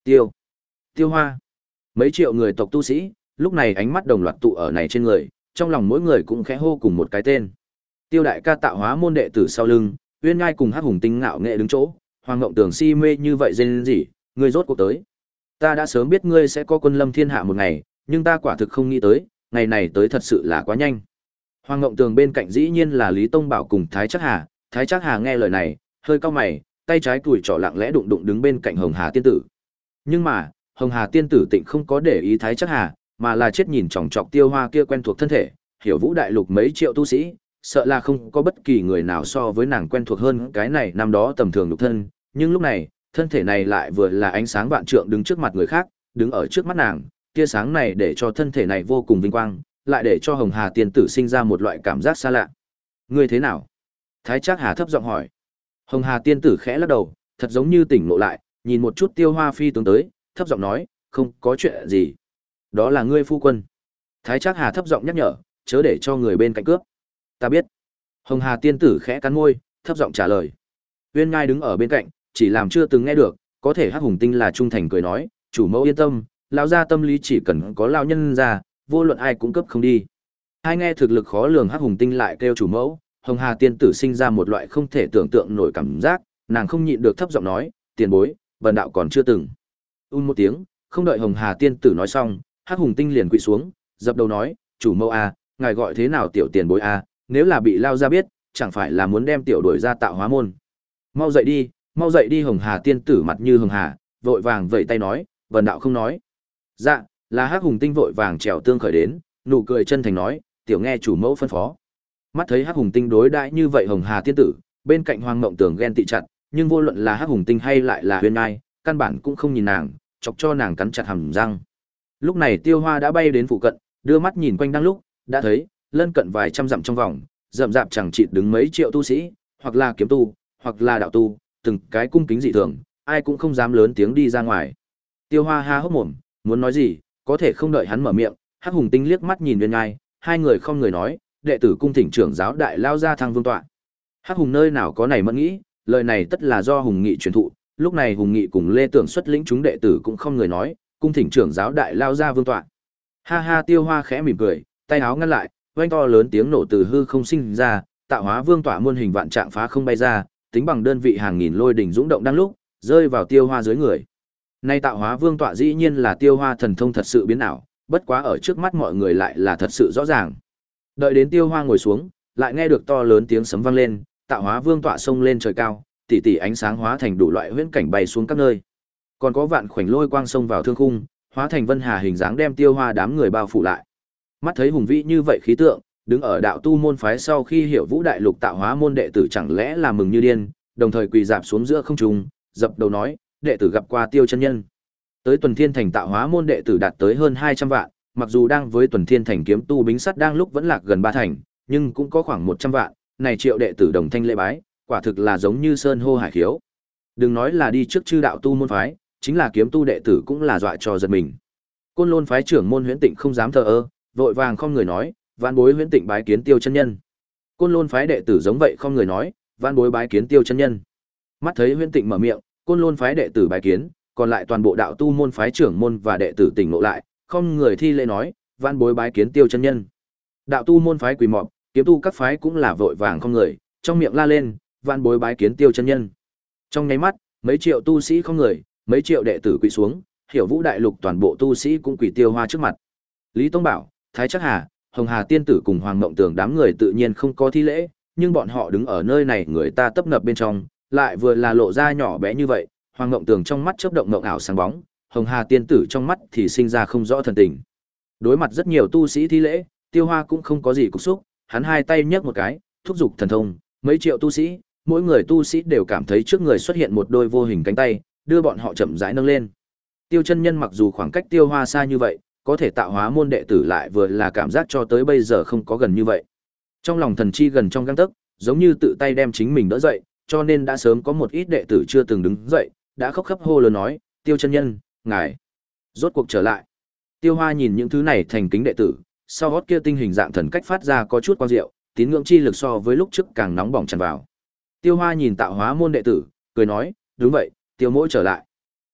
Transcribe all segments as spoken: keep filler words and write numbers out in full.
Tiêu, Tiêu Hoa. Mấy triệu người tộc tu sĩ, lúc này ánh mắt đồng loạt tụ ở này trên người, trong lòng mỗi người cũng khẽ hô cùng một cái tên. Tiêu đại ca tạo hóa môn đệ tử sau lưng, Uyên Ngai cùng Hắc Hùng Tinh ngạo nghệ đứng chỗ, Hoàng Ngộng Tường si mê như vậy rên rỉ, ngươi rốt cuộc tới. Ta đã sớm biết ngươi sẽ có quân lâm thiên hạ một ngày, nhưng ta quả thực không nghĩ tới, ngày này tới thật sự là quá nhanh. Hoàng Ngộng Tường bên cạnh dĩ nhiên là Lý Tông Bảo cùng Thái Trác Hà, Thái Trác Hà nghe lời này, hơi cau mày, tay trái cùi trỏ lặng lẽ đụng đụng đứng bên cạnh Hồng Hà tiên tử. Nhưng mà, Hồng Hà tiên tử tịnh không có để ý Thái Trác Hà, mà là chết nhìn chòng chọc Tiêu Hoa kia quen thuộc thân thể, hiểu Vũ đại lục mấy triệu tu sĩ, sợ là không có bất kỳ người nào so với nàng quen thuộc hơn cái này năm đó tầm thường lục thân, nhưng lúc này, thân thể này lại vừa là ánh sáng vạn trượng đứng trước mặt người khác, đứng ở trước mắt nàng, tia sáng này để cho thân thể này vô cùng vinh quang, lại để cho Hồng Hà tiên tử sinh ra một loại cảm giác xa lạ. Ngươi thế nào? Thái Trác Hà thấp giọng hỏi. Hồng Hà tiên tử khẽ lắc đầu, thật giống như tỉnh ngộ lại, nhìn một chút Tiêu Hoa phi tướng tới, thấp giọng nói, không có chuyện gì. Đó là ngươi phu quân. Thái Trác Hà thấp giọng nhắc nhở, chớ để cho người bên cạnh cướp. Ta biết. Hồng Hà tiên tử khẽ cắn môi, thấp giọng trả lời. Uyên Ngai đứng ở bên cạnh, chỉ làm chưa từng nghe được, có thể Hắc Hùng Tinh là trung thành cười nói, chủ mẫu yên tâm, lão gia tâm lý chỉ cần có lão nhân ra, vô luận ai cũng cấp không đi. Hai nghe thực lực khó lường Hắc Hùng Tinh lại kêu chủ mẫu, Hồng Hà tiên tử sinh ra một loại không thể tưởng tượng nổi cảm giác, nàng không nhịn được thấp giọng nói, tiền bối, bần đạo còn chưa từng. Un một tiếng, không đợi Hồng Hà tiên tử nói xong, Hắc Hùng Tinh liền quỳ xuống, dập đầu nói, chủ mẫu a, ngài gọi thế nào tiểu tiền bối a, nếu là bị lao ra biết, chẳng phải là muốn đem tiểu đuổi ra tạo hóa môn. Mau dậy đi, mau dậy đi. Hồng Hà tiên tử mặt như hồng hà, vội vàng vẫy tay nói, bần đạo không nói. Dạ, là Hắc Hùng Tinh vội vàng trèo tương khởi đến, nụ cười chân thành nói, tiểu nghe chủ mẫu phân phó. Mắt thấy Hắc Hùng Tinh đối đãi như vậy Hồng Hà tiên tử, bên cạnh Hoàng Ngộng Tường ghen tị chặt, nhưng vô luận là Hắc Hùng Tinh hay lại là Uyên Ngai, căn bản cũng không nhìn nàng, chọc cho nàng cắn chặt hàm răng. Lúc này Tiêu Hoa đã bay đến phụ cận, đưa mắt nhìn quanh đang lúc, đã thấy, lân cận vài trăm dặm trong vòng, rậm rạp chẳng chịt đứng mấy triệu tu sĩ, hoặc là kiếm tu, hoặc là đạo tu, từng cái cung kính dị thường, ai cũng không dám lớn tiếng đi ra ngoài. Tiêu Hoa ha hốc mồm, muốn nói gì, có thể không đợi hắn mở miệng, Hắc Hùng Tinh liếc mắt nhìn Uyên Ngai, hai người không người nói, đệ tử cung thỉnh trưởng giáo đại lao ra thăng vương tọa. Hắc Hùng nơi nào có này mẫn nghĩ, lời này tất là do Hùng Nghị truyền thụ, lúc này Hùng Nghị cùng Lê Tưởng xuất lĩnh chúng đệ tử cũng không người nói, cung thỉnh trưởng giáo đại lao ra vương tọa. Ha ha. Tiêu Hoa khẽ mỉm cười, tay áo ngăn lại, oanh to lớn tiếng nổ từ hư không sinh ra, tạo hóa vương tọa muôn hình vạn trạng phá không bay ra, tính bằng đơn vị hàng nghìn lôi đỉnh dũng động đang lúc rơi vào Tiêu Hoa dưới người. Nay tạo hóa vương tọa dĩ nhiên là Tiêu Hoa thần thông thật sự biến ảo, bất quá ở trước mắt mọi người lại là thật sự rõ ràng. Đợi đến Tiêu Hoa ngồi xuống, lại nghe được to lớn tiếng sấm vang lên, tạo hóa vương tọa xông lên trời cao, tỉ tỉ ánh sáng hóa thành đủ loại huyễn cảnh bay xuống các nơi. Còn có vạn khoảnh lôi quang xông vào thương khung, hóa thành vân hà hình dáng đem Tiêu Hoa đám người bao phủ lại. Mắt thấy hùng vĩ như vậy khí tượng, đứng ở đạo tu môn phái sau khi hiểu Vũ đại lục tạo hóa môn đệ tử chẳng lẽ là mừng như điên, đồng thời quỳ rạp xuống giữa không trung, dập đầu nói, đệ tử gặp qua Tiêu chân nhân. Tới Tuần Thiên Thành tạo hóa môn đệ tử đạt tới hơn hai trăm vạn, mặc dù đang với Tuần Thiên Thành kiếm tu bính sắt đang lúc vẫn lạc gần ba thành, nhưng cũng có khoảng một trăm vạn, này triệu đệ tử đồng thanh lễ bái, quả thực là giống như sơn hô hải khiếu. Đừng nói là đi trước chư đạo tu môn phái, chính là kiếm tu đệ tử cũng là dọa cho giật mình. Côn Lôn phái trưởng môn Huyễn Tịnh không dám thờ ơ, vội vàng không người nói, vạn bối Huyễn Tịnh bái kiến Tiêu chân nhân. Côn Lôn phái đệ tử giống vậy không người nói, vạn bối bái kiến Tiêu chân nhân. Mắt thấy Huyễn Tịnh mở miệng, Côn Lôn phái đệ tử bái kiến, còn lại toàn bộ đạo tu môn phái trưởng môn và đệ tử tỉnh ngộ lại, không người thi lễ nói, vạn bối bái kiến Tiêu chân nhân. Đạo tu môn phái quỳ mọp, kiếm tu các phái cũng là vội vàng không người, trong miệng la lên, vạn bối bái kiến Tiêu chân nhân. Trong nháy mắt, mấy triệu tu sĩ không người, mấy triệu đệ tử quỳ xuống, hiểu Vũ đại lục toàn bộ tu sĩ cũng quỳ Tiêu Hoa trước mặt. Lý Tông Bảo, Thái Trác Hà, Hồng Hà tiên tử cùng Hoàng Ngộng Tường đám người tự nhiên không có thi lễ, nhưng bọn họ đứng ở nơi này người ta tấp nập bên trong, lại vừa là lộ ra nhỏ bé như vậy, Hoàng Ngộng Tường trong mắt chớp động ngộng ảo sáng bóng, Hồng Hà tiên tử trong mắt thì sinh ra không rõ thần tình. Đối mặt rất nhiều tu sĩ thi lễ, Tiêu Hoa cũng không có gì cục xúc, hắn hai tay nhấc một cái, thúc giục thần thông, mấy triệu tu sĩ, mỗi người tu sĩ đều cảm thấy trước người xuất hiện một đôi vô hình cánh tay, đưa bọn họ chậm rãi nâng lên. Tiêu chân nhân mặc dù khoảng cách Tiêu Hoa xa như vậy, có thể tạo hóa môn đệ tử lại vừa là cảm giác cho tới bây giờ không có gần như vậy. Trong lòng thần chi gần trong gang tấc, giống như tự tay đem chính mình đỡ dậy, cho nên đã sớm có một ít đệ tử chưa từng đứng dậy, đã khóc khóc hô lớn nói, Tiêu chân nhân, ngài rốt cuộc trở lại. Tiêu Hoa nhìn những thứ này thành kính đệ tử, sau hót kia tinh hình dạng thần cách phát ra có chút quang diệu, tín ngưỡng chi lực so với lúc trước càng nóng bỏng tràn vào. Tiêu Hoa nhìn tạo hóa môn đệ tử, cười nói, đúng vậy, Tiêu mỗi trở lại.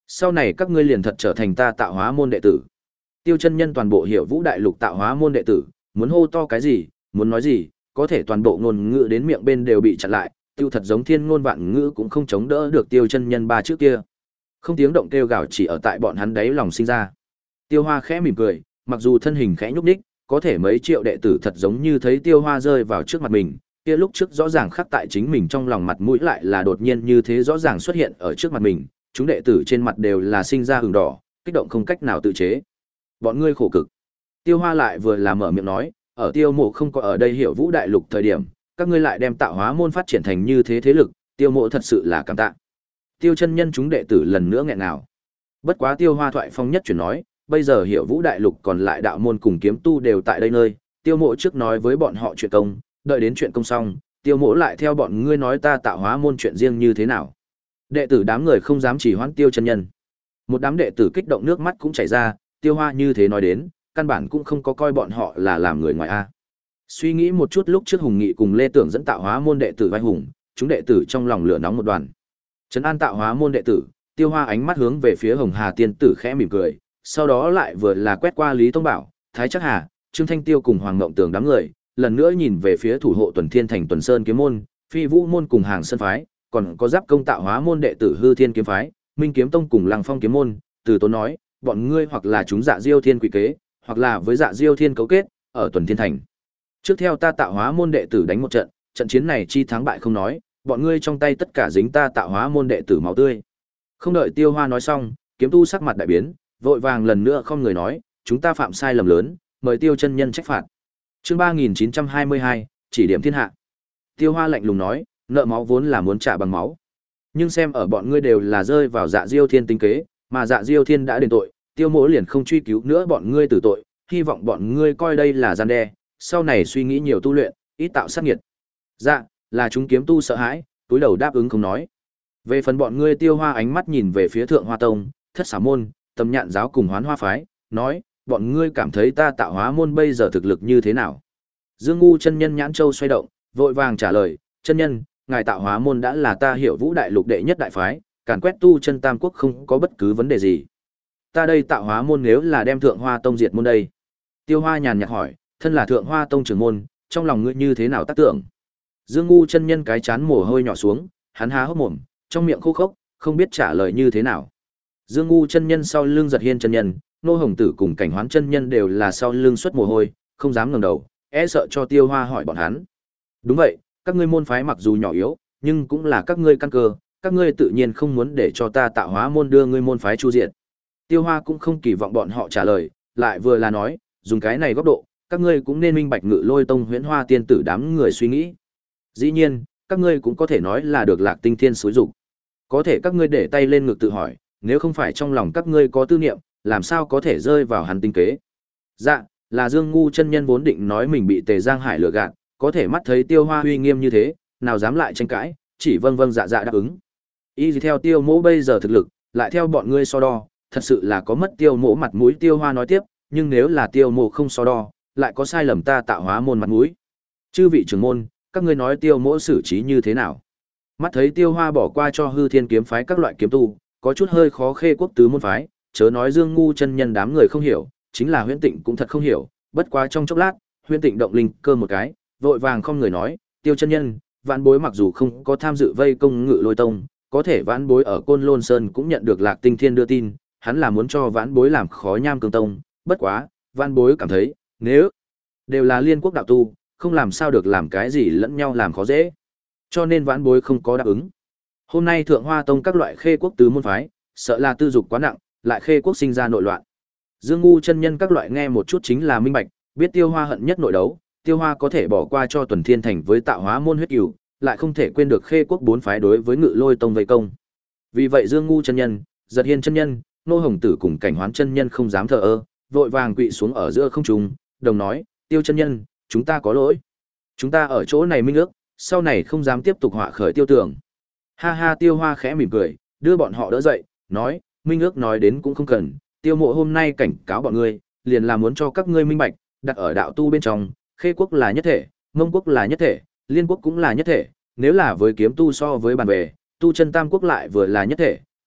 Sau này các ngươi liền thật trở thành ta tạo hóa môn đệ tử. Tiêu chân nhân toàn bộ hiểu vũ đại lục tạo hóa môn đệ tử, muốn hô to cái gì, muốn nói gì, có thể toàn bộ ngôn ngữ đến miệng bên đều bị chặn lại, tiêu thật giống thiên ngôn vạn ngữ cũng không chống đỡ được tiêu chân nhân ba trước kia. Không tiếng động kêu gào chỉ ở tại bọn hắn đáy lòng sinh ra. Tiêu Hoa khẽ mỉm cười, mặc dù thân hình khẽ nhúc nhích, có thể mấy triệu đệ tử thật giống như thấy Tiêu Hoa rơi vào trước mặt mình, kia lúc trước rõ ràng khắc tại chính mình trong lòng mặt mũi lại là đột nhiên như thế rõ ràng xuất hiện ở trước mặt mình, chúng đệ tử trên mặt đều là sinh ra hừng đỏ, kích động không cách nào tự chế. Bọn ngươi khổ cực. Tiêu Hoa lại vừa là mở miệng nói, ở Tiêu Mộ không có ở đây hiểu vũ đại lục thời điểm, các ngươi lại đem tạo hóa môn phát triển thành như thế thế lực, Tiêu Mộ thật sự là cảm tạ. Tiêu chân nhân chúng đệ tử lần nữa nghẹn ngào. Bất quá Tiêu Hoa thoại phong nhất chuyển nói, bây giờ hiểu vũ đại lục còn lại đạo môn cùng kiếm tu đều tại đây nơi, Tiêu Mộ trước nói với bọn họ chuyện công, đợi đến chuyện công xong, Tiêu Mộ lại theo bọn ngươi nói ta tạo hóa môn chuyện riêng như thế nào. Đệ tử đám người không dám chỉ hoãn Tiêu chân nhân. Một đám đệ tử kích động nước mắt cũng chảy ra, Tiêu Hoa như thế nói đến, căn bản cũng không có coi bọn họ là làm người ngoài a. Suy nghĩ một chút lúc trước Hùng Nghị cùng Lê Tưởng dẫn tạo hóa môn đệ tử vai hùng, chúng đệ tử trong lòng lửa nóng một đoàn. Trấn an tạo hóa môn đệ tử, Tiêu Hoa ánh mắt hướng về phía Hồng Hà tiên tử khẽ mỉm cười, sau đó lại vừa là quét qua Lý Tông Bảo, Thái Chắc Hà, Trương Thanh Tiêu cùng Hoàng Ngộng Tường đám người, lần nữa nhìn về phía thủ hộ Tuần Thiên Thành Tuần Sơn kiếm môn, Phi Vũ môn cùng Hàng Sơn phái, còn có Giáp Công tạo hóa môn đệ tử Hư Thiên kiếm phái, Minh kiếm tông cùng Lăng Phong kiếm môn, Từ Tốn nói, bọn ngươi hoặc là chúng Dạ Diêu Thiên quỷ kế, hoặc là với Dạ Diêu Thiên cấu kết, ở Tuần Thiên Thành. Trước theo ta tạo hóa môn đệ tử đánh một trận, trận chiến này chi thắng bại không nói, bọn ngươi trong tay tất cả dính ta tạo hóa môn đệ tử máu tươi. Không đợi Tiêu Hoa nói xong, kiếm tu sắc mặt đại biến, vội vàng lần nữa không người nói, chúng ta phạm sai lầm lớn, mời Tiêu chân nhân trách phạt. Chương ba nghìn chín trăm hai mươi hai, chỉ điểm thiên hạ. Tiêu Hoa lạnh lùng nói, nợ máu vốn là muốn trả bằng máu. Nhưng xem ở bọn ngươi đều là rơi vào Dạ Diêu Thiên tính kế, mà Dạ Diêu Thiên đã đền tội, Tiêu Mỗ liền không truy cứu nữa bọn ngươi tử tội, hy vọng bọn ngươi coi đây là gian đe, sau này suy nghĩ nhiều tu luyện, ít tạo sát nghiệt. Dạ, là chúng kiếm tu sợ hãi, túi đầu đáp ứng không nói. Về phần bọn ngươi, Tiêu Hoa ánh mắt nhìn về phía Thượng Hoa Tông, Thất Xà môn, Tâm Nhạn giáo cùng Hoán Hoa phái, nói, bọn ngươi cảm thấy ta tạo hóa môn bây giờ thực lực như thế nào? Dương Ngu chân nhân nhãn châu xoay động, vội vàng trả lời, chân nhân, ngài tạo hóa môn đã là ta hiểu vũ đại lục đệ nhất đại phái, càn quét tu chân tam quốc không có bất cứ vấn đề gì. Ta đây tạo hóa môn nếu là đem Thượng Hoa Tông diệt môn đây? Tiêu Hoa nhàn nhạt hỏi, thân là Thượng Hoa Tông trưởng môn, trong lòng ngươi như thế nào tác tưởng? Dương Ngu chân nhân cái chán mồ hôi nhỏ xuống, hắn há hốc mồm, trong miệng khô khốc, không biết trả lời như thế nào. Dương Ngu chân nhân sau lưng Giật Hiên chân nhân, Nô Hồng Tử cùng Cảnh Hoán chân nhân đều là sau lưng xuất mồ hôi, không dám ngẩng đầu, e sợ cho Tiêu Hoa hỏi bọn hắn. Đúng vậy, các ngươi môn phái mặc dù nhỏ yếu, nhưng cũng là các ngươi căn cơ, các ngươi tự nhiên không muốn để cho ta tạo hóa môn đưa ngươi môn phái chu diệt. Tiêu Hoa cũng không kỳ vọng bọn họ trả lời, lại vừa là nói, dùng cái này góc độ, các ngươi cũng nên minh bạch Ngự Lôi Tông Huyễn Hoa tiên tử đám người suy nghĩ. Dĩ nhiên, các ngươi cũng có thể nói là được Lạc Tinh Thiên xúi dục. Có thể các ngươi để tay lên ngực tự hỏi, nếu không phải trong lòng các ngươi có tư niệm, làm sao có thể rơi vào hắn tinh kế? Dạ, là Dương Ngu chân nhân vốn định nói mình bị Tề Giang Hải lừa gạt, có thể mắt thấy Tiêu Hoa uy nghiêm như thế, nào dám lại tranh cãi, chỉ vâng vâng dạ dạ đáp ứng. Y theo Tiêu Mỗ bây giờ thực lực, lại theo bọn ngươi so đo, thật sự là có mất Tiêu Mỗ mặt mũi. Tiêu Hoa nói tiếp, nhưng nếu là Tiêu Mỗ không so đo, lại có sai lầm ta tạo hóa môn mặt mũi. Chư vị trưởng môn, các ngươi nói Tiêu Mỗ xử trí như thế nào? Mắt thấy Tiêu Hoa bỏ qua cho Hư Thiên kiếm phái các loại kiếm tu, có chút hơi khó khê quốc tứ môn phái, chớ nói Dương Ngu chân nhân đám người không hiểu, chính là Huyễn Tịnh cũng thật không hiểu, bất quá trong chốc lát, Huyễn Tịnh động linh cơ một cái, vội vàng không người nói, Tiêu chân nhân, vãn bối mặc dù không có tham dự vây công Ngự Lôi Tông, có thể vãn bối ở Côn Lôn Sơn cũng nhận được Lạc Tinh Thiên đưa tin, hắn là muốn cho vãn bối làm khó Nham Cương Tông, bất quá, vãn bối cảm thấy, nếu đều là liên quốc đạo tu, không làm sao được làm cái gì lẫn nhau làm khó dễ. Cho nên vãn bối không có đáp ứng. Hôm nay Thượng Hoa Tông các loại khê quốc tứ môn phái, sợ là tư dục quá nặng, lại khê quốc sinh ra nội loạn. Dương Ngu chân nhân các loại nghe một chút chính là minh bạch, biết Tiêu Hoa hận nhất nội đấu, Tiêu Hoa có thể bỏ qua cho Tuần Thiên Thành với tạo hóa môn huyết cửu, lại không thể quên được khê quốc bốn phái đối với Ngự Lôi Tông vây công. Vì vậy Dương Ngu chân nhân, Giật Hiên chân nhân, Nô Hồng Tử cùng Cảnh Hoán chân nhân không dám thờ ơ, vội vàng quỵ xuống ở giữa không trung, đồng nói, Tiêu chân nhân, chúng ta có lỗi. Chúng ta ở chỗ này minh ước, sau này không dám tiếp tục họa khởi Tiêu Tưởng. Ha ha, Tiêu Hoa khẽ mỉm cười, đưa bọn họ đỡ dậy, nói, minh ước nói đến cũng không cần, Tiêu Mộ hôm nay cảnh cáo bọn ngươi, liền là muốn cho các ngươi minh bạch, đặt ở đạo tu bên trong, khê quốc là nhất thể, mông quốc là nhất thể, liên quốc cũng là nhất thể, nếu là với kiếm tu so với bàn về, tu chân tam quốc lại vừa là nhất thể,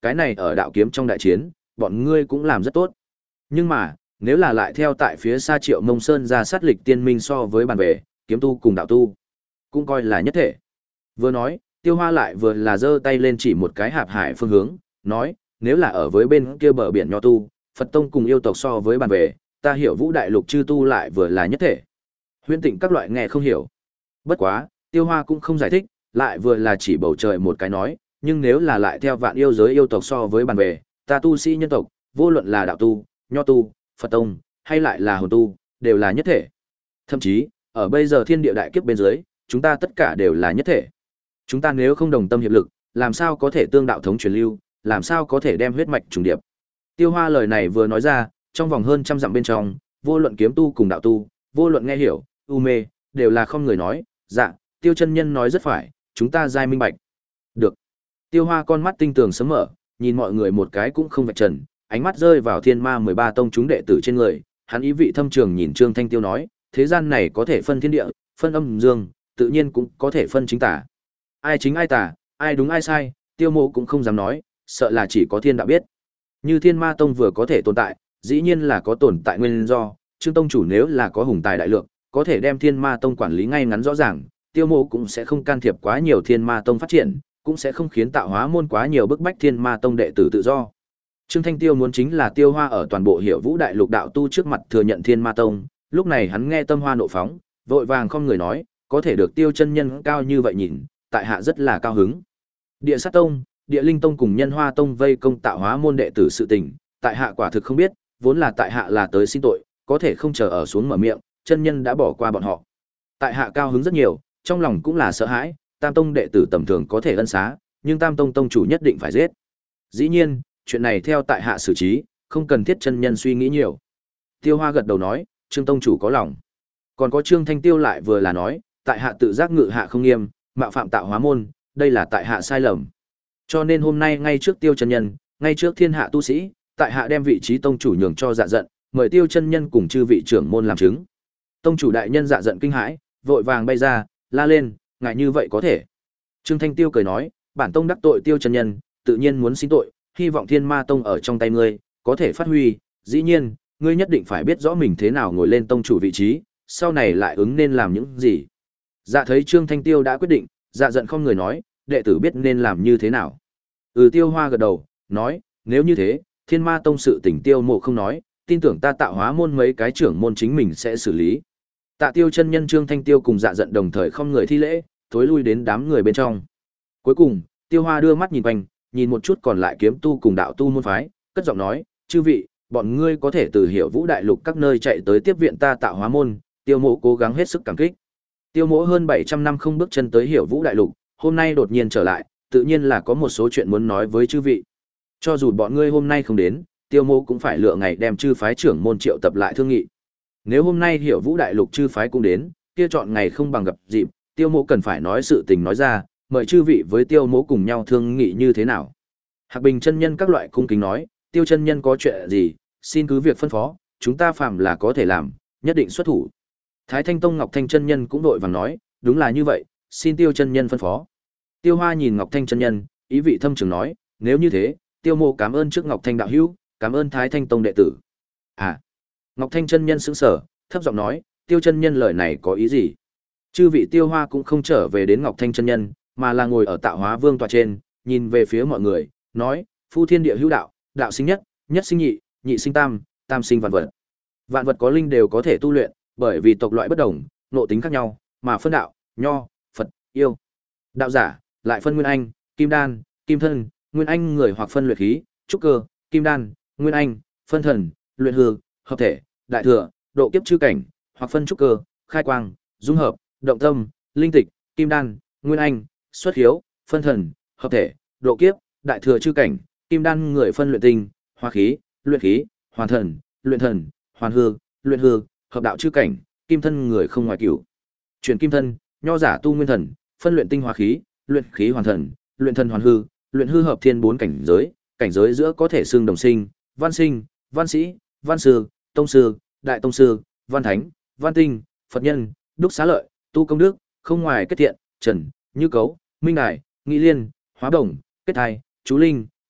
cái này ở đạo kiếm trong đại chiến, bọn ngươi cũng làm rất tốt. Nhưng mà, nếu là lại theo tại phía xa Triệu Mông Sơn ra sát lịch tiên minh so với bàn về, kiếm tu cùng đạo tu, cũng coi là nhất thể. Vừa nói, Tiêu Hoa lại vừa là giơ tay lên chỉ một cái hạp hải phương hướng, nói, nếu là ở với bên kia bờ biển nho tu, Phật tông cùng yêu tộc so với bàn về, ta hiểu Vũ đại lục chư tu lại vừa là nhất thể. Huyễn Tịnh các loại nghe không hiểu. Bất quá, Tiêu Hoa cũng không giải thích, lại vừa là chỉ bầu trời một cái nói, nhưng nếu là lại theo vạn yêu giới yêu tộc so với bàn về, ta tu sĩ nhân tộc, vô luận là đạo tu, nho tu, Phật tông, hay lại là hồn tu, đều là nhất thể. Thậm chí, ở bây giờ thiên địa đại kiếp bên dưới, chúng ta tất cả đều là nhất thể. Chúng ta nếu không đồng tâm hiệp lực, làm sao có thể tương đạo thống truyền lưu, làm sao có thể đem huyết mạch trùng điệp. Tiêu Hoa lời này vừa nói ra, trong vòng hơn trăm dặm bên trong, vô luận kiếm tu cùng đạo tu, vô luận nghe hiểu, u mê, đều là không người nói, dạ, Tiêu chân nhân nói rất phải, chúng ta giai minh bạch. Được. Tiêu Hoa con mắt tinh tường sớm mở, nhìn mọi người một cái cũng không vạch trần, ánh mắt rơi vào Thiên Ma mười ba tông chúng đệ tử trên người, hắn ý vị thâm trường nhìn Trương Thanh Tiêu nói, thế gian này có thể phân thiên địa, phân âm dương, tự nhiên cũng có thể phân chính tà. Ai chính ai tà, ai đúng ai sai, Tiêu Mộ cũng không dám nói, sợ là chỉ có thiên đạo biết. Như Thiên Ma tông vừa có thể tồn tại, dĩ nhiên là có tồn tại nguyên do, Trương tông chủ nếu là có hùng tài đại lượng, có thể đem Thiên Ma tông quản lý ngay ngắn rõ ràng, Tiêu Mộ cũng sẽ không can thiệp quá nhiều Thiên Ma tông phát triển, cũng sẽ không khiến tạo hóa môn quá nhiều bức bách Thiên Ma tông đệ tử tự do. Trương Thanh Tiêu muốn chính là Tiêu Hoa ở toàn bộ Hiểu Vũ đại lục đạo tu trước mặt thừa nhận Thiên Ma tông, lúc này hắn nghe tâm hoa nộ phóng, vội vàng không người nói, có thể được Tiêu chân nhân cao như vậy nhìn, tại hạ rất là cao hứng. Địa Sát tông, Địa Linh tông cùng Nhân Hoa tông vây công tạo hóa môn đệ tử sự tình, tại hạ quả thực không biết, vốn là tại hạ là tới xin tội, có thể không chờ ở xuống mở miệng, chân nhân đã bỏ qua bọn họ. Tại hạ cao hứng rất nhiều, trong lòng cũng là sợ hãi, Tam tông đệ tử tầm thường có thể ân xá, nhưng Tam tông tông chủ nhất định phải giết. Dĩ nhiên, chuyện này theo tại hạ xử trí, không cần thiết chân nhân suy nghĩ nhiều. Tiêu Hoa gật đầu nói, Trương tông chủ có lòng. Còn có Trương Thanh Tiêu lại vừa là nói, tại hạ tự giác ngự hạ không nghiêm, mạo phạm tạo hóa môn, đây là tại hạ sai lầm. Cho nên hôm nay ngay trước Tiêu chân nhân, ngay trước thiên hạ tu sĩ, tại hạ đem vị trí tông chủ nhường cho Dạ Dận, mời Tiêu chân nhân cùng chư vị trưởng môn làm chứng. Tông chủ đại nhân Dạ Dận kinh hãi, vội vàng bay ra, la lên, ngại như vậy có thể. Trương Thanh Tiêu cười nói, bản tông đắc tội Tiêu chân nhân, tự nhiên muốn xin tội, hy vọng Thiên Ma tông ở trong tay ngươi, có thể phát huy, dĩ nhiên, ngươi nhất định phải biết rõ mình thế nào ngồi lên tông chủ vị trí, sau này lại ứng nên làm những gì. Dạ thấy Trương Thanh Tiêu đã quyết định, Dạ Dận không người nói, đệ tử biết nên làm như thế nào. Ừ Tiêu Hoa gật đầu, nói, nếu như thế, Thiên Ma tông sự tình Tiêu Mộ không nói, tin tưởng ta tạo hóa môn mấy cái trưởng môn chính mình sẽ xử lý. Tạ Tiêu chân nhân Trương Thanh Tiêu cùng Dạ Dận đồng thời không người thi lễ, thối lui đến đám người bên trong. Cuối cùng, Tiêu Hoa đưa mắt nhìn quanh, nhìn một chút còn lại kiếm tu cùng đạo tu môn phái, cất giọng nói, chư vị, bọn ngươi có thể từ Hiểu Vũ đại lục các nơi chạy tới tiếp viện ta tạo hóa môn, Tiêu Mộ cố gắng hết sức cảm kích. Tiêu Mộ hơn bảy trăm năm không bước chân tới Hiểu Vũ đại lục, hôm nay đột nhiên trở lại, tự nhiên là có một số chuyện muốn nói với chư vị. Cho dù bọn ngươi hôm nay không đến, Tiêu Mộ cũng phải lựa ngày đem chư phái trưởng môn triệu tập lại thương nghị. Nếu hôm nay Hiểu Vũ đại lục chư phái cũng đến, kia chọn ngày không bằng gặp dịp, Tiêu Mộ cần phải nói sự tình nói ra, mời chư vị với Tiêu Mộ cùng nhau thương nghị như thế nào. Hạc Bình chân nhân các loại cung kính nói, Tiêu chân nhân có chuyện gì, xin cứ việc phân phó, chúng ta phàm là có thể làm, nhất định xuất thủ. Thái Thanh Tông Ngọc Thanh chân nhân cũng đội vàng nói, đúng là như vậy, xin Tiêu chân nhân phân phó. Tiêu Hoa nhìn Ngọc Thanh chân nhân, ý vị thâm trường nói, nếu như thế, Tiêu Mộ cảm ơn trước Ngọc Thanh đạo hữu, cảm ơn Thái Thanh Tông đệ tử. À. Ngọc Thanh chân nhân sững sờ, thấp giọng nói, Tiêu chân nhân lời này có ý gì? Chư vị Tiêu Hoa cũng không trở về đến Ngọc Thanh chân nhân, mà là ngồi ở Tạo Hóa Vương tọa trên, nhìn về phía mọi người, nói, phu thiên địa hữu đạo, đạo sinh nhất, nhất sinh nhị, nhị sinh tam, tam sinh vạn vật. Vạn vật có linh đều có thể tu luyện, bởi vì tộc loại bất đồng, nội tính khác nhau, mà phân đạo, nho, Phật, yêu. Đạo giả lại phân nguyên anh, kim đan, kim thân, nguyên anh người hoặc phân luyện khí, trúc cơ, kim đan, nguyên anh, phân thần, luyện hư, hợp thể, đại thừa, độ kiếp chư cảnh, hoặc phân trúc cơ, khai quang, dung hợp, động tâm, linh tịch, kim đan, nguyên anh, xuất hiếu, phân thần, hợp thể, độ kiếp, đại thừa chư cảnh, kim đan người phân luyện tinh, hóa khí, luyện khí, hoàn thần, luyện thần, hoàn hư, luyện hư, hợp đạo chư cảnh, kim thân người không ngoài cửu. Chuyển kim thân, nho giả tu nguyên thần, phân luyện tinh hóa khí, luyện khí hoàn thần, luyện thần hoàn hư, luyện hư hợp thiên bốn cảnh giới, cảnh giới giữa có thể xương đồng sinh, văn sinh, văn sĩ, văn sư, tông sư, đại tông sư, văn thánh, văn tinh, Phật nhân, đúc xá lợi, tu công đức, không ngoài kết thiện, trần, như cấu, minh đại, nghị liên, hóa đồng, kết thai, chú linh,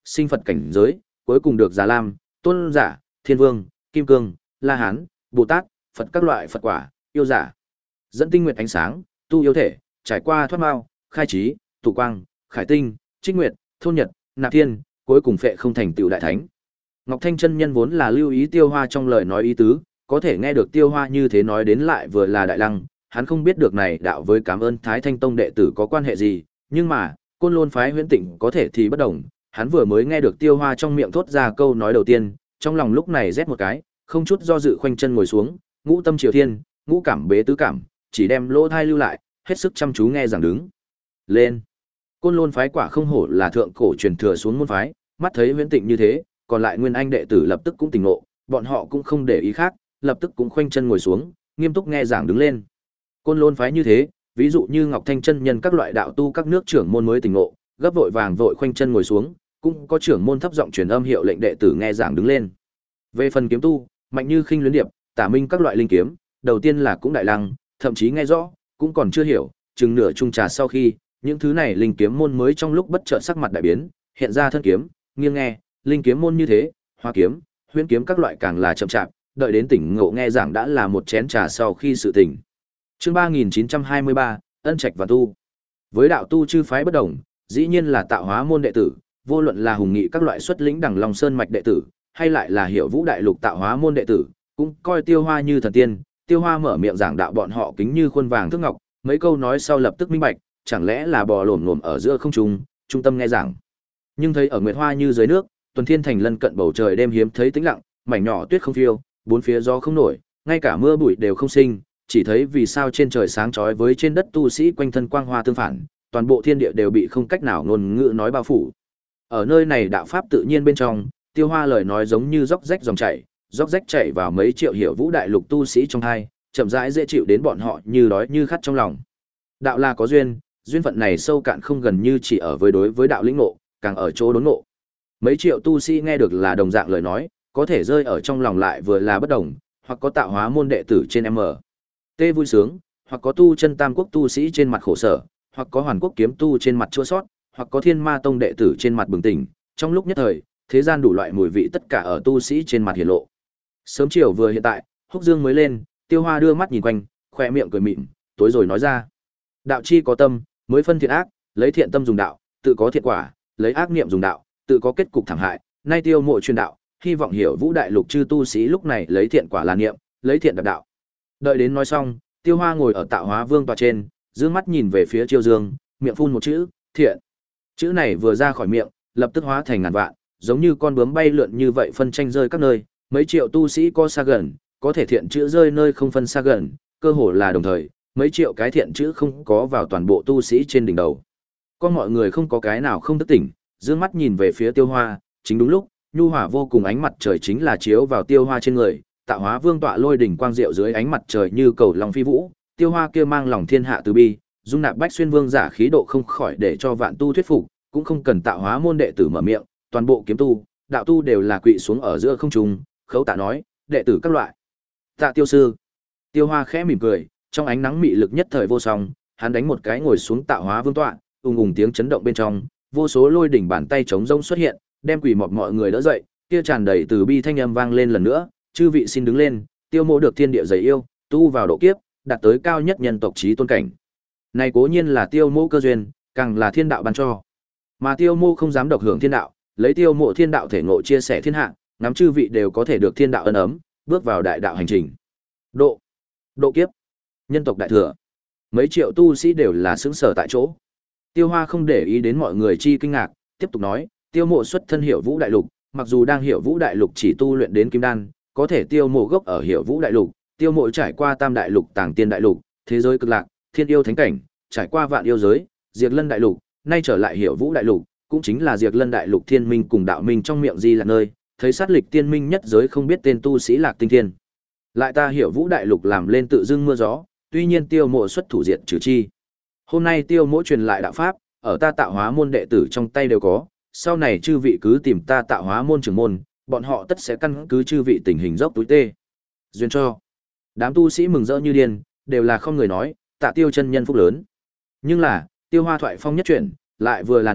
sinh Phật cảnh giới, cuối cùng được Già Lam, Tôn giả, Thiên Vương, Kim Cương, La Hán, Bồ Tát, Phật các loại Phật quả, yêu giả. Dẫn tinh nguyệt ánh sáng, tu yêu thể, trải qua thoát mao, khai trí, tụ quang, khải tinh, trích nguyệt, thôn nhật, nạp thiên, cuối cùng phệ không thành tựu đại thánh. Ngọc Thanh chân nhân vốn là lưu ý Tiêu Hoa trong lời nói ý tứ, có thể nghe được Tiêu Hoa như thế nói đến lại vừa là đại lăng, hắn không biết được này đạo với cảm ơn Thái Thanh Tông đệ tử có quan hệ gì, nhưng mà, Côn Lôn phái Huyễn Tịnh có thể thì bất đồng, hắn vừa mới nghe được Tiêu Hoa trong miệng thốt ra câu nói đầu tiên, trong lòng lúc này rét một cái, không chút do dự khoanh chân ngồi xuống, ngũ tâm triều thiên, ngũ cảm bế tứ cảm, chỉ đem lỗ thai lưu lại, hết sức chăm chú nghe giảng đứng. Lên. Côn Lôn phái quả không hổ là thượng cổ truyền thừa xuống môn phái, mắt thấy Huyễn Tịnh như thế, còn lại Nguyên Anh đệ tử lập tức cũng tỉnh ngộ, bọn họ cũng không để ý khác, lập tức cũng khoanh chân ngồi xuống, nghiêm túc nghe giảng đứng lên. Côn Lôn phái như thế, ví dụ như Ngọc Thanh chân nhân các loại đạo tu các nước trưởng môn mới tỉnh ngộ, gấp vội vàng vội khoanh chân ngồi xuống, cũng có trưởng môn thấp giọng truyền âm hiệu lệnh đệ tử nghe giảng đứng lên. Về phần kiếm tu, mạnh như khinh luyến điệp, tả minh các loại linh kiếm, đầu tiên là cũng đại lăng, thậm chí nghe rõ, cũng còn chưa hiểu, chừng nửa chung trà sau khi, những thứ này linh kiếm môn mới trong lúc bất chợt sắc mặt đại biến, hiện ra thân kiếm, nghiêng nghe, linh kiếm môn như thế, hoa kiếm, huyễn kiếm các loại càng là chậm chạp, đợi đến tỉnh ngộ nghe giảng đã là một chén trà sau khi sự tỉnh. Chương ba nghìn chín trăm hai mươi ba, Ân Trạch và tu. Với đạo tu chư phái bất đồng, dĩ nhiên là tạo hóa môn đệ tử, vô luận là hùng nghị các loại xuất lĩnh đẳng Long Sơn mạch đệ tử, hay lại là Hiểu Vũ đại lục tạo hóa môn đệ tử, cũng coi Tiêu Hoa như thần tiên. Tiêu Hoa mở miệng giảng đạo bọn họ kính như khuôn vàng thước ngọc, mấy câu nói sau lập tức minh bạch, chẳng lẽ là bò lổm lổm ở giữa không trung, trung tâm nghe giảng. Nhưng thấy ở Nguyệt Hoa như dưới nước, Tuần Thiên Thành lân cận bầu trời đêm hiếm thấy tĩnh lặng, mảnh nhỏ tuyết không phiêu, bốn phía gió không nổi, ngay cả mưa bụi đều không sinh, chỉ thấy vì sao trên trời sáng chói với trên đất tu sĩ quanh thân quang hoa tương phản, toàn bộ thiên địa đều bị không cách nào ngôn ngữ nói bao phủ. Ở nơi này đạo pháp tự nhiên bên trong, Tiêu Hoa lời nói giống như róc rách dòng chảy, róc rách chảy vào mấy triệu Hiểu Vũ đại lục tu sĩ trong hai, chậm rãi dễ chịu đến bọn họ như đói như khát trong lòng. Đạo là có duyên, duyên phận này sâu cạn không gần như chỉ ở với đối với đạo lĩnh ngộ, càng ở chỗ đốn ngộ. Mấy triệu tu sĩ nghe được là đồng dạng lời nói, có thể rơi ở trong lòng lại vừa là bất đồng, hoặc có tạo hóa môn đệ tử trên M. T vui sướng, hoặc có tu chân tam quốc tu sĩ trên mặt khổ sở, hoặc có hoàn quốc kiếm tu trên mặt chua sót, hoặc có thiên ma tông đệ tử trên mặt bừng tỉnh. Trong lúc nhất thời, thế gian đủ loại mùi vị tất cả ở tu sĩ trên mặt hiển lộ. Sớm chiều vừa hiện tại, húc dương mới lên, Tiêu Hoa đưa mắt nhìn quanh, khỏe miệng cười mỉm, tối rồi nói ra: đạo chi có tâm, mới phân thiện ác, lấy thiện tâm dùng đạo, tự có thiện quả, lấy ác niệm dùng đạo, tự có kết cục thảm hại. Nay Tiêu Mộ truyền đạo, hy vọng Hiểu Vũ đại lục chư tu sĩ lúc này lấy thiện quả là niệm, lấy thiện đạp đạo. Đợi đến nói xong, Tiêu Hoa ngồi ở Tạo Hóa Vương tọa trên, dương mắt nhìn về phía Chiêu Dương, miệng phun một chữ: thiện. Chữ này vừa ra khỏi miệng, lập tức hóa thành ngàn vạn, giống như con bướm bay lượn như vậy phân tranh rơi các nơi, mấy triệu tu sĩ có xa gần, có thể thiện chữ rơi nơi không phân xa gần, cơ hồ là đồng thời, mấy triệu cái thiện chữ không có vào toàn bộ tu sĩ trên đỉnh đầu. Con mọi người không có cái nào không thức tỉnh, dương mắt nhìn về phía Tiêu Hoa, chính đúng lúc, nhu hòa vô cùng ánh mặt trời chính là chiếu vào Tiêu Hoa trên người, Tạo Hóa Vương tọa lôi đỉnh quang diệu dưới ánh mặt trời như cầu long phi vũ, Tiêu Hoa kia mang lòng thiên hạ từ bi, dung nạp bách xuyên vương giả khí độ không khỏi để cho vạn tu thuyết phục, cũng không cần Tạo Hóa môn đệ tử mở miệng, toàn bộ kiếm tu, đạo tu đều là quỵ xuống ở giữa không trung, khấu tạ nói: đệ tử các loại. Tạ Tiêu sư. Tiêu Hoa khẽ mỉm cười, trong ánh nắng mị lực nhất thời vô song, hắn đánh một cái ngồi xuống Tạo Hóa Vương tọa, ùng ùng tiếng chấn động bên trong, vô số lôi đỉnh bàn tay chống rông xuất hiện, đem quỳ mọp mọi người đỡ dậy, kia tràn đầy từ bi thanh âm vang lên lần nữa: chư vị xin đứng lên, Tiêu Mộ được thiên địa dày yêu, tu vào độ kiếp, đạt tới cao nhất nhân tộc chí tôn cảnh. Này cố nhiên là Tiêu Mộ cơ duyên, càng là thiên đạo ban cho. Mà Tiêu Mộ không dám độc hưởng thiên đạo, lấy Tiêu Mộ thiên đạo thể ngộ chia sẻ thiên hạ, ngắm chư vị đều có thể được thiên đạo ân ấm, bước vào đại đạo hành trình. Độ, độ kiếp, nhân tộc đại thừa. Mấy triệu tu sĩ đều là sững sờ tại chỗ. Tiêu Hoa không để ý đến mọi người chi kinh ngạc, tiếp tục nói: Tiêu Mộ xuất thân Hiểu Vũ đại lục, mặc dù đang Hiểu Vũ đại lục chỉ tu luyện đến kim đan, có thể Tiêu Mộ gốc ở Hiểu Vũ đại lục, Tiêu Mộ trải qua Tam đại lục, Tàng Tiên đại lục, thế giới cực lạc, thiên yêu thánh cảnh, trải qua vạn yêu giới, Diệt Lân đại lục, nay trở lại Hiểu Vũ đại lục, cũng chính là Diệt Lân đại lục thiên minh cùng đạo minh trong miệng Di là nơi, thấy sát lịch tiên minh nhất giới không biết tên tu sĩ Lạc Tinh Thiên. Lại ta Hiểu Vũ đại lục làm lên tự dưng mưa gió, tuy nhiên Tiêu Mộ xuất thủ diệt trừ chi. Hôm nay Tiêu Mộ truyền lại đạo pháp, ở ta Tạo Hóa môn đệ tử trong tay đều có, sau này chư vị cứ tìm ta Tạo Hóa môn trưởng môn, bọn họ tất sẽ căn cứ chư vị tình hình dốc túi tê. Duyên cho. Đám tu sĩ mừng rỡ như điên, đều là không người nói, Tạ Tiêu chân nhân phúc lớn. Nhưng là, Tiêu Hoa thoại phong nhất chuyển, lại vừa là nói: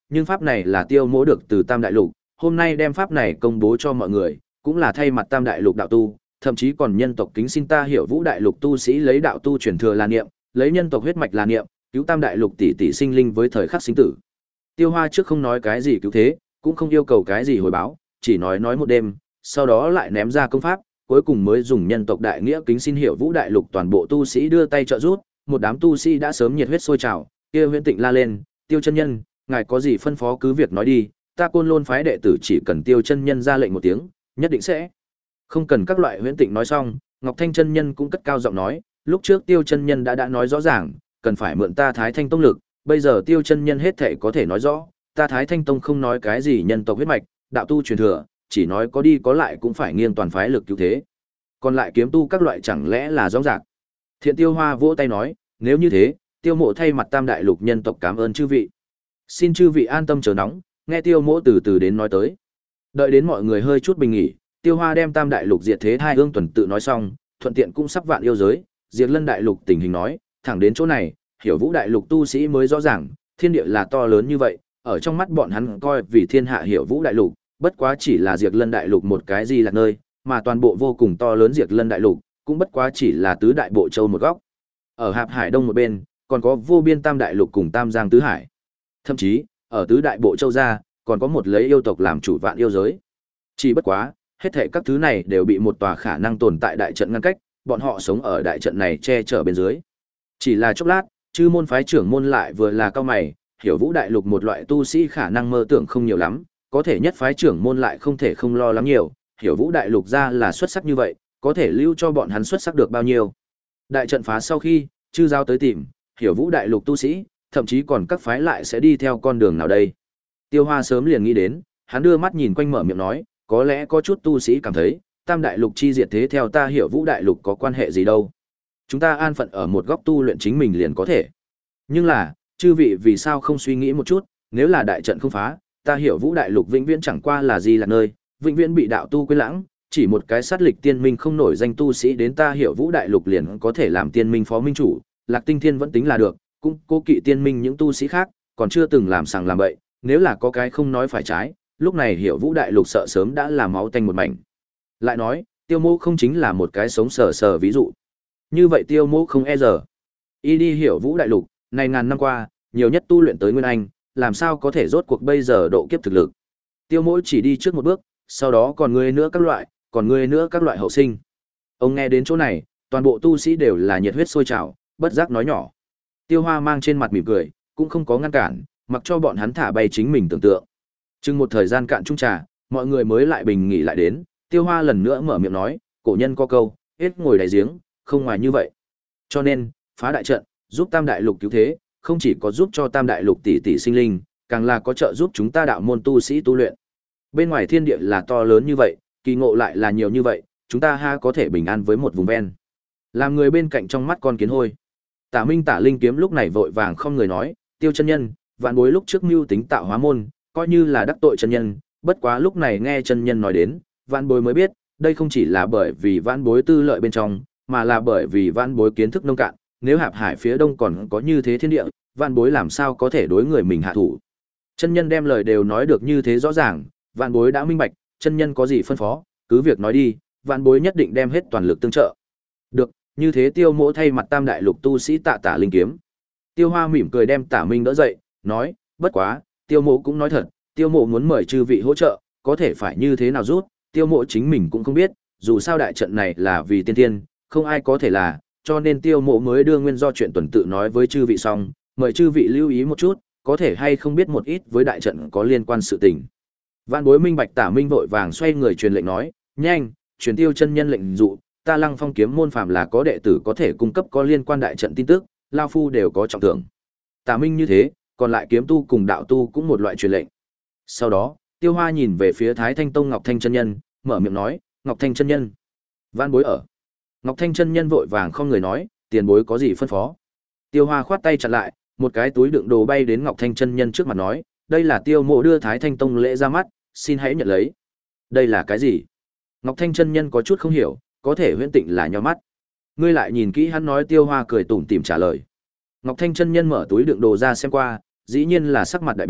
nhưng pháp này là Tiêu Mỗ được từ Tam Đại Lục, hôm nay đem pháp này công bố cho mọi người, cũng là thay mặt Tam Đại Lục đạo tu, thậm chí còn nhân tộc kính xin ta Hiểu Vũ Đại Lục tu sĩ lấy đạo tu truyền thừa là niệm, lấy nhân tộc huyết mạch là niệm, cứu Tam Đại Lục tỷ tỷ sinh linh với thời khắc sinh tử. Tiêu Hoa trước không nói cái gì cứu thế, cũng không yêu cầu cái gì hồi báo, chỉ nói nói một đêm, sau đó lại ném ra công pháp, cuối cùng mới dùng nhân tộc đại nghĩa kính xin Hiểu Vũ Đại Lục toàn bộ tu sĩ đưa tay trợ giúp, một đám tu sĩ đã sớm nhiệt huyết sôi trào, kia Huyễn Tịnh la lên, "Tiêu chân nhân, ngài có gì phân phó cứ việc nói đi, ta Côn Lôn phái đệ tử chỉ cần Tiêu chân nhân ra lệnh một tiếng, nhất định sẽ." Không cần các loại Huyễn Tịnh nói xong, Ngọc Thanh chân nhân cũng cất cao giọng nói, "Lúc trước Tiêu chân nhân đã đã nói rõ ràng, cần phải mượn ta Thái Thanh tông lực, bây giờ Tiêu chân nhân hết thảy có thể nói rõ, ta Thái Thanh tông không nói cái gì nhân tộc huyết mạch, đạo tu truyền thừa, chỉ nói có đi có lại cũng phải nghiêng toàn phái lực cứu thế. Còn lại kiếm tu các loại chẳng lẽ là rõ ràng." Thiện Tiêu Hoa vỗ tay nói, "Nếu như thế, Tiêu Mộ thay mặt Tam Đại Lục nhân tộc cảm ơn chư vị. Xin chư vị an tâm chờ nóng, nghe Tiêu Mộ từ từ đến nói tới." Đợi đến mọi người hơi chút bình nghỉ, Tiêu Hoa đem Tam Đại Lục diệt thế hai ương tuần tự nói xong, thuận tiện cũng sắp vạn yêu giới, Diệt Lân Đại Lục tình hình nói, thẳng đến chỗ này, Hiểu Vũ Đại Lục tu sĩ mới rõ ràng, thiên địa là to lớn như vậy, ở trong mắt bọn hắn coi vì thiên hạ Hiểu Vũ Đại Lục, bất quá chỉ là Diệt Lân Đại Lục một cái gì là nơi, mà toàn bộ vô cùng to lớn Diệt Lân Đại Lục, cũng bất quá chỉ là tứ đại bộ châu một góc. Ở Hạp Hải Đông một bên, còn có vô biên Tam Đại Lục cùng Tam Giang tứ hải. Thậm chí, ở tứ đại bộ châu ra, còn có một lấy yêu tộc làm chủ vạn yêu giới. Chỉ bất quá, hết thảy các thứ này đều bị một tòa khả năng tồn tại đại trận ngăn cách, bọn họ sống ở đại trận này che chở bên dưới. Chỉ là chốc lát, chư môn phái trưởng môn lại vừa là cao mày, Hiểu Vũ Đại Lục một loại tu sĩ khả năng mơ tưởng không nhiều lắm, có thể nhất phái trưởng môn lại không thể không lo lắng nhiều, Hiểu Vũ Đại Lục ra là xuất sắc như vậy, có thể lưu cho bọn hắn xuất sắc được bao nhiêu. Đại trận phá sau khi, chư giao tới tìm, Hiểu Vũ Đại Lục tu sĩ, thậm chí còn các phái lại sẽ đi theo con đường nào đây. Tiêu Hoa sớm liền nghĩ đến, hắn đưa mắt nhìn quanh mở miệng nói, có lẽ có chút tu sĩ cảm thấy, Tam Đại Lục chi diệt thế theo ta Hiểu Vũ Đại Lục có quan hệ gì đâu. Chúng ta an phận ở một góc tu luyện chính mình liền có thể. Nhưng là, chư vị vì sao không suy nghĩ một chút, nếu là đại trận không phá, ta Hiểu Vũ Đại Lục vĩnh viễn chẳng qua là gì là nơi, vĩnh viễn bị đạo tu quên lãng, chỉ một cái sát lịch tiên minh không nổi danh tu sĩ đến ta Hiểu Vũ Đại Lục liền có thể làm tiên minh phó minh chủ, Lạc Tinh Thiên vẫn tính là được, cũng cố kỵ tiên minh những tu sĩ khác, còn chưa từng làm sằng làm bậy, nếu là có cái không nói phải trái, lúc này Hiểu Vũ Đại Lục sợ sớm đã là máu tanh một mảnh. Lại nói, Tiêu Mộ không chính là một cái sống sờ sờ ví dụ. Như vậy Tiêu Mộ không e giờ. Y đi Hiểu Vũ Đại Lục, này ngàn năm qua, nhiều nhất tu luyện tới Nguyên Anh, làm sao có thể rốt cuộc bây giờ độ kiếp thực lực. Tiêu Mộ chỉ đi trước một bước, sau đó còn ngươi nữa các loại, còn ngươi nữa các loại hậu sinh. Ông nghe đến chỗ này, toàn bộ tu sĩ đều là nhiệt huyết sôi trào, bất giác nói nhỏ. Tiêu Hoa mang trên mặt mỉm cười, cũng không có ngăn cản, mặc cho bọn hắn thả bay chính mình tưởng tượng. Chừng một thời gian cạn chung trà, mọi người mới lại bình nghỉ lại đến, Tiêu Hoa lần nữa mở miệng nói, cổ nhân có câu, hết ngồi đáy giếng, không ngoài như vậy. Cho nên, phá đại trận, giúp Tam Đại Lục cứu thế, không chỉ có giúp cho Tam Đại Lục tỷ tỷ sinh linh, càng là có trợ giúp chúng ta đạo môn tu sĩ tu luyện. Bên ngoài thiên địa là to lớn như vậy, kỳ ngộ lại là nhiều như vậy, chúng ta ha có thể bình an với một vùng ven. Làm người bên cạnh trong mắt con kiến hôi. Tả Minh Tả Linh Kiếm lúc này vội vàng không người nói, Tiêu chân nhân, vạn bối lúc trước mưu tính tạo hóa môn, coi như là đắc tội chân nhân, bất quá lúc này nghe chân nhân nói đến, vạn bối mới biết, đây không chỉ là bởi vì vạn bối tư lợi bên trong, mà là bởi vì vạn bối kiến thức nông cạn, nếu Hạp Hải phía đông còn có như thế thiên địa, vạn bối làm sao có thể đối người mình hạ thủ. Chân nhân đem lời đều nói được như thế rõ ràng, vạn bối đã minh bạch, chân nhân có gì phân phó, cứ việc nói đi, vạn bối nhất định đem hết toàn lực tương trợ. Được, như thế Tiêu Mộ thay mặt Tam Đại Lục tu sĩ tạ Tả Linh Kiếm. Tiêu Hoa mỉm cười đem Tả Minh đỡ dậy, nói, bất quá, Tiêu Mộ cũng nói thật, Tiêu Mộ muốn mời chư vị hỗ trợ, có thể phải như thế nào rút, Tiêu Mộ chính mình cũng không biết, dù sao đại trận này là vì tiên tiên, không ai có thể là, cho nên Tiêu Mộ mới đưa nguyên do chuyện tuần tự nói với chư vị xong, mời chư vị lưu ý một chút, có thể hay không biết một ít với đại trận có liên quan sự tình. Vạn bối minh bạch. Tả Minh vội vàng xoay người truyền lệnh nói, nhanh, truyền Tiêu chân nhân lệnh dụ, ta Lăng Phong kiếm môn phàm là có đệ tử có thể cung cấp có liên quan đại trận tin tức, lao phu đều có trọng thưởng. Tả Minh như thế, còn lại kiếm tu cùng đạo tu cũng một loại truyền lệnh. Sau đó, Tiêu Hoa nhìn về phía Thái Thanh Tông Ngọc Thanh chân nhân, mở miệng nói, Ngọc Thanh chân nhân, vạn bối ở. Ngọc Thanh chân nhân vội vàng không người nói, tiền bối có gì phân phó. Tiêu Hoa khoát tay chặn lại, một cái túi đựng đồ bay đến Ngọc Thanh chân nhân trước mặt nói, đây là Tiêu Mộ đưa Thái Thanh Tông lễ ra mắt, xin hãy nhận lấy. Đây là cái gì? Ngọc Thanh chân nhân có chút không hiểu, có thể Huyễn Tịnh là nhíu mắt. Ngươi lại nhìn kỹ hắn nói. Tiêu Hoa cười tủm tỉm trả lời. Ngọc Thanh chân nhân mở túi đựng đồ ra xem qua, dĩ nhiên là sắc mặt đại biến,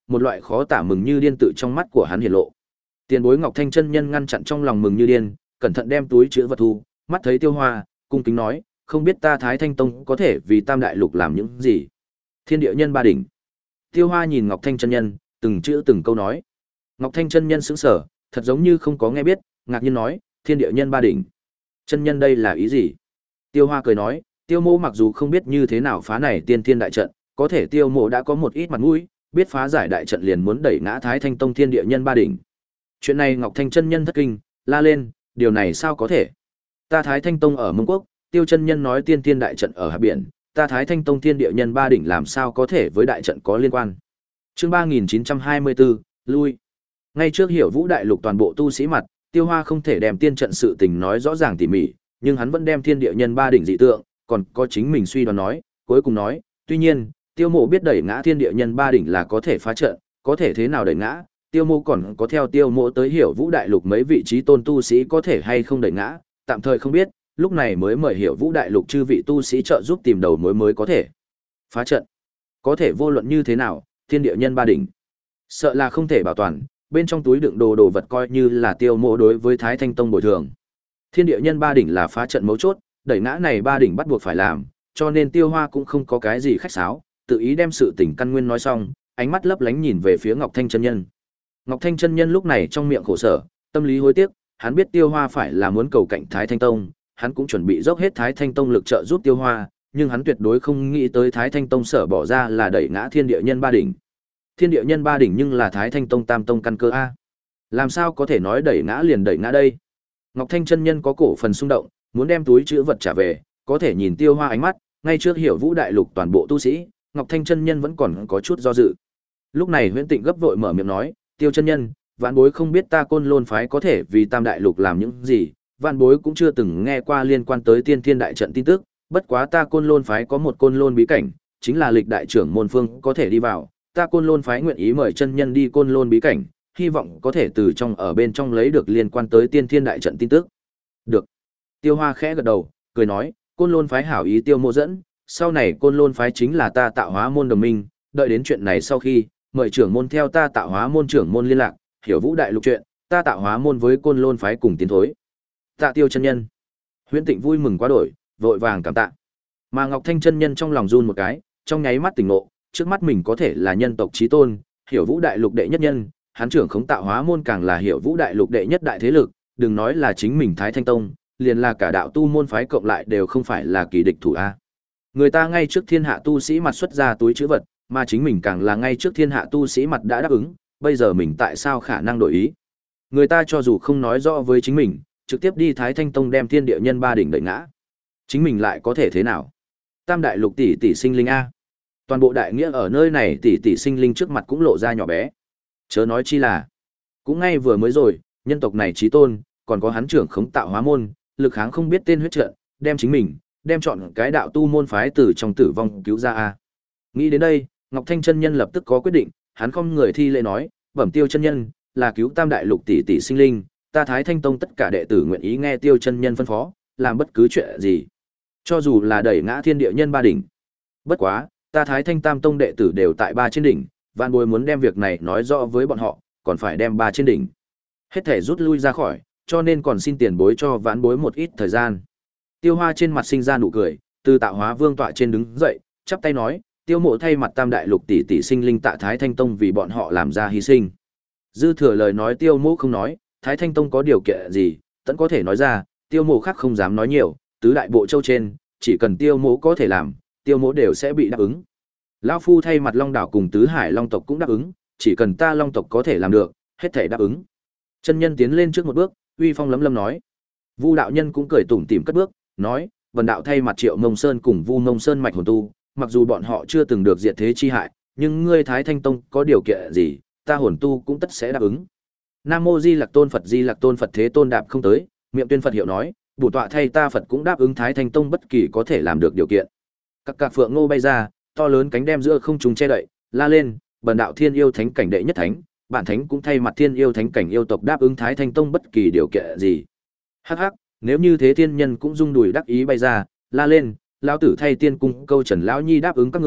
một loại khó tả mừng như điên tự trong mắt của hắn hiện lộ. Tiền bối Ngọc Thanh chân nhân ngăn chặn trong lòng mừng như điên, cẩn thận đem túi chứa vật thu, mắt thấy Tiêu Hoa, cung kính nói, không biết ta Thái Thanh Tông có thể vì Tam Đại Lục làm những gì? Thiên địa nhân ba đỉnh. Tiêu Hoa nhìn Ngọc Thanh chân nhân, từng chữ từng câu nói. Ngọc Thanh chân nhân sững sờ, thật giống như không có nghe biết, ngạc nhiên nói, thiên địa nhân ba đỉnh. Chân nhân đây là ý gì? Tiêu Hoa cười nói, Tiêu Mộ mặc dù không biết như thế nào phá này tiên thiên đại trận, có thể Tiêu Mộ đã có một ít mặt mũi, biết phá giải đại trận liền muốn đẩy ngã Thái Thanh Tông thiên địa nhân ba đỉnh. Chuyện này Ngọc Thanh chân nhân thất kinh, la lên, điều này sao có thể? Ta Thái Thanh Tông ở Mông Quốc, Tiêu chân nhân nói tiên thiên đại trận ở Hạ Biển, ta Thái Thanh Tông thiên địa nhân ba đỉnh làm sao có thể với đại trận có liên quan? Chương ba nghìn chín trăm hai mươi bốn, lui. Ngay trước Hiểu Vũ đại lục toàn bộ tu sĩ mặt, Tiêu Hoa không thể đem tiên trận sự tình nói rõ ràng tỉ mỉ, nhưng hắn vẫn đem thiên địa nhân ba đỉnh dị tượng, còn có chính mình suy đoán nói, cuối cùng nói, tuy nhiên, Tiêu Mộ biết đẩy ngã thiên địa nhân ba đỉnh là có thể phá trận, có thể thế nào đẩy ngã, Tiêu Mộ còn có theo Tiêu Mộ tới Hiểu Vũ đại lục mấy vị trí tôn tu sĩ có thể hay không đẩy ngã, tạm thời không biết, lúc này mới mời Hiểu Vũ đại lục chư vị tu sĩ trợ giúp tìm đầu mối mới có thể phá trận. Có thể vô luận như thế nào, thiên địa nhân ba đỉnh sợ là không thể bảo toàn, bên trong túi đựng đồ đồ vật coi như là Tiêu Mộ đối với Thái Thanh Tông bồi thường. Thiên địa nhân ba đỉnh là phá trận mấu chốt, đẩy ngã này ba đỉnh bắt buộc phải làm, cho nên Tiêu Hoa cũng không có cái gì khách sáo, tự ý đem sự tình căn nguyên nói xong, ánh mắt lấp lánh nhìn về phía Ngọc Thanh chân nhân. Ngọc Thanh chân nhân lúc này trong miệng khổ sở, tâm lý hối tiếc, hắn biết Tiêu Hoa phải là muốn cầu cạnh Thái Thanh Tông, hắn cũng chuẩn bị dốc hết Thái Thanh Tông lực trợ giúp Tiêu Hoa, nhưng hắn tuyệt đối không nghĩ tới Thái Thanh Tông sở bỏ ra là đẩy ngã thiên địa nhân ba đỉnh. Thiên địa nhân ba đỉnh nhưng là Thái Thanh Tông tam tông căn cơ a. Làm sao có thể nói đẩy ngã liền đẩy ngã đây? Ngọc Thanh chân nhân có cổ phần xung động, muốn đem túi trữ vật trả về, có thể nhìn Tiêu Hoa ánh mắt, ngay trước Hiểu Vũ đại lục toàn bộ tu sĩ, Ngọc Thanh chân nhân vẫn còn có chút do dự. Lúc này Huyễn Tịnh gấp vội mở miệng nói, "Tiêu chân nhân, vạn bối không biết ta Côn Lôn phái có thể vì Tam đại lục làm những gì, vạn bối cũng chưa từng nghe qua liên quan tới Tiên Thiên đại trận tin tức, bất quá ta Côn Lôn phái có một Côn Lôn bí cảnh, chính là lịch đại trưởng môn phương có thể đi vào, ta Côn Lôn phái nguyện ý mời chân nhân đi Côn Lôn bí cảnh, hy vọng có thể từ trong ở bên trong lấy được liên quan tới Tiên Thiên đại trận tin tức." Được. Tiêu Hoa khẽ gật đầu, cười nói, Côn Lôn phái hảo ý Tiêu Mộ dẫn, sau này Côn Lôn phái chính là ta Tạo Hóa môn đồng minh, đợi đến chuyện này sau khi, mời trưởng môn theo ta Tạo Hóa môn trưởng môn liên lạc, Hiểu Vũ đại lục chuyện, ta Tạo Hóa môn với Côn Lôn phái cùng tiến thối. Tạ Tiêu chân nhân. Huyễn Tịnh vui mừng quá đổi, vội vàng cảm tạ. Mà Ngọc Thanh chân nhân trong lòng run một cái, trong nháy mắt tỉnh ngộ, trước mắt mình có thể là nhân tộc chí tôn, Hiểu Vũ đại lục đệ nhất nhân, hắn trưởng khống Tạo Hóa môn càng là Hiểu Vũ đại lục đệ nhất đại thế lực, đừng nói là chính mình Thái Thanh Tông, liền là cả đạo tu môn phái cộng lại đều không phải là kỳ địch thủ a. Người ta ngay trước thiên hạ tu sĩ mặt xuất ra túi trữ vật, mà chính mình càng là ngay trước thiên hạ tu sĩ mặt đã đáp ứng, bây giờ mình tại sao khả năng đổi ý? Người ta cho dù không nói rõ với chính mình, trực tiếp đi Thái Thanh Tông đem thiên địa nhân ba đỉnh đẩy ngã, chính mình lại có thể thế nào? Tam đại lục tỷ tỷ sinh linh a. Toàn bộ đại nghĩa ở nơi này tỷ tỷ sinh linh trước mặt cũng lộ ra nhỏ bé. Chớ nói chi là, cũng ngay vừa mới rồi, nhân tộc này chí tôn, còn có hắn trưởng khống Tạo Hóa môn, lực kháng không biết tên huyết trận, đem chính mình, đem chọn cái đạo tu môn phái từ trong tử vong cứu ra a. Nghĩ đến đây, Ngọc Thanh chân nhân lập tức có quyết định, hắn không người thi lễ nói, bẩm Tiêu chân nhân, là cứu Tam đại lục tỷ tỷ sinh linh, ta Thái Thanh Tông tất cả đệ tử nguyện ý nghe Tiêu chân nhân phân phó, làm bất cứ chuyện gì, cho dù là đẩy ngã thiên địa nhân ba đỉnh. Bất quá, ta Thái Thanh Tam Tông đệ tử đều tại ba trên đỉnh, vạn bối muốn đem việc này nói rõ với bọn họ, còn phải đem ba trên đỉnh hết thể rút lui ra khỏi, cho nên còn xin tiền bối cho vãn bối một ít thời gian. Tiêu Hoa trên mặt sinh ra nụ cười, từ Tạo Hóa vương tọa trên đứng dậy, chắp tay nói, Tiêu Mộ thay mặt Tam đại lục tỷ tỷ sinh linh tạ Thái Thanh Tông vì bọn họ làm ra hy sinh. Dư thừa lời nói Tiêu Mộ không nói, Thái Thanh Tông có điều kiện gì, tẫn có thể nói ra, Tiêu Mộ khác không dám nói nhiều, tứ đại bộ châu trên, chỉ cần Tiêu Mộ có thể làm, Tiêu Mộ đều sẽ bị đáp ứng. Lão phu thay mặt Long đảo cùng tứ hải Long tộc cũng đáp ứng, chỉ cần ta Long tộc có thể làm được, hết thể đáp ứng. Chân nhân tiến lên trước một bước, uy phong lấm lấm nói. Vu đạo nhân cũng cười tủm tỉm cất bước, nói, Vân đạo thay mặt Triệu Mông Sơn cùng Vu Mông Sơn mạch hồn tu, mặc dù bọn họ chưa từng được diệt thế chi hại, nhưng ngươi Thái Thanh Tông có điều kiện gì, ta hồn tu cũng tất sẽ đáp ứng. Nam mô Di Lặc Tôn Phật, Di Lặc Tôn Phật thế tôn đạp không tới, miệng tuyên Phật hiệu nói, bổ tọa thay ta Phật cũng đáp ứng Thái Thanh Tông bất kỳ có thể làm được điều kiện. Các cạc phượng ngô bay ra, to lớn cánh đem giữa không trung che đậy, la lên, Bần đạo Thiên Yêu Thánh cảnh đệ nhất thánh, bản thánh cũng thay mặt Thiên Yêu Thánh cảnh yêu tộc đáp ứng Thái Thanh Tông bất kỳ điều kiện gì. Hắc hắc, nếu như thế thiên nhân cũng rung đùi đắc ý bay ra, la lên, lão tử thay tiên cung câu Trần lão nhi đáp ứng các ngươi,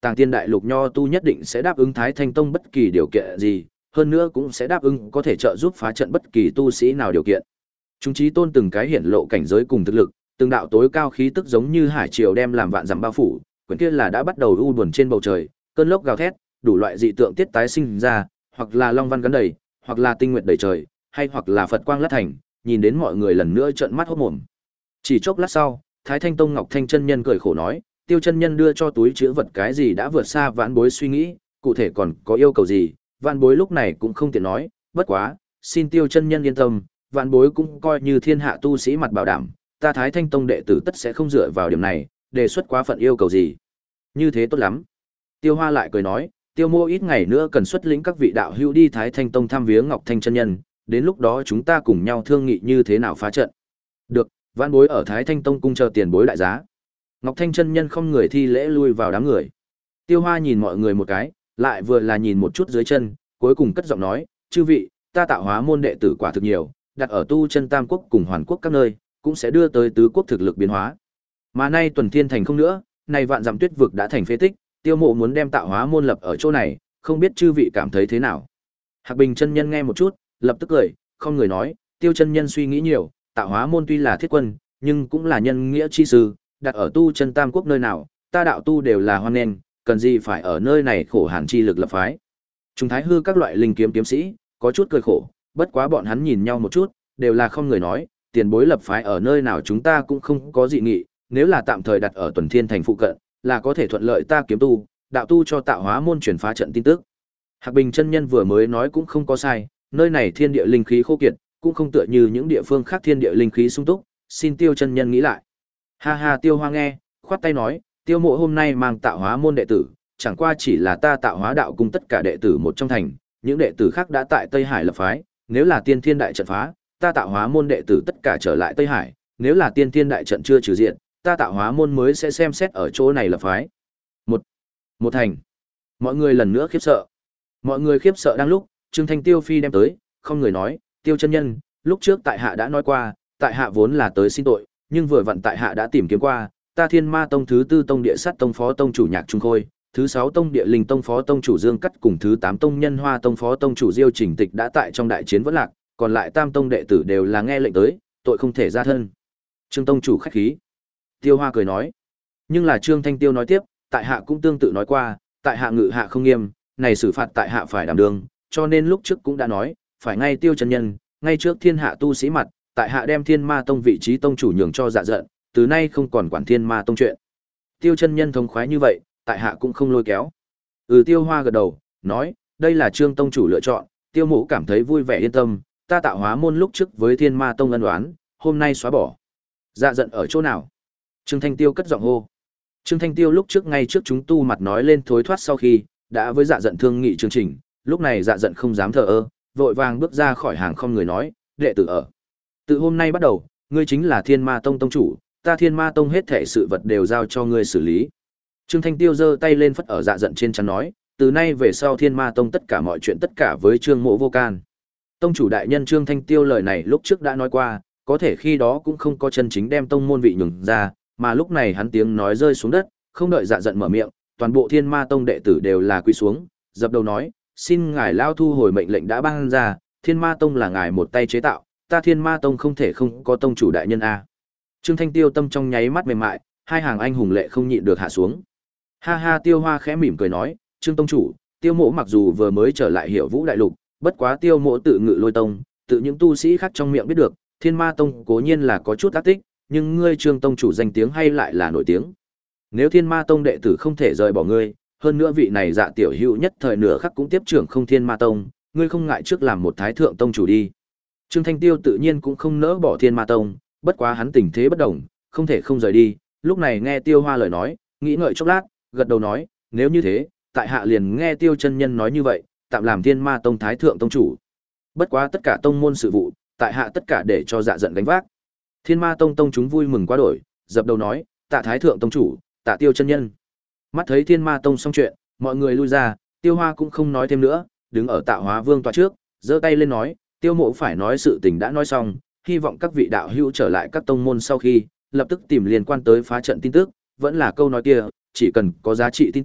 Tàng Tiên Đại Lục nho tu nhất định sẽ đáp ứng Thái Thanh Tông bất kỳ điều kiện gì, hơn nữa cũng sẽ đáp ứng có thể trợ giúp phá trận bất kỳ tu sĩ nào điều kiện. Chúng chí tôn từng cái hiển lộ cảnh giới cùng thực lực, từng đạo tối cao khí tức giống như hải triều đem làm vạn dặm bao phủ, quyển kia là đã bắt đầu u buồn trên bầu trời, cơn lốc gào thét, đủ loại dị tượng tiết tái sinh ra, hoặc là long văn gắn đầy, hoặc là tinh nguyệt đầy trời, hay hoặc là Phật quang lát thành, nhìn đến mọi người lần nữa trợn mắt hốt mồm. Chỉ chốc lát sau, Thái Thanh Tông Ngọc Thanh chân nhân cười khổ nói, Tiêu chân nhân đưa cho túi chứa vật cái gì đã vượt xa vãn bối suy nghĩ, cụ thể còn có yêu cầu gì, vãn bối lúc này cũng không tiện nói, bất quá, xin Tiêu chân nhân yên tâm, vãn bối cũng coi như thiên hạ tu sĩ mặt bảo đảm, ta Thái Thanh Tông đệ tử tất sẽ không dựa vào điểm này, đề xuất quá phận yêu cầu gì. Như thế tốt lắm. Tiêu Hoa lại cười nói, Tiêu Mô ít ngày nữa cần xuất lĩnh các vị đạo hữu đi Thái Thanh Tông thăm viếng Ngọc Thanh chân nhân, đến lúc đó chúng ta cùng nhau thương nghị như thế nào phá trận. Được, vãn bối ở Thái Thanh Tông cung chờ tiền bối đại giá. Ngọc Thanh chân nhân không người thi lễ lui vào đám người. Tiêu Hoa nhìn mọi người một cái, lại vừa là nhìn một chút dưới chân, cuối cùng cất giọng nói, chư vị, ta tạo hóa môn đệ tử quả thực nhiều, đặt ở tu chân tam quốc cùng hoàn quốc các nơi, cũng sẽ đưa tới tứ quốc thực lực biến hóa. Mà nay Tuần Thiên thành không nữa, nay vạn dặm tuyết vực đã thành phế tích, Tiêu Mộ muốn đem tạo hóa môn lập ở chỗ này, không biết chư vị cảm thấy thế nào. Hạc Bình chân nhân nghe một chút, lập tức cười, không người nói, Tiêu chân nhân suy nghĩ nhiều, tạo hóa môn tuy là thiết quân, nhưng cũng là nhân nghĩa chi sư, đặt ở tu chân tam quốc nơi nào, ta đạo tu đều là hoan nghênh, cần gì phải ở nơi này khổ hàn chi lực lập phái. Chúng thái hư các loại linh kiếm kiếm sĩ, có chút cười khổ, bất quá bọn hắn nhìn nhau một chút, đều là không người nói, tiền bối lập phái ở nơi nào chúng ta cũng không có dị nghị, nếu là tạm thời đặt ở Tuần Thiên thành phụ cận, là có thể thuận lợi ta kiếm tu, đạo tu cho tạo hóa môn truyền phá trận tin tức. Hạc Bình chân nhân vừa mới nói cũng không có sai, nơi này thiên địa linh khí khô kiệt, cũng không tựa như những địa phương khác thiên địa linh khí sung túc, xin Tiêu chân nhân nghĩ lại. Ha ha, Tiêu Hoa nghe, khoát tay nói, Tiêu Mộ hôm nay mang tạo hóa môn đệ tử, chẳng qua chỉ là ta tạo hóa đạo cung tất cả đệ tử một trong thành, những đệ tử khác đã tại Tây Hải lập phái, nếu là tiên thiên đại trận phá, ta tạo hóa môn đệ tử tất cả trở lại Tây Hải, nếu là tiên thiên đại trận chưa trừ diện, ta tạo hóa môn mới sẽ xem xét ở chỗ này lập phái. Một, một thành. Mọi người lần nữa khiếp sợ. Mọi người khiếp sợ đang lúc, Trương Thanh Tiêu Phi đem tới, không người nói, Tiêu chân nhân, lúc trước tại hạ đã nói qua, tại hạ vốn là tới xin tội, nhưng vừa vặn tại hạ đã tìm kiếm qua, ta Thiên Ma tông thứ tư tông địa sát tông phó tông chủ Nhạc Trung Khôi, thứ sáu tông địa linh tông phó tông chủ Dương Cắt cùng thứ tám tông nhân hoa tông phó tông chủ Diêu Trình Tịch đã tại trong đại chiến vẫn lạc, còn lại tam tông đệ tử đều là nghe lệnh tới, tội không thể ra thân. Trương tông chủ khách khí. Tiêu Hoa cười nói. Nhưng là Trương Thanh Tiêu nói tiếp, tại hạ cũng tương tự nói qua, tại hạ ngự hạ không nghiêm, này xử phạt tại hạ phải đảm đương, cho nên lúc trước cũng đã nói, phải ngay Tiêu chân nhân, ngay trước thiên hạ tu sĩ mặt, tại hạ đem Thiên Ma tông vị trí tông chủ nhường cho Dạ Dận, từ nay không còn quản Thiên Ma tông chuyện. Tiêu chân nhân thống khoái như vậy, tại hạ cũng không lôi kéo. Ừ, Tiêu Hoa gật đầu, nói, đây là Trương tông chủ lựa chọn, Tiêu Mộ cảm thấy vui vẻ yên tâm, ta tạo hóa môn lúc trước với Thiên Ma tông ân oán, hôm nay xóa bỏ. Dạ Dận ở chỗ nào? Trương Thanh Tiêu cất giọng hô. Trương Thanh Tiêu lúc trước ngay trước chúng tu mặt nói lên thối thoát sau khi, đã với Dạ Dận thương nghị chương trình, lúc này Dạ Dận không dám thờ ơ, vội vàng bước ra khỏi hàng không người nói, đệ tử ở. Từ hôm nay bắt đầu, ngươi chính là Thiên Ma tông tông chủ, ta Thiên Ma tông hết thảy sự vật đều giao cho ngươi xử lý. Trương Thanh Tiêu giơ tay lên phất ở Dạ Dận trên trán nói, từ nay về sau Thiên Ma tông tất cả mọi chuyện tất cả với Trương Mộ vô can. Tông chủ đại nhân Trương Thanh Tiêu lời này lúc trước đã nói qua, có thể khi đó cũng không có chân chính đem tông môn vị nhường ra, mà lúc này hắn tiếng nói rơi xuống đất, không đợi Dạ Dận mở miệng, toàn bộ Thiên Ma tông đệ tử đều là quỳ xuống, dập đầu nói, xin ngài lao thu hồi mệnh lệnh đã ban ra, Thiên Ma tông là ngài một tay chế tạo, ta Thiên Ma tông không thể không có tông chủ đại nhân a. Trương Thanh Tiêu tâm trong nháy mắt mềm mại, hai hàng anh hùng lệ không nhịn được hạ xuống. Ha ha, Tiêu Hoa khẽ mỉm cười nói, Trương tông chủ, Tiêu Mộ mặc dù vừa mới trở lại Hiểu Vũ đại lục, bất quá Tiêu Mộ tự ngự Lôi tông, tự những tu sĩ khác trong miệng biết được, Thiên Ma tông cố nhiên là có chút ác tích, nhưng ngươi Trương tông chủ danh tiếng hay lại là nổi tiếng. Nếu Thiên Ma tông đệ tử không thể rời bỏ ngươi, hơn nữa vị này Dạ tiểu hữu nhất thời nửa khắc cũng tiếp trưởng không Thiên Ma tông, ngươi không ngại trước làm một thái thượng tông chủ đi. Trương Thanh Tiêu tự nhiên cũng không nỡ bỏ Thiên Ma tông, bất quá hắn tình thế bất đồng, không thể không rời đi, lúc này nghe Tiêu Hoa lời nói, nghĩ ngợi chốc lát, gật đầu nói, nếu như thế, tại hạ liền nghe Tiêu chân nhân nói như vậy, tạm làm Thiên Ma tông thái thượng tông chủ. Bất quá tất cả tông môn sự vụ, tại hạ tất cả để cho Dạ Dận gánh vác. Thiên Ma tông tông chúng vui mừng quá đổi, dập đầu nói, tạ thái thượng tông chủ, tạ Tiêu chân nhân. Mắt thấy Thiên Ma tông xong chuyện, mọi người lui ra, Tiêu Hoa cũng không nói thêm nữa, đứng ở Tạo Hóa Vương tọa trước, giơ tay lên nói, Tiêu Mộ phải nói sự tình đã nói xong, hy vọng các vị đạo hữu trở lại các tông môn sau khi, lập tức tìm liên quan tới phá trận tin tức, vẫn là câu nói kia, chỉ cần có giá trị tin tức,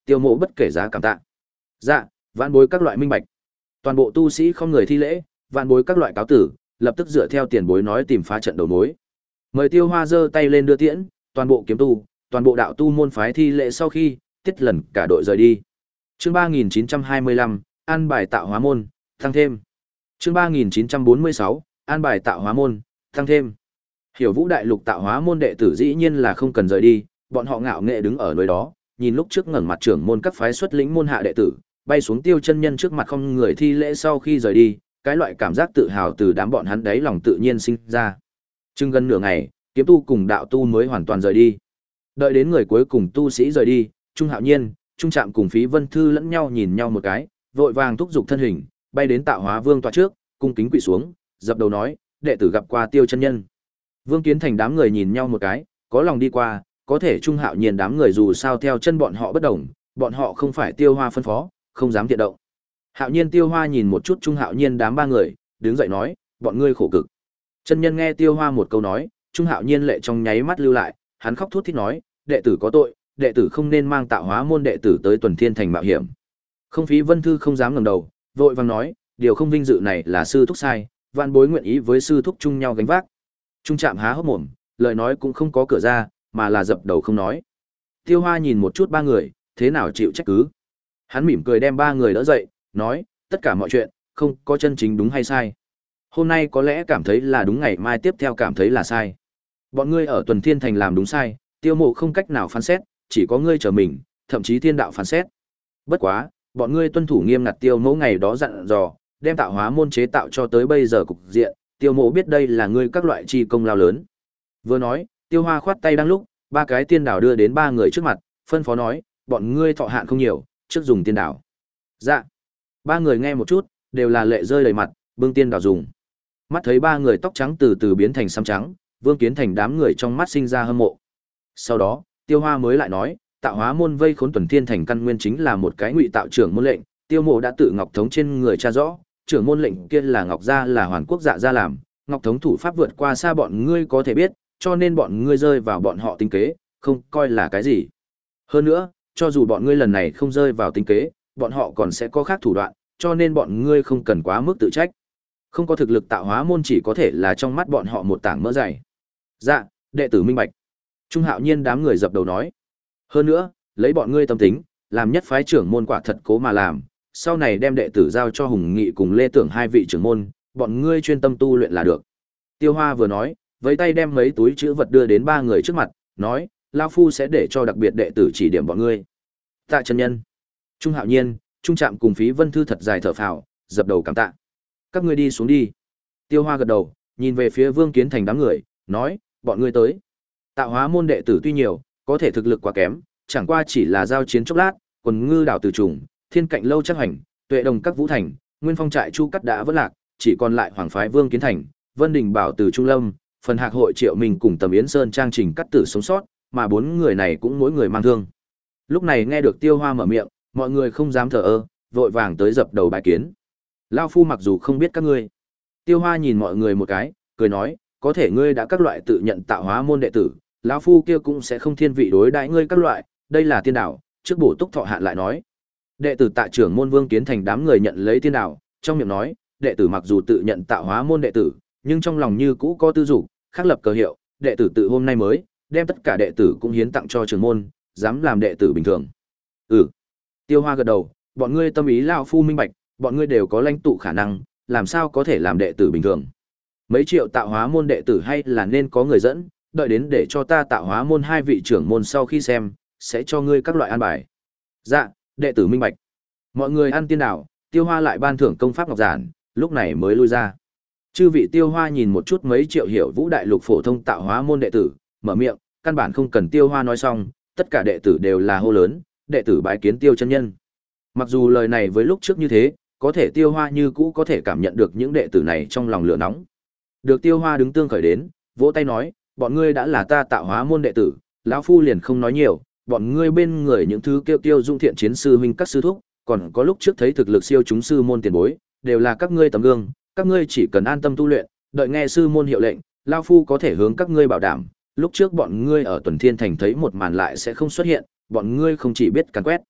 Tiêu Mộ bất kể giá cảm tạ. Dạ, vạn bối các loại minh bạch. Toàn bộ tu sĩ không người thi lễ, vạn bối các loại cáo tử, lập tức dựa theo tiền bối nói tìm phá trận đầu mối. Mời Tiêu Hoa giơ tay lên đưa tiễn, toàn bộ kiếm tu, toàn bộ đạo tu môn phái thi lễ sau khi, tiết lần cả đội rời đi. Chương ba nghìn chín trăm hai mươi lăm, an bài tạo hóa môn, tăng thêm. Chương ba nghìn chín trăm bốn mươi sáu, an bài tạo hóa môn, tăng thêm. Hiểu Vũ đại lục tạo hóa môn đệ tử dĩ nhiên là không cần rời đi, bọn họ ngạo nghệ đứng ở nơi đó, nhìn lúc trước ngẩng mặt trưởng môn các phái xuất lĩnh môn hạ đệ tử, bay xuống Tiêu chân nhân trước mặt không người thi lễ sau khi rời đi, cái loại cảm giác tự hào từ đám bọn hắn đấy lòng tự nhiên sinh ra. Chừng gần nửa ngày, kiếm tu cùng đạo tu mới hoàn toàn rời đi. Đợi đến người cuối cùng tu sĩ rời đi, Trung Hạo Nhiên, Trung Trạm cùng Phí Vân Thư lẫn nhau nhìn nhau một cái, vội vàng thúc giục thân hình, bay đến Tạo Hóa Vương tọa trước, cung kính quỳ xuống, dập đầu nói, đệ tử gặp qua Tiêu chân nhân. Vương Kiến Thành đám người nhìn nhau một cái, có lòng đi qua, có thể Trung Hạo Nhiên đám người dù sao theo chân bọn họ bất đồng, bọn họ không phải Tiêu Hoa phân phó, không dám tiện động. Hạo Nhiên Tiêu Hoa nhìn một chút Trung Hạo Nhiên đám ba người, đứng dậy nói, bọn ngươi khổ cực. Chân nhân nghe Tiêu Hoa một câu nói, Trung Hạo Nhiên lệ trong nháy mắt lưu lại, hắn khóc thút thít nói, đệ tử có tội, đệ tử không nên mang Tạo Hóa môn đệ tử tới Tuần Thiên thành mạo hiểm. Không Phí Vân Thư không dám ngẩng đầu, vội vàng nói, điều không vinh dự này là sư thúc sai, vạn bối nguyện ý với sư thúc chung nhau gánh vác. Trung Trạm há hốc mồm, lời nói cũng không có cửa ra, mà là dập đầu không nói. Tiêu Hoa nhìn một chút ba người, thế nào chịu trách cứ. Hắn mỉm cười đem ba người đỡ dậy, nói, tất cả mọi chuyện, không có chân chính đúng hay sai. Hôm nay có lẽ cảm thấy là đúng, ngày mai tiếp theo cảm thấy là sai. Bọn ngươi ở Tuần Thiên thành làm đúng sai, Tiêu Mộ không cách nào phán xét, chỉ có ngươi chờ mình, thậm chí thiên đạo phán xét. Bất quá, bọn ngươi tuân thủ nghiêm ngặt Tiêu Mộ ngày đó dặn dò, đem Tạo Hóa môn chế tạo cho tới bây giờ cục diện, Tiêu Mộ biết đây là ngươi các loại chi công lao lớn. Vừa nói, Tiêu Hoa khoát tay đang lúc, ba cái tiên đảo đưa đến ba người trước mặt, phân phó nói, bọn ngươi thọ hạn không nhiều, trước dùng tiên đảo. Dạ. Ba người nghe một chút, đều là lệ rơi đầy mặt, bưng tiên đảo dùng. Mắt thấy ba người tóc trắng từ từ biến thành xám trắng, Vương Kiến Thành đám người trong mắt sinh ra hâm mộ. Sau đó, Tiêu Hoa mới lại nói, Tạo Hóa môn vây khốn Tuần Thiên thành căn nguyên chính là một cái ngụy tạo trưởng môn lệnh, Tiêu Mộ đã tự Ngọc Thống trên người tra rõ, trưởng môn lệnh kia là Ngọc gia là Hoàn Quốc dạ gia làm, Ngọc Thống thủ pháp vượt qua xa bọn ngươi có thể biết, cho nên bọn ngươi rơi vào bọn họ tính kế, không coi là cái gì. Hơn nữa, cho dù bọn ngươi lần này không rơi vào tính kế, bọn họ còn sẽ có khác thủ đoạn, cho nên bọn ngươi không cần quá mức tự trách. Không có thực lực Tạo Hóa môn chỉ có thể là trong mắt bọn họ một tảng mỡ dày. Dạ, đệ tử minh bạch. Trung Hạo Nhiên đám người dập đầu nói. Hơn nữa, lấy bọn ngươi tâm tính, làm nhất phái trưởng môn quả thật cố mà làm, sau này đem đệ tử giao cho Hùng Nghị cùng Lê Tưởng hai vị trưởng môn, bọn ngươi chuyên tâm tu luyện là được. Tiêu Hoa vừa nói, với tay đem mấy túi chữ vật đưa đến ba người trước mặt, nói, Lao Phu sẽ để cho đặc biệt đệ tử chỉ điểm bọn ngươi. Tạ chân nhân. Trung Hạo Nhiên, Trung Trạm cùng Phí Vân Thư thật dài thở phào, dập đầu cảm tạ. Các ngươi đi xuống đi. Tiêu Hoa gật đầu, nhìn về phía Vương Kiến Thành đám người, nói, bọn ngươi tới. Tạo Hóa môn đệ tử tuy nhiều, có thể thực lực quá kém, chẳng qua chỉ là giao chiến chốc lát, quần ngư đảo từ trùng, thiên cạnh lâu chắc hành, tuệ đồng các vũ thành, nguyên phong trại chu cắt đã vỡ lạc, chỉ còn lại Hoàng phái Vương Kiến Thành, Vân Đình Bảo từ Trung Lâm, phần hạc hội Triệu Minh cùng Tầm Yến Sơn trang trình cắt tử sống sót, mà bốn người này cũng mỗi người mang thương. Lúc này nghe được Tiêu Hoa mở miệng, mọi người không dám thở ơ, vội vàng tới dập đầu bái kiến. Lao Phu mặc dù không biết các ngươi. Tiêu Hoa nhìn mọi người một cái, cười nói, có thể ngươi đã các loại tự nhận Tạo Hóa môn đệ tử, lão phu kia cũng sẽ không thiên vị đối đãi ngươi các loại, đây là tiên đạo, trước bổ túc thọ hạn lại nói. Đệ tử Tạ trưởng môn Vương Kiến Thành đám người nhận lấy tiên đạo, trong miệng nói, đệ tử mặc dù tự nhận Tạo Hóa môn đệ tử, nhưng trong lòng như cũ có tư dục, khắc lập cờ hiệu, đệ tử tự hôm nay mới đem tất cả đệ tử cũng hiến tặng cho trưởng môn, dám làm đệ tử bình thường. Ừ. Tiêu Hoa gật đầu, bọn ngươi tâm ý lão phu minh bạch, bọn ngươi đều có lãnh tụ khả năng, làm sao có thể làm đệ tử bình thường. Mấy triệu Tạo Hóa môn đệ tử hay là nên có người dẫn, đợi đến để cho ta Tạo Hóa môn hai vị trưởng môn sau khi xem, sẽ cho ngươi các loại an bài. Dạ, đệ tử minh bạch. Mọi người ăn tiên đảo, Tiêu Hoa lại ban thưởng công pháp ngọc giản, lúc này mới lui ra. Chư vị Tiêu Hoa nhìn một chút mấy triệu hiểu vũ đại lục phổ thông Tạo Hóa môn đệ tử, mở miệng, căn bản không cần Tiêu Hoa nói xong, tất cả đệ tử đều là hô lớn, đệ tử bái kiến Tiêu chân nhân. Mặc dù lời này với lúc trước như thế, có thể Tiêu Hoa như cũ có thể cảm nhận được những đệ tử này trong lòng lửa nóng. Được Tiêu Hoa đứng tương khởi đến, vỗ tay nói, bọn ngươi đã là ta Tạo Hóa môn đệ tử, lão phu liền không nói nhiều, bọn ngươi bên người những thứ kêu tiêu dung thiện chiến sư huynh các sư thúc, còn có lúc trước thấy thực lực siêu chúng sư môn tiền bối, đều là các ngươi tấm gương, các ngươi chỉ cần an tâm tu luyện, đợi nghe sư môn hiệu lệnh, lão phu có thể hướng các ngươi bảo đảm, lúc trước bọn ngươi ở Tuần Thiên thành thấy một màn lại sẽ không xuất hiện, bọn ngươi không chỉ biết càn quét.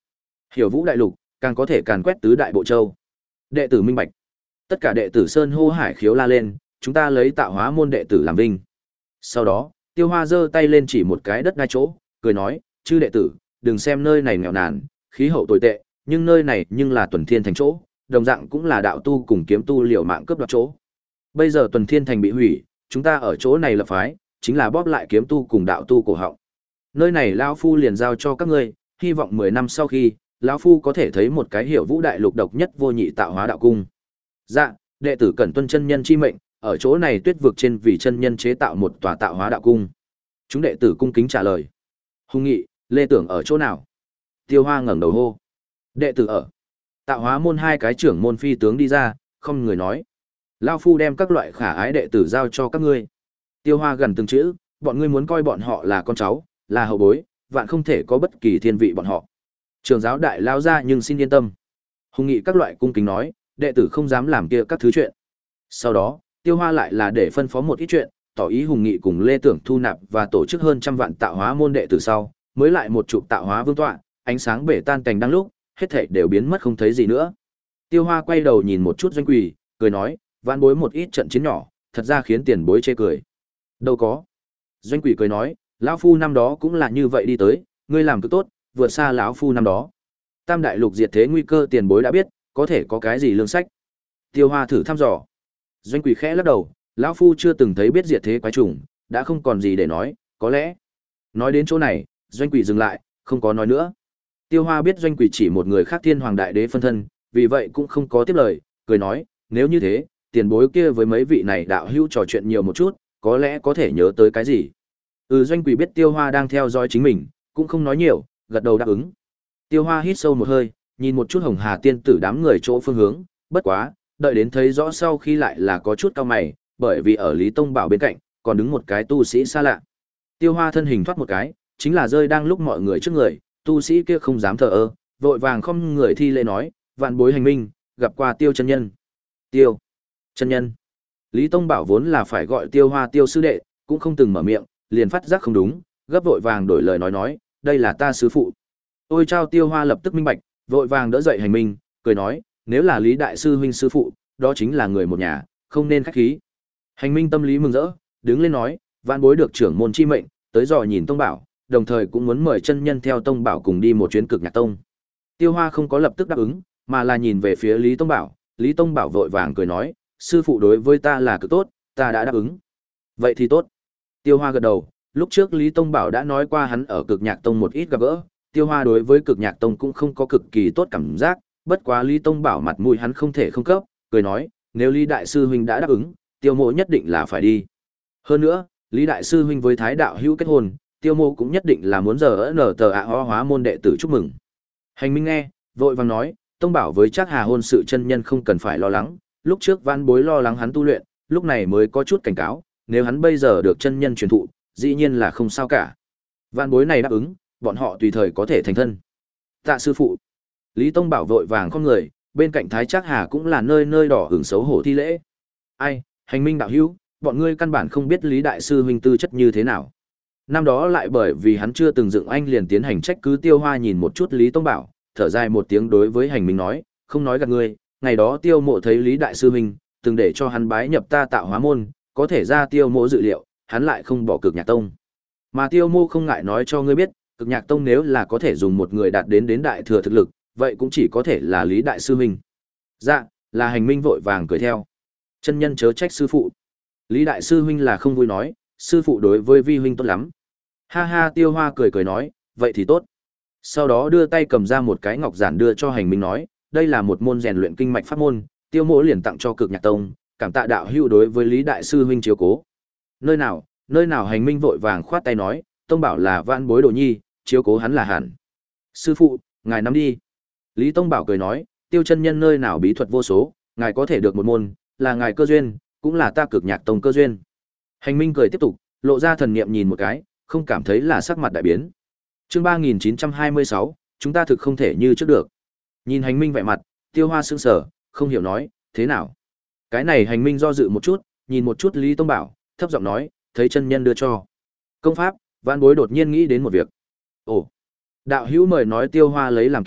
Hiểu Vũ đại lục, càng có thể càn quét tứ đại bộ châu. Đệ tử minh bạch. Tất cả đệ tử Sơn hô hải khiếu la lên, chúng ta lấy tạo hóa môn đệ tử làm vinh. Sau đó, Tiêu Hoa giơ tay lên chỉ một cái đất ngay chỗ, cười nói, chư đệ tử, đừng xem nơi này nghèo nàn, khí hậu tồi tệ, nhưng nơi này nhưng là Tuần Thiên thành chỗ, đồng dạng cũng là đạo tu cùng kiếm tu liều mạng cướp đoạt chỗ. Bây giờ Tuần Thiên thành bị hủy, chúng ta ở chỗ này lập phái, chính là bóp lại kiếm tu cùng đạo tu cổ họng. Nơi này lão phu liền giao cho các ngươi, hy vọng mười năm sau khi, lão phu có thể thấy một cái Hiểu Vũ đại lục độc nhất vô nhị tạo hóa đạo cung. Dạ, đệ tử Cẩn tuân chân nhân chi mệnh, ở chỗ này tuyết vực trên vì chân nhân chế tạo một tòa tạo hóa đạo cung. Chúng đệ tử cung kính trả lời. Hùng Nghị, Lê Tưởng ở chỗ nào? Tiêu Hoa ngẩng đầu hô. Đệ tử ở. Tạo hóa môn hai cái trưởng môn phi tướng đi ra, không người nói. Lão phu đem các loại khả ái đệ tử giao cho các ngươi. Tiêu Hoa gần từng chữ, bọn ngươi muốn coi bọn họ là con cháu, là hậu bối, vạn không thể có bất kỳ thiên vị bọn họ. Trường giáo đại lao ra nhưng xin yên tâm. Hùng Nghị các loại cung kính nói, đệ tử không dám làm kia các thứ chuyện. Sau đó, Tiêu Hoa lại là để phân phó một ít chuyện, tỏ ý Hùng Nghị cùng Lê Tưởng thu nạp và tổ chức hơn trăm vạn tạo hóa môn đệ tử sau, mới lại một chụp tạo hóa vương tọa, ánh sáng bể tan cành đang lúc, hết thảy đều biến mất không thấy gì nữa. Tiêu Hoa quay đầu nhìn một chút Doanh Quỳ, cười nói, vãn bối một ít trận chiến nhỏ, thật ra khiến tiền bối chê cười. Đâu có. Doanh Quỳ cười nói, lão phu năm đó cũng là như vậy đi tới, ngươi làm cực tốt, vượt xa lão phu năm đó. Tam đại lục diệt thế nguy cơ tiền bối đã biết, có thể có cái gì lương sách. Tiêu Hoa thử thăm dò. Doanh Quỳ khẽ lắc đầu, lão phu chưa từng thấy biết diệt thế quái trùng, đã không còn gì để nói, có lẽ. Nói đến chỗ này, Doanh Quỳ dừng lại, không có nói nữa. Tiêu Hoa biết Doanh Quỳ chỉ một người khác Thiên Hoàng đại đế phân thân, vì vậy cũng không có tiếp lời, cười nói, nếu như thế, tiền bối kia với mấy vị này đạo hữu trò chuyện nhiều một chút, có lẽ có thể nhớ tới cái gì. Ừ, Doanh Quỳ biết Tiêu Hoa đang theo dõi chính mình, cũng không nói nhiều, gật đầu đáp ứng. Tiêu Hoa hít sâu một hơi, nhìn một chút Hồng Hà tiên tử đám người chỗ phương hướng, bất quá, đợi đến thấy rõ sau khi lại là có chút cao mày, bởi vì ở Lý Tông Bảo bên cạnh, còn đứng một cái tu sĩ xa lạ. Tiêu Hoa thân hình thoát một cái, chính là rơi đang lúc mọi người trước người, tu sĩ kia không dám thờ ơ, vội vàng không người thi lễ nói, vạn bối hành minh, gặp qua Tiêu chân nhân. Tiêu chân nhân. Lý Tông Bảo vốn là phải gọi Tiêu Hoa Tiêu sư đệ, cũng không từng mở miệng, liền phát giác không đúng, gấp vội vàng đổi lời nói nói, đây là ta sư phụ. Ôi chao, Tiêu Hoa lập tức minh bạch, vội vàng đỡ dậy hành minh, cười nói, nếu là Lý đại sư huynh sư phụ, đó chính là người một nhà, không nên khách khí. Hành minh tâm lý mừng rỡ, đứng lên nói, vạn bối được trưởng môn chi mệnh, tới dò nhìn Tông Bảo, đồng thời cũng muốn mời chân nhân theo Tông Bảo cùng đi một chuyến Cực Nhạc Tông. Tiêu Hoa không có lập tức đáp ứng, mà là nhìn về phía Lý Tông Bảo, Lý Tông Bảo vội vàng cười nói, sư phụ đối với ta là cực tốt, ta đã đáp ứng. Vậy thì tốt. Tiêu Hoa gật đầu, lúc trước Lý Tông Bảo đã nói qua hắn ở Cực Nhạc Tông một ít gặp gỡ, Tiêu Hoa đối với Cực Nhạc Tông cũng không có cực kỳ tốt cảm giác, bất quá Lý Tông Bảo mặt mũi hắn không thể không cấp, cười nói, nếu Lý đại sư huynh đã đáp ứng, Tiêu Mộ nhất định là phải đi. Hơn nữa, Lý đại sư huynh với Thái đạo hữu kết hôn, Tiêu Mộ cũng nhất định là muốn giờ nở tờ ạ hóa hóa môn đệ tử chúc mừng. Hành minh nghe, vội vàng nói, Tông Bảo với Trác Hà hôn sự chân nhân không cần phải lo lắng, lúc trước Vãn Bối lo lắng hắn tu luyện, lúc này mới có chút cảnh cáo, nếu hắn bây giờ được chân nhân truyền thụ, dĩ nhiên là không sao cả. Vãn Bối này đáp ứng, bọn họ tùy thời có thể thành thân. Tạ sư phụ. Lý Tông Bảo vội vàng không người, bên cạnh Thái Trác Hà cũng là nơi nơi đỏ hưởng xấu hổ thi lễ. Ai, hành minh đạo hữu, bọn ngươi căn bản không biết Lý đại sư huynh tư chất như thế nào. Năm đó lại bởi vì hắn chưa từng dựng anh liền tiến hành trách cứ Tiêu Hoa nhìn một chút Lý Tông Bảo, thở dài một tiếng đối với hành minh nói, không nói gạt ngươi, ngày đó Tiêu Mộ thấy Lý đại sư huynh, từng để cho hắn bái nhập ta tạo hóa môn, có thể ra Tiêu Mộ dự liệu, hắn lại không bỏ Cực Nhạc Tông. Mà Tiêu Mộ không ngại nói cho ngươi biết, Cực Nhạc Tông nếu là có thể dùng một người đạt đến đến đại thừa thực lực, vậy cũng chỉ có thể là Lý đại sư huynh. Dạ, là hành minh vội vàng cười theo. Chân nhân chớ trách sư phụ. Lý đại sư huynh là không vui nói, sư phụ đối với vi huynh tốt lắm. Ha ha, Tiêu Hoa cười cười nói, vậy thì tốt. Sau đó đưa tay cầm ra một cái ngọc giản đưa cho hành minh nói, đây là một môn rèn luyện kinh mạch pháp môn, Tiêu Mộ liền tặng cho Cực Nhạc Tông, cảm tạ đạo hữu đối với Lý đại sư huynh chiếu cố. Nơi nào, nơi nào, hành minh vội vàng khoát tay nói, Tông Bảo là Vãn Bối đồ nhi, chiếu cố hắn là hẳn. Sư phụ, ngài nắm đi. Lý Tông Bảo cười nói, Tiêu chân nhân nơi nào bí thuật vô số, ngài có thể được một môn, là ngài cơ duyên, cũng là ta Cực Nhạc Tông cơ duyên. Hành minh cười tiếp tục, lộ ra thần niệm nhìn một cái, không cảm thấy là sắc mặt đại biến. Chương ba nghìn chín trăm hai mươi sáu, chúng ta thực không thể như trước được. Nhìn hành minh vẻ mặt, Tiêu Hoa sững sờ, không hiểu nói, thế nào? Cái này hành minh do dự một chút, nhìn một chút Lý Tông Bảo, thấp giọng nói, thấy chân nhân đưa cho. Công pháp, Vãn Bối đột nhiên nghĩ đến một việc. Ồ, đạo hữu mời nói Tiêu Hoa lấy làm kỳ,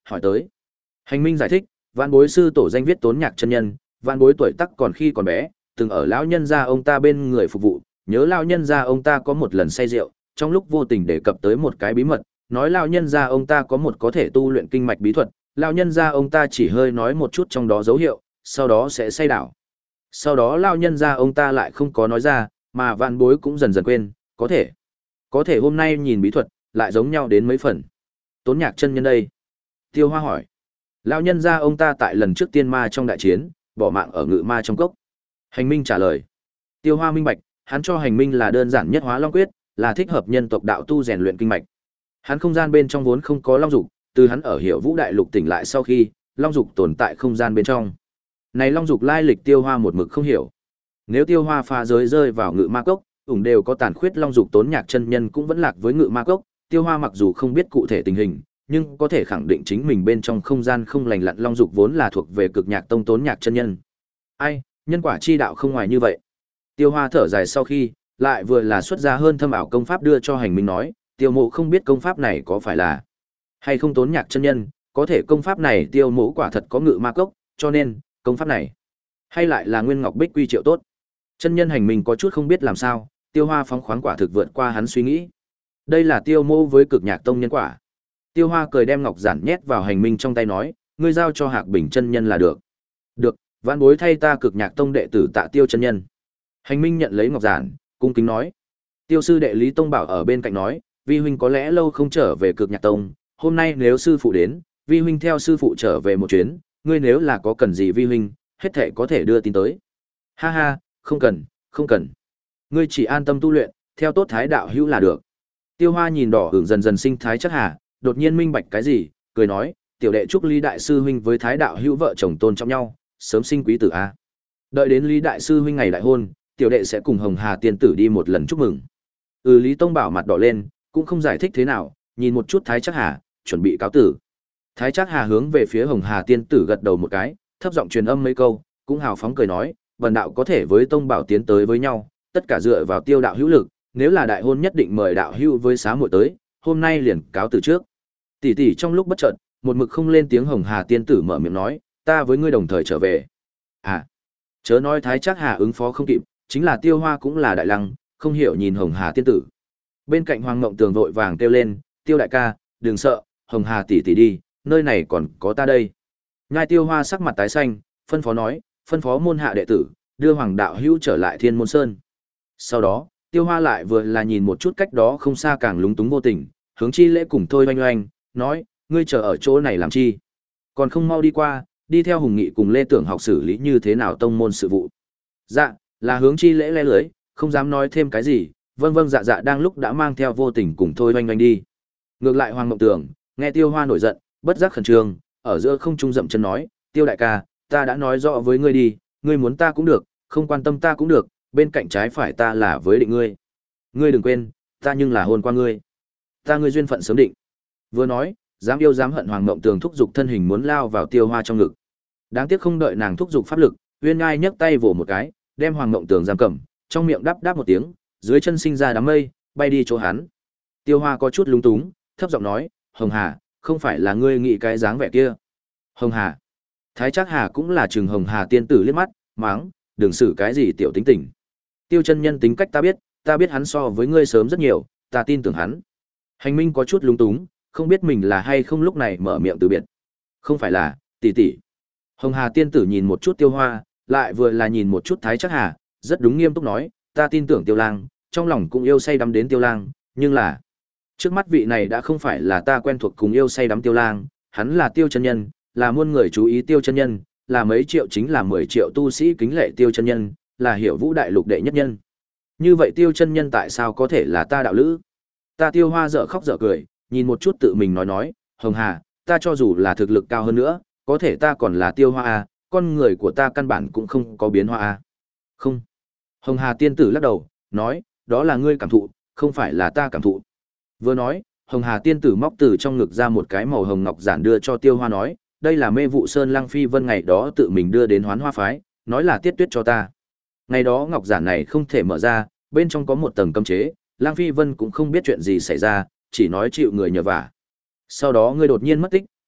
hỏi tới. Hành Minh giải thích, vạn bối sư tổ danh viết Tốn Nhạc chân nhân, vạn bối tuổi tác còn khi còn bé, từng ở lão nhân gia ông ta bên người phục vụ, nhớ lão nhân gia ông ta có một lần say rượu, trong lúc vô tình đề cập tới một cái bí mật, nói lão nhân gia ông ta có một có thể tu luyện kinh mạch bí thuật, lão nhân gia ông ta chỉ hơi nói một chút trong đó dấu hiệu, sau đó sẽ say đảo. Sau đó lão nhân gia ông ta lại không có nói ra, mà vạn bối cũng dần dần quên, có thể. Có thể hôm nay nhìn bí thuật, lại giống nhau đến mấy phần. Tốn Nhạc chân nhân đây. Tiêu Hoa hỏi. Lão nhân gia ông ta tại lần trước tiên ma trong đại chiến, bỏ mạng ở ngự ma trong cốc. Hành Minh trả lời. Tiêu Hoa minh bạch, hắn cho Hành Minh là đơn giản nhất hóa long quyết, là thích hợp nhân tộc đạo tu rèn luyện kinh mạch. Hắn không gian bên trong vốn không có long dục, từ hắn ở Hiểu Vũ đại lục tỉnh lại sau khi, long dục tồn tại không gian bên trong. Này long dục lai lịch Tiêu Hoa một mực không hiểu. Nếu Tiêu Hoa phá giới rơi vào ngự ma cốc, ủng đều có tàn khuyết long dục Tốn Nhạc chân nhân cũng vẫn lạc với ngự ma cốc, Tiêu Hoa mặc dù không biết cụ thể tình hình, nhưng có thể khẳng định chính mình bên trong không gian không lành lặn long dục vốn là thuộc về Cực Nhạc tông Tốn Nhạc chân nhân. Ai, nhân quả chi đạo không ngoài như vậy. Tiêu Hoa thở dài sau khi, lại vừa là xuất ra hơn thâm ảo công pháp đưa cho Hành Minh nói, Tiêu Mộ không biết công pháp này có phải là hay không Tốn Nhạc chân nhân, có thể công pháp này Tiêu Mộ quả thật có ngự ma cốc, cho nên công pháp này hay lại là Nguyên Ngọc Bích Quy Triệu tốt. Chân nhân Hành Minh có chút không biết làm sao, Tiêu Hoa phóng khoáng quả thực vượt qua hắn suy nghĩ. Đây là Tiêu Mộ với Cực Nhạc tông nhân quả. Tiêu Hoa cười đem ngọc giản nhét vào Hành Minh trong tay nói, ngươi giao cho Hạc Bình chân nhân là được. Được, vãn bối thay ta Cực Nhạc tông đệ tử Tạ Tiêu chân nhân. Hành Minh nhận lấy ngọc giản, cung kính nói. Tiêu sư đệ Lý Tông Bảo ở bên cạnh nói, vi huynh có lẽ lâu không trở về Cực Nhạc tông, hôm nay nếu sư phụ đến, vi huynh theo sư phụ trở về một chuyến, ngươi nếu là có cần gì vi huynh, hết thể có thể đưa tin tới. Ha ha, không cần, không cần. Ngươi chỉ an tâm tu luyện, theo tốt thái đạo hữu là được. Tiêu Hoa nhìn đỏ hưởng dần dần sinh thái chất hà, đột nhiên minh bạch cái gì, cười nói, tiểu đệ chúc Lý đại sư huynh với thái đạo hữu vợ chồng tôn trọng nhau, sớm sinh quý tử a. Đợi đến Lý đại sư huynh ngày đại hôn, tiểu đệ sẽ cùng Hồng Hà tiên tử đi một lần chúc mừng. Ừ, Lý Tông Bảo mặt đỏ lên, cũng không giải thích thế nào, nhìn một chút Thái Trác Hà, chuẩn bị cáo tử. Thái Trác Hà hướng về phía Hồng Hà tiên tử gật đầu một cái, thấp giọng truyền âm mấy câu, cũng hào phóng cười nói, vần đạo có thể với Tông Bảo tiến tới với nhau, tất cả dựa vào Tiêu đạo hữu lực, nếu là đại hôn nhất định mời đạo hữu với xá muội tới, hôm nay liền cáo từ trước. Tỷ tỷ trong lúc bất chợt, một mực không lên tiếng Hồng Hà tiên tử mở miệng nói, ta với ngươi đồng thời trở về. À, chớ nói Thái Trác Hà ứng phó không kịp, chính là Tiêu Hoa cũng là đại lăng, không hiểu nhìn Hồng Hà tiên tử. Bên cạnh Hoàng Ngộng Tường vội vàng kêu lên, Tiêu đại ca, đừng sợ, Hồng Hà tỷ tỷ đi, nơi này còn có ta đây. Nhai Tiêu Hoa sắc mặt tái xanh, phân phó nói, phân phó môn hạ đệ tử, đưa Hoàng đạo hữu trở lại Thiên Môn Sơn. Sau đó, Tiêu Hoa lại vừa là nhìn một chút cách đó không xa càng lúng túng vô tình, hướng Chi Lễ cùng Thôi Oanh Oanh, nói, ngươi chờ ở chỗ này làm chi? Còn không mau đi qua, đi theo Hùng Nghị cùng Lê Tưởng học xử lý như thế nào tông môn sự vụ. Dạ, là hướng Chi Lễ le lưới, không dám nói thêm cái gì, vâng vâng dạ dạ đang lúc đã mang theo vô tình cùng Thôi Oanh Oanh đi. Ngược lại Hoàng Mộng Tường, nghe Tiêu Hoa nổi giận, bất giác khẩn trương, ở giữa không trung dậm chân nói, Tiêu đại ca, ta đã nói rõ với ngươi đi, ngươi muốn ta cũng được, không quan tâm ta cũng được, bên cạnh trái phải ta là với định ngươi. Ngươi đừng quên, ta nhưng là hôn qua ngươi. Ta ngươi duyên phận sớm định. Vừa nói, dám yêu dám hận Hoàng Mộng Tường thúc giục thân hình muốn lao vào Tiêu Hoa trong ngực. Đáng tiếc không đợi nàng thúc giục pháp lực, Uyên Ngai nhấc tay vồ một cái, đem Hoàng Mộng Tường giam cầm, trong miệng đáp đáp một tiếng, dưới chân sinh ra đám mây, bay đi chỗ hắn. Tiêu Hoa có chút lúng túng, thấp giọng nói, Hồng Hà, không phải là ngươi nghĩ cái dáng vẻ kia. Hồng Hà. Thái Trác Hà cũng là trừng Hồng Hà tiên tử liếc mắt, mắng, đừng xử cái gì tiểu tính tình. Tiêu chân nhân tính cách ta biết, ta biết hắn so với ngươi sớm rất nhiều, ta tin tưởng hắn. Hành Minh có chút lúng túng, không biết mình là hay không lúc này mở miệng từ biệt. Không phải là, tỷ tỷ. Hồng Hà tiên tử nhìn một chút Tiêu Hoa, lại vừa là nhìn một chút Thái Trác Hà, rất đúng nghiêm túc nói, ta tin tưởng Tiêu Lang, trong lòng cũng yêu say đắm đến Tiêu Lang, nhưng là trước mắt vị này đã không phải là ta quen thuộc cùng yêu say đắm Tiêu Lang, hắn là Tiêu chân nhân, là muôn người chú ý Tiêu chân nhân, là mấy triệu chính là mười triệu tu sĩ kính lệ Tiêu chân nhân, là Hiểu Vũ đại lục đệ nhất nhân. Như vậy Tiêu chân nhân tại sao có thể là ta đạo lữ? Ta Tiêu Hoa dở khóc dở cười, nhìn một chút tự mình nói nói, Hồng Hà, ta cho dù là thực lực cao hơn nữa, có thể ta còn là Tiêu Hoa à, con người của ta căn bản cũng không có biến hóa à. Không. Hồng Hà tiên tử lắc đầu, nói, đó là ngươi cảm thụ, không phải là ta cảm thụ. Vừa nói, Hồng Hà tiên tử móc từ trong ngực ra một cái màu hồng ngọc giản đưa cho Tiêu Hoa nói, đây là Mê Vụ Sơn Lăng Phi Vân ngày đó tự mình đưa đến Hoán Hoa phái, nói là tiết tuyết cho ta. Ngày đó ngọc giản này không thể mở ra, bên trong có một tầng cấm chế, Lăng Phi Vân cũng không biết chuyện gì xảy ra, chỉ nói chịu người nhờ vả. Sau đó ngươi đột nhiên mất tích,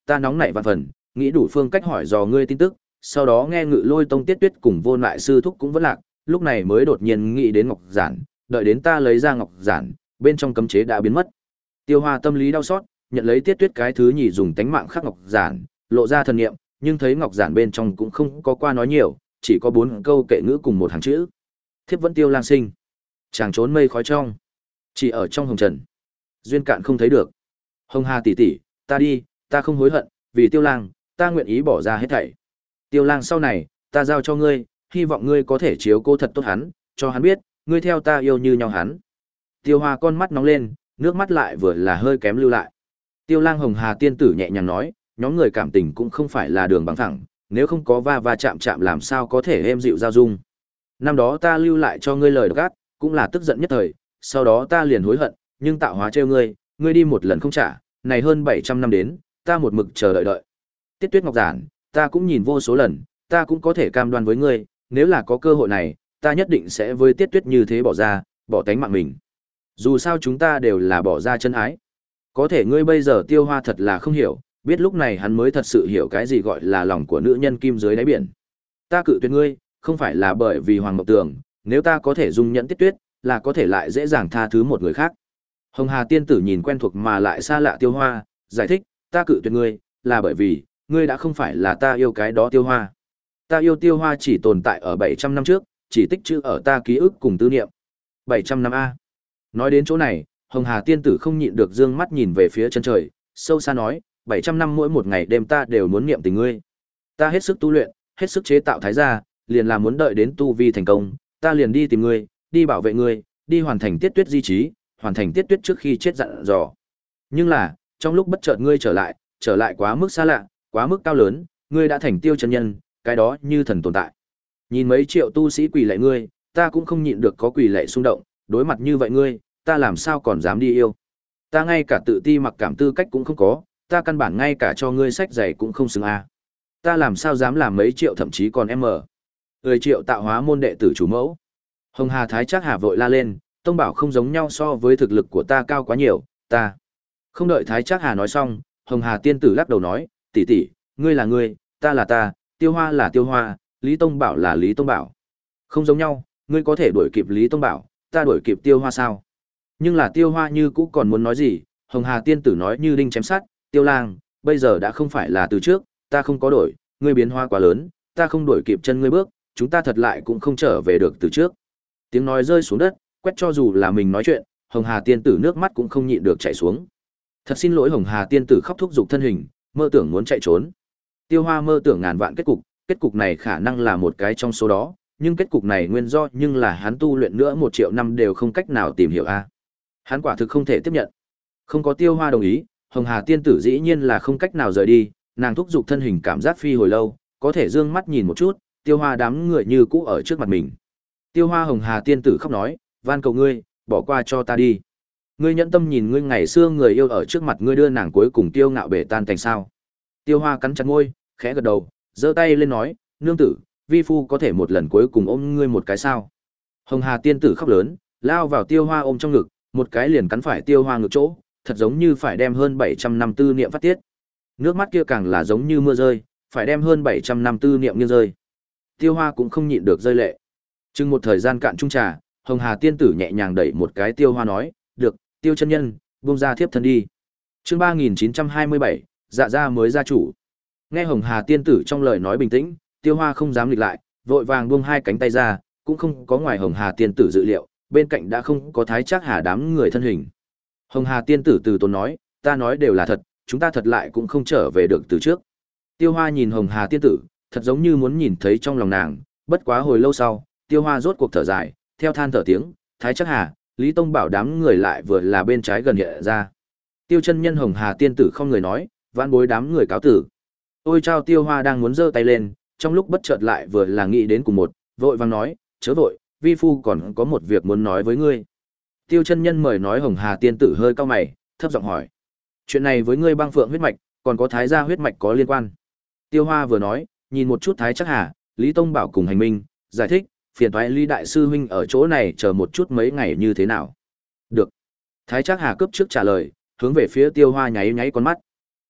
ta nóng nảy vạn phần, nghĩ đủ phương cách hỏi dò ngươi tin tức, sau đó nghe Ngự Lôi Tông Tiết Tuyết cùng Vô Lại sư thúc cũng vẫn lạc, lúc này mới đột nhiên nghĩ đến ngọc giản, đợi đến ta lấy ra ngọc giản, bên trong cấm chế đã biến mất. Tiêu Hoa tâm lý đau xót, nhận lấy Tiết Tuyết cái thứ nhì dùng tánh mạng khắc ngọc giản, lộ ra thần niệm, nhưng thấy ngọc giản bên trong cũng không có qua nói nhiều, chỉ có bốn câu kệ ngữ cùng một hàng chữ. Thiếp vẫn Tiêu Lang sinh, chàng trốn mây khói trong, chỉ ở trong hồng trần, duyên cạn không thấy được. Hồng Hà tỷ tỷ, ta đi, ta không hối hận, vì Tiêu Lang, ta nguyện ý bỏ ra hết thảy. Tiêu Lang sau này, ta giao cho ngươi, hy vọng ngươi có thể chiếu cố thật tốt hắn, cho hắn biết, ngươi theo ta yêu như nhau hắn. Tiêu Hoa con mắt nóng lên, nước mắt lại vừa là hơi kém lưu lại. Tiêu Lang Hồng Hà tiên tử nhẹ nhàng nói, nhóm người cảm tình cũng không phải là đường bằng thẳng, nếu không có va va chạm chạm làm sao có thể êm dịu giao dung. Năm đó ta lưu lại cho ngươi lời độc ác, cũng là tức giận nhất thời, sau đó ta liền hối hận, nhưng tạo hóa trêu ngươi, ngươi đi một lần không trả, này hơn bảy trăm năm đến, ta một mực chờ đợi đợi. Tiết Tuyết ngọc giản, ta cũng nhìn vô số lần, ta cũng có thể cam đoan với ngươi, nếu là có cơ hội này, ta nhất định sẽ với Tiết Tuyết như thế bỏ ra, bỏ tánh mạng mình. Dù sao chúng ta đều là bỏ ra chân ái. Có thể ngươi bây giờ Tiêu Hoa thật là không hiểu, biết lúc này hắn mới thật sự hiểu cái gì gọi là lòng của nữ nhân kim dưới đáy biển. Ta cự tuyệt ngươi, không phải là bởi vì Hoàng Mộng Tường, nếu ta có thể dung nhẫn Tiết Tuyết, là có thể lại dễ dàng tha thứ một người khác. Hồng Hà tiên tử nhìn quen thuộc mà lại xa lạ Tiêu Hoa, giải thích, ta cự tuyệt ngươi, là bởi vì, ngươi đã không phải là ta yêu cái đó Tiêu Hoa. Ta yêu Tiêu Hoa chỉ tồn tại ở bảy trăm năm trước, chỉ tích trữ ở ta ký ức cùng tư niệm. bảy trăm năm a. Nói đến chỗ này, Hồng Hà tiên tử không nhịn được dương mắt nhìn về phía chân trời, sâu xa nói, bảy trăm năm mỗi một ngày đêm ta đều muốn niệm tình ngươi. Ta hết sức tu luyện, hết sức chế tạo thái gia, liền là muốn đợi đến tu vi thành công, ta liền đi tìm ngươi, đi bảo vệ ngươi, đi hoàn thành Tiết Tuyết di trí, hoàn thành Tiết Tuyết trước khi chết dặn dò. Nhưng là, trong lúc bất chợt ngươi trở lại, trở lại quá mức xa lạ, quá mức cao lớn, ngươi đã thành Tiêu chân nhân, cái đó như thần tồn tại. Nhìn mấy triệu tu sĩ quỳ lạy ngươi, ta cũng không nhịn được có quỳ lạy xung động, đối mặt như vậy ngươi, ta làm sao còn dám đi yêu. Ta ngay cả tự ti mặc cảm tư cách cũng không có, ta căn bản ngay cả cho ngươi sách giày cũng không xứng a. Ta làm sao dám làm mấy triệu thậm chí còn em ở. mười triệu tạo hóa môn đệ tử chủ mẫu. Hồng Hà Thái Trác Hà vội la lên, tông bảo không giống nhau so với thực lực của ta cao quá nhiều, ta. Không đợi Thái Trác Hà nói xong, Hồng Hà tiên tử lắc đầu nói, tỷ tỷ, ngươi là ngươi, ta là ta, Tiêu Hoa là Tiêu Hoa, Lý Tông Bảo là Lý Tông Bảo. Không giống nhau, ngươi có thể đuổi kịp Lý Tông Bảo, ta đuổi kịp Tiêu Hoa sao? Nhưng là Tiêu Hoa như cũ còn muốn nói gì, Hồng Hà tiên tử nói như đinh chém sắt, Tiêu Lang, bây giờ đã không phải là từ trước, ta không có đổi, ngươi biến hóa quá lớn, ta không đuổi kịp chân ngươi bước, chúng ta thật lại cũng không trở về được từ trước. Tiếng nói rơi xuống đất, quét cho dù là mình nói chuyện, Hồng Hà tiên tử nước mắt cũng không nhịn được chảy xuống. Thật xin lỗi. Hồng Hà tiên tử khóc thúc giục thân hình, mơ tưởng muốn chạy trốn. Tiêu Hoa mơ tưởng ngàn vạn kết cục, kết cục này khả năng là một cái trong số đó, nhưng kết cục này nguyên do nhưng là hắn tu luyện nữa một triệu năm đều không cách nào tìm hiểu a. Hắn quả thực không thể tiếp nhận. Không có Tiêu Hoa đồng ý, Hồng Hà tiên tử dĩ nhiên là không cách nào rời đi, nàng thúc giục thân hình cảm giác phi hồi lâu, có thể dương mắt nhìn một chút, Tiêu Hoa đám người như cũ ở trước mặt mình. Tiêu Hoa Hồng Hà tiên tử khóc nói, van cầu ngươi, bỏ qua cho ta đi. Ngươi nhẫn tâm nhìn ngươi ngày xưa người yêu ở trước mặt ngươi đưa nàng cuối cùng tiêu ngạo bể tan thành sao? Tiêu Hoa cắn chặt môi, khẽ gật đầu, giơ tay lên nói, nương tử, vi phu có thể một lần cuối cùng ôm ngươi một cái sao? Hồng Hà tiên tử khóc lớn, lao vào Tiêu Hoa ôm trong ngực, một cái liền cắn phải Tiêu Hoa ngực chỗ, thật giống như phải đem hơn bảy trăm năm tư niệm phát tiết. Nước mắt kia càng là giống như mưa rơi, phải đem hơn bảy trăm năm tư niệm nghiêng rơi. Tiêu Hoa cũng không nhịn được rơi lệ. Chừng một thời gian cạn chung trà, Hồng Hà tiên tử nhẹ nhàng đẩy một cái Tiêu Hoa nói, được, Tiêu chân nhân, buông ra thiếp thân đi. Chương ba nghìn chín trăm hai mươi bảy, dạ gia mới gia chủ. Nghe Hồng Hà tiên tử trong lời nói bình tĩnh, Tiêu Hoa không dám nghịch lại, vội vàng buông hai cánh tay ra, cũng không có ngoài Hồng Hà tiên tử dự liệu, bên cạnh đã không có Thái Trác Hà đám người thân hình. Hồng Hà tiên tử từ tốn nói, ta nói đều là thật, chúng ta thật lại cũng không trở về được từ trước. Tiêu Hoa nhìn Hồng Hà tiên tử, thật giống như muốn nhìn thấy trong lòng nàng, bất quá hồi lâu sau, Tiêu Hoa rốt cuộc thở dài, theo than thở tiếng, Thái Trác Hà, Lý Tông Bảo đám người lại vừa là bên trái gần hiện ra. Tiêu chân nhân Hồng Hà tiên tử không người nói, vãn bối đám người cáo tử. Ôi chao. Tiêu Hoa đang muốn giơ tay lên, trong lúc bất chợt lại vừa là nghĩ đến cùng một, vội vàng nói, chớ vội, vi phu còn có một việc muốn nói với ngươi. Tiêu chân nhân mời nói. Hồng Hà tiên tử hơi cau mày, thấp giọng hỏi, chuyện này với ngươi băng phượng huyết mạch, còn có Thái gia huyết mạch có liên quan? Tiêu Hoa vừa nói, nhìn một chút Thái Trác Hà, Lý Tông Bảo cùng hành minh, giải thích, phiền toái Lý đại sư huynh ở chỗ này chờ một chút mấy ngày như thế nào? Được. Thái Trác Hà cấp trước trả lời, hướng về phía Tiêu Hoa nháy nháy con mắt.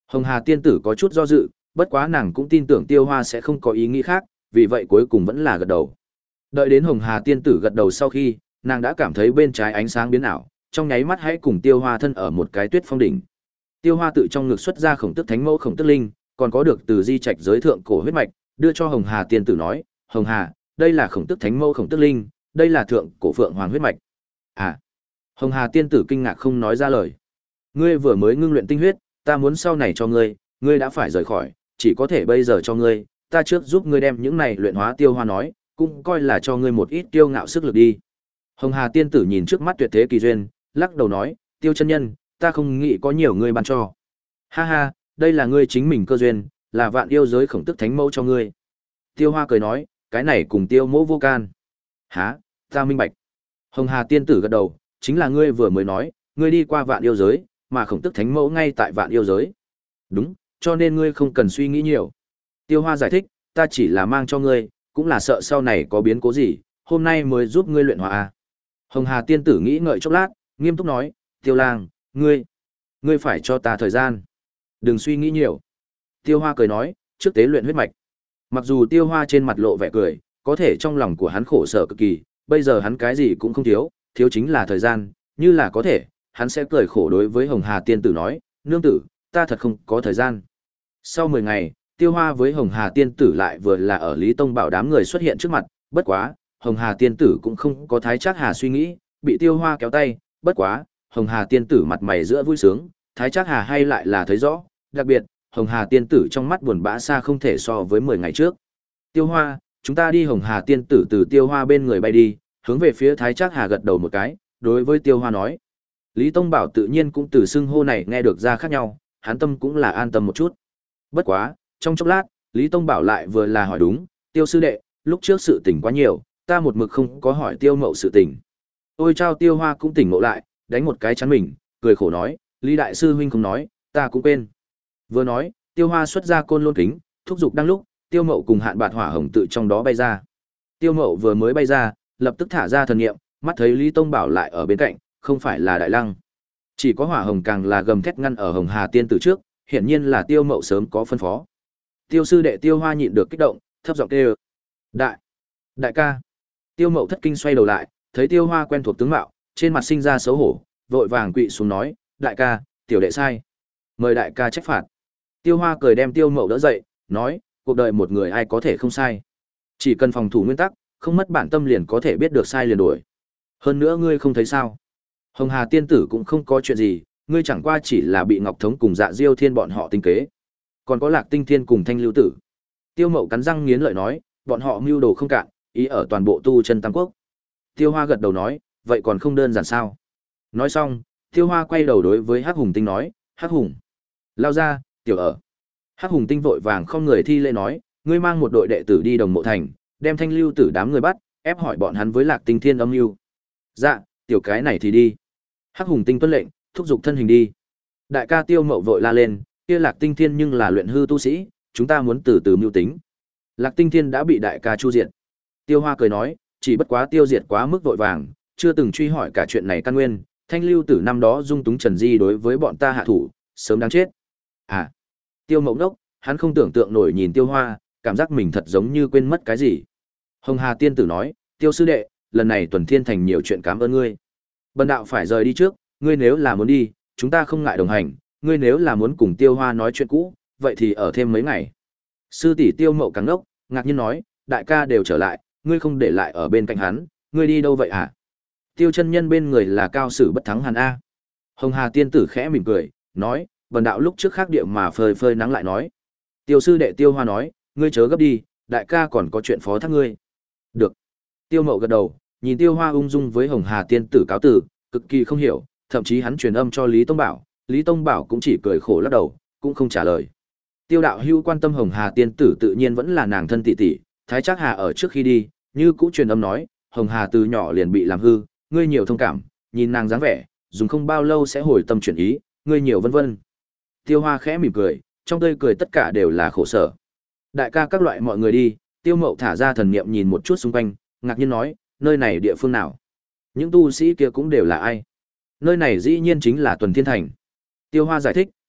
Hồng Hà tiên tử có chút do dự, bất quá nàng cũng tin tưởng Tiêu Hoa sẽ không có ý nghĩ khác, vì vậy cuối cùng vẫn là gật đầu. Đợi đến Hồng Hà tiên tử gật đầu sau khi, nàng đã cảm thấy bên trái ánh sáng biến ảo, trong nháy mắt hãy cùng Tiêu Hoa thân ở một cái tuyết phong đỉnh. Tiêu Hoa tự trong ngực xuất ra Khổng Tức Thánh Mẫu Khổng Tức Linh, còn có được từ di trạch giới thượng cổ huyết mạch, đưa cho Hồng Hà tiên tử nói, "Hồng Hà, đây là Khổng Tức Thánh Mẫu Khổng Tức Linh, đây là thượng cổ phượng hoàng huyết mạch." À. Hồng Hà tiên tử kinh ngạc không nói ra lời. "Ngươi vừa mới ngưng luyện tinh huyết, ta muốn sau này cho ngươi, ngươi đã phải rời khỏi, chỉ có thể bây giờ cho ngươi, ta trước giúp ngươi đem những này luyện hóa." Tiêu Hoa nói, "Cũng coi là cho ngươi một ít tiêu ngạo sức lực đi." Hồng Hà tiên tử nhìn trước mắt tuyệt thế kỳ duyên, lắc đầu nói, "Tiêu chân nhân, ta không nghĩ có nhiều ngươi ban cho." "Ha ha, đây là ngươi chính mình cơ duyên, là vạn yêu giới Khổng Tức Thánh Mẫu cho ngươi." Tiêu Hoa cười nói, "Cái này cùng Tiêu mẫu vô can." "Hả, ta minh bạch." Hồng Hà tiên tử gật đầu, "Chính là ngươi vừa mới nói, ngươi đi qua vạn yêu giới, mà Khổng Tức Thánh Mẫu ngay tại vạn yêu giới." "Đúng, cho nên ngươi không cần suy nghĩ nhiều." Tiêu Hoa giải thích, "Ta chỉ là mang cho ngươi, cũng là sợ sau này có biến cố gì, hôm nay mới giúp ngươi luyện hóa à." Hồng Hà tiên tử nghĩ ngợi chốc lát, nghiêm túc nói, "Tiêu lang, ngươi, ngươi phải cho ta thời gian. Đừng suy nghĩ nhiều." Tiêu Hoa cười nói, "Trước tế luyện huyết mạch." Mặc dù Tiêu Hoa trên mặt lộ vẻ cười, có thể trong lòng của hắn khổ sở cực kỳ, bây giờ hắn cái gì cũng không thiếu, thiếu chính là thời gian, như là có thể, hắn sẽ cười khổ đối với Hồng Hà tiên tử nói, "Nương tử, ta thật không có thời gian." Sau mười ngày, Tiêu Hoa với Hồng Hà tiên tử lại vừa là ở Lý Tông Bảo đám người xuất hiện trước mặt, bất quá, Hồng Hà tiên tử cũng không có Thái Trác Hà suy nghĩ, bị Tiêu Hoa kéo tay, bất quá, Hồng Hà tiên tử mặt mày giữa vui sướng, Thái Trác Hà hay lại là thấy rõ, đặc biệt, Hồng Hà tiên tử trong mắt buồn bã xa không thể so với mười ngày trước. "Tiêu Hoa, chúng ta đi." Hồng Hà tiên tử từ Tiêu Hoa bên người bay đi, hướng về phía Thái Trác Hà gật đầu một cái, đối với Tiêu Hoa nói. Lý Tông Bảo tự nhiên cũng từ xưng hô này nghe được ra khác nhau, hắn tâm cũng là an tâm một chút. Bất quá, trong chốc lát, Lý Tông Bảo lại vừa là hỏi đúng, "Tiêu sư đệ, lúc trước sự tình quá nhiều, ta một mực không có hỏi Tiêu mậu sự tình." Ôi chao, Tiêu Hoa cũng tỉnh ngộ lại, đánh một cái chắn mình, cười khổ nói, "Lý đại sư huynh không nói, ta cũng quên." Vừa nói, Tiêu Hoa xuất ra côn lôn kính, thúc giục đang lúc, Tiêu Mậu cùng Hạn Bạt Hỏa Hồng tự trong đó bay ra. Tiêu Mậu vừa mới bay ra, lập tức thả ra thần niệm, mắt thấy Lý Tông Bảo lại ở bên cạnh, không phải là Đại Lăng. Chỉ có Hỏa Hồng càng là gầm thét ngăn ở Hồng Hà tiên tử trước, hiển nhiên là Tiêu Mậu sớm có phân phó. Tiêu sư đệ Tiêu Hoa nhịn được kích động, thấp giọng kêu, "Đại, đại ca." Tiêu Mậu thất kinh xoay đầu lại, thấy Tiêu Hoa quen thuộc tướng mạo, trên mặt sinh ra xấu hổ, vội vàng quỵ xuống nói, "Đại ca, tiểu đệ sai, mời đại ca trách phạt." Tiêu Hoa cười đem Tiêu Mậu đỡ dậy, nói, "Cuộc đời một người ai có thể không sai, chỉ cần phòng thủ nguyên tắc, không mất bản tâm liền có thể biết được sai liền đổi. Hơn nữa ngươi không thấy sao, Hồng Hà tiên tử cũng không có chuyện gì, ngươi chẳng qua chỉ là bị Ngọc Thống cùng Dạ Diêu Thiên bọn họ tính kế, còn có Lạc Tinh Thiên cùng Thanh Lưu Tử." Tiêu Mậu cắn răng nghiến lợi nói, "Bọn họ mưu đồ không cạn, ý ở toàn bộ tu chân tam quốc." Tiêu Hoa gật đầu nói, "Vậy còn không đơn giản sao?" Nói xong, Tiêu Hoa quay đầu đối với Hắc Hùng Tinh nói, "Hắc Hùng, lao ra, tiểu ở." Hắc Hùng Tinh vội vàng không người thi lễ nói, "Ngươi mang một đội đệ tử đi Đồng Mộ Thành, đem Thanh Lưu Tử đám người bắt, ép hỏi bọn hắn với Lạc Tinh Thiên âm mưu." "Dạ, tiểu cái này thì đi." Hắc Hùng Tinh tuân lệnh, thúc giục thân hình đi. Đại ca Tiêu Mậu vội la lên, "Kia Lạc Tinh Thiên nhưng là luyện hư tu sĩ, chúng ta muốn từ từ mưu tính." Lạc Tinh Thiên đã bị đại ca chu diệt. Tiêu Hoa cười nói, "Chỉ bất quá tiêu diệt quá mức vội vàng, chưa từng truy hỏi cả chuyện này căn nguyên, Thanh Lưu Tử năm đó dung túng Trần Di đối với bọn ta hạ thủ, sớm đáng chết." À. Tiêu Mậu ngốc, hắn không tưởng tượng nổi nhìn Tiêu Hoa, cảm giác mình thật giống như quên mất cái gì. Hồng Hà tiên tử nói, "Tiêu sư đệ, lần này Tuần Thiên Thành nhiều chuyện cảm ơn ngươi. Bần đạo phải rời đi trước, ngươi nếu là muốn đi, chúng ta không ngại đồng hành, ngươi nếu là muốn cùng Tiêu Hoa nói chuyện cũ, vậy thì ở thêm mấy ngày." Sư tỷ Tiêu Mậu càng ngốc, ngạc nhiên nói, "Đại ca đều trở lại, ngươi không để lại ở bên cạnh hắn, ngươi đi đâu vậy hả?" Tiêu chân nhân bên người là cao sử bất thắng hàn a. Hồng Hà tiên tử khẽ mỉm cười, nói, "Bần đạo lúc trước khác địa mà phơi phơi nắng lại nói." Tiêu sư đệ Tiêu Hoa nói, "Ngươi chớ gấp đi, đại ca còn có chuyện phó thác ngươi." Được. Tiêu Mậu gật đầu, nhìn Tiêu Hoa ung dung với Hồng Hà tiên tử cáo tử, cực kỳ không hiểu, thậm chí hắn truyền âm cho Lý Tông Bảo, Lý Tông Bảo cũng chỉ cười khổ lắc đầu, cũng không trả lời. Tiêu đạo hữu quan tâm Hồng Hà tiên tử tự nhiên vẫn là nàng thân tỷ tỷ, Thái Trác Hà ở trước khi đi, như cũ truyền âm nói, Hồng Hà từ nhỏ liền bị làm hư, ngươi nhiều thông cảm, nhìn nàng dáng vẻ, dùng không bao lâu sẽ hồi tâm chuyển ý, ngươi nhiều vân vân. Tiêu Hoa khẽ mỉm cười, trong tươi cười tất cả đều là khổ sở. Đại ca các loại mọi người đi, Tiêu Mậu thả ra thần niệm nhìn một chút xung quanh, ngạc nhiên nói, nơi này địa phương nào? Những tu sĩ kia cũng đều là ai? Nơi này dĩ nhiên chính là Tuần Thiên Thành. Tiêu Hoa giải thích,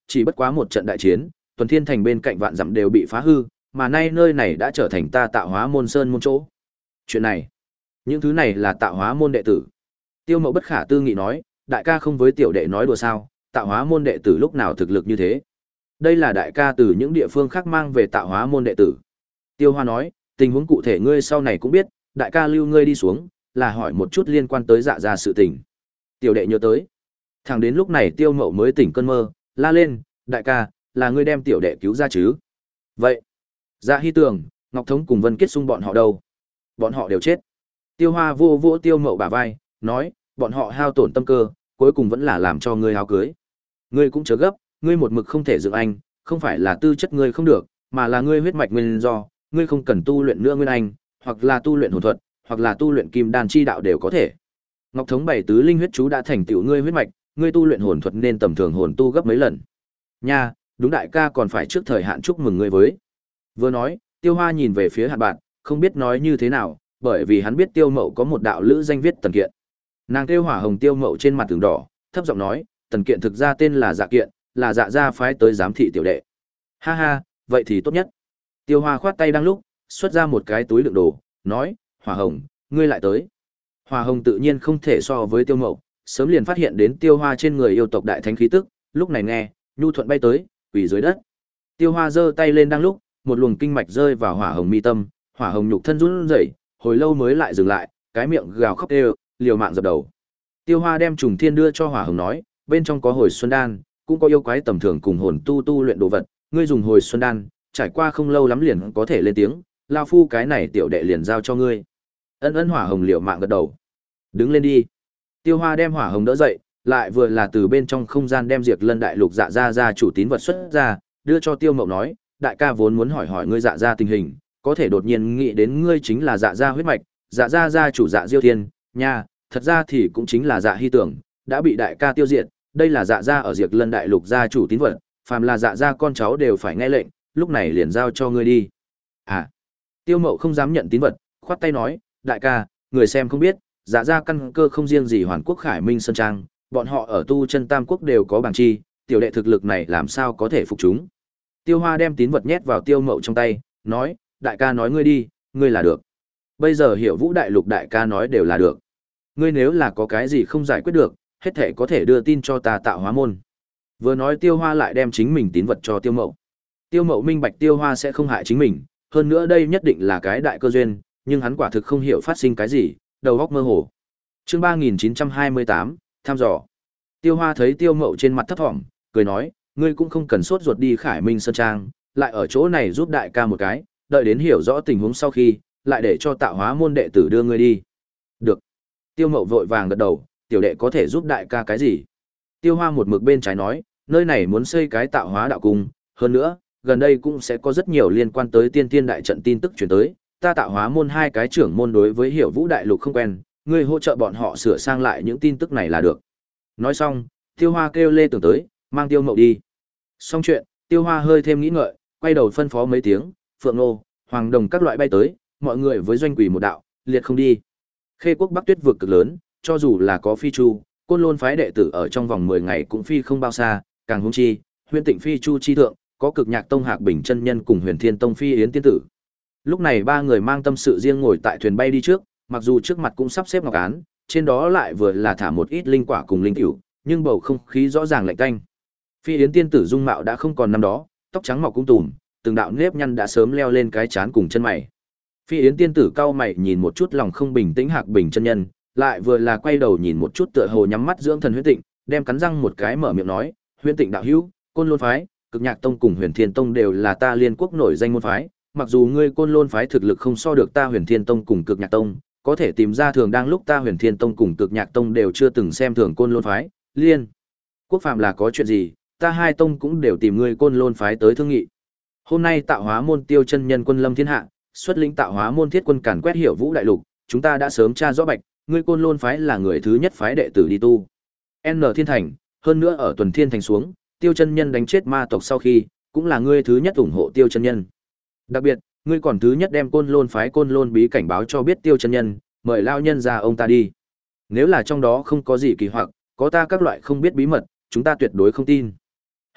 chỉ bất quá một trận đại chiến, Tuần Thiên Thành bên cạnh vạn dặm đều bị phá hư, mà nay nơi này đã trở thành ta Tạo Hóa môn sơn môn chỗ. Chuyện này, những thứ này là Tạo Hóa môn đệ tử. Tiêu Mậu bất khả tư nghị nói, đại ca không với tiểu đệ nói đùa sao, Tạo Hóa môn đệ tử lúc nào thực lực như thế? Đây là đại ca từ những địa phương khác mang về Tạo Hóa môn đệ tử. Tiêu Hoa nói, tình huống cụ thể ngươi sau này cũng biết, đại ca lưu ngươi đi xuống, là hỏi một chút liên quan tới Dạ gia sự tình. Tiểu đệ nhớ tới. Thẳng đến lúc này Tiêu Mậu mới tỉnh cơn mơ, la lên, đại ca, là ngươi đem tiểu đệ cứu ra chứ? Vậy, Dạ Hy Tường, Ngọc Thống cùng Vân Kiết Xung bọn họ đâu? Bọn họ đều chết. Tiêu Hoa vô vỗ Tiêu Mậu bả vai, nói, bọn họ hao tổn tâm cơ, cuối cùng vẫn là làm cho ngươi háo cưới. Ngươi cũng chớ gấp, ngươi một mực không thể dựng anh, không phải là tư chất ngươi không được, mà là ngươi huyết mạch nguyên do, ngươi không cần tu luyện nữa nguyên anh, hoặc là tu luyện hồn thuật, hoặc là tu luyện kim đan chi đạo đều có thể. Ngọc Thống bảy tứ linh huyết chú đã thành tựu ngươi huyết mạch, ngươi tu luyện hồn thuật nên tầm thường hồn tu gấp mấy lần. Nha, đúng đại ca còn phải trước thời hạn chúc mừng ngươi với. Vừa nói, Tiêu Hoa nhìn về phía Hàn Bạn, không biết nói như thế nào, bởi vì hắn biết Tiêu Mậu có một đạo lữ danh viết Tần Kiện. Nàng kêu Hỏa Hồng Tiêu Mậu trên mặt tường đỏ, thấp giọng nói, Tần Kiện thực ra tên là Dạ Kiện, là Dạ gia phái tới giám thị tiểu đệ. Ha ha, vậy thì tốt nhất. Tiêu Hoa khoát tay đang lúc, xuất ra một cái túi đựng đồ, nói, Hỏa Hồng, ngươi lại tới. Hỏa Hồng tự nhiên không thể so với Tiêu Mậu, sớm liền phát hiện đến Tiêu Hoa trên người yêu tộc đại thánh khí tức, lúc này nghe, nhu thuận bay tới, quỳ dưới đất. Tiêu Hoa giơ tay lên đang lúc, một luồng kinh mạch rơi vào Hỏa Hồng mi tâm, Hỏa Hồng nhục thân run rẩy, hồi lâu mới lại dừng lại, cái miệng gào khóc đều, liều mạng dập đầu. Tiêu Hoa đem trùng thiên đưa cho Hỏa Hồng nói, bên trong có hồi xuân đan, cũng có yêu quái tầm thường cùng hồn tu tu luyện đồ vật, ngươi dùng hồi xuân đan, trải qua không lâu lắm liền có thể lên tiếng, lao phu cái này tiểu đệ liền giao cho ngươi. Ân Ân Hỏa Hồng liều mạng gật đầu. Đứng lên đi. Tiêu Hoa đem Hỏa Hồng đỡ dậy, lại vừa là từ bên trong không gian đem Diệt Lân Đại Lục Dạ gia gia chủ tín vật xuất ra, đưa cho Tiêu Mậu nói, đại ca vốn muốn hỏi hỏi ngươi Dạ gia tình hình, có thể đột nhiên nghĩ đến ngươi chính là Dạ gia huyết mạch, Dạ gia gia chủ Dạ Diêu Thiên, nha, thật ra thì cũng chính là Dạ Hy Tưởng, đã bị đại ca tiêu diệt, đây là Dạ gia ở Diệt Lân Đại Lục gia chủ tín vật, phàm là Dạ gia con cháu đều phải nghe lệnh, lúc này liền giao cho ngươi đi. À. Tiêu Mậu không dám nhận tín vật, khoát tay nói, đại ca, người xem không biết, Dạ gia căn cơ không riêng gì Hoàn Quốc Khải Minh Sơn Trang, bọn họ ở tu chân Tam Quốc đều có bằng chi, tiểu đệ thực lực này làm sao có thể phục chúng. Tiêu Hoa đem tín vật nhét vào Tiêu Mậu trong tay, nói, đại ca nói ngươi đi, ngươi là được. Bây giờ Hiểu Vũ Đại Lục đại ca nói đều là được. Ngươi nếu là có cái gì không giải quyết được, hết thể có thể đưa tin cho ta Tạo Hóa môn. Vừa nói Tiêu Hoa lại đem chính mình tín vật cho Tiêu Mậu. Tiêu Mậu minh bạch Tiêu Hoa sẽ không hại chính mình, hơn nữa đây nhất định là cái đại cơ duyên, nhưng hắn quả thực không hiểu phát sinh cái gì, đầu óc mơ hồ. Chương ba nghìn chín trăm hai mươi tám, thăm dò. Tiêu Hoa thấy Tiêu Mậu trên mặt thấp thỏm, cười nói, ngươi cũng không cần sốt ruột đi Khải Minh Sơn Trang, lại ở chỗ này giúp đại ca một cái, đợi đến hiểu rõ tình huống sau khi, lại để cho Tạo Hóa môn đệ tử đưa ngươi đi. Được. Tiêu Mậu vội vàng gật đầu, tiểu đệ có thể giúp đại ca cái gì? Tiêu Hoa một mực bên trái nói, nơi này muốn xây cái Tạo Hóa đạo cung, hơn nữa, gần đây cũng sẽ có rất nhiều liên quan tới Tiên Tiên đại trận tin tức truyền tới, ta Tạo Hóa môn hai cái trưởng môn đối với Hiểu Vũ Đại Lục không quen, ngươi hỗ trợ bọn họ sửa sang lại những tin tức này là được. Nói xong, Tiêu Hoa kêu Lê Tưởng tới, mang Tiêu Mậu đi. Xong chuyện, Tiêu Hoa hơi thêm nghĩ ngợi, quay đầu phân phó mấy tiếng, Phượng Nô, Hoàng Đồng các loại bay tới, mọi người với doanh quỷ một đạo, liệt không đi. Khê quốc Bắc Tuyết vực cực lớn, cho dù là có phi chu, Côn Lôn phái đệ tử ở trong vòng mười ngày cũng phi không bao xa, càng huống chi, Huyền Tịnh phi chu chi thượng, có Cực Nhạc Tông Hạc Bình chân nhân cùng Huyền Thiên Tông phi Yến tiên tử. Lúc này ba người mang tâm sự riêng ngồi tại thuyền bay đi trước, mặc dù trước mặt cũng sắp xếp ngọc án, trên đó lại vừa là thả một ít linh quả cùng linh tiểu, nhưng bầu không khí rõ ràng lạnh tanh. Phi Yến tiên tử dung mạo đã không còn năm đó, tóc trắng mọc cũng tùm, từng đạo nếp nhăn đã sớm leo lên cái trán cùng chân mày. Phi Yến tiên tử cau mày nhìn một chút lòng không bình tĩnh Hạc Bình chân nhân, lại vừa là quay đầu nhìn một chút tựa hồ nhắm mắt dưỡng thần Huyền Tịnh, đem cắn răng một cái mở miệng nói, Huyền Tịnh đạo hữu, Côn Lôn phái, Cực Nhạc Tông cùng Huyền Thiên Tông đều là ta liên quốc nổi danh môn phái, mặc dù ngươi Côn Lôn phái thực lực không so được ta Huyền Thiên Tông cùng Cực Nhạc Tông, có thể tìm ra thường đang lúc ta Huyền Thiên Tông cùng Cực Nhạc Tông đều chưa từng xem thường Côn Lôn phái, liên quốc phạm là có chuyện gì, ta hai tông cũng đều tìm ngươi Côn Lôn phái tới thương nghị. Hôm nay Tạo Hóa môn Tiêu chân nhân quân lâm thiên hạ, xuất lĩnh Tạo Hóa môn thiết quân càn quét Hiểu Vũ Đại Lục, chúng ta đã sớm tra rõ bạch, ngươi Côn Lôn phái là người thứ nhất phái đệ tử đi tu N Thiên Thành, hơn nữa ở Tuần Thiên Thành xuống, Tiêu chân nhân đánh chết ma tộc sau khi, cũng là ngươi thứ nhất ủng hộ Tiêu chân nhân. Đặc biệt, ngươi còn thứ nhất đem Côn Lôn phái Côn Lôn bí cảnh báo cho biết Tiêu chân nhân, mời lao nhân ra ông ta đi. Nếu là trong đó không có gì kỳ hoặc, có ta các loại không biết bí mật, chúng ta tuyệt đối không tin.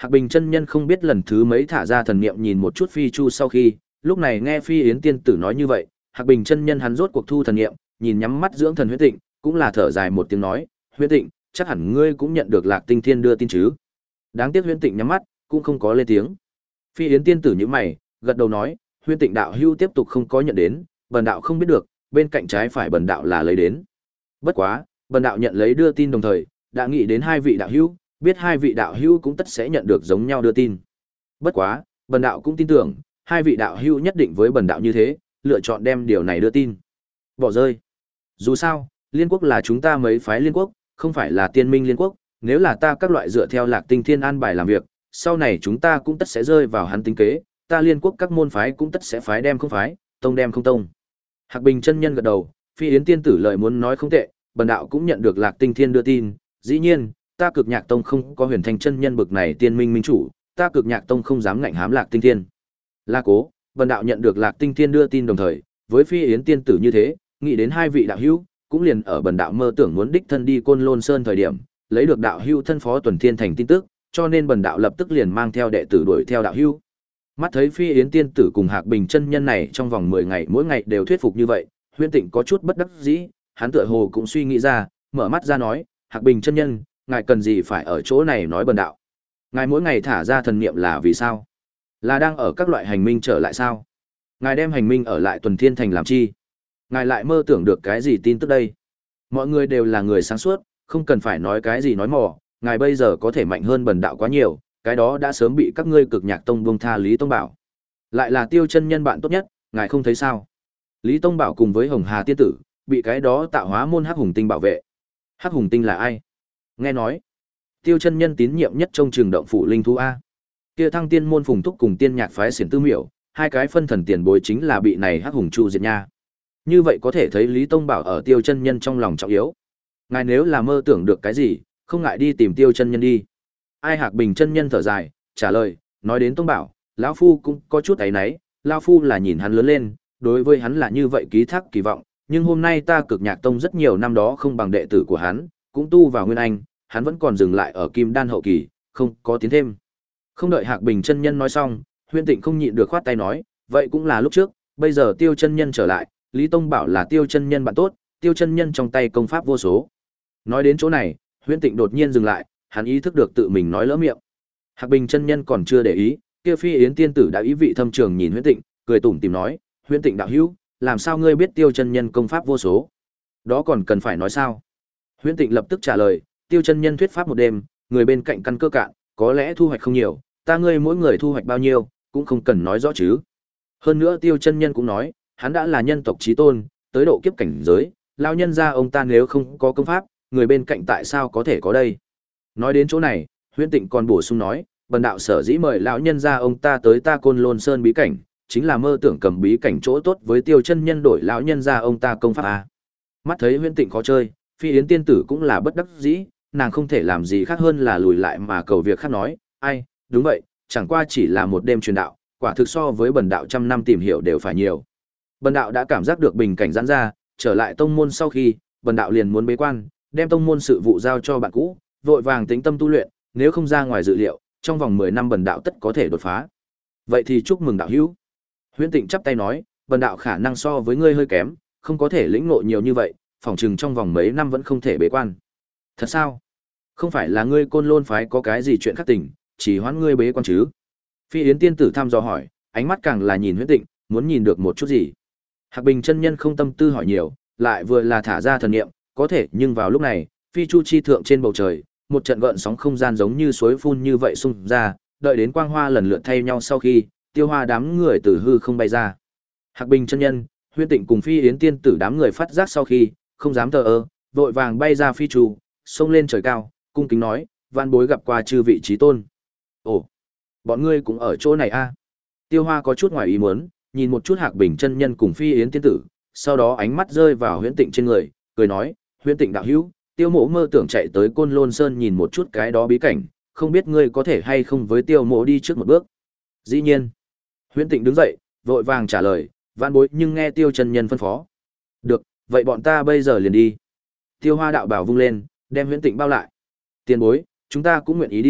Hạc Bình chân nhân không biết lần thứ mấy thả ra thần niệm nhìn một chút Phi Chu sau khi, lúc này nghe Phi Yến tiên tử nói như vậy, Hạc Bình chân nhân hắn rốt cuộc thu thần niệm, nhìn nhắm mắt dưỡng thần Huyễn Tịnh, cũng là thở dài một tiếng nói, "Huyễn Tịnh, chắc hẳn ngươi cũng nhận được Lạc Tinh Thiên đưa tin chứ?" Đáng tiếc Huyễn Tịnh nhắm mắt, cũng không có lên tiếng. Phi Yến tiên tử nhíu mày, gật đầu nói, "Huyễn Tịnh đạo hữu tiếp tục không có nhận đến, bần đạo không biết được, bên cạnh trái phải bần đạo là lấy đến. Bất quá, bần đạo nhận lấy đưa tin đồng thời, đã nghĩ đến hai vị đạo hữu, biết hai vị đạo hữu cũng tất sẽ nhận được giống nhau đưa tin. Bất quá, bần đạo cũng tin tưởng, hai vị đạo hữu nhất định với bần đạo như thế, lựa chọn đem điều này đưa tin. Bỏ rơi. Dù sao, liên quốc là chúng ta mấy phái liên quốc, không phải là tiên minh liên quốc, nếu là ta các loại dựa theo Lạc Tinh Thiên an bài làm việc, sau này chúng ta cũng tất sẽ rơi vào hắn tính kế, ta liên quốc các môn phái cũng tất sẽ phái đem không phái, tông đem không tông." Hạc Bình chân nhân gật đầu, Phi Yến tiên tử lời muốn nói không tệ, bần đạo cũng nhận được Lạc Tinh Thiên đưa tin, dĩ nhiên, ta Cực Nhạc Tông không có Huyền Thanh chân nhân bực này tiên minh minh chủ, ta Cực Nhạc Tông không dám ngạnh hám Lạc Tinh Thiên. La cố, bần đạo nhận được Lạc Tinh Thiên đưa tin đồng thời, với Phi Yến tiên tử như thế, nghĩ đến hai vị đạo hữu, cũng liền ở bần đạo mơ tưởng muốn đích thân đi Côn Lôn Sơn thời điểm, lấy được đạo hữu thân phó tuần thiên thành tin tức, cho nên bần đạo lập tức liền mang theo đệ tử đuổi theo đạo hữu. Mắt thấy Phi Yến tiên tử cùng Hạc Bình chân nhân này trong vòng mười ngày mỗi ngày đều thuyết phục như vậy, Huyễn Tịnh có chút bất đắc dĩ, hắn tựa hồ cũng suy nghĩ ra, mở mắt ra nói, "Hạc Bình chân nhân, ngài cần gì phải ở chỗ này nói bần đạo? Ngài mỗi ngày thả ra thần niệm là vì sao? Là đang ở các loại hành minh trở lại sao? Ngài đem hành minh ở lại Tuần Thiên Thành làm chi? Ngài lại mơ tưởng được cái gì tin tức đây? Mọi người đều là người sáng suốt, không cần phải nói cái gì nói mò, ngài bây giờ có thể mạnh hơn bần đạo quá nhiều, cái đó đã sớm bị các ngươi Cực Nhạc Tông buông tha Lý Tông Bảo. Lại là Tiêu chân nhân bạn tốt nhất, ngài không thấy sao? Lý Tông Bảo cùng với Hồng Hà tiên tử, bị cái đó tạo hóa môn Hắc Hùng Tinh bảo vệ. Hắc Hùng Tinh là ai? Nghe nói, Tiêu chân nhân tín nhiệm nhất trong trường động phủ linh thú a. Kia Thăng Tiên môn Phùng Thúc cùng Tiên Nhạc phái Xiển Tư Miểu, hai cái phân thần tiền bối chính là bị này Hắc Hùng Chu diệt nha. Như vậy có thể thấy Lý Tông Bảo ở Tiêu chân nhân trong lòng trọng yếu. Ngài nếu là mơ tưởng được cái gì, không ngại đi tìm Tiêu chân nhân đi. Ai Hạc Bình chân nhân thở dài, trả lời, nói đến Tông Bảo, lão phu cũng có chút áy náy, lão phu là nhìn hắn lớn lên, đối với hắn là như vậy ký thác kỳ vọng, nhưng hôm nay ta Cực Nhạc Tông rất nhiều năm đó không bằng đệ tử của hắn, cũng tu vào Nguyên Anh, hắn vẫn còn dừng lại ở Kim Đan hậu kỳ, không có tiến thêm. Không đợi Hạc Bình chân nhân nói xong, Huyễn Tịnh không nhịn được khoát tay nói, vậy cũng là lúc trước, bây giờ Tiêu chân nhân trở lại, Lý Tông Bảo là Tiêu chân nhân bạn tốt, Tiêu chân nhân trong tay công pháp vô số. Nói đến chỗ này, Huyễn Tịnh đột nhiên dừng lại, hắn ý thức được tự mình nói lỡ miệng. Hạc Bình chân nhân còn chưa để ý, kia Phi Yến tiên tử đã ý vị thâm trường nhìn Huyễn Tịnh, cười tủm tỉm nói, "Huyễn Tịnh đạo hữu, làm sao ngươi biết Tiêu chân nhân công pháp vô số? Đó còn cần phải nói sao?" Huyễn Tịnh lập tức trả lời, "Tiêu chân nhân thuyết pháp một đêm, người bên cạnh căn cơ cạn, có lẽ thu hoạch không nhiều, ta ngươi mỗi người thu hoạch bao nhiêu, cũng không cần nói rõ chứ. Hơn nữa Tiêu chân nhân cũng nói, hắn đã là nhân tộc chí tôn, tới độ kiếp cảnh giới, lao nhân gia ông ta nếu không có công pháp, người bên cạnh tại sao có thể có đây?" Nói đến chỗ này, Huyễn Tịnh còn bổ sung nói, "Bần đạo sở dĩ mời lão nhân gia ông ta tới ta Côn Lôn Sơn bí cảnh, chính là mơ tưởng cầm bí cảnh chỗ tốt với Tiêu chân nhân đổi lão nhân gia ông ta công pháp a." Mắt thấy Huyễn Tịnh khó chơi, Phi Yến tiên tử cũng là bất đắc dĩ, nàng không thể làm gì khác hơn là lùi lại mà cầu việc khác nói, "Ai, đúng vậy, chẳng qua chỉ là một đêm truyền đạo, quả thực so với bần đạo trăm năm tìm hiểu đều phải nhiều. Bần đạo đã cảm giác được bình cảnh giãn ra, trở lại tông môn sau khi, bần đạo liền muốn bế quan, đem tông môn sự vụ giao cho bạn cũ, vội vàng tĩnh tâm tu luyện, nếu không ra ngoài dự liệu, trong vòng mười năm bần đạo tất có thể đột phá." "Vậy thì chúc mừng đạo hữu." Huyễn Tịnh chắp tay nói, "Bần đạo khả năng so với ngươi hơi kém, không có thể lĩnh ngộ nhiều như vậy, phỏng chừng trong vòng mấy năm vẫn không thể bế quan." "Thật sao? Không phải là ngươi Côn Lôn phái có cái gì chuyện khác tình, chỉ hoãn ngươi bế quan chứ?" Phi Yến tiên tử thăm dò hỏi, ánh mắt càng là nhìn Huyễn Tịnh, muốn nhìn được một chút gì. Hạc Bình chân nhân không tâm tư hỏi nhiều, lại vừa là thả ra thần niệm, có thể nhưng vào lúc này, Phi Chu chi thượng trên bầu trời, một trận gợn sóng không gian giống như suối phun như vậy xung ra, đợi đến quang hoa lần lượt thay nhau sau khi, Tiêu Hoa đám người từ hư không bay ra. Hạc Bình chân nhân, Huyễn Tịnh cùng Phi Yến tiên tử đám người phát giác sau khi, không dám thờ ơ, vội vàng bay ra phi chu, xông lên trời cao, cung kính nói, "Vạn bối gặp qua chư vị trí tôn." "Ồ, bọn ngươi cũng ở chỗ này a?" À? Tiêu Hoa có chút ngoài ý muốn, nhìn một chút Hạc Bình chân nhân cùng Phi Yến tiên tử, sau đó ánh mắt rơi vào Huyễn Tịnh trên người, cười nói, "Huyễn Tịnh đạo hữu, Tiêu Mộ mơ tưởng chạy tới Côn Lôn Sơn nhìn một chút cái đó bí cảnh, không biết ngươi có thể hay không với Tiêu Mộ đi trước một bước?" "Dĩ nhiên." Huyễn Tịnh đứng dậy, vội vàng trả lời, "Vạn bối nhưng nghe Tiêu chân nhân phân phó." "Được, vậy bọn ta bây giờ liền đi." Tiêu Hoa đạo bảo vung lên, đem Huyễn Tịnh bao lại. "Tiền bối, chúng ta cũng nguyện ý đi,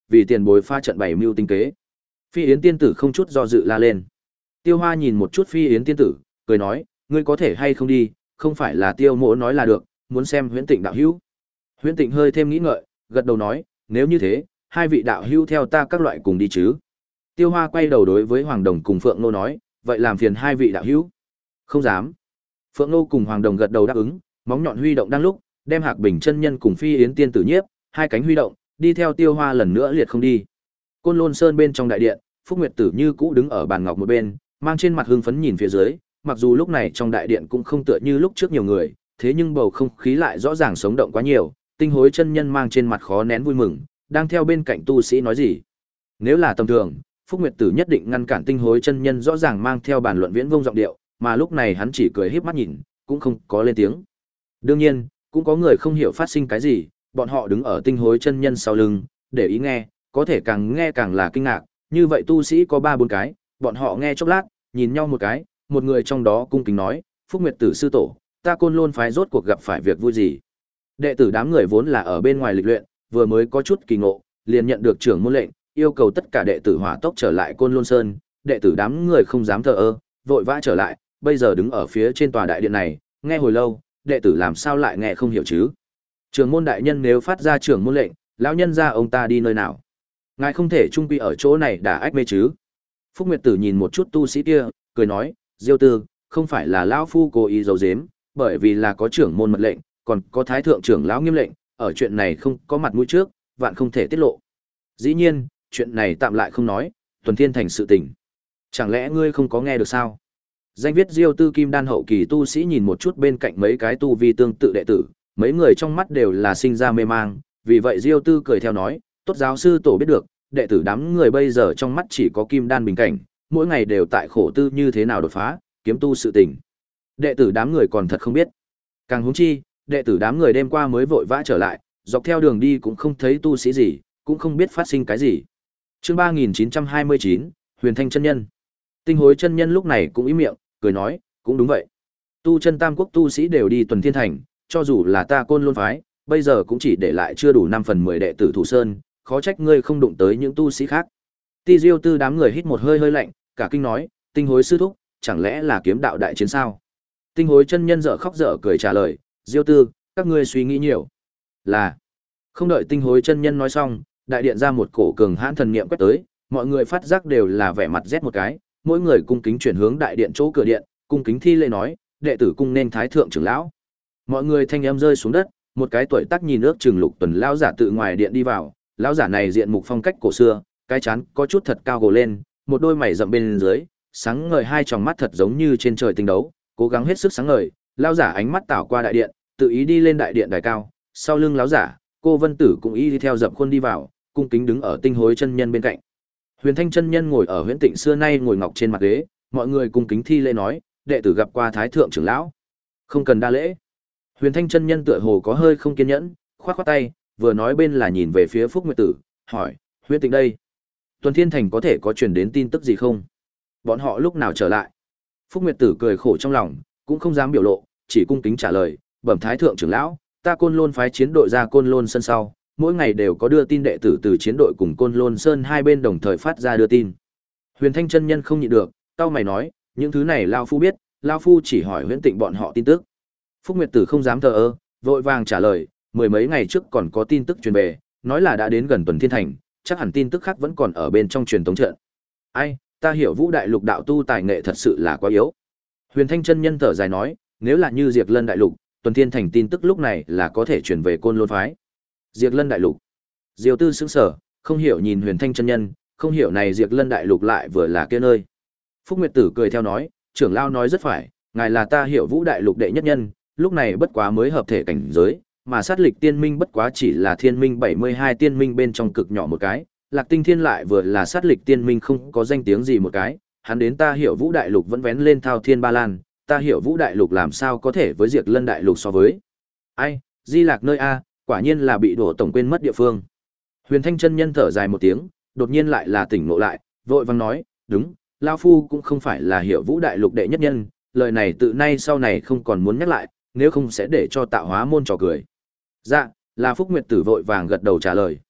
vì tiền bối pha trận bảy mưu tinh kế. Phi Yến tiên tử không chút do dự la lên. Tiêu Hoa nhìn một chút Phi Yến tiên tử, cười nói, ngươi có thể hay không đi, không phải là Tiêu Mỗ nói là được, muốn xem Huyễn Tịnh đạo hữu. Huyễn Tịnh hơi thêm nghĩ ngợi, gật đầu nói, nếu như thế, hai vị đạo hữu theo ta các loại cùng đi chứ. Tiêu Hoa quay đầu đối với Hoàng Đồng cùng Phượng Nô nói, vậy làm phiền hai vị đạo hữu. Không dám. Phượng Nô cùng Hoàng Đồng gật đầu đáp ứng, móng nhọn huy động đang lúc, đem Hạc Bình chân nhân cùng Phi Yến tiên tử nhiếp, hai cánh huy động, đi theo Tiêu Hoa lần nữa liệt không đi. Côn Lôn Sơn bên trong đại điện, Phúc Nguyệt Tử như cũ đứng ở bàn ngọc một bên, mang trên mặt hưng phấn nhìn phía dưới, mặc dù lúc này trong đại điện cũng không tựa như lúc trước nhiều người, thế nhưng bầu không khí lại rõ ràng sống động quá nhiều, Tinh Hối chân nhân mang trên mặt khó nén vui mừng, đang theo bên cạnh tu sĩ nói gì. Nếu là tầm thường, Phúc Nguyệt Tử nhất định ngăn cản Tinh Hối chân nhân rõ ràng mang theo bàn luận viễn vông giọng điệu, mà lúc này hắn chỉ cười híp mắt nhìn, cũng không có lên tiếng. Đương nhiên, cũng có người không hiểu phát sinh cái gì, bọn họ đứng ở Tinh Hối chân nhân sau lưng, để ý nghe, có thể càng nghe càng là kinh ngạc, như vậy tu sĩ có ba bốn cái, bọn họ nghe chốc lát, nhìn nhau một cái, một người trong đó cung kính nói, Phúc Nguyệt Tử sư tổ, ta Côn Lôn phái rốt cuộc gặp phải việc vui gì. Đệ tử đám người vốn là ở bên ngoài lịch luyện, vừa mới có chút kỳ ngộ, liền nhận được trưởng môn lệnh, yêu cầu tất cả đệ tử hỏa tốc trở lại Côn Lôn Sơn, đệ tử đám người không dám thờ ơ, vội vã trở lại, bây giờ đứng ở phía trên tòa đại điện này, nghe hồi lâu, đệ tử làm sao lại nghe không hiểu chứ? Trưởng môn đại nhân nếu phát ra trưởng môn lệnh, lão nhân gia ông ta đi nơi nào? Ngài không thể trung quy ở chỗ này đả ách mê chứ? Phúc Nguyệt Tử nhìn một chút tu sĩ kia, cười nói, Diêu Tư, không phải là lão phu cố ý giấu giếm, bởi vì là có trưởng môn mật lệnh, còn có thái thượng trưởng lão nghiêm lệnh, ở chuyện này không có mặt mũi trước, vạn không thể tiết lộ. Dĩ nhiên, chuyện này tạm lại không nói, Tuần Thiên Thành sự tình. Chẳng lẽ ngươi không có nghe được sao? Danh viết Diêu Tư Kim Đan hậu kỳ tu sĩ nhìn một chút bên cạnh mấy cái tu vi tương tự đệ tử, mấy người trong mắt đều là sinh ra mê mang, vì vậy Diêu Tư cười theo nói, tốt giáo sư tổ biết được, đệ tử đám người bây giờ trong mắt chỉ có Kim Đan bình cảnh, mỗi ngày đều tại khổ tư như thế nào đột phá, kiếm tu sự tình. Đệ tử đám người còn thật không biết. Càng huống chi, đệ tử đám người đêm qua mới vội vã trở lại, dọc theo đường đi cũng không thấy tu sĩ gì, cũng không biết phát sinh cái gì. Chương ba nghìn chín trăm hai mươi chín, Huyền Thanh chân nhân. Tinh Hối chân nhân lúc này cũng ý miệng, cười nói, cũng đúng vậy. Tu chân tam quốc tu sĩ đều đi Tuần Thiên Thành, cho dù là ta Côn Lôn phái, bây giờ cũng chỉ để lại chưa đủ năm phần mười đệ tử Thủ Sơn, khó trách ngươi không đụng tới những tu sĩ khác. Ti Diêu Tư đám người hít một hơi hơi lạnh, cả kinh nói, Tinh Hối sư thúc, chẳng lẽ là kiếm đạo đại chiến sao? Tinh Hối chân nhân dở khóc dở cười trả lời, Diêu Tư, các ngươi suy nghĩ nhiều. Là. Không đợi Tinh Hối chân nhân nói xong, đại điện ra một cổ cường hãn thần niệm quét tới, mọi người phát giác đều là vẻ mặt rét một cái, mỗi người cung kính chuyển hướng đại điện chỗ cửa điện, cung kính thi lễ nói, đệ tử cung nên thái thượng trưởng lão. Mọi người thanh âm rơi xuống đất, một cái tuổi tác nhìn ước chừng lục tuần lão giả tự ngoài điện đi vào, lão giả này diện mục phong cách cổ xưa, cái trán có chút thật cao gồ lên, một đôi mày rậm bên dưới, sáng ngời hai tròng mắt thật giống như trên trời tinh đấu, cố gắng hết sức sáng ngời. Lão giả ánh mắt tảo qua đại điện, tự ý đi lên đại điện đài cao, sau lưng lão giả, cô Vân Tử cũng y đi theo dập khuôn đi vào, cung kính đứng ở Tinh Hối chân nhân bên cạnh. Huyền Thanh chân nhân ngồi ở Huyễn Tịnh xưa nay ngồi ngọc trên mặt ghế, mọi người cung kính thi lễ nói, đệ tử gặp qua thái thượng trưởng lão. Không cần đa lễ. Huyền Thanh chân nhân tựa hồ có hơi không kiên nhẫn, khoát khoát tay, vừa nói bên là nhìn về phía Phúc Nguyệt Tử, hỏi, Huyễn Tịnh đây, Tuần Thiên Thành có thể có truyền đến tin tức gì không? Bọn họ lúc nào trở lại? Phúc Nguyệt Tử cười khổ trong lòng, cũng không dám biểu lộ, chỉ cung kính trả lời, bẩm thái thượng trưởng lão, ta Côn Lôn phái chiến đội ra Côn Lôn sân sau, mỗi ngày đều có đưa tin đệ tử từ chiến đội cùng Côn Lôn Sơn hai bên đồng thời phát ra đưa tin. Huyền Thanh chân nhân không nhịn được, cau mày nói, những thứ này lão phu biết, lão phu chỉ hỏi Huyễn Tịnh bọn họ tin tức. Phúc Nguyệt Tử không dám thờ ơ, vội vàng trả lời, mười mấy ngày trước còn có tin tức truyền về, nói là đã đến gần Tuần Thiên Thành, chắc hẳn tin tức khác vẫn còn ở bên trong truyền tống trận. Ai, ta hiểu Vũ Đại Lục đạo tu tài nghệ thật sự là quá yếu. Huyền Thanh chân nhân thở dài nói, nếu là như Diệp Lân Đại Lục, Tuần Thiên Thành tin tức lúc này là có thể truyền về Côn Lôn phái. Diệp Lân Đại Lục. Diêu Tư sững sờ, không hiểu nhìn Huyền Thanh chân nhân, không hiểu này Diệp Lân Đại Lục lại vừa là kia nơi. Phúc Nguyệt Tử cười theo nói, trưởng lão nói rất phải, ngài là ta hiểu Vũ Đại Lục đệ nhất nhân, lúc này bất quá mới hợp thể cảnh giới, mà sát lịch tiên minh bất quá chỉ là thiên minh bảy mươi hai tiên minh bên trong cực nhỏ một cái, Lạc Tinh Thiên lại vừa là sát lịch tiên minh không có danh tiếng gì một cái, hắn đến ta hiểu Vũ Đại Lục vẫn vén lên thao thiên ba lan, ta hiểu Vũ Đại Lục làm sao có thể với Diệp Lân Đại Lục so với. Ai, Di Lạc nơi a, quả nhiên là bị đổ tổng quên mất địa phương. Huyền Thanh chân nhân thở dài một tiếng, đột nhiên lại là tỉnh ngộ lại, vội vàng nói, đúng, lão phu cũng không phải là hiểu Vũ Đại Lục đệ nhất nhân, lời này từ nay sau này không còn muốn nhắc lại, nếu không sẽ để cho Tạo Hóa môn trò cười. Dạ, là Phúc Nguyệt Tử vội vàng gật đầu trả lời.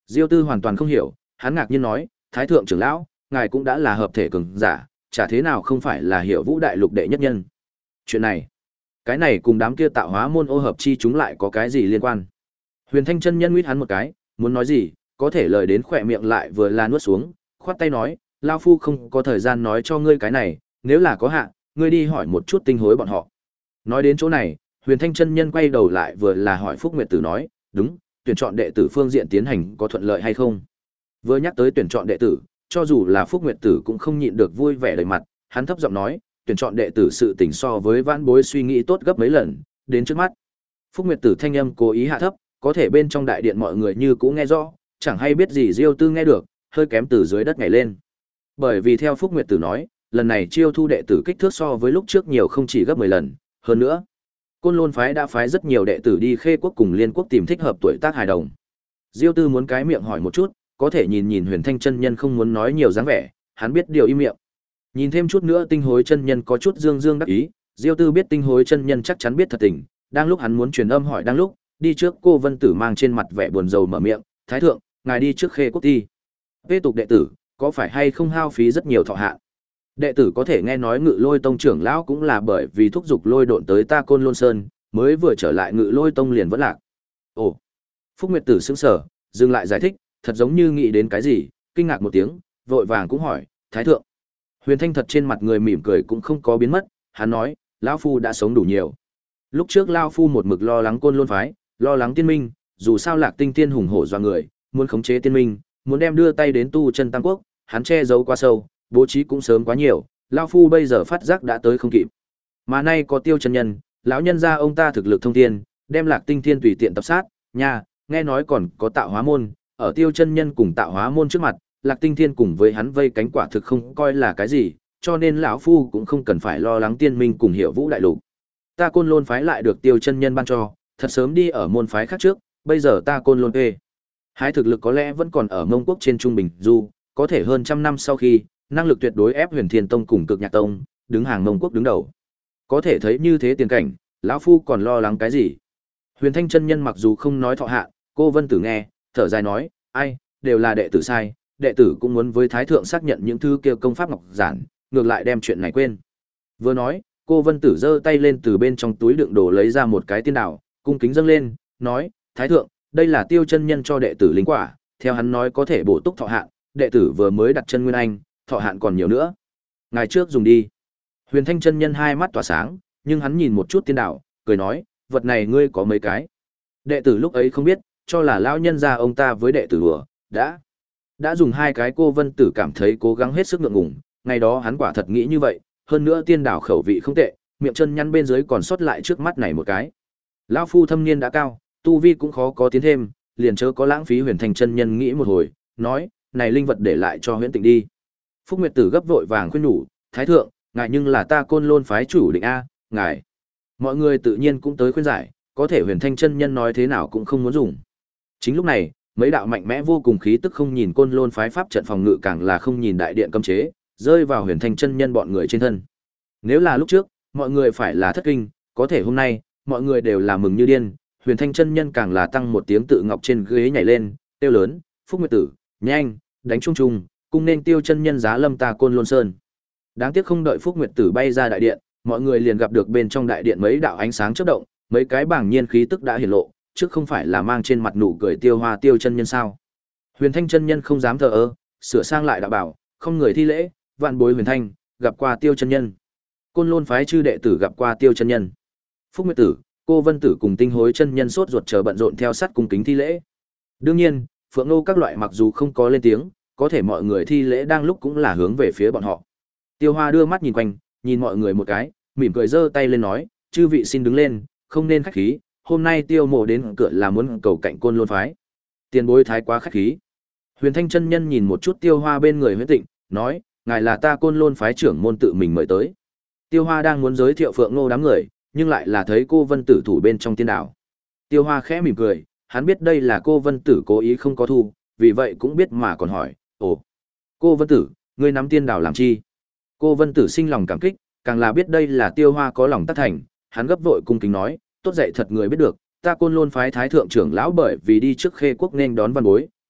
Diêu Tư hoàn toàn không hiểu, hắn ngạc nhiên nói, Thái thượng trưởng lão, ngài cũng đã là hợp thể cường giả, chả thế nào không phải là Hiểu Vũ đại lục đệ nhất nhân. Chuyện này, cái này cùng đám kia tạo hóa môn ô hợp chi chúng lại có cái gì liên quan? Huyền Thanh chân nhân nguyết hắn một cái, muốn nói gì, có thể lời đến khỏe miệng lại vừa là nuốt xuống, khoát tay nói, lao phu không có thời gian nói cho ngươi cái này, nếu là có hạ, ngươi đi hỏi một chút tinh hối bọn họ. Nói đến chỗ này, Huyền Thanh chân nhân quay đầu lại vừa là hỏi Phúc Nguyệt Tử nói, đúng, tuyển chọn đệ tử phương diện tiến hành có thuận lợi hay không? Vừa nhắc tới tuyển chọn đệ tử, cho dù là Phúc Nguyệt Tử cũng không nhịn được vui vẻ đầy mặt, hắn thấp giọng nói, tuyển chọn đệ tử sự tình so với vãn bối suy nghĩ tốt gấp mấy lần, đến trước mắt. Phúc Nguyệt Tử thanh âm cố ý hạ thấp, có thể bên trong đại điện mọi người như cũ nghe rõ, chẳng hay biết gì Diêu Tư nghe được, hơi kém từ dưới đất nhảy lên. Bởi vì theo Phúc Nguyệt Tử nói, lần này chiêu thu đệ tử kích thước so với lúc trước nhiều không chỉ gấp mười lần, hơn nữa, Côn Lôn phái đã phái rất nhiều đệ tử đi Khê quốc cùng Liên quốc tìm thích hợp tuổi tác hài đồng. Diêu Tư muốn cái miệng hỏi một chút, có thể nhìn nhìn Huyền Thanh chân nhân không muốn nói nhiều dáng vẻ, hắn biết điều im miệng. Nhìn thêm chút nữa Tinh Hối chân nhân có chút dương dương đắc ý, Diêu Tư biết Tinh Hối chân nhân chắc chắn biết thật tình, đang lúc hắn muốn truyền âm hỏi đang lúc, đi trước cô Vân Tử mang trên mặt vẻ buồn rầu mở miệng, "Thái thượng, ngài đi trước Khê quốc thi. Về tục đệ tử, có phải hay không hao phí rất nhiều thọ hạn?" Đệ tử có thể nghe nói Ngự Lôi Tông trưởng lão cũng là bởi vì thúc giục lôi độn tới ta Côn Lôn Sơn, mới vừa trở lại Ngự Lôi Tông liền vẫn lạc. Ồ. Phúc Nguyệt Tử sững sờ, dừng lại giải thích, thật giống như nghĩ đến cái gì, kinh ngạc một tiếng, vội vàng cũng hỏi, "Thái thượng?" Huyền Thanh thật trên mặt người mỉm cười cũng không có biến mất, hắn nói, lão phu đã sống đủ nhiều. Lúc trước lão phu một mực lo lắng Côn Lôn phái, lo lắng tiên minh, dù sao Lạc Tinh Tiên hùng hổ doa người, muốn khống chế tiên minh, muốn đem đưa tay đến tu chân tam quốc, hắn che giấu quá sâu, bố trí cũng sớm quá nhiều, lão phu bây giờ phát giác đã tới không kịp. Mà nay có Tiêu chân nhân, lão nhân gia ông ta thực lực thông thiên, đem Lạc Tinh Thiên tùy tiện tập sát, nha, nghe nói còn có Tạo Hóa môn, ở Tiêu chân nhân cùng Tạo Hóa môn trước mặt, Lạc Tinh Thiên cùng với hắn vây cánh quả thực không coi là cái gì, cho nên lão phu cũng không cần phải lo lắng tiên minh cùng Hiểu Vũ đại lục. Ta Côn Lôn phái lại được Tiêu chân nhân ban cho, thật sớm đi ở môn phái khác trước, bây giờ ta Côn Lôn ê. Hai thực lực có lẽ vẫn còn ở Mông Quốc trên trung bình du, có thể hơn trăm năm sau khi, năng lực tuyệt đối ép Huyền Thiên Tông cùng Cực Nhạc Tông, đứng hàng Mông Quốc đứng đầu. Có thể thấy như thế tiền cảnh, lão phu còn lo lắng cái gì? Huyền Thanh chân nhân mặc dù không nói thọ hạ, cô Vân Tử nghe, thở dài nói, ai, đều là đệ tử sai, đệ tử cũng muốn với thái thượng xác nhận những thứ kia công pháp ngọc giản, ngược lại đem chuyện này quên. Vừa nói, cô Vân Tử giơ tay lên từ bên trong túi đựng đồ lấy ra một cái tiên đảo, cung kính dâng lên, nói, thái thượng, đây là Tiêu chân nhân cho đệ tử linh quả, theo hắn nói có thể bổ túc thọ hạn, đệ tử vừa mới đặt chân nguyên anh, thọ hạn còn nhiều nữa. Ngài trước dùng đi. Huyền Thanh chân nhân hai mắt tỏa sáng, nhưng hắn nhìn một chút tiên đảo, cười nói, vật này ngươi có mấy cái? Đệ tử lúc ấy không biết, cho là lão nhân gia ông ta với đệ tử đùa, đã đã dùng hai cái. Cô Vân Tử cảm thấy cố gắng hết sức ngượng ngùng, ngày đó hắn quả thật nghĩ như vậy, hơn nữa tiên đảo khẩu vị không tệ, miệng chân nhăn bên dưới còn sót lại trước mắt này một cái. Lão phu thâm niên đã cao, tu vi cũng khó có tiến thêm, liền chớ có lãng phí. Huyền Thanh chân nhân nghĩ một hồi, nói, này linh vật để lại cho Huyền Tịnh đi. Phúc Nguyệt Tử gấp vội vàng khuyên nhủ, thái thượng, ngài nhưng là ta Côn Lôn phái chủ định a, ngài. Mọi người tự nhiên cũng tới khuyên giải, có thể Huyền Thanh chân nhân nói thế nào cũng không muốn dùng. Chính lúc này, mấy đạo mạnh mẽ vô cùng khí tức không nhìn Côn Lôn phái pháp trận phòng ngự, càng là không nhìn đại điện cấm chế, rơi vào Huyền Thanh chân nhân bọn người trên thân. Nếu là lúc trước, mọi người phải là thất kinh, có thể hôm nay, mọi người đều là mừng như điên. Huyền Thanh chân nhân càng là tăng một tiếng tự ngọc trên ghế nhảy lên, kêu lớn, Phúc Nguyệt Tử, nhanh, đánh trung trung, cung nên Tiêu chân nhân giá lâm ta Côn Lôn sơn. Đáng tiếc không đợi Phúc Nguyệt Tử bay ra đại điện, mọi người liền gặp được bên trong đại điện mấy đạo ánh sáng chớp động, mấy cái bảng nhiên khí tức đã hiển lộ, trước không phải là mang trên mặt nụ cười Tiêu Hoa Tiêu chân nhân sao? Huyền Thanh chân nhân không dám thờ ơ, sửa sang lại đạo bảo, không người thi lễ, vạn bối Huyền Thanh, gặp qua Tiêu chân nhân. Côn Lôn phái chư đệ tử gặp qua Tiêu chân nhân. Phúc Nguyệt Tử, cô Vân Tử cùng Tinh Hối chân nhân sốt ruột chờ bận rộn theo sát cung kính thi lễ. Đương nhiên, Phượng Nô các loại mặc dù không có lên tiếng, có thể mọi người thi lễ đang lúc cũng là hướng về phía bọn họ. Tiêu Hoa đưa mắt nhìn quanh, nhìn mọi người một cái, mỉm cười giơ tay lên nói, chư vị xin đứng lên, không nên khách khí, hôm nay Tiêu mộ đến cửa là muốn cầu cạnh Côn Lôn phái. Tiền bối thái quá khách khí. Huyền Thanh chân nhân nhìn một chút Tiêu Hoa bên người Huyền Tịnh, nói, ngài là ta Côn Lôn phái trưởng môn tự mình mời tới. Tiêu Hoa đang muốn giới thiệu Phượng Nô đám người, nhưng lại là thấy cô Vân Tử thủ bên trong tiên đảo. Tiêu Hoa khẽ mỉm cười, hắn biết đây là cô Vân Tử cố ý không có thu, vì vậy cũng biết mà còn hỏi, ồ, cô Vân Tử, ngươi nắm tiên đảo làm chi? Cô Vân Tử sinh lòng cảm kích, càng là biết đây là Tiêu Hoa có lòng tác thành, hắn gấp vội cung kính nói, tốt dậy thật người biết được, ta Côn Lôn phái thái thượng trưởng lão bởi vì đi trước Khê quốc nên đón văn bối,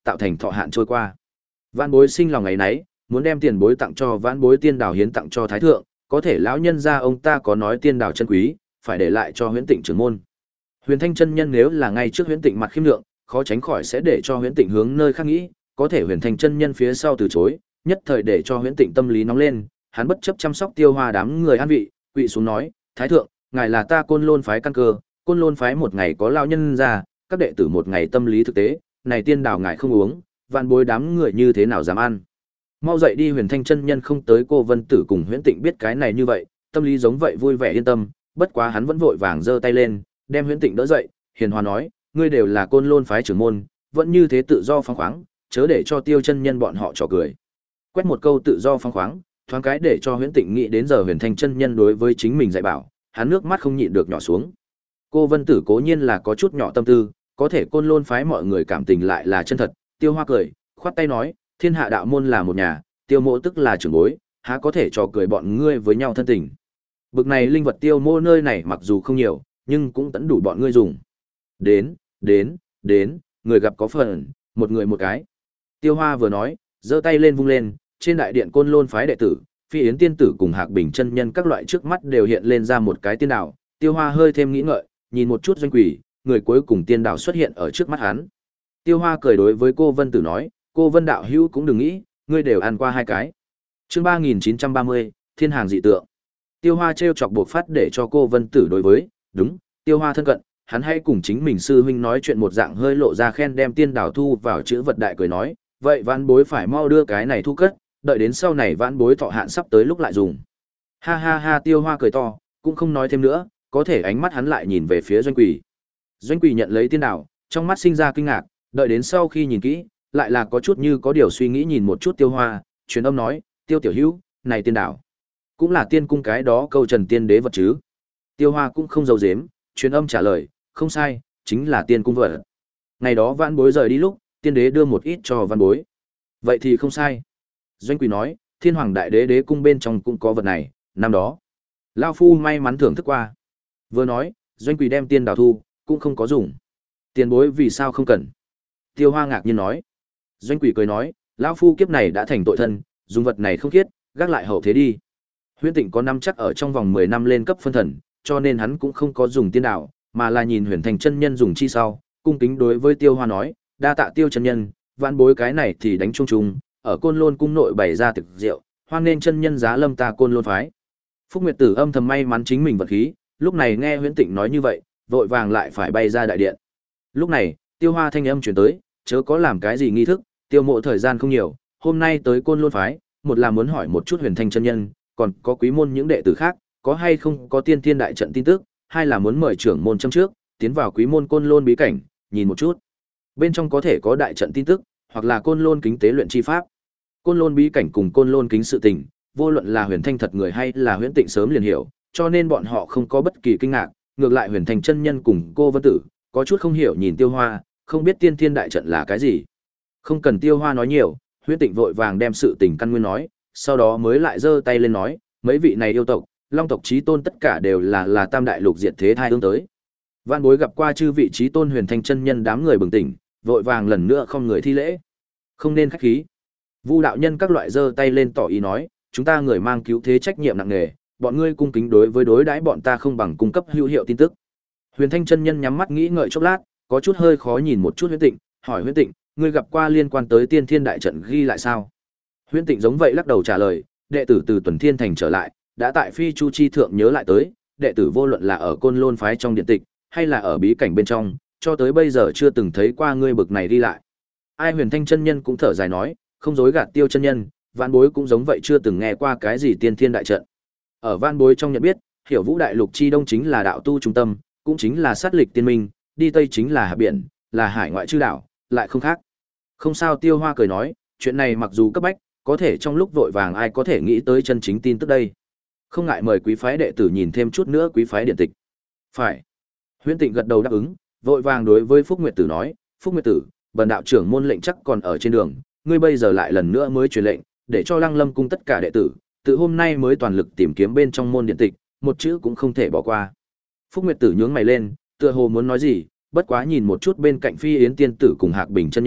tạo thành thọ hạn trôi qua. Vãn bối sinh lòng ngày nấy, muốn đem tiền bối tặng cho vãn bối tiên đào hiến tặng cho thái thượng, có thể lão nhân gia ông ta có nói tiên đào chân quý, phải để lại cho Huyễn Tịnh trưởng môn. Huyền Thanh chân nhân nếu là ngay trước Huyễn Tịnh mặt khiêm lượng, khó tránh khỏi sẽ để cho Huyễn Tịnh hướng nơi khác nghĩ, có thể Huyền Thanh chân nhân phía sau từ chối, nhất thời để cho Huyễn Tịnh tâm lý nóng lên, hắn bất chấp chăm sóc Tiêu Hoa đám người an vị, quỳ xuống nói: "Thái thượng, ngài là ta Côn Lôn phái căn cơ, Côn Lôn phái một ngày có lão nhân ra, các đệ tử một ngày tâm lý thực tế, này tiên đào ngài không uống, vạn bối đám người như thế nào dám ăn?" Mau dậy đi. Huyền Thanh chân nhân không tới Cô Vân Tử cùng Huyễn Tịnh biết cái này như vậy, tâm lý giống vậy vui vẻ yên tâm, bất quá hắn vẫn vội vàng giơ tay lên, đem Huyễn Tịnh đỡ dậy, hiền hòa nói: "Ngươi đều là Côn Lôn phái trưởng môn, vẫn như thế tự do phóng khoáng, chớ để cho Tiêu chân nhân bọn họ trò cười." Quét một câu tự do phóng khoáng, thoáng cái để cho Huyễn Tịnh nghĩ đến giờ Huyền Thanh chân nhân đối với chính mình dạy bảo, hắn nước mắt không nhịn được nhỏ xuống. Cô Vân Tử cố nhiên là có chút nhỏ tâm tư, có thể Côn Lôn phái mọi người cảm tình lại là chân thật. Tiêu Hoa cười, khoát tay nói: "Thiên hạ đạo môn là một nhà, Tiêu mộ tức là trưởng bối, há có thể trò cười bọn ngươi với nhau thân tình. Bực này linh vật Tiêu mộ nơi này mặc dù không nhiều, nhưng cũng tẫn đủ bọn ngươi dùng. Đến, đến, đến, người gặp có phần, một người một cái." Tiêu Hoa vừa nói, giơ tay lên vung lên, trên đại điện Côn Lôn phái đệ tử, Phi Yến tiên tử cùng Hạc Bình chân nhân các loại trước mắt đều hiện lên ra một cái tiên đảo. Tiêu Hoa hơi thêm nghĩ ngợi, nhìn một chút Doanh Quỷ, người cuối cùng tiên đảo xuất hiện ở trước mắt hắn. Tiêu Hoa cười đối với cô Vân Tử nói: "Cô Vân đạo hữu cũng đừng nghĩ, ngươi đều ăn qua hai cái." Chương ba nghìn chín trăm ba mươi, Thiên hàng dị tượng. Tiêu Hoa trêu chọc buộc phát để cho cô Vân Tử đối với, đúng, Tiêu Hoa thân cận, hắn hay cùng chính mình sư huynh nói chuyện một dạng hơi lộ ra khen đem tiên đảo thu vào chữ vật đại cười nói: "Vậy vãn bối phải mau đưa cái này thu cất, đợi đến sau này vãn bối thọ hạn sắp tới lúc lại dùng." Ha ha ha. Tiêu Hoa cười to, cũng không nói thêm nữa, có thể ánh mắt hắn lại nhìn về phía Doanh Quỷ. Doanh Quỷ nhận lấy tiên đảo, trong mắt sinh ra kinh ngạc, đợi đến sau khi nhìn kỹ, lại là có chút như có điều suy nghĩ nhìn một chút Tiêu Hoa, truyền âm nói: "Tiêu tiểu hữu, này tiên đảo cũng là tiên cung cái đó câu Trần tiên đế vật chứ?" Tiêu Hoa cũng không giấu giếm, truyền âm trả lời: "Không sai, chính là tiên cung vật. Ngày đó vãn bối rời đi lúc, tiên đế đưa một ít cho vãn bối." "Vậy thì không sai." Doanh Quỷ nói: "Thiên Hoàng đại đế đế cung bên trong cũng có vật này, năm đó lão phu may mắn thưởng thức qua." Vừa nói, Doanh Quỷ đem tiên đảo thu, cũng không có dùng. "Tiền bối vì sao không cần?" Tiêu Hoa ngạc nhiên nói. Doanh Quỷ cười nói: "Lão phu kiếp này đã thành tội thân, dùng vật này không khiết, gác lại hậu thế đi." Huyễn Tịnh có năm chắc ở trong vòng mười năm lên cấp phân thần, cho nên hắn cũng không có dùng tiên đảo, mà là nhìn Huyền Thành chân nhân dùng chi sau, cung kính đối với Tiêu Hoa nói: "Đa tạ Tiêu chân nhân, vạn bối cái này thì đánh chung chung, ở Côn Lôn cung nội bày ra thực rượu, hoan nên chân nhân giá lâm ta Côn Lôn phái." Phúc Nguyệt Tử âm thầm may mắn chính mình vật khí, lúc này nghe Huyễn Tịnh nói như vậy, vội vàng lại phải bay ra đại điện. Lúc này, Tiêu Hoa thanh âm truyền tới: "Chớ có làm cái gì nghi thức, Tiêu mộ thời gian không nhiều, hôm nay tới Côn Lôn phái, một là muốn hỏi một chút Huyền Thanh chân nhân, còn có quý môn những đệ tử khác, có hay không có tiên thiên đại trận tin tức, hai là muốn mời trưởng môn châm trước, tiến vào quý môn Côn Lôn bí cảnh, nhìn một chút. Bên trong có thể có đại trận tin tức, hoặc là Côn Lôn kính tế luyện chi pháp." Côn Lôn bí cảnh cùng Côn Lôn kính sự tình, vô luận là Huyền Thanh thật người hay là Huyễn Tịnh sớm liền hiểu, cho nên bọn họ không có bất kỳ kinh ngạc, ngược lại Huyền Thanh chân nhân cùng cô Vân Tử có chút không hiểu nhìn Tiêu Hoa, không biết tiên thiên đại trận là cái gì. Không cần Tiêu Hoa nói nhiều, Huyễn Tịnh vội vàng đem sự tình căn nguyên nói, sau đó mới lại giơ tay lên nói: "Mấy vị này yêu tộc, Long tộc chí tôn tất cả đều là là tam đại lục diệt thế thai hướng tới." Vạn bối gặp qua chư vị chí tôn Huyền Thanh chân nhân đám người bừng tỉnh, vội vàng lần nữa không người thi lễ. "Không nên khách khí." Vu đạo nhân các loại giơ tay lên tỏ ý nói: "Chúng ta người mang cứu thế trách nhiệm nặng nề, bọn ngươi cung kính đối với đối đãi bọn ta không bằng cung cấp hữu hiệu tin tức." Huyền Thanh chân nhân nhắm mắt nghĩ ngợi chốc lát, có chút hơi khó nhìn một chút Huyễn Tịnh, hỏi Huyễn Tịnh: "Ngươi gặp qua liên quan tới tiên thiên đại trận ghi lại sao?" Huyễn Tịnh giống vậy lắc đầu trả lời: "Đệ tử từ Tuần Thiên thành trở lại, đã tại Phi Chu chi thượng nhớ lại tới, đệ tử vô luận là ở Côn Lôn phái trong điện tịch, hay là ở bí cảnh bên trong, cho tới bây giờ chưa từng thấy qua ngươi bực này đi lại." Ai Huyền Thanh chân nhân cũng thở dài nói: "Không dối gạt Tiêu chân nhân, vạn bối cũng giống vậy chưa từng nghe qua cái gì tiên thiên đại trận. Ở vạn bối trong nhận biết, hiểu Vũ đại lục chi đông chính là đạo tu trung tâm, cũng chính là sát lịch tiên minh, đi tây chính là hạ biển, là hải ngoại chư đảo, lại không khác." "Không sao." Tiêu Hoa cười nói: "Chuyện này mặc dù cấp bách, có thể trong lúc vội vàng ai có thể nghĩ tới chân chính tin tức đây. Không ngại mời quý phái đệ tử nhìn thêm chút nữa quý phái điện tịch." "Phải." Huyễn Tịnh gật đầu đáp ứng, vội vàng đối với Phúc Nguyệt Tử nói: "Phúc Nguyệt Tử, bần đạo trưởng môn lệnh chắc còn ở trên đường, ngươi bây giờ lại lần nữa mới truyền lệnh, để cho Lăng Lâm cung tất cả đệ tử, từ hôm nay mới toàn lực tìm kiếm bên trong môn điện tịch, một chữ cũng không thể bỏ qua." Phúc Nguyệt Tử nhướng mày lên, tựa hồ muốn nói gì, bất quá nhìn một chút bên cạnh Phi Yến tiên tử cùng Hạc Bình chân nhân,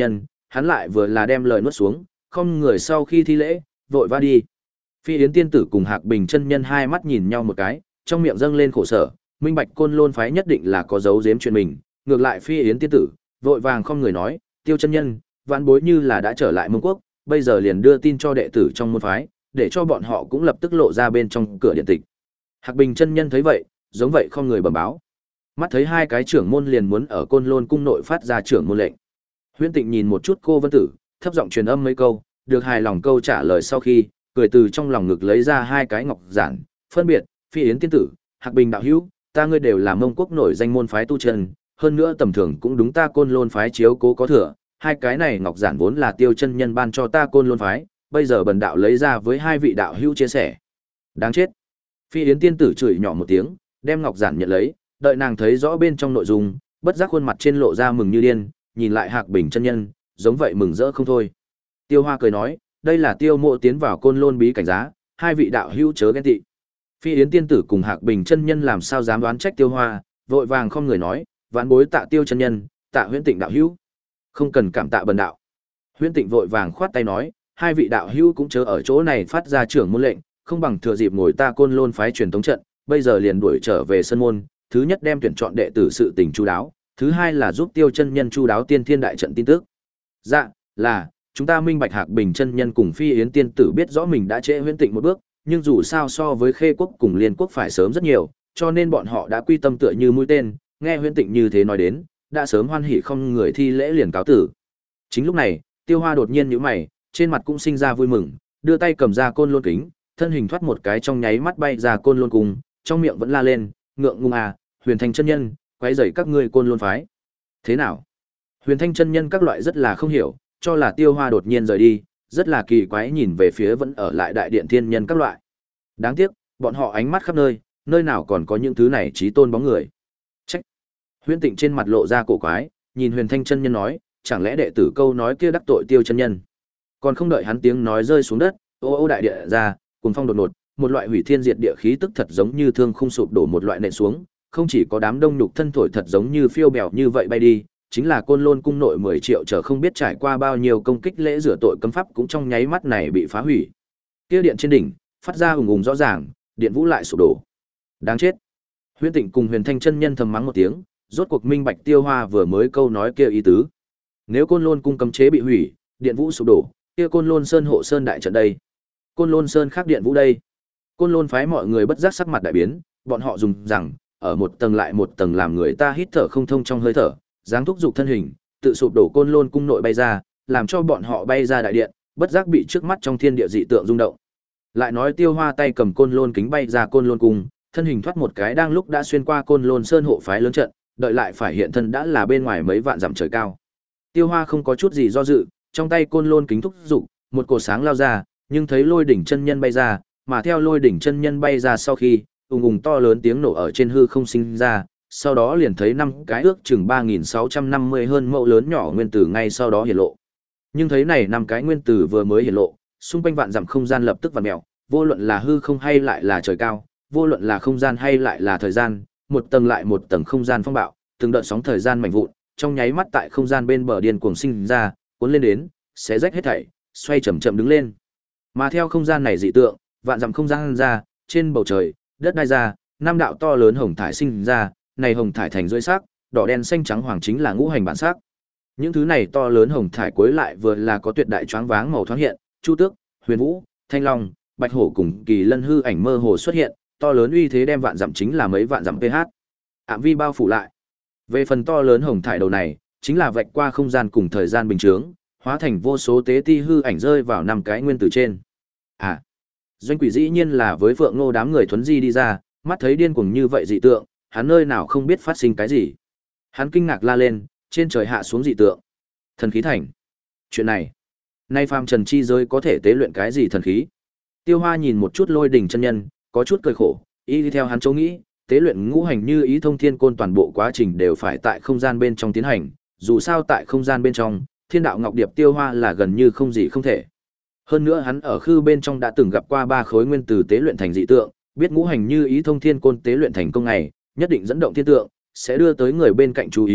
hắn lại vừa là đem lời nuốt xuống, không người sau khi thi lễ, vội va đi. Phi Yến tiên tử cùng Hạc Bình chân nhân hai mắt nhìn nhau một cái, trong miệng dâng lên khổ sở, minh bạch Côn Lôn phái nhất định là có giấu giếm chuyện mình, ngược lại Phi Yến tiên tử, vội vàng không người nói, Tiêu chân nhân, vãn bối như là đã trở lại Mông Quốc, bây giờ liền đưa tin cho đệ tử trong môn phái, để cho bọn họ cũng lập tức lộ ra bên trong cửa điện tịch. Hạc Bình chân nhân thấy vậy, giống vậy không người bẩm báo. Mắt thấy hai cái trưởng môn liền muốn ở Côn Lôn cung nội phát ra trưởng môn lệnh. Huyễn Tịnh nhìn một chút cô Vân Tử, thấp giọng truyền âm mấy câu, được hài lòng câu trả lời sau khi, cười từ trong lòng ngực lấy ra hai cái ngọc giản, phân biệt, Phi Yến tiên tử, Hạc Bình đạo hữu, ta ngươi đều là Mông Quốc nổi danh môn phái tu chân, hơn nữa tầm thường cũng đúng ta Côn Lôn phái chiếu cố có thừa, hai cái này ngọc giản vốn là Tiêu chân nhân ban cho ta Côn Lôn phái, bây giờ bần đạo lấy ra với hai vị đạo hữu chia sẻ. Đáng chết. Phi Yến tiên tử chửi nhỏ một tiếng, đem ngọc giản nhận lấy, đợi nàng thấy rõ bên trong nội dung, bất giác khuôn mặt trên lộ ra mừng như điên, nhìn lại Hạc Bình chân nhân, giống vậy mừng rỡ không thôi. Tiêu Hoa cười nói, đây là Tiêu Mộ tiến vào Côn Lôn bí cảnh giá, hai vị đạo hữu chớ ghen tị. Phi Yến tiên tử cùng Hạc Bình chân nhân làm sao dám đoán trách Tiêu Hoa, vội vàng không người nói, vãn bối tạ Tiêu chân nhân, tạ Huyễn Tịnh đạo hữu. Không cần cảm tạ bần đạo. Huyễn Tịnh vội vàng khoát tay nói, hai vị đạo hữu cũng chớ ở chỗ này phát ra trưởng môn lệnh, không bằng thừa dịp ngồi ta Côn Lôn phái truyền tống trận, bây giờ liền đuổi trở về sân môn, thứ nhất đem tuyển chọn đệ tử sự tình chu đáo, thứ hai là giúp Tiêu chân nhân chu đáo tiên thiên đại trận tin tức. Dạ, là, chúng ta minh bạch Hạc Bình chân nhân cùng Phi Yến tiên tử biết rõ mình đã trễ Huyễn Tịnh một bước, nhưng dù sao so với Khê quốc cùng Liên quốc phải sớm rất nhiều, cho nên bọn họ đã quy tâm tựa như mũi tên, nghe Huyễn Tịnh như thế nói đến, đã sớm hoan hỉ không người thi lễ liền cáo tử. Chính lúc này, Tiêu Hoa đột nhiên nhíu mày, trên mặt cũng sinh ra vui mừng, đưa tay cầm ra Côn Lôn kính, thân hình thoát một cái trong nháy mắt bay ra Côn Lôn cung, trong miệng vẫn la lên, ngượng ngùng à, Huyền Thanh chân nhân, quấy rầy các ngươi Côn Lôn phái. Thế nào? Huyền Thanh chân nhân các loại rất là không hiểu, cho là Tiêu Hoa đột nhiên rời đi, rất là kỳ quái nhìn về phía vẫn ở lại đại điện thiên nhân các loại. Đáng tiếc, bọn họ ánh mắt khắp nơi, nơi nào còn có những thứ này trí tôn bóng người. Trách. Huyền Tịnh trên mặt lộ ra cổ quái, nhìn Huyền Thanh chân nhân nói, chẳng lẽ đệ tử câu nói kia đắc tội Tiêu chân nhân? Còn không đợi hắn tiếng nói rơi xuống đất, ô ô đại địa ra, cuồng phong đột ngột, một loại hủy thiên diệt địa khí tức thật giống như thương khung sụp đổ một loại nện xuống, không chỉ có đám đông nhục thân thổi thật giống như phiêu bèo như vậy bay đi, chính là Côn Lôn cung nội mười triệu trở không biết trải qua bao nhiêu công kích lễ rửa tội cấm pháp cũng trong nháy mắt này bị phá hủy. Kia điện trên đỉnh, phát ra ùng ùng rõ ràng, điện vũ lại sụp đổ. Đáng chết. Huyền Tịnh cùng Huyền Thanh chân nhân thầm mắng một tiếng, rốt cuộc minh bạch Tiêu Hoa vừa mới câu nói kia ý tứ. Nếu Côn Lôn cung cấm chế bị hủy, điện vũ sụp đổ, kia Côn Lôn Sơn hộ sơn đại trận đây. Côn Lôn Sơn khác điện vũ đây. Côn Lôn phái mọi người bất giác sắc mặt đại biến, bọn họ dùng rằng, ở một tầng lại một tầng làm người ta hít thở không thông trong hơi thở, dáng thúc dục thân hình, tự sụp đổ Côn Lôn cung nội bay ra, làm cho bọn họ bay ra đại điện, bất giác bị trước mắt trong thiên địa dị tượng rung động. Lại nói Tiêu Hoa tay cầm Côn Lôn kính bay ra Côn Lôn cung, thân hình thoát một cái đang lúc đã xuyên qua Côn Lôn Sơn hộ phái lớn trận, đợi lại phải hiện thân đã là bên ngoài mấy vạn dặm trời cao. Tiêu Hoa không có chút gì do dự, trong tay Côn Lôn kính thúc dục, một cột sáng lao ra, nhưng thấy Lôi đỉnh chân nhân bay ra, mà theo Lôi đỉnh chân nhân bay ra sau khi, ùng ùng to lớn tiếng nổ ở trên hư không sinh ra, sau đó liền thấy năm cái ước chừng ba nghìn sáu trăm năm mươi hơn mẫu lớn nhỏ nguyên tử ngay sau đó hiện lộ. Nhưng thấy này năm cái nguyên tử vừa mới hiện lộ, xung quanh vạn dặm không gian lập tức vặn mèo, vô luận là hư không hay lại là trời cao, vô luận là không gian hay lại là thời gian, một tầng lại một tầng không gian phong bạo, từng đợt sóng thời gian mảnh vụn, trong nháy mắt tại không gian bên bờ điên cuồng sinh ra, cuốn lên đến, xé rách hết thảy, xoay chậm chậm đứng lên. Mà theo không gian này dị tượng, vạn dặm không gian ra, trên bầu trời, đất đai ra, năm đạo to lớn hồng thải sinh ra, này hồng thải thành rưỡi sắc, đỏ đen xanh trắng hoàng chính là ngũ hành bản sắc. Những thứ này to lớn hồng thải cuối lại vừa là có tuyệt đại choáng váng màu thoáng hiện, chu tước, huyền vũ, thanh long, bạch hổ cùng kỳ lân hư ảnh mơ hồ xuất hiện, to lớn uy thế đem vạn dặm chính là mấy vạn dặm pH. Ảm vi bao phủ lại. Về phần to lớn hồng thải đầu này, chính là vạch qua không gian cùng thời gian bình chướng, hóa thành vô số tế ti hư ảnh rơi vào năm cái nguyên tử trên. À, Doanh Quỷ dĩ nhiên là với Phượng Ngô đám người thuấn di đi ra, mắt thấy điên cuồng như vậy dị tượng, hắn nơi nào không biết phát sinh cái gì. Hắn kinh ngạc la lên, trên trời hạ xuống dị tượng. Thần khí thành. Chuyện này, nay phàm trần chi giới có thể tế luyện cái gì thần khí? Tiêu Hoa nhìn một chút Lôi đỉnh chân nhân, có chút cười khổ, y đi theo hắn chỗ nghĩ, tế luyện ngũ hành như ý thông thiên côn toàn bộ quá trình đều phải tại không gian bên trong tiến hành, dù sao tại không gian bên trong, thiên đạo ngọc điệp Tiêu Hoa là gần như không gì không thể. Hơn nữa hắn ở khư bên trong đã từng gặp qua ba khối nguyên tử tế luyện thành dị tượng, biết ngũ hành như ý thông thiên côn tế luyện thành công này, nhất định dẫn động thiên tượng, sẽ đưa tới người bên cạnh chú ý,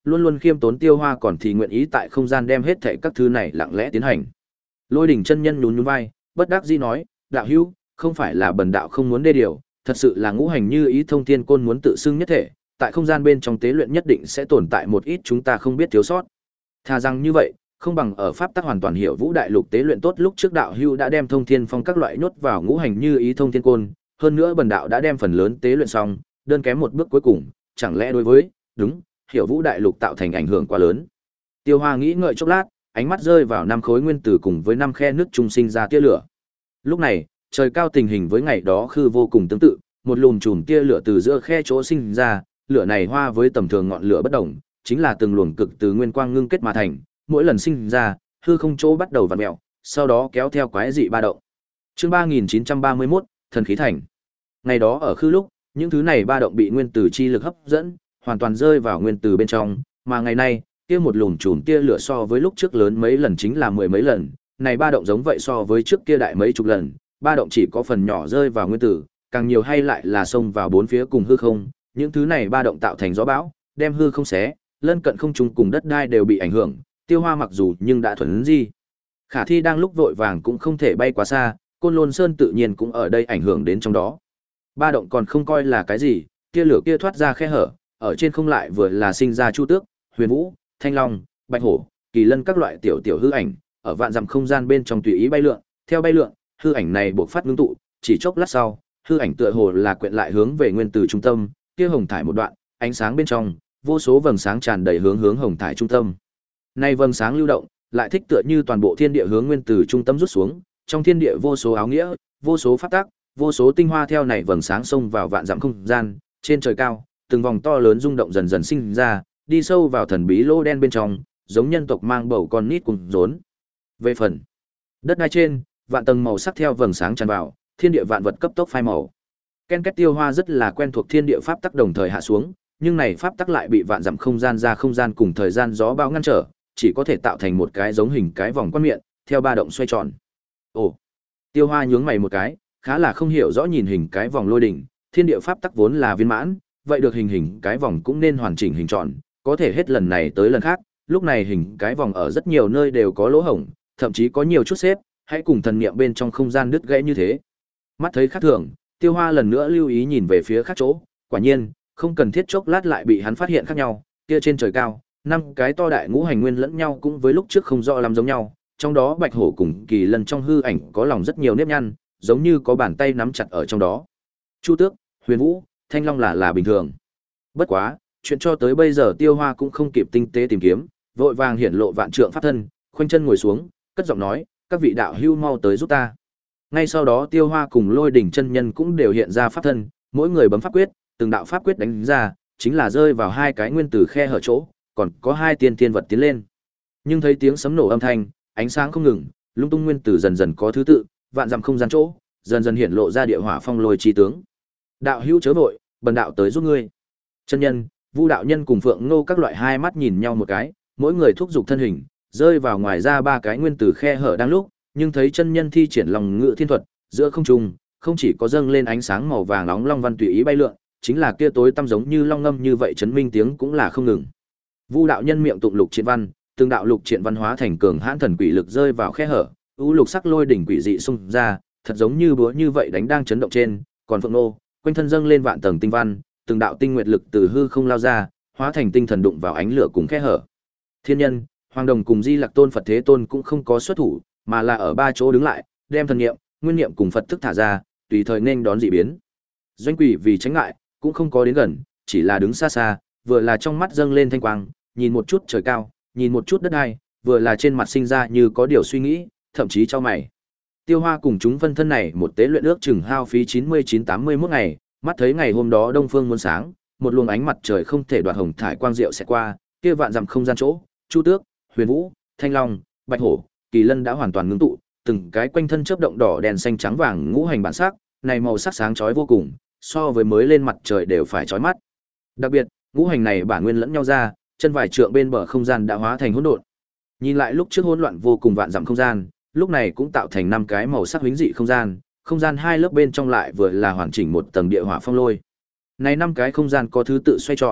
luôn luôn khiêm tốn Tiêu Hoa còn thì nguyện ý tại không gian đem hết thảy các thứ này lặng lẽ tiến hành. Lôi đỉnh chân nhân nhún nhún vai, bất đắc dĩ nói, đạo hữu, không phải là bần đạo không muốn đê điều, thật sự là ngũ hành như ý thông thiên côn muốn tự xưng nhất thể, tại không gian bên trong tế luyện nhất định sẽ tồn tại một ít chúng ta không biết thiếu sót. Thà rằng như vậy, không bằng ở pháp tắc hoàn toàn hiểu vũ đại lục tế luyện tốt lúc trước đạo hữu đã đem thông thiên phong các loại nhốt vào ngũ hành như ý thông thiên côn, hơn nữa bần đạo đã đem phần lớn tế luyện xong, đơn kém một bước cuối cùng, chẳng lẽ đối với, đúng, hiểu vũ đại lục tạo thành ảnh hưởng quá lớn. Tiêu Hoa nghĩ ngợi chốc lát, ánh mắt rơi vào năm khối nguyên tử cùng với năm khe nước trung sinh ra tia lửa. Lúc này, trời cao tình hình với ngày đó khư vô cùng tương tự, một lùm chùm tia lửa từ giữa khe chỗ sinh ra, lửa này hoa với tầm thường ngọn lửa bất động, chính là từng luồng cực từ nguyên quang ngưng kết mà thành, mỗi lần sinh ra, hư không chỗ bắt đầu vặn mèo, sau đó kéo theo quái dị ba động. Chương ba nghìn chín trăm ba mươi mốt, thần khí thành. Ngày đó ở khư lúc, những thứ này ba động bị nguyên tử chi lực hấp dẫn, hoàn toàn rơi vào nguyên tử bên trong, mà ngày nay, kia một lùm chùm tia lửa so với lúc trước lớn mấy lần chính là mười mấy lần, này ba động giống vậy so với trước kia đại mấy chục lần, ba động chỉ có phần nhỏ rơi vào nguyên tử, càng nhiều hay lại là xông vào bốn phía cùng hư không, những thứ này ba động tạo thành gió bão, đem hư không xé, lân cận không trung cùng đất đai đều bị ảnh hưởng, Tiêu Hoa mặc dù nhưng đã thuần di. Khả thi đang lúc vội vàng cũng không thể bay quá xa, Côn Lôn Sơn tự nhiên cũng ở đây ảnh hưởng đến trong đó. Ba động còn không coi là cái gì, kia lửa kia thoát ra khe hở, ở trên không lại vừa là sinh ra Chu Tước, Huyền Vũ, Thanh Long, Bạch Hổ, Kỳ Lân các loại tiểu tiểu hư ảnh, ở vạn dặm không gian bên trong tùy ý bay lượn, theo bay lượn, hư ảnh này bộc phát ngưng tụ, chỉ chốc lát sau, hư ảnh tựa hồ là quyện lại hướng về nguyên tử trung tâm, kia hồng thải một đoạn, ánh sáng bên trong, vô số vầng sáng tràn đầy hướng hướng hồng thải trung tâm. Nay vầng sáng lưu động, lại thích tựa như toàn bộ thiên địa hướng nguyên tử trung tâm rút xuống, trong thiên địa vô số áo nghĩa, vô số pháp tắc, vô số tinh hoa theo này vầng sáng xông vào vạn dặm không gian, trên trời cao, từng vòng to lớn rung động dần dần sinh ra, đi sâu vào thần bí lô đen bên trong, giống nhân tộc mang bầu con nít cùng rốn. Về phần đất đai trên, vạn tầng màu sắc theo vầng sáng tràn vào, thiên địa vạn vật cấp tốc phai màu. Ken Két Tiêu Hoa rất là quen thuộc thiên địa pháp tắc đồng thời hạ xuống, nhưng này pháp tắc lại bị vạn dặm không gian ra không gian cùng thời gian gió bão ngăn trở, chỉ có thể tạo thành một cái giống hình cái vòng quan miệng, theo ba động xoay tròn. Ồ. Tiêu Hoa nhướng mày một cái, khá là không hiểu rõ nhìn hình cái vòng lôi đỉnh, thiên địa pháp tắc vốn là viên mãn, vậy được hình hình cái vòng cũng nên hoàn chỉnh hình tròn, có thể hết lần này tới lần khác, lúc này hình cái vòng ở rất nhiều nơi đều có lỗ hổng, thậm chí có nhiều chút xếp, hãy cùng thần niệm bên trong không gian đứt gãy như thế. Mắt thấy khác thường, Tiêu Hoa lần nữa lưu ý nhìn về phía khác chỗ, quả nhiên, không cần thiết chốc lát lại bị hắn phát hiện khác nhau, kia trên trời cao, năm cái to đại ngũ hành nguyên lẫn nhau cũng với lúc trước không rõ lắm giống nhau, trong đó Bạch Hổ cùng Kỳ Lân trong hư ảnh có lòng rất nhiều nếp nhăn, giống như có bàn tay nắm chặt ở trong đó. Chu Tước, Huyền Vũ, Thanh Long là là bình thường. Bất quá, chuyện cho tới bây giờ Tiêu Hoa cũng không kịp tinh tế tìm kiếm, vội vàng hiển lộ vạn trượng pháp thân, khoanh chân ngồi xuống, cất giọng nói, các vị đạo hữu mau tới giúp ta. Ngay sau đó Tiêu Hoa cùng Lôi Đỉnh chân nhân cũng đều hiện ra pháp thân, mỗi người bấm pháp quyết, từng đạo pháp quyết đánh ra, chính là rơi vào hai cái nguyên tử khe hở chỗ, còn có hai tiên tiên vật tiến lên. Nhưng thấy tiếng sấm nổ âm thanh, ánh sáng không ngừng, lung tung nguyên tử dần dần có thứ tự, vạn dặm không gian chỗ, dần dần hiện lộ ra địa hỏa phong lôi chi tướng. Đạo hữu chớ vội, bần đạo tới giúp ngươi. Chân nhân, Vu đạo nhân cùng Phượng Ngô các loại hai mắt nhìn nhau một cái, mỗi người thúc giục thân hình, rơi vào ngoài ra ba cái nguyên tử khe hở đang lúc, nhưng thấy chân nhân thi triển lòng ngự thiên thuật, giữa không trung, không chỉ có dâng lên ánh sáng màu vàng nóng long văn tùy ý bay lượn, chính là kia tối tăm giống như long ngâm như vậy chấn minh tiếng cũng là không ngừng. Vu đạo nhân miệng tụng lục triện văn, từng đạo lục triện văn hóa thành cường hãn thần quỷ lực rơi vào khe hở, u lục sắc lôi đỉnh quỷ dị xung ra, thật giống như búa như vậy đánh đang chấn động trên, còn Phượng Nô, quanh thân dâng lên vạn tầng tinh văn, từng đạo tinh nguyệt lực từ hư không lao ra, hóa thành tinh thần đụng vào ánh lửa cùng khe hở. Thiên nhân, Hoàng Đồng cùng Di Lặc Tôn Phật Thế Tôn cũng không có xuất thủ, mà là ở ba chỗ đứng lại, đem thần niệm, nguyên niệm cùng Phật thức thả ra, tùy thời nên đón dị biến. Doanh Quỷ vì tránh ngại, cũng không có đến gần, chỉ là đứng xa xa, vừa là trong mắt dâng lên thanh quang, nhìn một chút trời cao, nhìn một chút đất đai, vừa là trên mặt sinh ra như có điều suy nghĩ, thậm chí chau mày. Tiêu Hoa cùng chúng phân thân này một tế luyện ước chừng hao phí chín mươi chín tám mươi mốt ngày, mắt thấy ngày hôm đó đông phương muôn sáng, một luồng ánh mặt trời không thể đoạt hồng thải quang diệu sẽ qua, kia vạn dặm không gian chỗ, Chu Tước, Huyền Vũ, Thanh Long, Bạch Hổ, Kỳ Lân đã hoàn toàn ngưng tụ, từng cái quanh thân chớp động đỏ đèn xanh trắng vàng ngũ hành bản sắc, này màu sắc sáng chói vô cùng, so với mới lên mặt trời đều phải chói mắt. Đặc biệt, ngũ hành này bản nguyên lẫn nhau ra, chân vài trượng bên bờ không gian đã hóa thành hỗn độn. Nhìn lại lúc trước hỗn loạn vô cùng vạn dặm không gian, lúc này cũng tạo thành năm cái màu sắc huyễn dị không gian, không gian hai lớp bên trong lại vừa là hoàn chỉnh một tầng địa hỏa phong lôi. Này năm cái không gian có thứ tự xoay tròn,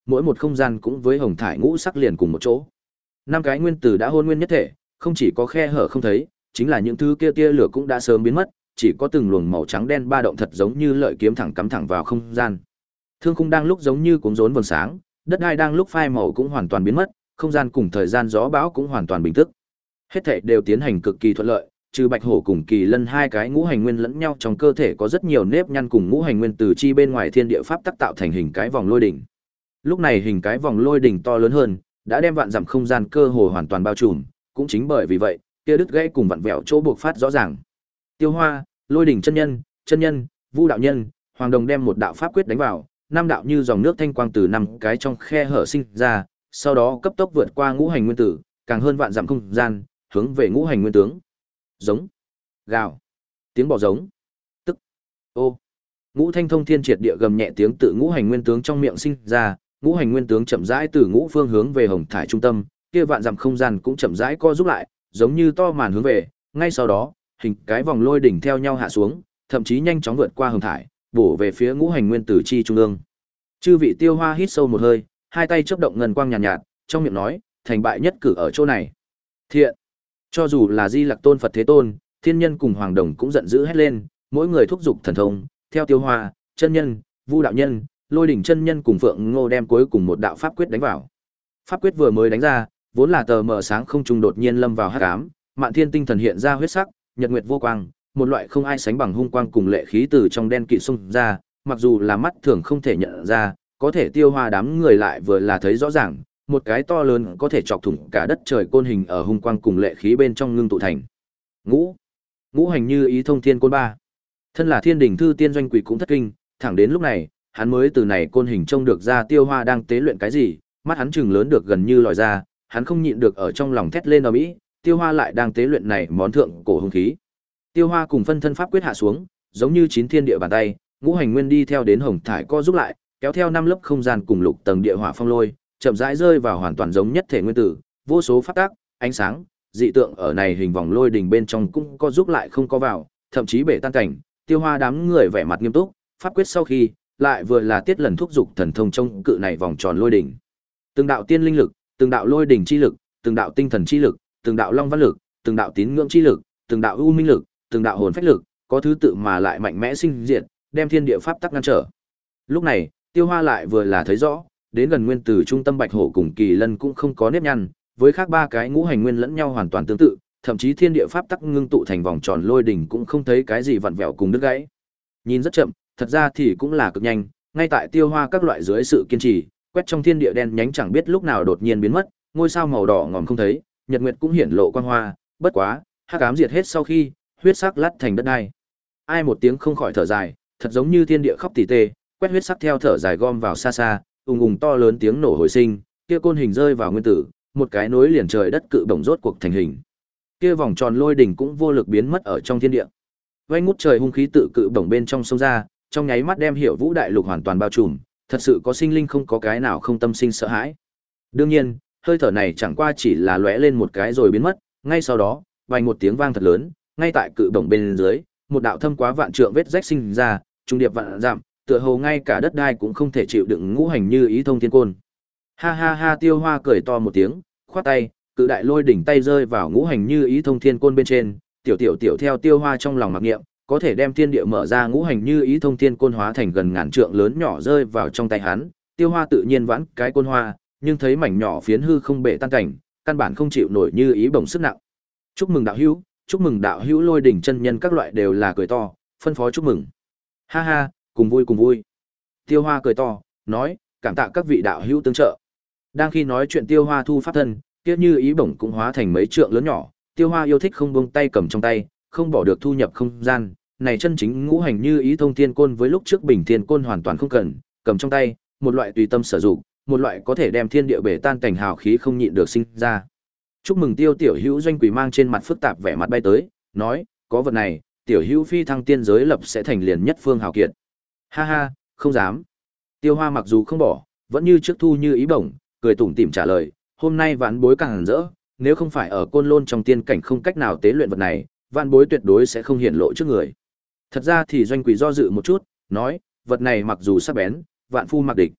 mỗi một không gian cũng với hồng thải ngũ sắc liền cùng một chỗ. Năm cái nguyên tử đã hôn nguyên nhất thể, không chỉ có khe hở không thấy, chính là những thứ kia tia lửa cũng đã sớm biến mất, chỉ có từng luồng màu trắng đen ba động thật giống như lợi kiếm thẳng cắm thẳng vào không gian. Thương khung đang lúc giống như cuống rốn vầng sáng, đất đai đang lúc phai màu cũng hoàn toàn biến mất, không gian cùng thời gian gió bão cũng hoàn toàn bình tức. Hết thảy đều tiến hành cực kỳ thuận lợi, trừ Bạch Hổ cùng Kỳ Lân hai cái ngũ hành nguyên lẫn nhau trong cơ thể có rất nhiều nếp nhăn cùng ngũ hành nguyên từ chi bên ngoài thiên địa pháp tác tạo thành hình cái vòng lôi đỉnh. Lúc này hình cái vòng lôi đỉnh to lớn hơn, đã đem vạn dặm không gian cơ hồ hoàn toàn bao trùm, cũng chính bởi vì vậy, kia đứt gãy cùng vặn vẹo chỗ buộc phát rõ ràng. Tiêu Hoa, Lôi đỉnh chân nhân, chân nhân, Vu đạo nhân, Hoàng Đồng đem một đạo pháp quyết đánh vào, năm đạo như dòng nước thanh quang từ năm cái trong khe hở sinh ra, sau đó cấp tốc vượt qua ngũ hành nguyên tử, càng hơn vạn dặm không gian, hướng về ngũ hành nguyên tướng. Giống, gào, tiếng bò giống, tức, ô. Ngũ thanh thông thiên triệt địa gầm nhẹ tiếng tự ngũ hành nguyên tướng trong miệng sinh ra, ngũ hành nguyên tướng chậm rãi từ ngũ phương hướng về hồng thải trung tâm, kia vạn dặm không gian cũng chậm rãi co rút lại, giống như to màn hướng về, ngay sau đó, hình cái vòng lôi đỉnh theo nhau hạ xuống, thậm chí nhanh chóng vượt qua hồng thải, bổ về phía ngũ hành nguyên tử chi trung ương. Chư vị Tiêu Hoa hít sâu một hơi, hai tay chớp động ngân quang nhàn nhạt, nhạt, trong miệng nói, thành bại nhất cử ở chỗ này. Thiện. Cho dù là Di Lặc Tôn Phật Thế Tôn, Thiên Nhân cùng Hoàng Đồng cũng giận dữ hét lên, mỗi người thúc giục thần thông, theo Tiêu Hoa, chân nhân, Vu đạo nhân, Lôi đỉnh chân nhân cùng Phượng Ngô đem cuối cùng một đạo pháp quyết đánh vào. Pháp quyết vừa mới đánh ra, vốn là tờ mờ sáng không trung đột nhiên lâm vào hắc ám, Mạn Thiên tinh thần hiện ra huyết sắc, nhật nguyệt vô quang, một loại không ai sánh bằng hung quang cùng lệ khí từ trong đen kịt xung ra, mặc dù là mắt thường không thể nhận ra, có thể Tiêu Hoa đám người lại vừa là thấy rõ ràng, một cái to lớn có thể chọc thủng cả đất trời côn hình ở hung quang cùng lệ khí bên trong ngưng tụ thành. Ngũ, ngũ hành như ý thông thiên côn ba. Thân là Thiên Đình thư tiên Doanh Quỷ cũng thất kinh, thẳng đến lúc này, hắn mới từ này côn hình trông được ra Tiêu Hoa đang tế luyện cái gì, mắt hắn chừng lớn được gần như lòi ra, hắn không nhịn được ở trong lòng thét lên ầm ĩ, Tiêu Hoa lại đang tế luyện này món thượng cổ hung khí. Tiêu Hoa cùng phân thân pháp quyết hạ xuống, giống như chín thiên địa bàn tay, ngũ hành nguyên đi theo đến hồng thải co giúp lại, kéo theo năm lớp không gian cùng lục tầng địa hỏa phong lôi, chậm rãi rơi vào hoàn toàn giống nhất thể nguyên tử, vô số pháp tác, ánh sáng, dị tượng ở này hình vòng lôi đỉnh bên trong cũng co giúp lại không có vào, thậm chí bể tan cảnh. Tiêu Hoa đám người vẻ mặt nghiêm túc, pháp quyết sau khi, lại vừa là tiết lần thúc dục thần thông trong cự này vòng tròn lôi đỉnh. Từng đạo tiên linh lực, từng đạo lôi đỉnh chi lực, từng đạo tinh thần chi lực, từng đạo long văn lực, từng đạo tín ngưỡng chi lực, từng đạo u minh lực, từng đạo hồn phách lực, có thứ tự mà lại mạnh mẽ sinh diệt, đem thiên địa pháp tắc ngăn trở. Lúc này, Tiêu Hoa lại vừa là thấy rõ, đến gần nguyên tử trung tâm Bạch Hổ cùng Kỳ Lân cũng không có nếp nhăn, với khác ba cái ngũ hành nguyên lẫn nhau hoàn toàn tương tự, thậm chí thiên địa pháp tắc ngưng tụ thành vòng tròn lôi đỉnh cũng không thấy cái gì vặn vẹo cùng đứt gãy. Nhìn rất chậm, thật ra thì cũng là cực nhanh, ngay tại Tiêu Hoa các loại dưới sự kiên trì, quét trong thiên địa đen nhánh chẳng biết lúc nào đột nhiên biến mất, ngôi sao màu đỏ ngòm không thấy, nhật nguyệt cũng hiển lộ quang hoa, bất quá, hắc ám diệt hết sau khi, huyết sắc lắt thành đất đai. Ai một tiếng không khỏi thở dài, thật giống như thiên địa khóc tỉ tê, quét huyết sắc theo thở dài gom vào xa xa, ùng ùng to lớn tiếng nổ hồi sinh, kia côn hình rơi vào nguyên tử, một cái nối liền trời đất cự động rốt cuộc thành hình. Kia vòng tròn lôi đỉnh cũng vô lực biến mất ở trong thiên địa. Vây ngút trời hung khí tự cự động bên trong sông ra, trong nháy mắt đem Hiểu Vũ đại lục hoàn toàn bao trùm, thật sự có sinh linh không có cái nào không tâm sinh sợ hãi. Đương nhiên, hơi thở này chẳng qua chỉ là lóe lên một cái rồi biến mất, ngay sau đó, vang một tiếng vang thật lớn, ngay tại cự động bên dưới, một đạo thâm quá vạn trượng vết rách sinh ra, trung điệp vạn dặm, tựa hồ ngay cả đất đai cũng không thể chịu đựng ngũ hành như ý thông thiên côn. Ha ha ha, Tiêu Hoa cười to một tiếng, khoát tay, cự đại lôi đỉnh tay rơi vào ngũ hành như ý thông thiên côn bên trên, tiểu tiểu tiểu theo Tiêu Hoa trong lòng mặc niệm, có thể đem thiên địa mở ra ngũ hành như ý thông thiên côn hóa thành gần ngàn trượng lớn nhỏ rơi vào trong tay hắn. Tiêu Hoa tự nhiên vãn cái côn hoa, nhưng thấy mảnh nhỏ phiến hư không bể tan cảnh, căn bản không chịu nổi như ý bổng sức nặng. Chúc mừng đạo hữu, chúc mừng đạo hữu, Lôi đỉnh chân nhân các loại đều là cười to, phân phó chúc mừng. Ha ha, cùng vui cùng vui. Tiêu Hoa cười to, nói, cảm tạ các vị đạo hữu tương trợ. Đang khi nói chuyện, Tiêu Hoa thu pháp thân, kia như ý bổng cũng hóa thành mấy trượng lớn nhỏ. Tiêu Hoa yêu thích không buông tay cầm trong tay, không bỏ được thu nhập không gian. Này chân chính ngũ hành như ý thông thiên côn với lúc trước bình thiên côn hoàn toàn không cần, cầm trong tay, một loại tùy tâm sử dụng, một loại có thể đem thiên địa bể tan cảnh hào khí không nhịn được sinh ra. Chúc mừng Tiêu tiểu hữu, Doanh Quỷ mang trên mặt phức tạp vẻ mặt bay tới, nói, có vật này, tiểu hữu phi thăng tiên giới lập sẽ thành liền nhất phương hào kiệt. Ha ha, không dám. Tiêu Hoa mặc dù không bỏ, vẫn như trước thu như ý bổng, cười tủm tỉm trả lời, hôm nay vãn bối càng rỡ, nếu không phải ở Côn Lôn trong tiên cảnh không cách nào tế luyện vật này, vãn bối tuyệt đối sẽ không hiện lộ trước người. Thật ra thì Doanh Quỷ do dự một chút, nói, vật này mặc dù sắc bén, vạn phu mặc địch.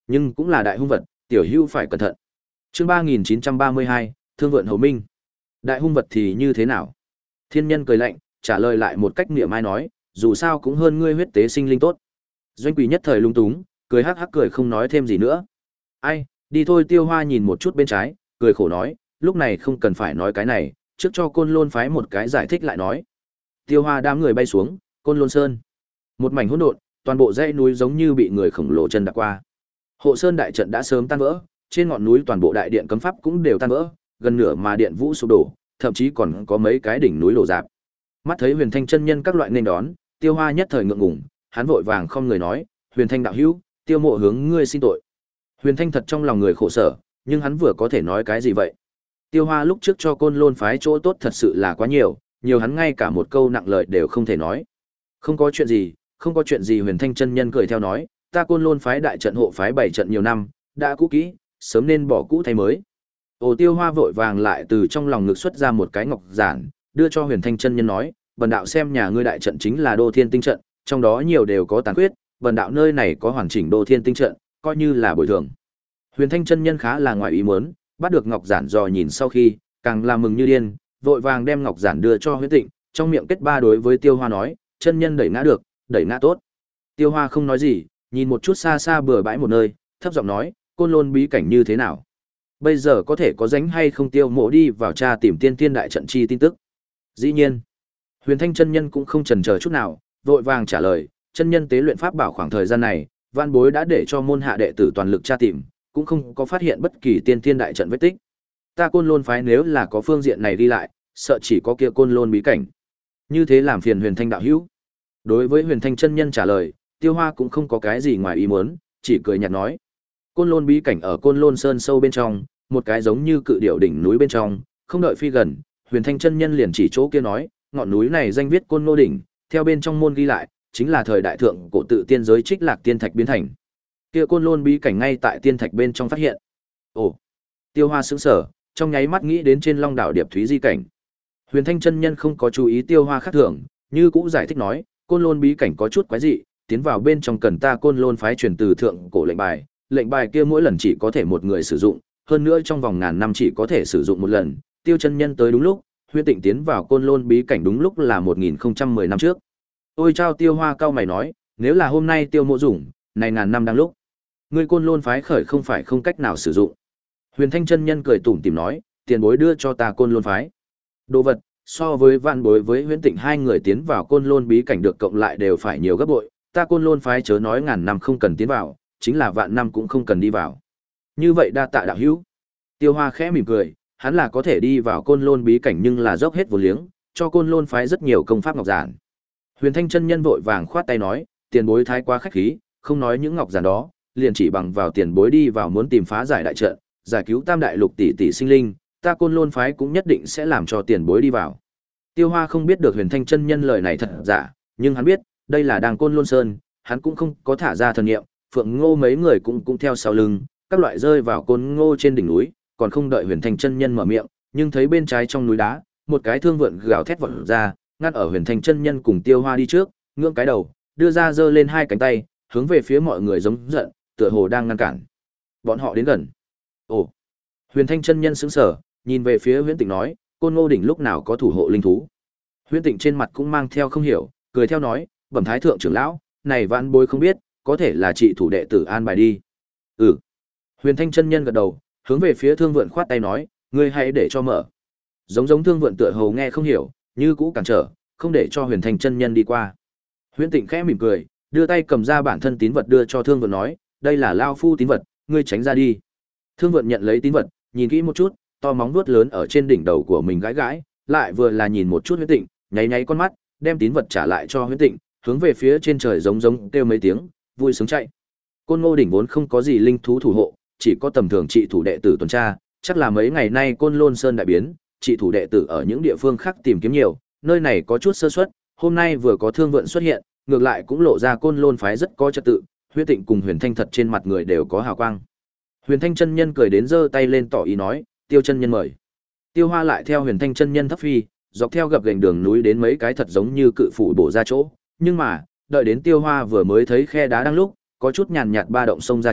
Nhưng cũng là đại hung vật, tiểu hữu phải cẩn thận. Chương ba nghìn chín trăm ba mươi hai, Thương vượn hầu minh. Đại hung vật thì như thế nào? Thiên nhân cười lạnh, trả lời lại một cách mỉa mai nói, dù sao cũng hơn ngươi huyết tế sinh linh tốt. Doanh Quỷ nhất thời lung túng, cười hắc hắc cười không nói thêm gì nữa. Ai, đi thôi. Tiêu Hoa nhìn một chút bên trái, cười khổ nói, lúc này không cần phải nói cái này, trước cho Côn Lôn phái một cái giải thích lại nói. Tiêu Hoa đám người bay xuống, Côn Lôn Sơn. Một mảnh hỗn độn, toàn bộ dãy núi giống như bị người khổng lồ chân đạp qua. Hộ Sơn đại trận đã sớm tan vỡ, trên ngọn núi toàn bộ đại điện cấm pháp cũng đều tan vỡ, gần nửa mà điện vũ sụp đổ, thậm chí còn có mấy cái đỉnh núi đổ rạp. Mắt thấy Huyền Thanh chân nhân các loại nên đón, Tiêu Hoa nhất thời ngượng ngùng, hắn vội vàng không người nói, "Huyền Thanh đạo hữu, Tiêu Mộ hướng ngươi xin tội." Huyền Thanh thật trong lòng người khổ sở, nhưng hắn vừa có thể nói cái gì vậy? Tiêu Hoa lúc trước cho Côn Lôn phái chỗ tốt thật sự là quá nhiều, nhiều hắn ngay cả một câu nặng lời đều không thể nói. "Không có chuyện gì, không có chuyện gì." Huyền Thanh chân nhân cười theo nói, "Ta Côn Lôn phái đại trận hộ phái bảy trận nhiều năm, đã cũ kỹ, sớm nên bỏ cũ thay mới." Ồ. Tiêu Hoa vội vàng lại từ trong lòng ngực xuất ra một cái ngọc giản, đưa cho Huyền Thanh chân nhân nói, "Bần đạo xem nhà ngươi đại trận chính là Đô Thiên Tinh trận, trong đó nhiều đều có tàn khuyết, bần đạo nơi này có hoàn chỉnh Đô Thiên Tinh trận, coi như là bồi thường." Huyền Thanh chân nhân khá là ngoài ý muốn, bắt được ngọc giản dò nhìn sau khi, càng là mừng như điên, vội vàng đem ngọc giản đưa cho Huyền Tịnh, trong miệng kết ba đối với Tiêu Hoa nói, "Chân nhân đẩy ngã được, đẩy ngã tốt." Tiêu Hoa không nói gì, nhìn một chút xa xa bừa bãi một nơi, thấp giọng nói, "Côn Lôn bí cảnh như thế nào? Bây giờ có thể có dánh hay không?" Tiêu Mộ đi vào tra tìm tiên tiên đại trận chi tin tức. Dĩ nhiên. Huyền Thanh chân nhân cũng không chần chờ chút nào, vội vàng trả lời, "Chân nhân tế luyện pháp bảo khoảng thời gian này, Vạn Bối đã để cho môn hạ đệ tử toàn lực tra tìm, cũng không có phát hiện bất kỳ tiên tiên đại trận vết tích. Ta Côn Lôn phái nếu là có phương diện này đi lại, sợ chỉ có kia Côn Lôn bí cảnh. Như thế làm phiền Huyền Thanh đạo hữu." Đối với Huyền Thanh chân nhân trả lời, Tiêu Hoa cũng không có cái gì ngoài ý muốn, chỉ cười nhạt nói, "Côn Lôn bí cảnh ở Côn Lôn Sơn sâu bên trong, một cái giống như cự điểu đỉnh núi bên trong." Không đợi phi gần, Huyền Thanh chân nhân liền chỉ chỗ kia nói, "Ngọn núi này danh viết Côn Ngô đỉnh, theo bên trong môn ghi lại, chính là thời đại thượng cổ tự tiên giới Trích Lạc tiên thạch biến thành. Kia Côn Lôn bí cảnh ngay tại tiên thạch bên trong phát hiện." Ồ. Tiêu Hoa sững sờ, trong nháy mắt nghĩ đến trên Long đảo Điệp Thúy di cảnh. Huyền Thanh chân nhân không có chú ý Tiêu Hoa khác thường, như cũ giải thích nói, "Côn Lôn bí cảnh có chút quái dị, tiến vào bên trong cần ta Côn Lôn phái truyền từ thượng cổ lệnh bài, lệnh bài kia mỗi lần chỉ có thể một người sử dụng, hơn nữa trong vòng ngàn năm chỉ có thể sử dụng một lần." Tiêu chân nhân tới đúng lúc, Huyền Tịnh tiến vào Côn Lôn bí cảnh đúng lúc là một nghìn không trăm mười năm trước. Ôi chao. Tiêu Hoa cao mày nói, "Nếu là hôm nay Tiêu Mộ dùng, này ngàn năm đang lúc, ngươi Côn Lôn phái khởi không phải không cách nào sử dụng." Huyền Thanh chân nhân cười tủm tỉm nói, "Tiền bối đưa cho ta Côn Lôn phái đồ vật, so với Vạn Bối với Huyền Tịnh hai người tiến vào Côn Lôn bí cảnh được cộng lại đều phải nhiều gấp bội, ta Côn Lôn phái chớ nói ngàn năm không cần tiến vào, chính là vạn năm cũng không cần đi vào. Như vậy đa tạ đạo hữu." Tiêu Hoa khẽ mỉm cười, hắn là có thể đi vào Côn Lôn bí cảnh nhưng là dốc hết vốn liếng, cho Côn Lôn phái rất nhiều công pháp ngọc giản. Huyền Thanh chân nhân vội vàng khoát tay nói, "Tiền bối thái quá khách khí, không nói những ngọc giản đó, liền chỉ bằng vào tiền bối đi vào muốn tìm phá giải đại trận, giải cứu tam đại lục tỷ tỷ sinh linh, ta Côn Lôn phái cũng nhất định sẽ làm cho tiền bối đi vào." Tiêu Hoa không biết được Huyền Thanh chân nhân lời này thật giả, nhưng hắn biết, đây là đang Côn Lôn Sơn, hắn cũng không có thả ra thần niệm, Phượng Ngô mấy người cũng cũng theo sau lưng, các loại rơi vào Côn Ngô trên đỉnh núi, còn không đợi Huyền Thanh chân nhân mở miệng, nhưng thấy bên trái trong núi đá, một cái thương vượn gào thét vọt ra, ngăn ở Huyền Thanh chân nhân cùng Tiêu Hoa đi trước, ngưỡng cái đầu, đưa ra giơ lên hai cánh tay, hướng về phía mọi người giống giận, tựa hồ đang ngăn cản bọn họ đến gần. Ồ. Huyền Thanh chân nhân sững sờ, nhìn về phía Huyền Tịnh nói, Côn Ngô đỉnh lúc nào có thủ hộ linh thú? Huyền Tịnh trên mặt cũng mang theo không hiểu, cười theo nói, "Bẩm thái thượng trưởng lão, này Vạn Bối không biết, có thể là trị thủ đệ tử an bài đi." Ừ. Huyền Thanh chân nhân gật đầu, hướng về phía Thương Vượn khoát tay nói, "Ngươi hãy để cho mở." Giống giống Thương Vượn tựa hồ nghe không hiểu, như cũ cản trở, không để cho Huyền Thanh chân nhân đi qua. Huyền Tịnh khẽ mỉm cười, đưa tay cầm ra bản thân tín vật đưa cho Thương Vượn nói, "Đây là lao phu tín vật, ngươi tránh ra đi." Thương Vượn nhận lấy tín vật, nhìn kỹ một chút, to móng vuốt lớn ở trên đỉnh đầu của mình gãi gãi, lại vừa là nhìn một chút Huyền Tịnh, nháy nháy con mắt, đem tín vật trả lại cho Huyền Tịnh, hướng về phía trên trời giống giống kêu mấy tiếng, vui sướng chạy. Côn Ngô đỉnh vốn không có gì linh thú thủ hộ, chỉ có tầm thường trị thủ đệ tử tuần tra, chắc là mấy ngày nay Côn Lôn Sơn đại biến, trị thủ đệ tử ở những địa phương khác tìm kiếm nhiều, nơi này có chút sơ suất, hôm nay vừa có Thương Vượn xuất hiện, ngược lại cũng lộ ra Côn Lôn phái rất có trật tự, Huyền Tịnh cùng Huyền Thanh thật trên mặt người đều có hào quang. Huyền Thanh chân nhân cười đến giơ tay lên tỏ ý nói, "Tiêu chân nhân mời." Tiêu Hoa lại theo Huyền Thanh chân nhân thấp phi, dọc theo gập ghềnh đường núi đến mấy cái thật giống như cự phủ bổ ra chỗ, nhưng mà, đợi đến Tiêu Hoa vừa mới thấy khe đá đang lúc, có chút nhàn nhạt ba động sông ra chỗ,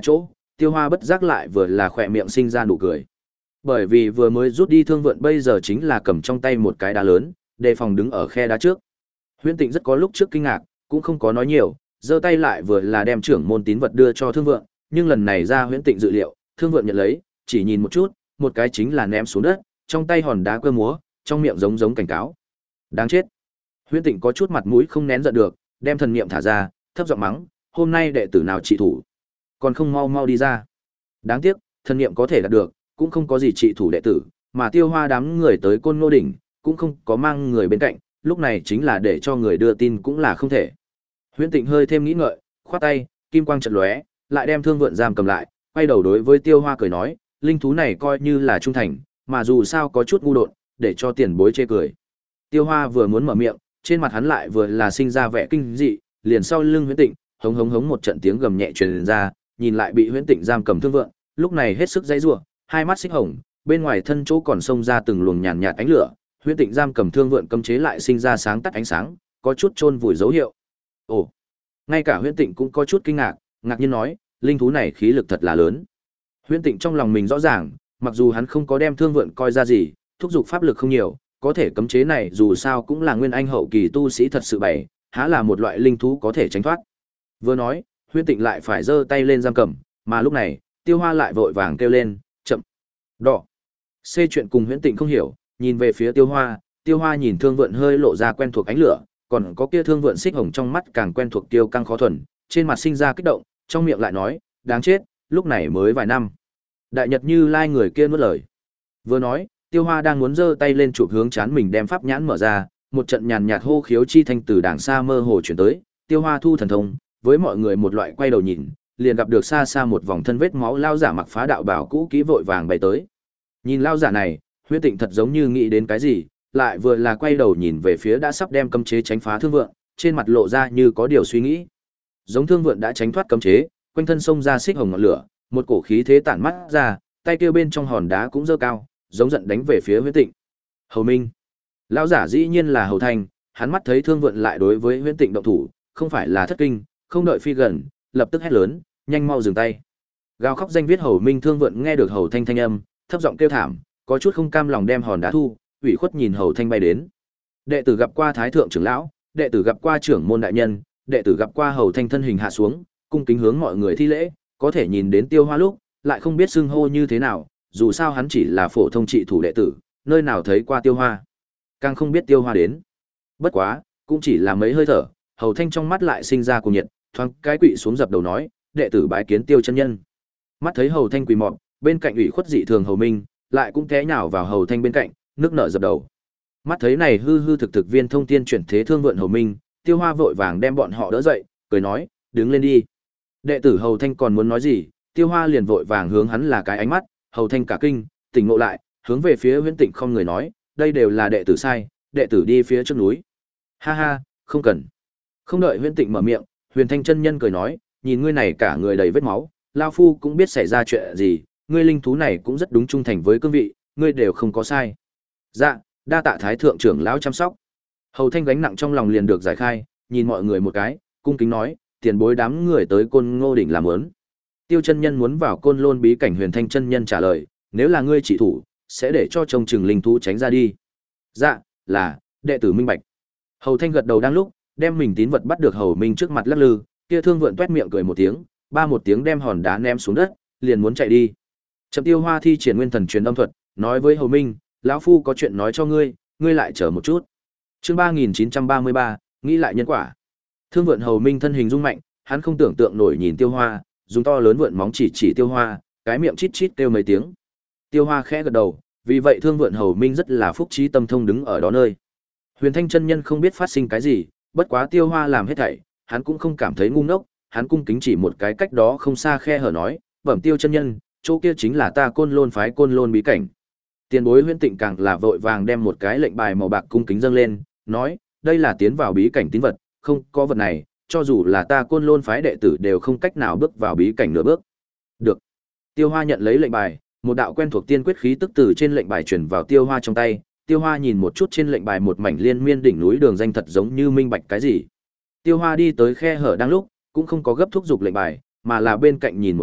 Tiêu Hoa bất giác lại vừa là khỏe miệng sinh ra nụ cười. Bởi vì vừa mới rút đi thương vượn bây giờ chính là cầm trong tay một cái đá lớn, đề phòng đứng ở khe đá trước. Huyễn Tịnh rất có lúc trước kinh ngạc, cũng không có nói nhiều, giơ tay lại vừa là đem trưởng môn tín vật đưa cho Thương Vượng, nhưng lần này ra Huyễn Tịnh dự liệu, Thương Vượng nhận lấy, chỉ nhìn một chút, một cái chính là ném xuống đất, trong tay hòn đá cơ múa, trong miệng giống giống cảnh cáo. Đáng chết. Huyễn Tịnh có chút mặt mũi không nén giận được, đem thần niệm thả ra, thấp giọng mắng, hôm nay đệ tử nào trị thủ, còn không mau mau đi ra. Đáng tiếc, thần niệm có thể đạt được, cũng không có gì trị thủ đệ tử, mà Tiêu Hoa đám người tới Côn Ngô đỉnh, cũng không có mang người bên cạnh, lúc này chính là để cho người đưa tin cũng là không thể. Huyễn Tịnh hơi thêm nghĩ ngợi, khoát tay, kim quang chợt lóe, lại đem Thương Vượn giam cầm lại, quay đầu đối với Tiêu Hoa cười nói, linh thú này coi như là trung thành, mà dù sao có chút ngu đột, để cho tiền bối chê cười. Tiêu Hoa vừa muốn mở miệng, trên mặt hắn lại vừa là sinh ra vẻ kinh dị, liền sau lưng Huyễn Tịnh, hống hống hống một trận tiếng gầm nhẹ truyền ra, nhìn lại bị Huyễn Tịnh giam cầm Thương Vượn, lúc này hết sức dãy rủa, hai mắt xích hồng, bên ngoài thân chỗ còn xông ra từng luồng nhàn nhạt ánh lửa, Huyễn Tịnh giam cầm Thương Vượn cấm chế lại sinh ra sáng tắt ánh sáng, có chút chôn vùi dấu hiệu. Ồ, ngay cả Huyễn Tịnh cũng có chút kinh ngạc, ngạc nhiên nói, linh thú này khí lực thật là lớn. Huyễn Tịnh trong lòng mình rõ ràng, mặc dù hắn không có đem Thương Vượn coi ra gì, thúc giục pháp lực không nhiều, có thể cấm chế này dù sao cũng là nguyên anh hậu kỳ tu sĩ thật sự bày, há là một loại linh thú có thể tránh thoát. Vừa nói, Huyễn Tịnh lại phải giơ tay lên giam cầm, mà lúc này, Tiêu Hoa lại vội vàng kêu lên, chậm. Đỏ. C chuyện cùng Huyễn Tịnh không hiểu, nhìn về phía Tiêu Hoa, Tiêu Hoa nhìn Thương Vượn hơi lộ ra quen thuộc ánh lửa, còn có kia Thương Vượn xích hồng trong mắt càng quen thuộc tiêu căng khó thuần, trên mặt sinh ra kích động, trong miệng lại nói, đáng chết, lúc này mới vài năm. Đại Nhật Như Lai người kia nuốt lời. Vừa nói, Tiêu Hoa đang muốn giơ tay lên chụp hướng chán mình đem pháp nhãn mở ra, một trận nhàn nhạt hô khiếu chi thanh từ đàng xa mơ hồ chuyển tới, Tiêu Hoa thu thần thông, với mọi người một loại quay đầu nhìn, liền gặp được xa xa một vòng thân vết máu lao giả mặc phá đạo bào cũ kỹ vội vàng bay tới. Nhìn lao giả này, Huyễn Tịnh thật giống như nghĩ đến cái gì, lại vừa là quay đầu nhìn về phía đã sắp đem cấm chế tránh phá Thương Vượn, trên mặt lộ ra như có điều suy nghĩ. Giống Thương Vượn đã tránh thoát cấm chế, quanh thân xông ra xích hồng ngọn lửa, một cổ khí thế tản mắt ra, tay kia bên trong hòn đá cũng giơ cao, giống giận đánh về phía Huyễn Tịnh. Hầu Minh, lão giả dĩ nhiên là Hầu Thanh, hắn mắt thấy Thương Vượn lại đối với Huyễn Tịnh động thủ, không phải là thất kinh, không đợi phi gần, lập tức hét lớn, nhanh mau dừng tay. Gào khóc danh viết Hầu Minh. Thương Vượn nghe được Hầu Thanh thanh âm, thấp giọng kêu thảm, có chút không cam lòng đem hòn đá thu, ủy khuất nhìn Hầu Thanh bay đến. Đệ tử gặp qua Thái thượng trưởng lão, đệ tử gặp qua trưởng môn đại nhân, đệ tử gặp qua Hầu Thanh thân hình hạ xuống, cung kính hướng mọi người thi lễ, có thể nhìn đến Tiêu Hoa lúc, lại không biết xưng hô như thế nào, dù sao hắn chỉ là phổ thông trị thủ đệ tử, nơi nào thấy qua Tiêu Hoa, càng không biết Tiêu Hoa đến. Bất quá, cũng chỉ là mấy hơi thở, Hầu Thanh trong mắt lại sinh ra cuồng nhiệt, thoáng cái quỵ xuống dập đầu nói, đệ tử bái kiến Tiêu chân nhân. Mắt thấy Hầu Thanh quỳ mọp, bên cạnh ủy khuất dị thường Hầu Minh, lại cũng té nhào vào Hầu Thanh bên cạnh, nước nở dập đầu. Mắt thấy này hư hư thực thực viên thông tiên chuyển thế Thương Vượn Hầu Minh, Tiêu Hoa vội vàng đem bọn họ đỡ dậy, cười nói, đứng lên đi. Đệ tử Hầu Thanh còn muốn nói gì, Tiêu Hoa liền vội vàng hướng hắn là cái ánh mắt, Hầu Thanh cả kinh, tỉnh ngộ lại, hướng về phía Huyễn Tịnh không người nói, đây đều là đệ tử sai, đệ tử đi phía trước núi. Ha ha, không cần. Không đợi Huyễn Tịnh mở miệng, Huyền Thanh chân nhân cười nói, nhìn ngươi này cả người đầy vết máu, lão phu cũng biết xảy ra chuyện gì, ngươi linh thú này cũng rất đúng trung thành với cương vị, ngươi đều không có sai. Dạ, đa tạ Thái thượng trưởng lão chăm sóc. Hầu Thanh gánh nặng trong lòng liền được giải khai, nhìn mọi người một cái, cung kính nói, tiền bối đám người tới Côn Ngô đỉnh làm muốn. Tiêu chân nhân muốn vào Côn Lôn bí cảnh. Huyền Thanh chân nhân trả lời, nếu là ngươi chỉ thủ, sẽ để cho trông chừng linh thú tránh ra đi. Dạ, là, đệ tử minh bạch. Hầu Thanh gật đầu đang lúc, đem mình tín vật bắt được Hầu Minh trước mặt lắc lư, kia Thương Vượn toét miệng cười một tiếng, ba một tiếng đem hòn đá ném xuống đất, liền muốn chạy đi. Trầm Tiêu Hoa thi triển nguyên thần truyền âm thuật, nói với Hầu Minh, lão phu có chuyện nói cho ngươi, ngươi lại chờ một chút. Chương ba nghìn chín trăm ba mươi ba, nghĩ lại nhân quả. Thương Vượn Hầu Minh thân hình rung mạnh, hắn không tưởng tượng nổi nhìn Tiêu Hoa, dùng to lớn vượn móng chỉ chỉ Tiêu Hoa, cái miệng chít chít kêu mấy tiếng. Tiêu Hoa khẽ gật đầu, vì vậy Thương Vượn Hầu Minh rất là phúc trí tâm thông đứng ở đó nơi. Huyền Thanh chân nhân không biết phát sinh cái gì, bất quá Tiêu Hoa làm hết thảy, hắn cũng không cảm thấy ngu ngốc, hắn cung kính chỉ một cái cách đó không xa khe hở nói, "Bẩm Tiêu chân nhân, chỗ kia chính là ta Côn Lôn phái Côn Lôn bí cảnh." Tiền bối Huyễn Tịnh càng là vội vàng đem một cái lệnh bài màu bạc cung kính dâng lên, nói, "Đây là tiến vào bí cảnh tín vật, không có vật này, cho dù là ta Côn Lôn phái đệ tử đều không cách nào bước vào bí cảnh nửa bước." Được. Tiêu Hoa nhận lấy lệnh bài, một đạo quen thuộc tiên quyết khí tức từ trên lệnh bài truyền vào Tiêu Hoa trong tay. Tiêu Hoa nhìn một chút trên lệnh bài một mảnh liên miên đỉnh núi đường danh thật giống như minh bạch cái gì. Tiêu Hoa đi tới khe hở đang lúc, cũng không có gấp thúc giục lệnh bài, mà là bên cạnh nhìn một chút,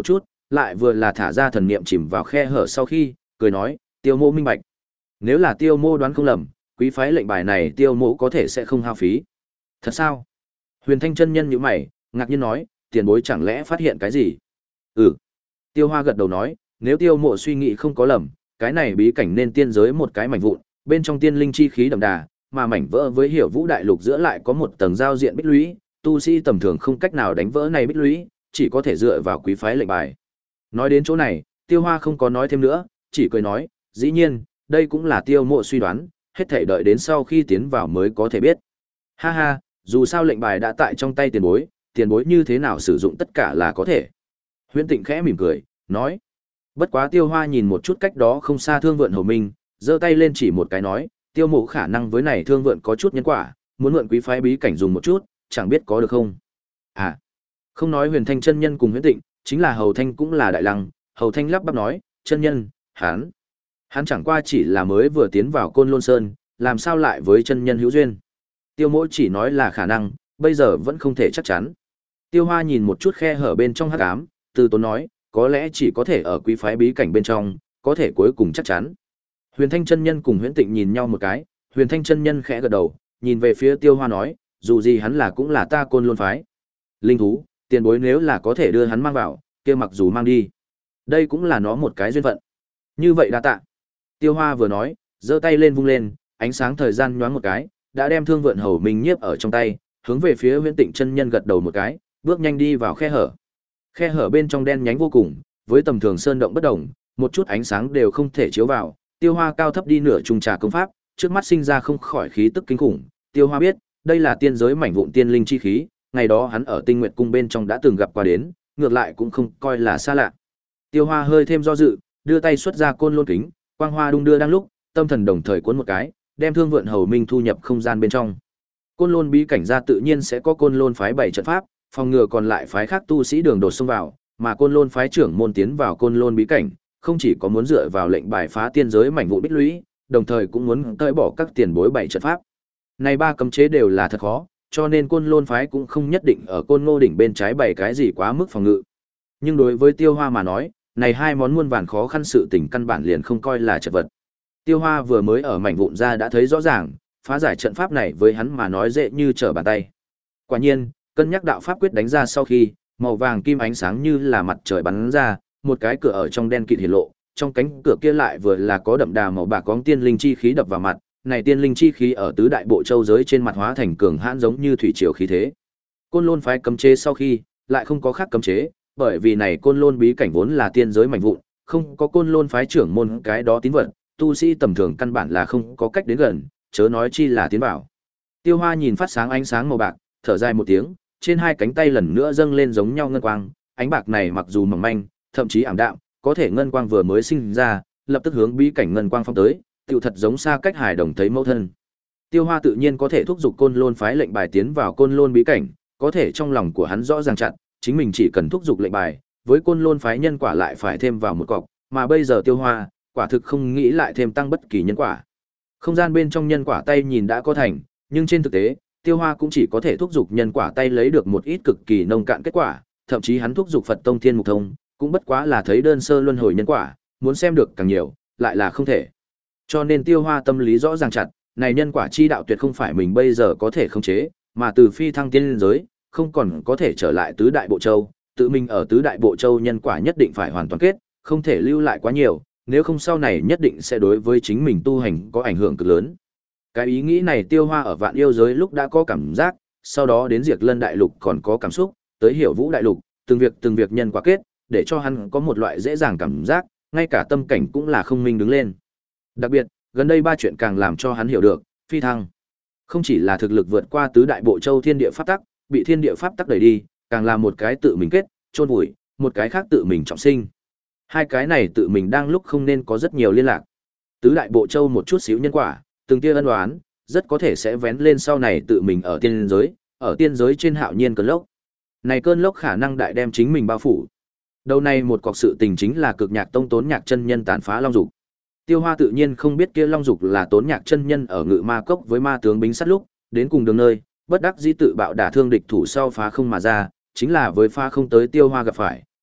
lại vừa là thả ra thần niệm chìm vào khe hở sau khi, cười nói, Tiêu Mộ minh bạch. Nếu là Tiêu Mộ đoán không lầm, quý phái lệnh bài này Tiêu Mộ có thể sẽ không hao phí. Thật sao? Huyền Thanh chân nhân nhíu mày, ngạc nhiên nói, tiền bối chẳng lẽ phát hiện cái gì? Ừ. Tiêu Hoa gật đầu nói, nếu Tiêu Mộ suy nghĩ không có lầm, cái này bí cảnh nên tiên giới một cái mảnh vụn, bên trong tiên linh chi khí đậm đà, mà mảnh vỡ với Hiểu Vũ đại lục giữa lại có một tầng giao diện bích lũy, tu sĩ tầm thường không cách nào đánh vỡ này bích lũy, chỉ có thể dựa vào quý phái lệnh bài. Nói đến chỗ này, Tiêu Hoa không có nói thêm nữa, chỉ cười nói, dĩ nhiên, đây cũng là Tiêu Mộ suy đoán, hết thảy đợi đến sau khi tiến vào mới có thể biết. Ha ha, dù sao lệnh bài đã tại trong tay tiền bối, tiền bối như thế nào sử dụng tất cả là có thể. Huyễn Tịnh khẽ mỉm cười, nói. Bất quá Tiêu Hoa nhìn một chút cách đó không xa Thương Vượn Hầu Minh, giơ tay lên chỉ một cái nói, Tiêu Mộ khả năng với này Thương Vượn có chút nhân quả, muốn mượn quý phái bí cảnh dùng một chút, chẳng biết có được không. À, không nói Huyền Thanh chân nhân cùng Huyễn Tịnh, chính là Hầu Thanh cũng là đại lăng, Hầu Thanh lắp bắp nói, chân nhân, hắn, hắn chẳng qua chỉ là mới vừa tiến vào Côn Lôn Sơn, làm sao lại với chân nhân hữu duyên. Tiêu Mộ chỉ nói là khả năng, bây giờ vẫn không thể chắc chắn. Tiêu Hoa nhìn một chút khe hở bên trong hắc ám, từ tốn nói, có lẽ chỉ có thể ở quý phái bí cảnh bên trong, có thể cuối cùng chắc chắn. Huyền Thanh chân nhân cùng Huyễn Tịnh nhìn nhau một cái, Huyền Thanh chân nhân khẽ gật đầu, nhìn về phía Tiêu Hoa nói, dù gì hắn là cũng là ta Côn Lôn phái. Linh thú, tiền bối nếu là có thể đưa hắn mang vào, kia mặc dù mang đi, đây cũng là nó một cái duyên phận. Như vậy đa tạ. Tiêu Hoa vừa nói, giơ tay lên vung lên, ánh sáng thời gian nhoáng một cái, đã đem Thương Vượn Hầu Minh nhiếp ở trong tay, hướng về phía Huyễn Tịnh chân nhân gật đầu một cái, bước nhanh đi vào khe hở. Khe hở bên trong đen nhánh vô cùng, với tầm thường sơn động bất động, một chút ánh sáng đều không thể chiếu vào. Tiêu Hoa cao thấp đi nửa trùng trà công pháp, trước mắt sinh ra không khỏi khí tức kinh khủng. Tiêu Hoa biết, đây là tiên giới mảnh vụn tiên linh chi khí, ngày đó hắn ở Tinh Nguyệt cung bên trong đã từng gặp qua đến, ngược lại cũng không coi là xa lạ. Tiêu Hoa hơi thêm do dự, đưa tay xuất ra côn lôn kính, quang hoa đung đưa đang lúc, tâm thần đồng thời cuốn một cái, đem Thương Vượn Hầu Minh thu nhập không gian bên trong. Côn Lôn bí cảnh ra tự nhiên sẽ có Côn Lôn phái bảy trận pháp, phòng ngừa còn lại phái khác tu sĩ đường đột xông vào, mà Côn Lôn phái trưởng môn tiến vào Côn Lôn bí cảnh, không chỉ có muốn dựa vào lệnh bài phá tiên giới mảnh vụn bích lũy, đồng thời cũng muốn tơi bỏ các tiền bối bảy trận pháp. Này ba cấm chế đều là thật khó, cho nên Côn Lôn phái cũng không nhất định ở Côn Ngô đỉnh bên trái bày cái gì quá mức phòng ngự. Nhưng đối với Tiêu Hoa mà nói, này hai món muôn vàn khó khăn sự tình căn bản liền không coi là chật vật. Tiêu Hoa vừa mới ở mảnh vụn ra đã thấy rõ ràng, phá giải trận pháp này với hắn mà nói dễ như trở bàn tay. Quả nhiên, cân nhắc đạo pháp quyết đánh ra sau khi, màu vàng kim ánh sáng như là mặt trời bắn ra, một cái cửa ở trong đen kịt hiển lộ, trong cánh cửa kia lại vừa là có đậm đà màu bạc có tiên linh chi khí đập vào mặt, này tiên linh chi khí ở tứ đại bộ châu giới trên mặt hóa thành cường hãn giống như thủy triều khí thế. Côn Lôn phái cấm chế sau khi, lại không có khác cấm chế, bởi vì này Côn Lôn bí cảnh vốn là tiên giới mảnh vụn, không có Côn Lôn phái trưởng môn cái đó tín vật, tu sĩ tầm thường căn bản là không có cách đến gần, chớ nói chi là tiến vào. Tiêu Hoa nhìn phát sáng ánh sáng màu bạc, thở dài một tiếng, trên hai cánh tay lần nữa dâng lên giống nhau ngân quang, ánh bạc này mặc dù mỏng manh, thậm chí ảm đạm, có thể ngân quang vừa mới sinh ra, lập tức hướng bí cảnh ngân quang phong tới, tựu thật giống xa cách hài đồng thấy mẫu thân. Tiêu Hoa tự nhiên có thể thúc giục Côn Lôn phái lệnh bài tiến vào Côn Lôn bí cảnh, có thể trong lòng của hắn rõ ràng chặt, chính mình chỉ cần thúc giục lệnh bài, với Côn Lôn phái nhân quả lại phải thêm vào một cọc, mà bây giờ Tiêu Hoa, quả thực không nghĩ lại thêm tăng bất kỳ nhân quả. Không gian bên trong nhân quả tay nhìn đã có thành, nhưng trên thực tế, Tiêu Hoa cũng chỉ có thể thúc giục nhân quả tay lấy được một ít cực kỳ nông cạn kết quả, thậm chí hắn thúc giục Phật Tông Thiên Mục Thông, cũng bất quá là thấy đơn sơ luân hồi nhân quả, muốn xem được càng nhiều, lại là không thể. Cho nên Tiêu Hoa tâm lý rõ ràng chặt, này nhân quả chi đạo tuyệt không phải mình bây giờ có thể khống chế, mà từ phi thăng tiên liên giới, không còn có thể trở lại tứ đại bộ châu, tự mình ở tứ đại bộ châu nhân quả nhất định phải hoàn toàn kết, không thể lưu lại quá nhiều, nếu không sau này nhất định sẽ đối với chính mình tu hành có ảnh hưởng cực lớn. Cái ý nghĩ này Tiêu Hoa ở Vạn Yêu giới lúc đã có cảm giác, sau đó đến Diệt Lân đại lục còn có cảm xúc, tới Hiểu Vũ đại lục, từng việc từng việc nhân quả kết, để cho hắn có một loại dễ dàng cảm giác, ngay cả tâm cảnh cũng là không minh đứng lên. Đặc biệt, gần đây ba chuyện càng làm cho hắn hiểu được, phi thăng không chỉ là thực lực vượt qua tứ đại bộ châu thiên địa pháp tắc, bị thiên địa pháp tắc đẩy đi, càng là một cái tự mình kết, chôn vùi, một cái khác tự mình trọng sinh. Hai cái này tự mình đang lúc không nên có rất nhiều liên lạc. Tứ đại bộ châu một chút xíu nhân quả, từng tia ân oán, rất có thể sẽ vén lên sau này tự mình ở tiên giới, ở tiên giới trên hạo nhiên cơn lốc. Này cơn lốc khả năng đại đem chính mình bao phủ. Đầu này một cọc sự tình chính là Cực Nhạc Tông Tốn Nhạc chân nhân tàn phá Long Dục. Tiêu Hoa tự nhiên không biết kia Long Dục là Tốn Nhạc chân nhân ở Ngự Ma Cốc với ma tướng bính sát lúc, đến cùng đường nơi, bất đắc dĩ tự bạo đả thương địch thủ sau phá không mà ra, chính là với pha không tới Tiêu Hoa gặp phải,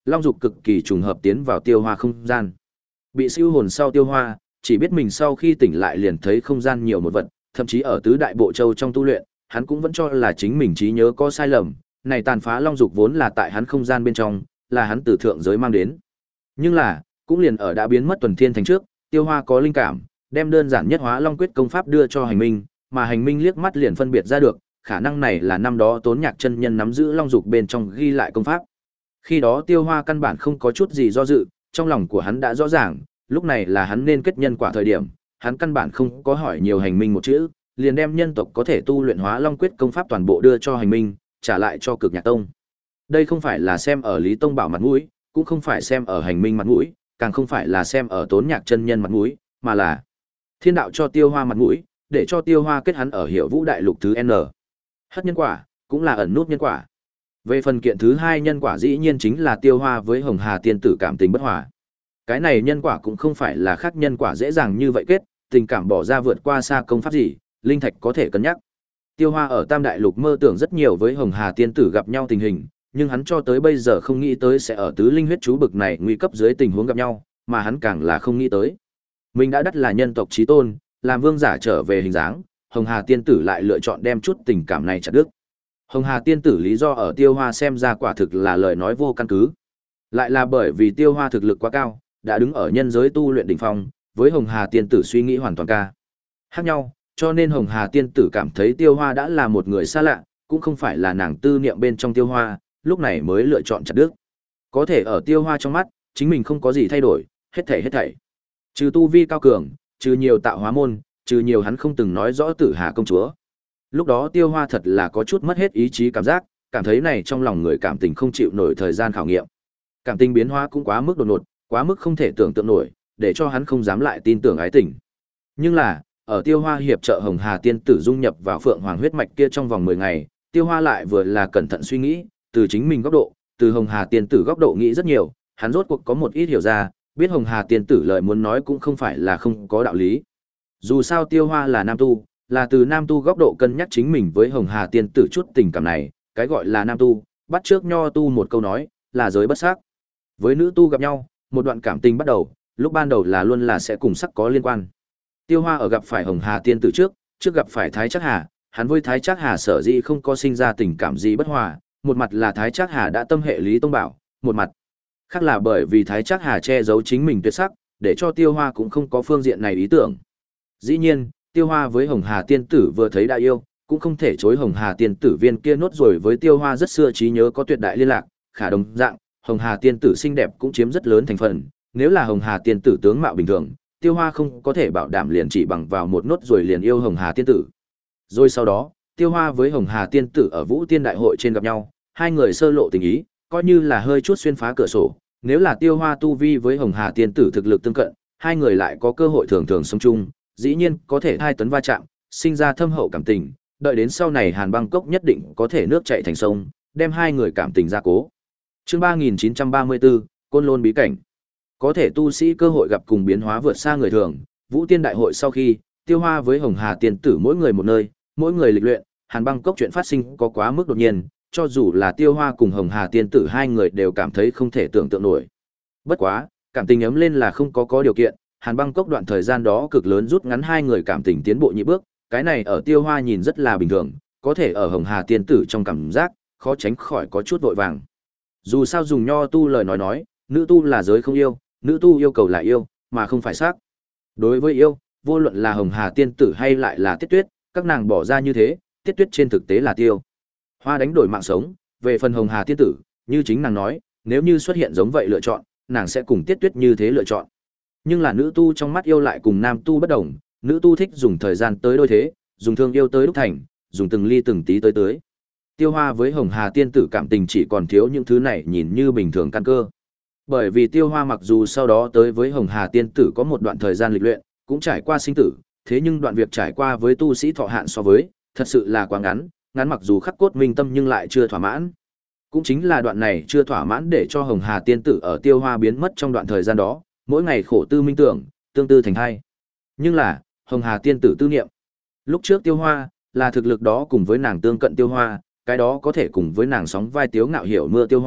Long Dục cực kỳ trùng hợp tiến vào tiêu hoa không gian. Bị siêu hồn sau tiêu hoa, chỉ biết mình sau khi tỉnh lại liền thấy không gian nhiều một vật, thậm chí ở tứ đại bộ châu trong tu luyện, hắn cũng vẫn cho là chính mình trí nhớ có sai lầm, này tàn phá Long Dục vốn là tại hắn không gian bên trong, là hắn từ thượng giới mang đến. Nhưng là, cũng liền ở đã biến mất tuần thiên thành trước, tiêu hoa có linh cảm, đem đơn giản nhất hóa Long quyết công pháp đưa cho Hành Minh, mà Hành Minh liếc mắt liền phân biệt ra được, khả năng này là năm đó Tốn Nhạc chân nhân nắm giữ Long Dục bên trong ghi lại công pháp. Khi đó tiêu hoa căn bản không có chút gì do dự, trong lòng của hắn đã rõ ràng, lúc này là hắn nên kết nhân quả thời điểm, hắn căn bản không có hỏi nhiều Hành Minh một chữ, liền đem nhân tộc có thể tu luyện hóa Long quyết công pháp toàn bộ đưa cho Hành Minh, trả lại cho Cực Nhạc Tông. Đây không phải là xem ở Lý Tông Bảo mặt mũi, cũng không phải xem ở Hành Minh mặt mũi, càng không phải là xem ở Tốn Nhạc chân nhân mặt mũi, mà là thiên đạo cho tiêu hoa mặt mũi, để cho tiêu hoa kết hắn ở Hiểu Vũ đại lục thứ N. Hất nhân quả, cũng là ẩn nút nhân quả. Về phần kiện thứ hai nhân quả dĩ nhiên chính là tiêu hoa với Hồng Hà tiên tử cảm tình bất hòa. Cái này nhân quả cũng không phải là khác nhân quả dễ dàng như vậy kết, tình cảm bỏ ra vượt qua xa công pháp gì, linh thạch có thể cân nhắc. Tiêu hoa ở Tam Đại Lục mơ tưởng rất nhiều với Hồng Hà tiên tử gặp nhau tình hình, nhưng hắn cho tới bây giờ không nghĩ tới sẽ ở tứ linh huyết chú bực này nguy cấp dưới tình huống gặp nhau, mà hắn càng là không nghĩ tới. Mình đã đắt là nhân tộc chí tôn, làm vương giả trở về hình dáng, Hồng Hà tiên tử lại lựa chọn đem chút tình cảm này chặt đứt. Hồng Hà tiên tử lý do ở tiêu hoa xem ra quả thực là lời nói vô căn cứ. Lại là bởi vì tiêu hoa thực lực quá cao, đã đứng ở nhân giới tu luyện đỉnh phong, với Hồng Hà tiên tử suy nghĩ hoàn toàn ca khác nhau, cho nên Hồng Hà tiên tử cảm thấy tiêu hoa đã là một người xa lạ, cũng không phải là nàng tư niệm bên trong tiêu hoa, lúc này mới lựa chọn chặt đứt. Có thể ở tiêu hoa trong mắt, chính mình không có gì thay đổi, hết thảy hết thảy. Trừ tu vi cao cường, trừ nhiều tạo hóa môn, trừ nhiều hắn không từng nói rõ Tử Hà công chúa. Lúc đó tiêu hoa thật là có chút mất hết ý chí cảm giác, cảm thấy này trong lòng người cảm tình không chịu nổi thời gian khảo nghiệm. Cảm tình biến hóa cũng quá mức đột ngột, quá mức không thể tưởng tượng nổi, để cho hắn không dám lại tin tưởng ái tình. Nhưng là, ở tiêu hoa hiệp trợ Hồng Hà tiên tử dung nhập vào Phượng Hoàng huyết mạch kia trong vòng mười ngày, tiêu hoa lại vừa là cẩn thận suy nghĩ, từ chính mình góc độ, từ Hồng Hà tiên tử góc độ nghĩ rất nhiều, hắn rốt cuộc có một ít hiểu ra, biết Hồng Hà tiên tử lời muốn nói cũng không phải là không có đạo lý. Dù sao tiêu hoa là nam tu, là từ nam tu góc độ cân nhắc chính mình với Hồng Hà tiên tử chút tình cảm này, cái gọi là nam tu, bắt trước nho tu một câu nói, là giới bất sắc. Với nữ tu gặp nhau, một đoạn cảm tình bắt đầu, lúc ban đầu là luôn là sẽ cùng sắc có liên quan. Tiêu hoa ở gặp phải Hồng Hà tiên tử trước, trước gặp phải Thái Trác Hà, hắn với Thái Trác Hà sở dĩ không có sinh ra tình cảm gì bất hòa, một mặt là Thái Trác Hà đã tâm hệ Lý Tông Bảo, một mặt khác là bởi vì Thái Trác Hà che giấu chính mình tuyệt sắc, để cho tiêu hoa cũng không có phương diện này ý tưởng. Dĩ nhiên, tiêu hoa với Hồng Hà tiên tử vừa thấy đã yêu, cũng không thể chối Hồng Hà tiên tử viên kia nốt rồi với tiêu hoa rất xưa trí nhớ có tuyệt đại liên lạc, khả đồng dạng, Hồng Hà tiên tử xinh đẹp cũng chiếm rất lớn thành phần, nếu là Hồng Hà tiên tử tướng mạo bình thường, tiêu hoa không có thể bảo đảm liền chỉ bằng vào một nốt rồi liền yêu Hồng Hà tiên tử. Rồi sau đó, tiêu hoa với Hồng Hà tiên tử ở Vũ Tiên đại hội trên gặp nhau, hai người sơ lộ tình ý, coi như là hơi chút xuyên phá cửa sổ, nếu là tiêu hoa tu vi với Hồng Hà tiên tử thực lực tương cận, hai người lại có cơ hội thường thường sống chung, dĩ nhiên có thể hai tấn va chạm, sinh ra thâm hậu cảm tình, đợi đến sau này Hàn Băng Cốc nhất định có thể nước chảy thành sông, đem hai người cảm tình gia cố. Chương ba nghìn chín trăm ba mươi tư, Côn Lôn bí cảnh. Có thể tu sĩ cơ hội gặp cùng biến hóa vượt xa người thường, Vũ Tiên đại hội sau khi, tiêu hoa với Hồng Hà tiên tử mỗi người một nơi, mỗi người lịch luyện, Hàn Băng Cốc chuyện phát sinh có quá mức đột nhiên, cho dù là tiêu hoa cùng Hồng Hà tiên tử hai người đều cảm thấy không thể tưởng tượng nổi. Bất quá, cảm tình ấm lên là không có có điều kiện, Hàn Băng Cốc đoạn thời gian đó cực lớn rút ngắn hai người cảm tình tiến bộ nhị bước, cái này ở tiêu hoa nhìn rất là bình thường, có thể ở Hồng Hà tiên tử trong cảm giác, khó tránh khỏi có chút vội vàng. Dù sao dùng nho tu lời nói nói, nữ tu là giới không yêu, nữ tu yêu cầu là yêu, mà không phải sắc. Đối với yêu, vô luận là Hồng Hà tiên tử hay lại là Tiết Tuyết, các nàng bỏ ra như thế, Tiết Tuyết trên thực tế là tiêu hoa đánh đổi mạng sống. Về phần Hồng Hà tiên tử, như chính nàng nói, nếu như xuất hiện giống vậy lựa chọn, nàng sẽ cùng Tiết Tuyết như thế lựa chọn. Nhưng là nữ tu trong mắt yêu lại cùng nam tu bất đồng, nữ tu thích dùng thời gian tới đôi thế, dùng thương yêu tới đúc thành, dùng từng ly từng tí tới tới. Tiêu hoa với Hồng Hà tiên tử cảm tình chỉ còn thiếu những thứ này nhìn như bình thường căn cơ. Bởi vì tiêu hoa mặc dù sau đó tới với Hồng Hà tiên tử có một đoạn thời gian lịch luyện, cũng trải qua sinh tử, thế nhưng đoạn việc trải qua với tu sĩ thọ hạn so với, thật sự là quá ngắn, ngắn mặc dù khắc cốt minh tâm nhưng lại chưa thỏa mãn. Cũng chính là đoạn này chưa thỏa mãn để cho Hồng Hà tiên tử ở tiêu hoa biến mất trong đoạn thời gian đó, mỗi ngày khổ tư minh tưởng, tương tư thành hai. Nhưng là, Hồng Hà tiên tử tư niệm. Lúc trước tiêu hoa, là thực lực đó cùng với nàng tương cận tiêu hoa, cái đó có thể cùng với nàng sóng vai tiếu ngạo hiểu mưa tiêu hoa,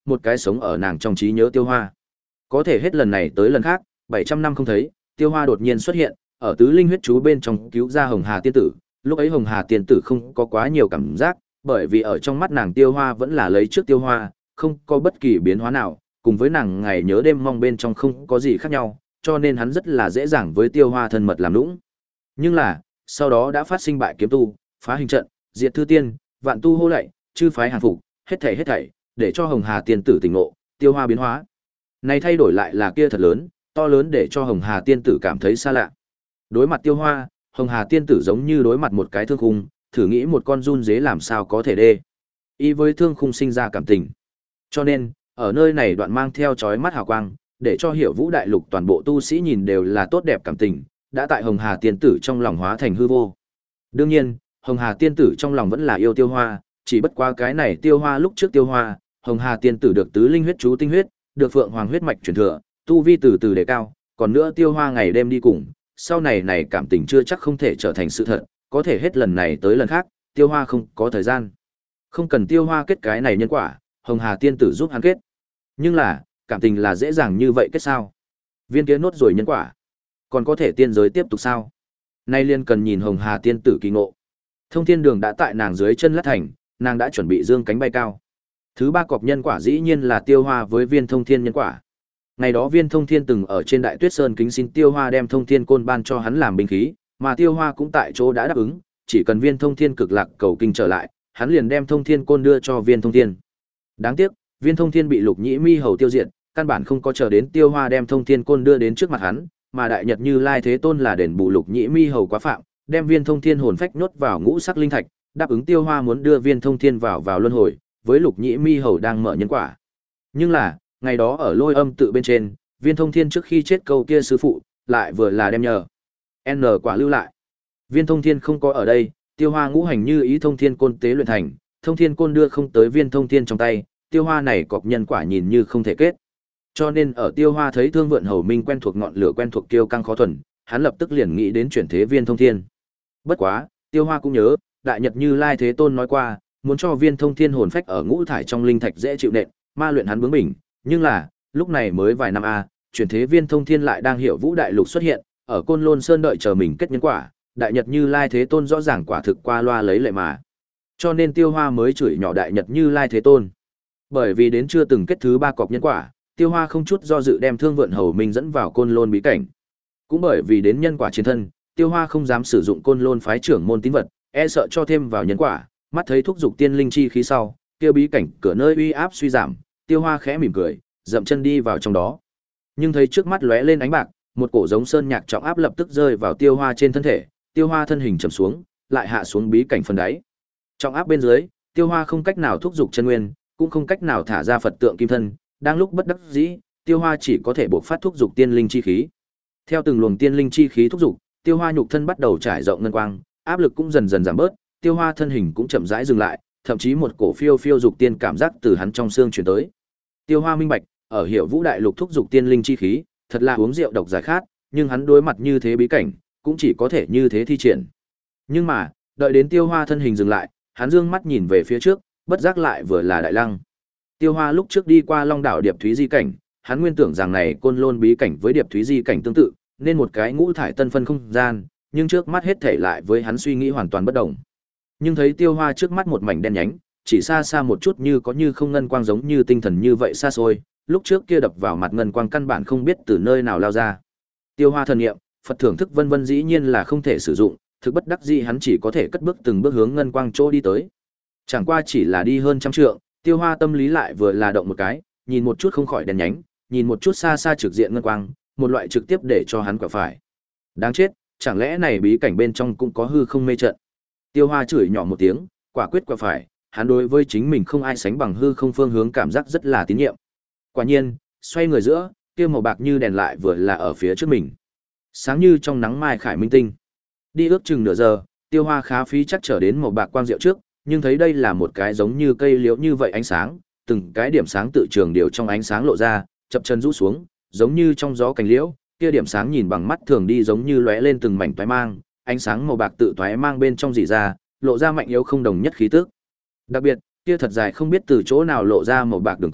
một cái sống ở nàng trong trí nhớ Tiêu Hoa. Có thể hết lần này tới lần khác, bảy trăm năm không thấy, Tiêu Hoa đột nhiên xuất hiện, ở tứ linh huyết chú bên trong cứu ra Hồng Hà tiên tử, lúc ấy Hồng Hà tiên tử không có quá nhiều cảm giác, bởi vì ở trong mắt nàng Tiêu Hoa vẫn là lấy trước Tiêu Hoa, không có bất kỳ biến hóa nào, cùng với nàng ngày nhớ đêm mong bên trong không có gì khác nhau, cho nên hắn rất là dễ dàng với Tiêu Hoa thân mật làm lũng. Nhưng là, sau đó đã phát sinh bại kiếm tu, phá hình trận, diệt thư tiên, vạn tu hô lạy, chư phái hàng phục, hết thảy hết thảy, để cho Hồng Hà tiên tử tỉnh ngộ, Tiêu Hoa biến hóa. Này thay đổi lại là kia thật lớn, to lớn để cho Hồng Hà tiên tử cảm thấy xa lạ. Đối mặt Tiêu Hoa, Hồng Hà tiên tử giống như đối mặt một cái thương khung, thử nghĩ một con run dế làm sao có thể đê. Y với thương khung sinh ra cảm tình. Cho nên, ở nơi này đoạn mang theo chói mắt hào quang, để cho Hiểu Vũ đại lục toàn bộ tu sĩ nhìn đều là tốt đẹp cảm tình, đã tại Hồng Hà tiên tử trong lòng hóa thành hư vô. Đương nhiên, Hồng Hà tiên tử trong lòng vẫn là yêu Tiêu Hoa, chỉ bất quá cái này Tiêu Hoa lúc trước Tiêu Hoa, Hồng Hà tiên tử được tứ linh huyết chú tinh huyết, được phượng hoàng huyết mạch truyền thừa, tu vi từ từ đề cao, còn nữa Tiêu Hoa ngày đêm đi cùng, sau này này cảm tình chưa chắc không thể trở thành sự thật, có thể hết lần này tới lần khác, Tiêu Hoa không có thời gian. Không cần Tiêu Hoa kết cái này nhân quả, Hồng Hà tiên tử giúp hắn kết. Nhưng là, cảm tình là dễ dàng như vậy kết sao? Viên kia nốt rồi nhân quả, còn có thể tiên giới tiếp tục sao? Nay liên cần nhìn Hồng Hà tiên tử kỳ ngộ. Thông Thiên Đường đã tại nàng dưới chân lát thành, nàng đã chuẩn bị dương cánh bay cao. Thứ ba cọc nhân quả dĩ nhiên là Tiêu Hoa với Viên Thông Thiên nhân quả. Ngày đó Viên Thông Thiên từng ở trên Đại Tuyết Sơn kính xin Tiêu Hoa đem Thông Thiên côn ban cho hắn làm binh khí, mà Tiêu Hoa cũng tại chỗ đã đáp ứng, chỉ cần Viên Thông Thiên cực lạc cầu kinh trở lại, hắn liền đem Thông Thiên côn đưa cho Viên Thông Thiên. Đáng tiếc, Viên Thông Thiên bị Lục Nhĩ Mi hầu tiêu diệt, căn bản không có chờ đến Tiêu Hoa đem Thông Thiên côn đưa đến trước mặt hắn, mà Đại Nhật Như Lai Thế Tôn là đền bù Lục Nhĩ Mi hầu quá phạm, đem Viên Thông Thiên hồn phách nhốt vào ngũ sắc linh thạch, đáp ứng Tiêu Hoa muốn đưa Viên Thông Thiên vào vào luân hồi, với Lục Nhĩ Mi hầu đang mở nhân quả. Nhưng là, ngày đó ở Lôi Âm tự bên trên, Viên Thông Thiên trước khi chết câu kia sư phụ, lại vừa là đem nhờ N quả lưu lại. Viên Thông Thiên không có ở đây, Tiêu Hoa ngũ hành như ý Thông Thiên côn tế luyện thành, Thông Thiên côn đưa không tới Viên Thông Thiên trong tay, Tiêu Hoa này cọc nhân quả nhìn như không thể kết. Cho nên ở Tiêu Hoa thấy Thương Vượn Hầu Minh quen thuộc ngọn lửa quen thuộc kiêu căng khó thuần, hắn lập tức liền nghĩ đến chuyển thế Viên Thông Thiên. Bất quá, Tiêu Hoa cũng nhớ, Đại Nhật Như Lai Thế Tôn nói qua, muốn cho Viên Thông Thiên hồn phách ở ngũ thải trong linh thạch dễ chịu nện, ma luyện hắn bướng bỉnh, nhưng là, lúc này mới vài năm a, chuyển thế Viên Thông Thiên lại đang Hiểu Vũ đại lục xuất hiện, ở Côn Lôn Sơn đợi chờ mình kết nhân quả, Đại Nhật Như Lai Thế Tôn rõ ràng quả thực qua loa lấy lệ mà. Cho nên Tiêu Hoa mới chửi nhỏ Đại Nhật Như Lai Thế Tôn. Bởi vì đến chưa từng kết thứ ba cọc nhân quả, Tiêu Hoa không chút do dự đem Thương Vượn Hầu Minh dẫn vào Côn Lôn bí cảnh. Cũng bởi vì đến nhân quả chiến thân, Tiêu Hoa không dám sử dụng Côn Lôn phái trưởng môn tín vật, e sợ cho thêm vào nhân quả, mắt thấy thúc dục tiên linh chi khí sau, kia bí cảnh cửa nơi uy áp suy giảm, Tiêu Hoa khẽ mỉm cười, dậm chân đi vào trong đó. Nhưng thấy trước mắt lóe lên ánh bạc, một cổ giống sơn nhạc trọng áp lập tức rơi vào Tiêu Hoa trên thân thể, Tiêu Hoa thân hình trầm xuống, lại hạ xuống bí cảnh phần đáy. Trọng áp bên dưới, Tiêu Hoa không cách nào thúc dục chân nguyên, cũng không cách nào thả ra Phật tượng kim thân, đang lúc bất đắc dĩ, Tiêu Hoa chỉ có thể buộc phát thúc dục tiên linh chi khí. Theo từng luồng tiên linh chi khí thúc dục, Tiêu Hoa nhục thân bắt đầu trải rộng ngân quang, áp lực cũng dần dần giảm bớt, Tiêu Hoa thân hình cũng chậm rãi dừng lại, thậm chí một cổ phiêu phiêu dục tiên cảm giác từ hắn trong xương truyền tới. Tiêu Hoa minh bạch, ở Hiểu Vũ đại lục thúc dục tiên linh chi khí, thật là uống rượu độc giải khát, nhưng hắn đối mặt như thế bí cảnh, cũng chỉ có thể như thế thi triển. Nhưng mà, đợi đến Tiêu Hoa thân hình dừng lại, hắn dương mắt nhìn về phía trước, bất giác lại vừa là Đại Lăng. Tiêu Hoa lúc trước đi qua Long đảo Điệp Thúy di cảnh, hắn nguyên tưởng rằng này Côn Lôn bí cảnh với Điệp Thúy di cảnh tương tự, nên một cái ngũ thải tân phân không gian, nhưng trước mắt hết thể lại với hắn suy nghĩ hoàn toàn bất đồng. Nhưng thấy Tiêu Hoa trước mắt một mảnh đen nhánh, chỉ xa xa một chút như có như không ngân quang giống như tinh thần như vậy xa xôi, lúc trước kia đập vào mặt ngân quang căn bản không biết từ nơi nào lao ra. Tiêu Hoa thần niệm, Phật thưởng thức vân vân dĩ nhiên là không thể sử dụng, thực bất đắc dĩ hắn chỉ có thể cất bước từng bước hướng ngân quang chỗ đi tới. Chẳng qua chỉ là đi hơn trăm trượng, Tiêu Hoa tâm lý lại vừa là động một cái, nhìn một chút không khỏi đèn nhánh, nhìn một chút xa xa trực diện ngân quang, một loại trực tiếp để cho hắn quả phải. Đáng chết, chẳng lẽ này bí cảnh bên trong cũng có hư không mê trận? Tiêu Hoa chửi nhỏ một tiếng, quả quyết quả phải, hắn đối với chính mình không ai sánh bằng hư không phương hướng cảm giác rất là tín nhiệm. Quả nhiên, xoay người giữa, kia màu bạc như đèn lại vừa là ở phía trước mình. Sáng như trong nắng mai khải minh tinh. Đi ước chừng nửa giờ, Tiêu Hoa khá phí chắc trở đến màu bạc quang diệu trước, nhưng thấy đây là một cái giống như cây liễu như vậy ánh sáng, từng cái điểm sáng tự trường điều trong ánh sáng lộ ra, chập chân rũ xuống, giống như trong gió cành liễu, kia điểm sáng nhìn bằng mắt thường đi giống như lóe lên từng mảnh toái mang, ánh sáng màu bạc tự toái mang bên trong rỉ ra, lộ ra mạnh yếu không đồng nhất khí tức. Đặc biệt, kia thật dài không biết từ chỗ nào lộ ra màu bạc đường cong,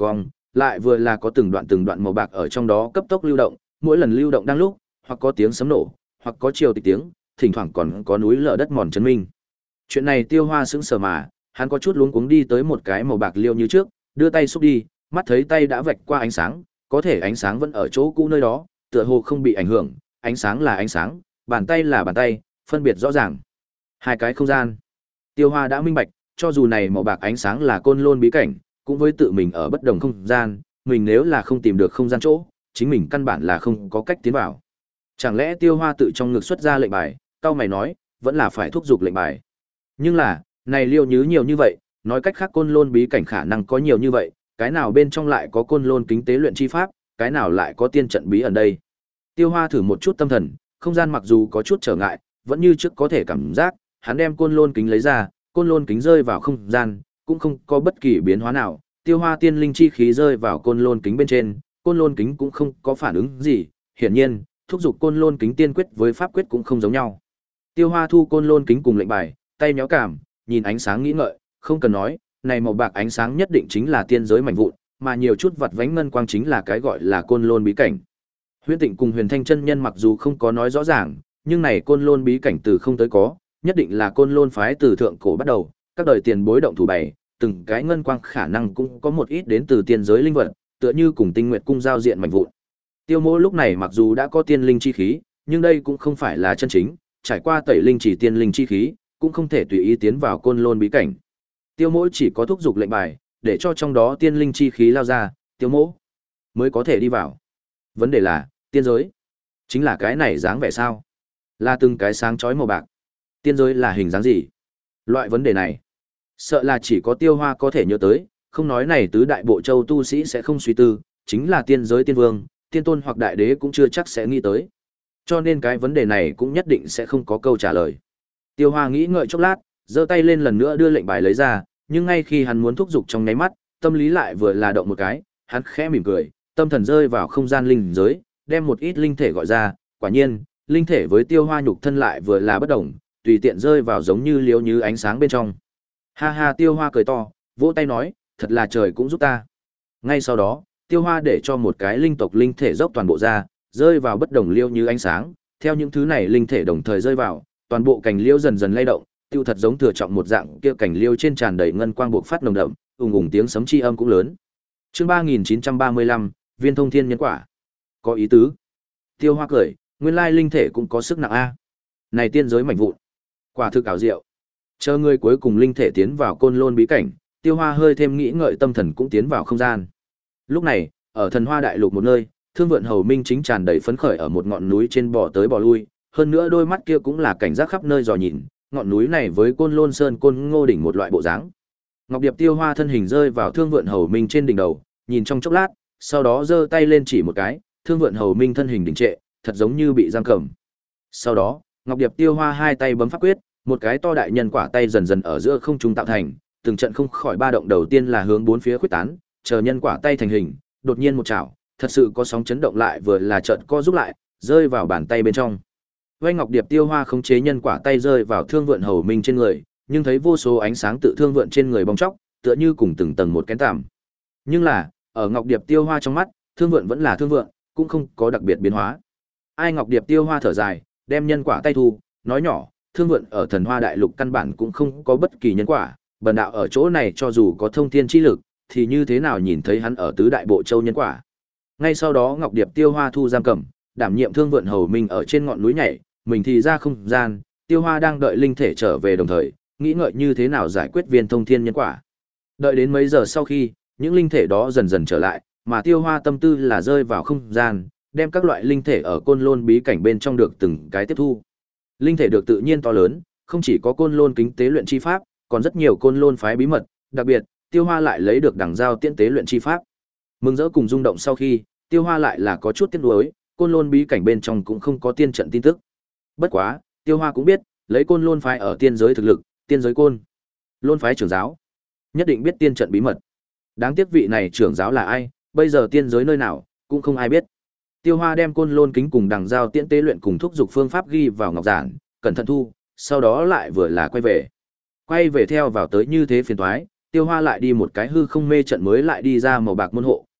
lại vừa là có từng đoạn từng đoạn màu bạc ở trong đó cấp tốc lưu động, mỗi lần lưu động đang lúc, hoặc có tiếng sấm nổ, hoặc có triều tịch tiếng, thỉnh thoảng còn có núi lở đất mòn chấn minh. Chuyện này Tiêu Hoa sững sờ mà, hắn có chút luống cuống đi tới một cái màu bạc liêu như trước, đưa tay xúc đi, mắt thấy tay đã vạch qua ánh sáng, có thể ánh sáng vẫn ở chỗ cũ nơi đó, tựa hồ không bị ảnh hưởng, ánh sáng là ánh sáng, bàn tay là bàn tay, phân biệt rõ ràng. Hai cái không gian. Tiêu Hoa đã minh bạch, cho dù này màu bạc ánh sáng là côn lôn bí cảnh, cũng với tự mình ở bất đồng không gian, mình nếu là không tìm được không gian chỗ, chính mình căn bản là không có cách tiến vào. Chẳng lẽ Tiêu Hoa tự trong ngực xuất ra lệnh bài, cao mày nói, vẫn là phải thúc giục lệnh bài. Nhưng là, này liêu nhứ nhiều như vậy, nói cách khác côn lôn bí cảnh khả năng có nhiều như vậy, cái nào bên trong lại có côn lôn kính tế luyện chi pháp, cái nào lại có tiên trận bí ẩn đây. Tiêu Hoa thử một chút tâm thần, không gian mặc dù có chút trở ngại, vẫn như trước có thể cảm giác, hắn đem côn lôn kính lấy ra, côn lôn kính rơi vào không gian, cũng không có bất kỳ biến hóa nào. Tiêu Hoa tiên linh chi khí rơi vào côn lôn kính bên trên, côn lôn kính cũng không có phản ứng gì, hiển nhiên, thúc giục côn lôn kính tiên quyết với pháp quyết cũng không giống nhau. Tiêu Hoa thu côn lôn kính cùng lệnh bài, tay nhéo cảm, nhìn ánh sáng nghĩ ngợi, không cần nói, này màu bạc ánh sáng nhất định chính là tiên giới mảnh vụn, mà nhiều chút vặt vánh ngân quang chính là cái gọi là côn lôn bí cảnh. Huyền Tịnh cùng Huyền Thanh chân nhân mặc dù không có nói rõ ràng, nhưng này côn lôn bí cảnh từ không tới có, nhất định là côn lôn phái từ thượng cổ bắt đầu, các đời tiền bối động thủ bày, từng cái ngân quang khả năng cũng có một ít đến từ tiên giới linh vật, tựa như cùng Tinh Nguyệt cung giao diện mảnh vụn. Tiêu Mỗ lúc này mặc dù đã có tiên linh chi khí, nhưng đây cũng không phải là chân chính, trải qua tẩy linh chỉ tiên linh chi khí, cũng không thể tùy ý tiến vào côn lôn bí cảnh. Tiêu Mỗ chỉ có thúc giục lệnh bài, để cho trong đó tiên linh chi khí lao ra, Tiêu Mỗ mới có thể đi vào. Vấn đề là, tiên giới chính là cái này dáng vẻ sao? Là từng cái sáng chói màu bạc. Tiên giới là hình dáng gì? Loại vấn đề này, sợ là chỉ có Tiêu Hoa có thể nhớ tới, không nói này tứ đại bộ châu tu sĩ sẽ không suy tư, chính là tiên giới tiên vương, tiên tôn hoặc đại đế cũng chưa chắc sẽ nghĩ tới. Cho nên cái vấn đề này cũng nhất định sẽ không có câu trả lời. Tiêu Hoa nghĩ ngợi chốc lát, giơ tay lên lần nữa đưa lệnh bài lấy ra, nhưng ngay khi hắn muốn thúc giục trong nháy mắt, tâm lý lại vừa là động một cái, hắn khẽ mỉm cười, tâm thần rơi vào không gian linh giới, đem một ít linh thể gọi ra, quả nhiên, linh thể với Tiêu Hoa nhục thân lại vừa là bất động, tùy tiện rơi vào giống như liếu như ánh sáng bên trong. Ha ha, Tiêu Hoa cười to, vỗ tay nói, thật là trời cũng giúp ta. Ngay sau đó, Tiêu Hoa để cho một cái linh tộc linh thể dốc toàn bộ ra, rơi vào bất đồng liêu như ánh sáng, theo những thứ này linh thể đồng thời rơi vào, toàn bộ cành liêu dần dần lay động, tiêu thật giống thừa trọng một dạng kia cành liêu trên tràn đầy ngân quang bộc phát nồng đậm, ùng ùng tiếng sấm chi âm cũng lớn. Chương ba nghìn chín trăm ba mươi lăm, Viên Thông Thiên nhân quả. Có ý tứ. Tiêu Hoa cười, nguyên lai linh thể cũng có sức nặng a. Này tiên giới mảnh vụn, quả thực ảo diệu. Chờ người cuối cùng linh thể tiến vào côn lôn bí cảnh, Tiêu Hoa hơi thêm nghĩ ngợi tâm thần cũng tiến vào không gian. Lúc này, ở Thần Hoa đại lục một nơi, Thương Vượn Hầu Minh chính tràn đầy phấn khởi ở một ngọn núi trên bò tới bò lui, hơn nữa đôi mắt kia cũng là cảnh giác khắp nơi dò nhìn, ngọn núi này với Côn Lôn Sơn Côn Ngô đỉnh một loại bộ dáng. Ngọc Điệp Tiêu Hoa thân hình rơi vào Thương Vượn Hầu Minh trên đỉnh đầu, nhìn trong chốc lát, sau đó giơ tay lên chỉ một cái, Thương Vượn Hầu Minh thân hình đình trệ, thật giống như bị giam cầm. Sau đó, Ngọc Điệp Tiêu Hoa hai tay bấm pháp quyết, một cái to đại nhân quả tay dần dần ở giữa không trung tạo thành, từng trận không khỏi ba động đầu tiên là hướng bốn phía khuếch tán, chờ nhân quả tay thành hình, đột nhiên một chảo, thật sự có sóng chấn động lại vừa là trận co rút lại, rơi vào bàn tay bên trong. Vây Ngọc Điệp Tiêu Hoa khống chế nhân quả tay rơi vào Thương Vượn Hầu Minh trên người, nhưng thấy vô số ánh sáng tự thương vượn trên người bong chóc, tựa như cùng từng tầng một kén tằm. Nhưng là, ở Ngọc Điệp Tiêu Hoa trong mắt, thương vượn vẫn là thương vượn, cũng không có đặc biệt biến hóa. Ai Ngọc Điệp Tiêu Hoa thở dài, đem nhân quả tay thu, nói nhỏ, thương vượn ở Thần Hoa Đại Lục căn bản cũng không có bất kỳ nhân quả, bần đạo ở chỗ này cho dù có thông thiên chi lực, thì như thế nào nhìn thấy hắn ở tứ đại bộ châu nhân quả. Ngay sau đó Ngọc Điệp Tiêu Hoa thu giam cầm, đảm nhiệm thương vượn hầu mình ở trên ngọn núi nhảy, mình thì ra không gian, Tiêu Hoa đang đợi linh thể trở về đồng thời, nghĩ ngợi như thế nào giải quyết viên thông thiên nhân quả. Đợi đến mấy giờ sau khi, những linh thể đó dần dần trở lại, mà Tiêu Hoa tâm tư là rơi vào không gian, đem các loại linh thể ở Côn Lôn bí cảnh bên trong được từng cái tiếp thu. Linh thể được tự nhiên to lớn, không chỉ có Côn Lôn kính tế luyện chi pháp, còn rất nhiều Côn Lôn phái bí mật, đặc biệt, Tiêu Hoa lại lấy được đẳng giao tiễn tế luyện chi pháp. Mừng rỡ cùng rung động sau khi, Tiêu Hoa lại là có chút tiếc nuối, Côn Lôn bí cảnh bên trong cũng không có tiên trận tin tức. Bất quá, Tiêu Hoa cũng biết, lấy Côn Lôn phái ở tiên giới thực lực, tiên giới Côn Lôn phái trưởng giáo, nhất định biết tiên trận bí mật. Đáng tiếc vị này trưởng giáo là ai, bây giờ tiên giới nơi nào, cũng không ai biết. Tiêu Hoa đem Côn Lôn kính cùng đằng giao tiễn tế luyện cùng thúc dục phương pháp ghi vào ngọc giản, cẩn thận thu, sau đó lại vừa là quay về. Quay về theo vào tới như thế phiền toái, Tiêu Hoa lại đi một cái hư không mê trận mới lại đi ra màu bạc môn hộ,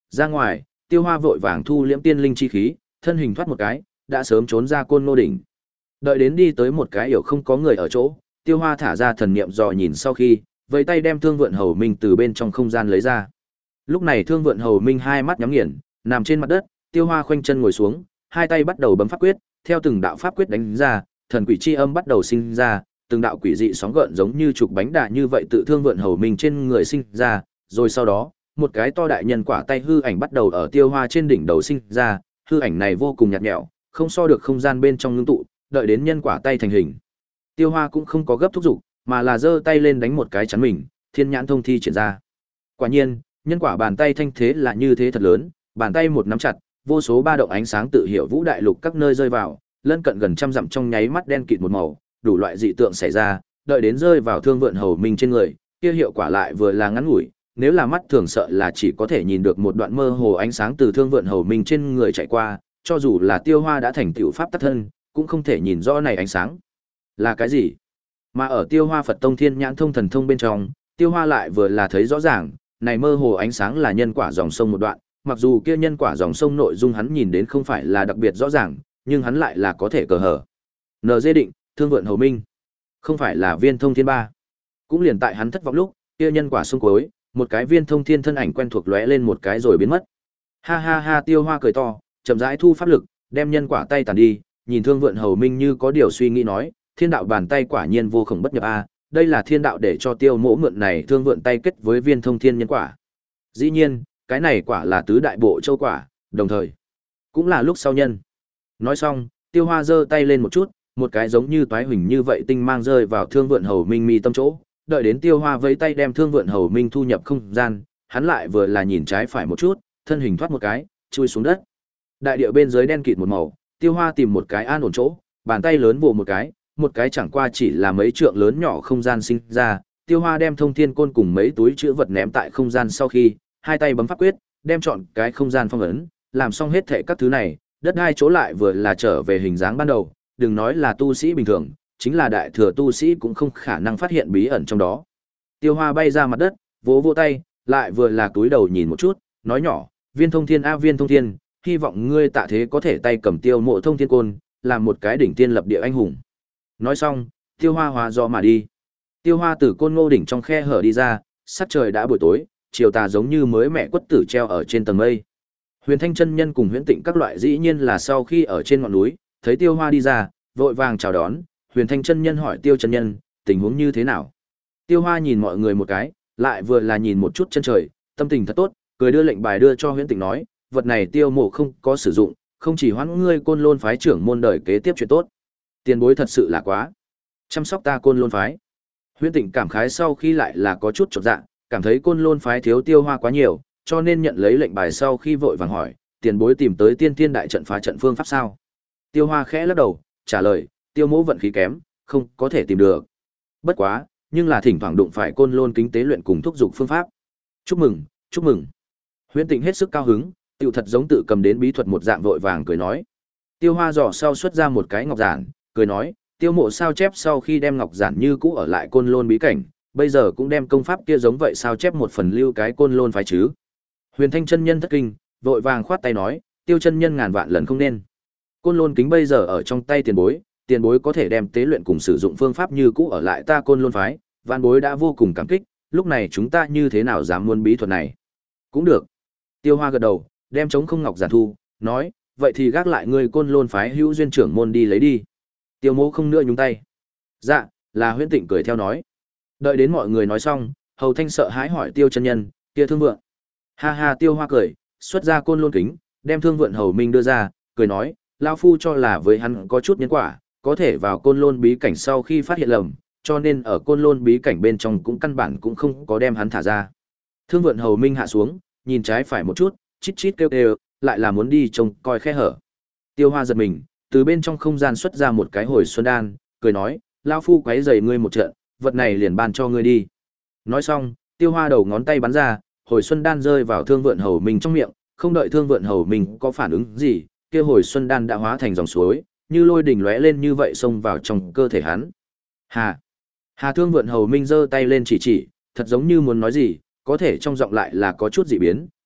Ra ngoài, Tiêu Hoa vội vàng thu liễm tiên linh chi khí, thân hình thoát một cái, đã sớm trốn ra Côn Lôn đỉnh. Đợi đến đi tới một cái yểu không có người ở chỗ, Tiêu Hoa thả ra thần niệm dò nhìn sau khi, vẫy tay đem Thương Vượn Hầu Minh từ bên trong không gian lấy ra. Lúc này Thương Vượn Hầu Minh hai mắt nhắm nghiền, nằm trên mặt đất, Tiêu Hoa khoanh chân ngồi xuống, hai tay bắt đầu bấm pháp quyết, theo từng đạo pháp quyết đánh ra, thần quỷ chi âm bắt đầu sinh ra, từng đạo quỷ dị sóng gợn giống như trục bánh đà như vậy tự Thương Vượn Hầu Minh trên người sinh ra, rồi sau đó, một cái to đại nhân quả tay hư ảnh bắt đầu ở Tiêu Hoa trên đỉnh đầu sinh ra, hư ảnh này vô cùng nhạt nhẽo, không so được không gian bên trong ngưng tụ, đợi đến nhân quả tay thành hình. Tiêu Hoa cũng không có gấp thúc giục, mà là giơ tay lên đánh một cái chắn mình, thiên nhãn thông thi triển ra. Quả nhiên, nhân quả bàn tay thanh thế là như thế thật lớn, bàn tay một nắm chặt, vô số ba động ánh sáng tự hiểu vũ đại lục các nơi rơi vào, lân cận gần trăm dặm trong nháy mắt đen kịt một màu, đủ loại dị tượng xảy ra, đợi đến rơi vào Thương Vượn Hầu Minh trên người, kia hiệu quả lại vừa là ngắn ngủi, nếu là mắt thường sợ là chỉ có thể nhìn được một đoạn mơ hồ ánh sáng từ Thương Vượn Hầu Minh trên người chạy qua, cho dù là Tiêu Hoa đã thành tựu pháp tắc thân, cũng không thể nhìn rõ này ánh sáng là cái gì. Mà ở Tiêu Hoa Phật Tông Thiên Nhãn Thông thần thông bên trong, Tiêu Hoa lại vừa là thấy rõ ràng, này mơ hồ ánh sáng là nhân quả dòng sông một đoạn, mặc dù kia nhân quả dòng sông nội dung hắn nhìn đến không phải là đặc biệt rõ ràng, nhưng hắn lại là có thể cờ hở. en giê định, Thương Vượn Hầu Minh, không phải là Viên Thông Thiên ba. Cũng liền tại hắn thất vọng lúc, kia nhân quả sông cuối, một cái Viên Thông Thiên thân ảnh quen thuộc lóe lên một cái rồi biến mất. Ha ha ha, Tiêu Hoa cười to, chậm rãi thu pháp lực, đem nhân quả tay tàn đi, nhìn Thương Vượn Hầu Minh như có điều suy nghĩ nói, thiên đạo bàn tay quả nhiên vô khổng bất nhập a, đây là thiên đạo để cho Tiêu Mỗ mượn này Thương Vượn tay kết với Viên Thông Thiên nhân quả. Dĩ nhiên, cái này quả là tứ đại bộ châu quả, đồng thời cũng là lúc sau nhân. Nói xong, Tiêu Hoa giơ tay lên một chút, một cái giống như toái huỳnh như vậy tinh mang rơi vào Thương Vượn Hầu Minh mi tâm chỗ, đợi đến Tiêu Hoa vẫy tay đem Thương Vượn Hầu Minh thu nhập không gian, hắn lại vừa là nhìn trái phải một chút, thân hình thoát một cái, chui xuống đất. Đại địa bên dưới đen kịt một màu, Tiêu Hoa tìm một cái an ổn chỗ, bàn tay lớn vồ một cái, một cái chẳng qua chỉ là mấy trượng lớn nhỏ không gian sinh ra, Tiêu Hoa đem Thông Thiên Côn cùng mấy túi chứa vật ném tại không gian sau khi, hai tay bấm pháp quyết, đem chọn cái không gian phong ấn, làm xong hết thảy các thứ này, đất hai chỗ lại vừa là trở về hình dáng ban đầu, đừng nói là tu sĩ bình thường, chính là đại thừa tu sĩ cũng không khả năng phát hiện bí ẩn trong đó. Tiêu Hoa bay ra mặt đất, vỗ vỗ tay, lại vừa là cúi đầu nhìn một chút, nói nhỏ, Viên Thông Thiên a Viên Thông Thiên, hy vọng ngươi tạ thế có thể tay cầm Tiêu Mộ Thông Thiên Côn, làm một cái đỉnh tiên lập địa anh hùng. Nói xong, Tiêu Hoa hóa do mà đi. Tiêu Hoa từ Côn Ngô đỉnh trong khe hở đi ra, sắc trời đã buổi tối, chiều tà giống như mới mẹ quất tử treo ở trên tầng mây. Huyền Thanh chân nhân cùng Huyễn Tịnh các loại dĩ nhiên là sau khi ở trên ngọn núi, thấy Tiêu Hoa đi ra, vội vàng chào đón. Huyền Thanh chân nhân hỏi Tiêu chân nhân, tình huống như thế nào? Tiêu Hoa nhìn mọi người một cái, lại vừa là nhìn một chút chân trời, tâm tình thật tốt, cười đưa lệnh bài đưa cho Huyễn Tịnh nói, vật này Tiêu Mộ không có sử dụng, không chỉ hoãn ngươi Côn Lôn phái trưởng môn đời kế tiếp chuyện tốt. Tiền bối thật sự là quá chăm sóc ta Côn Lôn phái. Huyễn Tịnh cảm khái sau khi lại là có chút chột dạ, cảm thấy Côn Lôn phái thiếu Tiêu Hoa quá nhiều, cho nên nhận lấy lệnh bài sau khi vội vàng hỏi, tiền bối tìm tới Tiên Thiên đại trận phá trận phương pháp sao? Tiêu Hoa khẽ lắc đầu, trả lời, Tiêu Mỗ vận khí kém, không có thể tìm được. Bất quá, nhưng là thỉnh thoảng đụng phải Côn Lôn kính tế luyện cùng thúc dục phương pháp. Chúc mừng, chúc mừng. Huyễn Tịnh hết sức cao hứng, tựu thật giống tự cầm đến bí thuật một dạng vội vàng cười nói. Tiêu Hoa dò sau xuất ra một cái ngọc giản, cười nói, Tiêu Mộ sao chép sau khi đem ngọc giản như cũ ở lại Côn Lôn bí cảnh, bây giờ cũng đem công pháp kia giống vậy sao chép một phần lưu cái Côn Lôn phái chứ. Huyền Thanh chân nhân thất kinh, vội vàng khoát tay nói, Tiêu chân nhân ngàn vạn lần không nên. Côn Lôn kính bây giờ ở trong tay tiền bối, tiền bối có thể đem tế luyện cùng sử dụng phương pháp như cũ ở lại ta Côn Lôn phái, vạn bối đã vô cùng cảm kích, lúc này chúng ta như thế nào dám muốn bí thuật này? Cũng được. Tiêu Hoa gật đầu, đem chống không ngọc giản thu, nói, vậy thì gác lại ngươi Côn Lôn phái hữu duyên trưởng môn đi lấy đi. Tiêu Mộ không nữa nhúng tay. Dạ, là Huyễn Tịnh cười theo nói. Đợi đến mọi người nói xong, Hầu Thanh sợ hãi hỏi Tiêu chân nhân, kia Thương Vượng. Ha ha, Tiêu Hoa cười, xuất ra Côn Lôn kính, đem Thương Vượng Hầu Minh đưa ra, cười nói, lão phu cho là với hắn có chút nhân quả, có thể vào Côn Lôn bí cảnh sau khi phát hiện lầm, cho nên ở Côn Lôn bí cảnh bên trong cũng căn bản cũng không có đem hắn thả ra. Thương Vượng Hầu Minh hạ xuống, nhìn trái phải một chút, chít chít kêu kêu, lại là muốn đi trông coi khe hở. Tiêu Hoa giật mình, từ bên trong không gian xuất ra một cái hồi xuân đan, cười nói, lão phu quấy rầy ngươi một trận, vật này liền ban cho ngươi đi. Nói xong, Tiêu Hoa đầu ngón tay bắn ra, hồi xuân đan rơi vào Thương Vượng Hầu Minh trong miệng, không đợi Thương Vượng Hầu Minh có phản ứng gì, kia hồi xuân đan đã hóa thành dòng suối, như lôi đỉnh lóe lên như vậy xông vào trong cơ thể hắn. Hà, Hà Thương Vượng Hầu Minh giơ tay lên chỉ chỉ, thật giống như muốn nói gì, có thể trong giọng lại là có chút dị biến,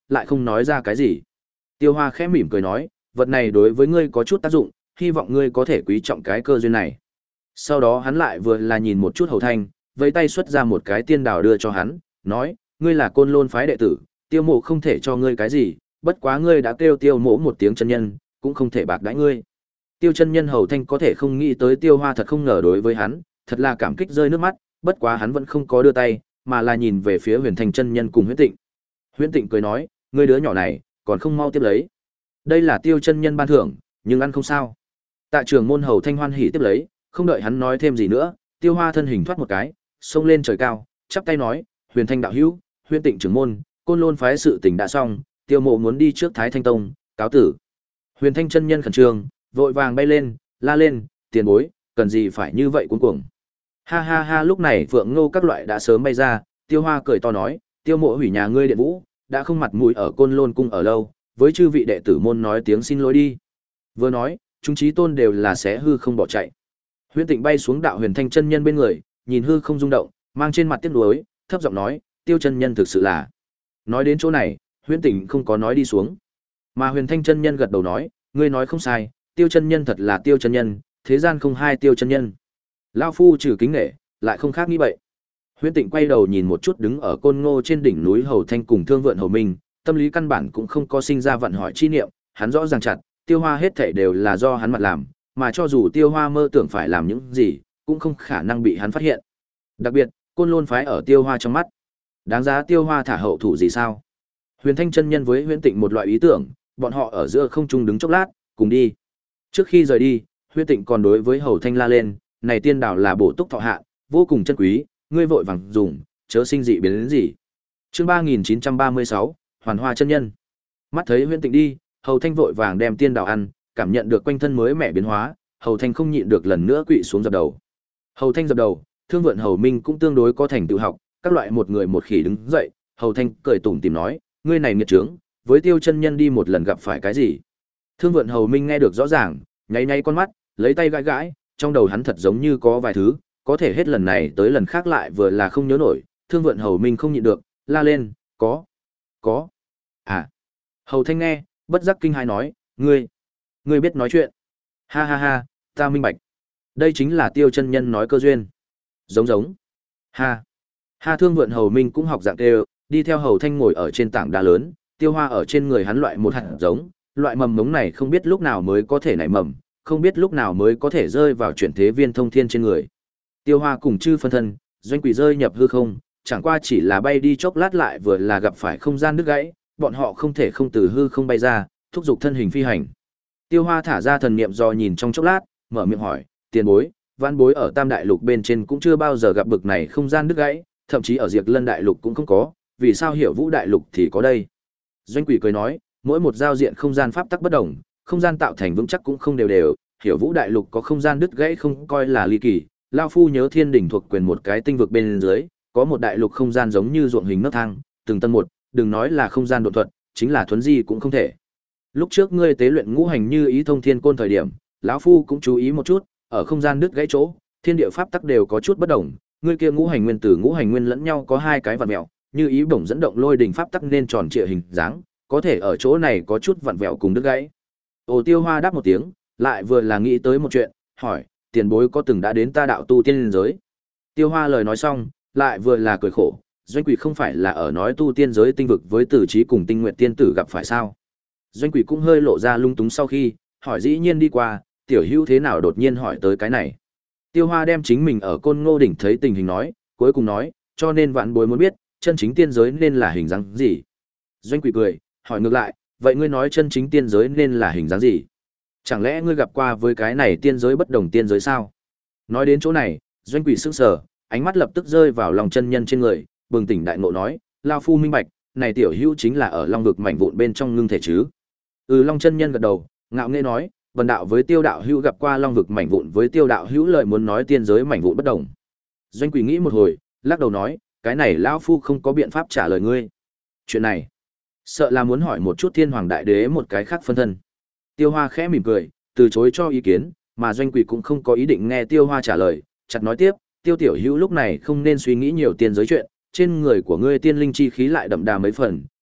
lại không nói ra cái gì. Tiêu Hoa khẽ mỉm cười nói, vật này đối với ngươi có chút tác dụng, hy vọng ngươi có thể quý trọng cái cơ duyên này. Sau đó hắn lại vừa là nhìn một chút Hầu Thanh, vẫy tay xuất ra một cái tiên đào đưa cho hắn, nói, ngươi là Côn Lôn phái đệ tử, Tiêu Mộ không thể cho ngươi cái gì, bất quá ngươi đã kêu Tiêu Mộ một tiếng chân nhân, cũng không thể bạc đãi ngươi. Tiêu chân nhân Hầu Thanh có thể không nghĩ tới Tiêu Hoa thật không ngờ đối với hắn, thật là cảm kích rơi nước mắt, bất quá hắn vẫn không có đưa tay, mà là nhìn về phía Huyền Thanh chân nhân cùng Huyễn Tịnh. Huyễn Tịnh cười nói, ngươi đứa nhỏ này, còn không mau tiếp lấy. Đây là Tiêu chân nhân ban thưởng, nhưng ăn không sao. Tạ Trường môn Hầu Thanh hoan hỉ tiếp lấy, không đợi hắn nói thêm gì nữa, Tiêu Hoa thân hình thoát một cái, xông lên trời cao, chắp tay nói, Huyền Thanh đạo hữu, Huyễn Tịnh trưởng môn, Côn Lôn phái sự tình đã xong, Tiêu Mộ muốn đi trước Thái Thanh Tông, cáo tử. Huyền Thanh chân nhân khẩn trương, vội vàng bay lên, la lên, tiền bối, cần gì phải như vậy cuống cuồng. Ha ha ha, lúc này Phượng Ngô các loại đã sớm bay ra, Tiêu Hoa cười to nói, Tiêu Mộ hủy nhà ngươi Điện Vũ, đã không mặt mũi ở Côn Lôn cung ở lâu, với chư vị đệ tử môn nói tiếng xin lỗi đi. Vừa nói, chúng chí tôn đều là xé hư không bỏ chạy. Huyễn Tịnh bay xuống đạo Huyền Thanh chân nhân bên người, nhìn hư không rung động, mang trên mặt tiếc nuối, thấp giọng nói, Tiêu chân nhân thực sự là. Nói đến chỗ này, Huyễn Tịnh không có nói đi xuống. Mà Huyền Thanh chân nhân gật đầu nói, ngươi nói không sai, Tiêu chân nhân thật là Tiêu chân nhân, thế gian không hai Tiêu chân nhân. Lão phu trừ kính nể, lại không khác nghĩ vậy. Huyễn Tịnh quay đầu nhìn một chút đứng ở Côn Ngô trên đỉnh núi Hầu Thanh cùng Thương Vượn Hầu Minh, tâm lý căn bản cũng không có sinh ra vận hỏi chi niệm, hắn rõ ràng chặt, Tiêu Hoa hết thảy đều là do hắn mặt làm, mà cho dù Tiêu Hoa mơ tưởng phải làm những gì, cũng không khả năng bị hắn phát hiện. Đặc biệt, Côn Lôn phái ở Tiêu Hoa trong mắt, đáng giá Tiêu Hoa thả hậu thủ gì sao? Huyền Thanh chân nhân với Huyễn Tịnh một loại ý tưởng, bọn họ ở giữa không trung đứng chốc lát, cùng đi. Trước khi rời đi, Huyễn Tịnh còn đối với Hầu Thanh la lên, này tiên đảo là bổ túc thọ hạ, vô cùng chân quý, ngươi vội vàng dùng, chớ sinh dị biến đến gì. Chương ba nghìn chín trăm ba mươi sáu, Hoàn Hoa chân nhân. Mắt thấy Huyễn Tịnh đi, Hầu Thanh vội vàng đem tiên đảo ăn, cảm nhận được quanh thân mới mẻ biến hóa, Hầu Thanh không nhịn được lần nữa quỵ xuống dập đầu. Hầu Thanh dập đầu, Thương Vượn Hầu Minh cũng tương đối có thành tựu học, các loại một người một khỉ đứng dậy, Hầu Thanh cười tủm tỉm nói, ngươi này nghiệt trướng, với Tiêu chân nhân đi một lần gặp phải cái gì? Thương Vượn Hầu Minh nghe được rõ ràng, nháy nháy con mắt, lấy tay gãi gãi, trong đầu hắn thật giống như có vài thứ, có thể hết lần này tới lần khác lại vừa là không nhớ nổi, Thương Vượn Hầu Minh không nhịn được, la lên, có, có, à. Hầu Thanh nghe, bất giác kinh hãi nói, ngươi, ngươi biết nói chuyện. Ha ha ha, ta minh bạch. Đây chính là Tiêu chân nhân nói cơ duyên. Giống giống. Ha. Ha, Thương Vượn Hầu Minh cũng học dạng kêu, đi theo Hầu Thanh ngồi ở trên tảng đá lớn, Tiêu Hoa ở trên người hắn loại một hạt giống, loại mầm mống này không biết lúc nào mới có thể nảy mầm, không biết lúc nào mới có thể rơi vào chuyển thế viên thông thiên trên người. Tiêu Hoa cùng chư phân thân, Doanh Quỷ rơi nhập hư không, chẳng qua chỉ là bay đi chốc lát lại vừa là gặp phải không gian đứt gãy, bọn họ không thể không từ hư không bay ra, thúc giục thân hình phi hành. Tiêu Hoa thả ra thần niệm do nhìn trong chốc lát, mở miệng hỏi, tiền bối, vãn bối ở Tam Đại Lục bên trên cũng chưa bao giờ gặp bực này không gian đứt gãy, thậm chí ở Diệt Lân Đại Lục cũng không có, vì sao Hiểu Vũ Đại Lục thì có đây? Doanh Quỷ cười nói, mỗi một giao diện không gian pháp tắc bất đồng, không gian tạo thành vững chắc cũng không đều đều, Hiểu Vũ Đại Lục có không gian đứt gãy không coi là ly kỳ, lão phu nhớ Thiên Đỉnh thuộc quyền một cái tinh vực bên dưới, có một đại lục không gian giống như ruộng hình nấc thang, từng tầng một, đừng nói là không gian độ thuật, chính là thuấn di cũng không thể. Lúc trước ngươi tế luyện ngũ hành như ý thông thiên côn thời điểm, lão phu cũng chú ý một chút, ở không gian đứt gãy chỗ, thiên địa pháp tắc đều có chút bất đồng, ngươi kia ngũ hành nguyên tử ngũ hành nguyên lẫn nhau có hai cái vặn vẹo, như ý bổng dẫn động lôi đỉnh pháp tắc nên tròn trịa hình dáng, có thể ở chỗ này có chút vặn vẹo cùng đứt gãy. Ồ, Tiêu Hoa đáp một tiếng, lại vừa là nghĩ tới một chuyện, hỏi, tiền bối có từng đã đến ta đạo tu tiên giới? Tiêu Hoa lời nói xong, lại vừa là cười khổ, Doanh Quỷ không phải là ở nói tu tiên giới tinh vực với Tử Chí cùng Tinh Nguyệt tiên tử gặp phải sao? Doanh Quỷ cũng hơi lộ ra lung túng sau khi, hỏi dĩ nhiên đi qua, tiểu hữu thế nào đột nhiên hỏi tới cái này? Tiêu Hoa đem chính mình ở Côn Ngô đỉnh thấy tình hình nói, cuối cùng nói, cho nên vạn bối muốn biết, chân chính tiên giới nên là hình dáng gì? Doanh Quỷ cười, hỏi ngược lại, vậy ngươi nói chân chính tiên giới nên là hình dáng gì? Chẳng lẽ ngươi gặp qua với cái này tiên giới bất đồng tiên giới sao? Nói đến chỗ này, Doanh Quỷ sững sờ, ánh mắt lập tức rơi vào lòng chân nhân trên người, bừng tỉnh đại ngộ nói, lao phu minh bạch, này tiểu hữu chính là ở long vực mảnh vụn bên trong ngưng thể chứ? Ừ, Long chân nhân gật đầu, ngạo nghễ nói, vần đạo với Tiêu đạo hữu gặp qua long vực mảnh vụn với Tiêu đạo hữu lời muốn nói tiên giới mảnh vụn bất đồng. Doanh Quỷ nghĩ một hồi, lắc đầu nói, cái này lão phu không có biện pháp trả lời ngươi. Chuyện này, sợ là muốn hỏi một chút Thiên Hoàng đại đế một cái khác phân thân. Tiêu Hoa khẽ mỉm cười, từ chối cho ý kiến, mà Doanh Quỷ cũng không có ý định nghe Tiêu Hoa trả lời, chặt nói tiếp, Tiêu tiểu hữu lúc này không nên suy nghĩ nhiều tiên giới chuyện, trên người của ngươi tiên linh chi khí lại đậm đà mấy phần,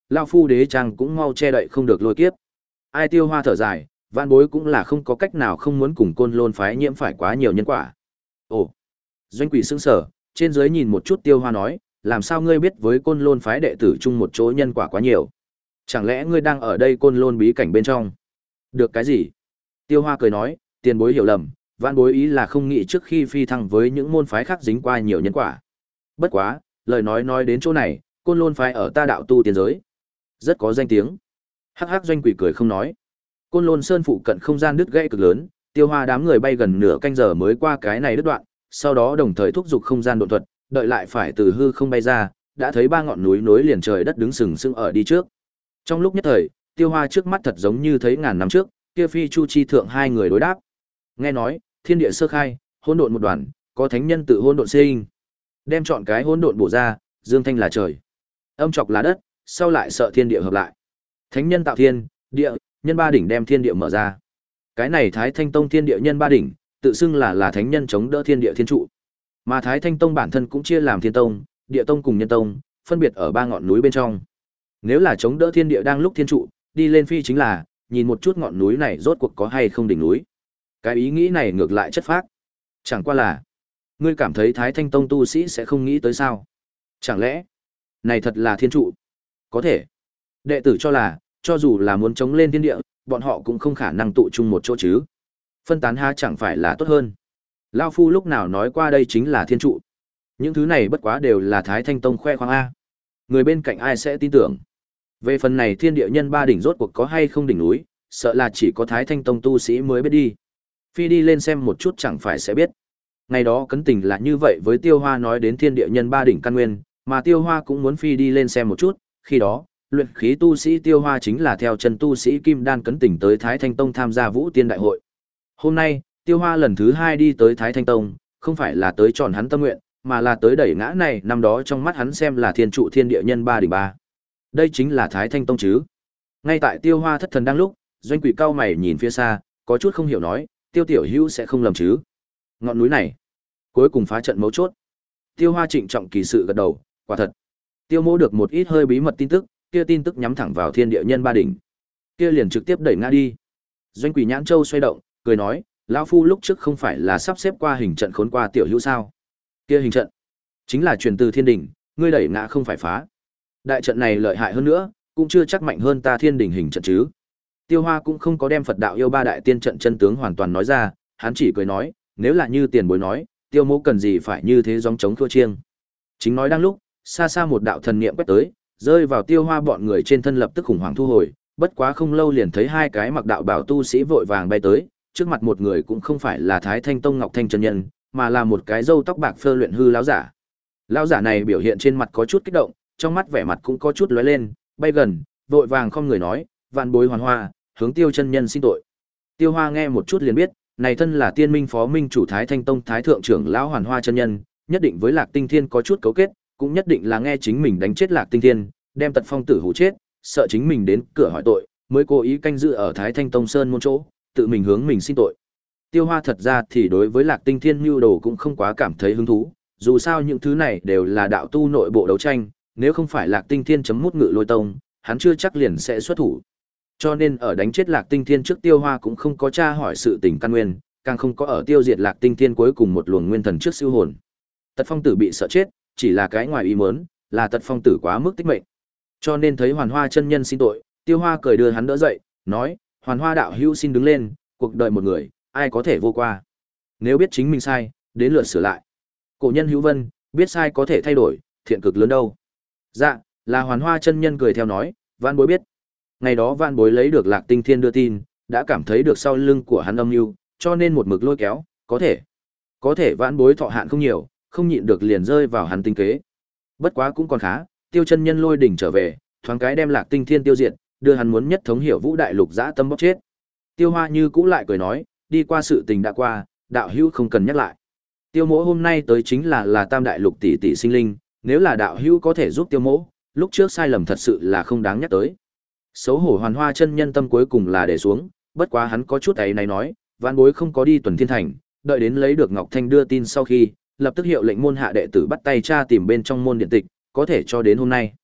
lao phu đế trang cũng mau che đậy không được lôi kiếp. Ai Tiêu Hoa thở dài, vạn bối cũng là không có cách nào không muốn cùng côn lôn phái nhiễm phải quá nhiều nhân quả. Ồ, Doanh Quỷ sững sờ, trên dưới nhìn một chút Tiêu Hoa nói, làm sao ngươi biết với côn lôn phái đệ tử chung một chỗ nhân quả quá nhiều? Chẳng lẽ ngươi đang ở đây côn lôn bí cảnh bên trong? Được cái gì? Tiêu Hoa cười nói, tiền bối hiểu lầm, vạn bối ý là không nghĩ trước khi phi thăng với những môn phái khác dính qua nhiều nhân quả. Bất quá, lời nói nói đến chỗ này, côn lôn phái ở ta đạo tu tiên giới rất có danh tiếng. Hắc hắc Doanh Quỷ cười không nói. Côn lôn sơn phụ cận không gian đứt gãy cực lớn, Tiêu Hoa đám người bay gần nửa canh giờ mới qua cái này đứt đoạn, sau đó đồng thời thúc giục không gian độn thuật, đợi lại phải từ hư không bay ra, đã thấy ba ngọn núi nối liền trời đất đứng sừng sững ở đi trước. Trong lúc nhất thời, Tiêu Hoa trước mắt thật giống như thấy ngàn năm trước, kia Phi Chu chi thượng hai người đối đáp. Nghe nói, thiên địa sơ khai, hỗn độn một đoàn, có thánh nhân tự hỗn độn sinh. Đem chọn cái hỗn độn bổ ra, dương thanh là trời, âm chọc là đất, sau lại sợ thiên địa hợp lại. Thánh nhân tạo thiên, địa, nhân ba đỉnh đem thiên địa mở ra. Cái này Thái Thanh Tông thiên địa nhân ba đỉnh, tự xưng là là thánh nhân chống đỡ thiên địa thiên trụ. Mà Thái Thanh Tông bản thân cũng chia làm Thiên Tông, Địa Tông cùng Nhân Tông, phân biệt ở ba ngọn núi bên trong. Nếu là chống đỡ thiên địa đang lúc thiên trụ, đi lên phi chính là nhìn một chút ngọn núi này rốt cuộc có hay không đỉnh núi. Cái ý nghĩ này ngược lại chất phác. Chẳng qua là, ngươi cảm thấy Thái Thanh Tông tu sĩ sẽ không nghĩ tới sao? Chẳng lẽ, này thật là thiên trụ? Có thể. Đệ tử cho là, cho dù là muốn chống lên thiên địa, bọn họ cũng không khả năng tụ chung một chỗ chứ. Phân tán ha chẳng phải là tốt hơn. Lao Phu lúc nào nói qua đây chính là thiên trụ. Những thứ này bất quá đều là Thái Thanh Tông khoe khoang A. Người bên cạnh ai sẽ tin tưởng. Về phần này thiên địa nhân ba đỉnh rốt cuộc có hay không đỉnh núi, sợ là chỉ có Thái Thanh Tông tu sĩ mới biết đi. Phi đi lên xem một chút chẳng phải sẽ biết. Ngày đó Cấn Tình là như vậy với Tiêu Hoa nói đến thiên địa nhân ba đỉnh căn nguyên, mà Tiêu Hoa cũng muốn phi đi lên xem một chút, khi đó, luyện khí tu sĩ Tiêu Hoa chính là theo chân tu sĩ Kim Đan Cấn Tình tới Thái Thanh Tông tham gia Vũ Tiên Đại hội. Hôm nay, Tiêu Hoa lần thứ hai đi tới Thái Thanh Tông, không phải là tới tròn hắn tâm nguyện, mà là tới đẩy ngã này năm đó trong mắt hắn xem là thiên trụ thiên địa nhân ba đỉnh ba. Đây chính là Thái Thanh Tông chứ. Ngay tại Tiêu Hoa thất thần đang lúc, Doanh Quỷ cao mày nhìn phía xa, có chút không hiểu nói, Tiêu tiểu hữu sẽ không lầm chứ. Ngọn núi này, cuối cùng phá trận mấu chốt. Tiêu Hoa trịnh trọng kỳ sự gật đầu, quả thật. Tiêu Mỗ được một ít hơi bí mật tin tức, kia tin tức nhắm thẳng vào thiên địa nhân ba đỉnh. Kia liền trực tiếp đẩy ngã đi. Doanh Quỷ nhãn châu xoay động, cười nói, lão phu lúc trước không phải là sắp xếp qua hình trận khốn qua tiểu hữu sao? Kia hình trận chính là truyền từ thiên đỉnh, ngươi đẩy ngã không phải phá. Đại trận này lợi hại hơn nữa, cũng chưa chắc mạnh hơn ta thiên đỉnh hình trận chứ. Tiêu Hoa cũng không có đem Phật đạo yêu ba đại tiên trận chân tướng hoàn toàn nói ra, hắn chỉ cười nói, nếu là như tiền bối nói, Tiêu Mỗ cần gì phải như thế gióng trống thua chiêng. Chính nói đang lúc, xa xa một đạo thần niệm quét tới, rơi vào Tiêu Hoa bọn người trên thân lập tức khủng hoảng thu hồi, bất quá không lâu liền thấy hai cái mặc đạo bảo tu sĩ vội vàng bay tới, trước mặt một người cũng không phải là Thái Thanh Tông Ngọc Thanh chân nhân, mà là một cái râu tóc bạc phơ luyện hư lão giả. Lão giả này biểu hiện trên mặt có chút kích động, trong mắt vẻ mặt cũng có chút lóe lên, bay gần, vội vàng không người nói, vạn bối Hoàn Hoa, hướng Tiêu chân nhân xin tội. Tiêu Hoa nghe một chút liền biết, này thân là Tiên Minh Phó Minh chủ Thái Thanh Tông Thái thượng trưởng lão Hoàn Hoa chân nhân, nhất định với Lạc Tinh Thiên có chút cấu kết, cũng nhất định là nghe chính mình đánh chết Lạc Tinh Thiên, đem Tật Phong tử hủ chết, sợ chính mình đến cửa hỏi tội, mới cố ý canh giữ ở Thái Thanh Tông sơn môn chỗ, tự mình hướng mình xin tội. Tiêu Hoa thật ra thì đối với Lạc Tinh Thiên mưu đồ cũng không quá cảm thấy hứng thú, dù sao những thứ này đều là đạo tu nội bộ đấu tranh, nếu không phải Lạc Tinh Thiên chấm mút ngự lôi tông, hắn chưa chắc liền sẽ xuất thủ. Cho nên ở đánh chết Lạc Tinh Thiên trước Tiêu Hoa cũng không có tra hỏi sự tình căn nguyên, càng không có ở tiêu diệt Lạc Tinh Thiên cuối cùng một luồng nguyên thần trước siêu hồn. Tật Phong tử bị sợ chết, chỉ là cái ngoài ý muốn, là Tật Phong tử quá mức tích mệnh. Cho nên thấy Hoàn Hoa chân nhân xin tội, Tiêu Hoa cười đưa hắn đỡ dậy, nói: "Hoàn Hoa đạo hữu xin đứng lên, cuộc đời một người, ai có thể vô qua. Nếu biết chính mình sai, đến lượt sửa lại. Cổ nhân hữu vân, biết sai có thể thay đổi, thiện cực lớn đâu." Dạ, là Hoàn Hoa chân nhân cười theo nói, "Vạn bối biết." Ngày đó Vạn bối lấy được Lạc Tinh Thiên đưa tin, đã cảm thấy được sau lưng của hắn âm mưu, cho nên một mực lôi kéo, có thể. Có thể Vạn bối thọ hạn không nhiều, không nhịn được liền rơi vào hắn tinh kế. Bất quá cũng còn khá, Tiêu chân nhân lôi đỉnh trở về, thoáng cái đem Lạc Tinh Thiên tiêu diệt, đưa hắn muốn nhất thống hiểu Vũ đại lục dã tâm bóc chết. Tiêu Hoa như cũ lại cười nói, đi qua sự tình đã qua, đạo hữu không cần nhắc lại. Tiêu Mỗ hôm nay tới chính là là Tam đại lục tỷ tỷ sinh linh, nếu là đạo hữu có thể giúp Tiêu Mỗ, lúc trước sai lầm thật sự là không đáng nhắc tới. Xấu hổ Hoàn Hoa chân nhân tâm cuối cùng là để xuống, bất quá hắn có chút ấy này nói, Vạn bối không có đi tuần thiên thành, đợi đến lấy được Ngọc Thanh đưa tin sau khi, lập tức hiệu lệnh môn hạ đệ tử bắt tay tra tìm bên trong môn điện tịch, có thể cho đến hôm nay.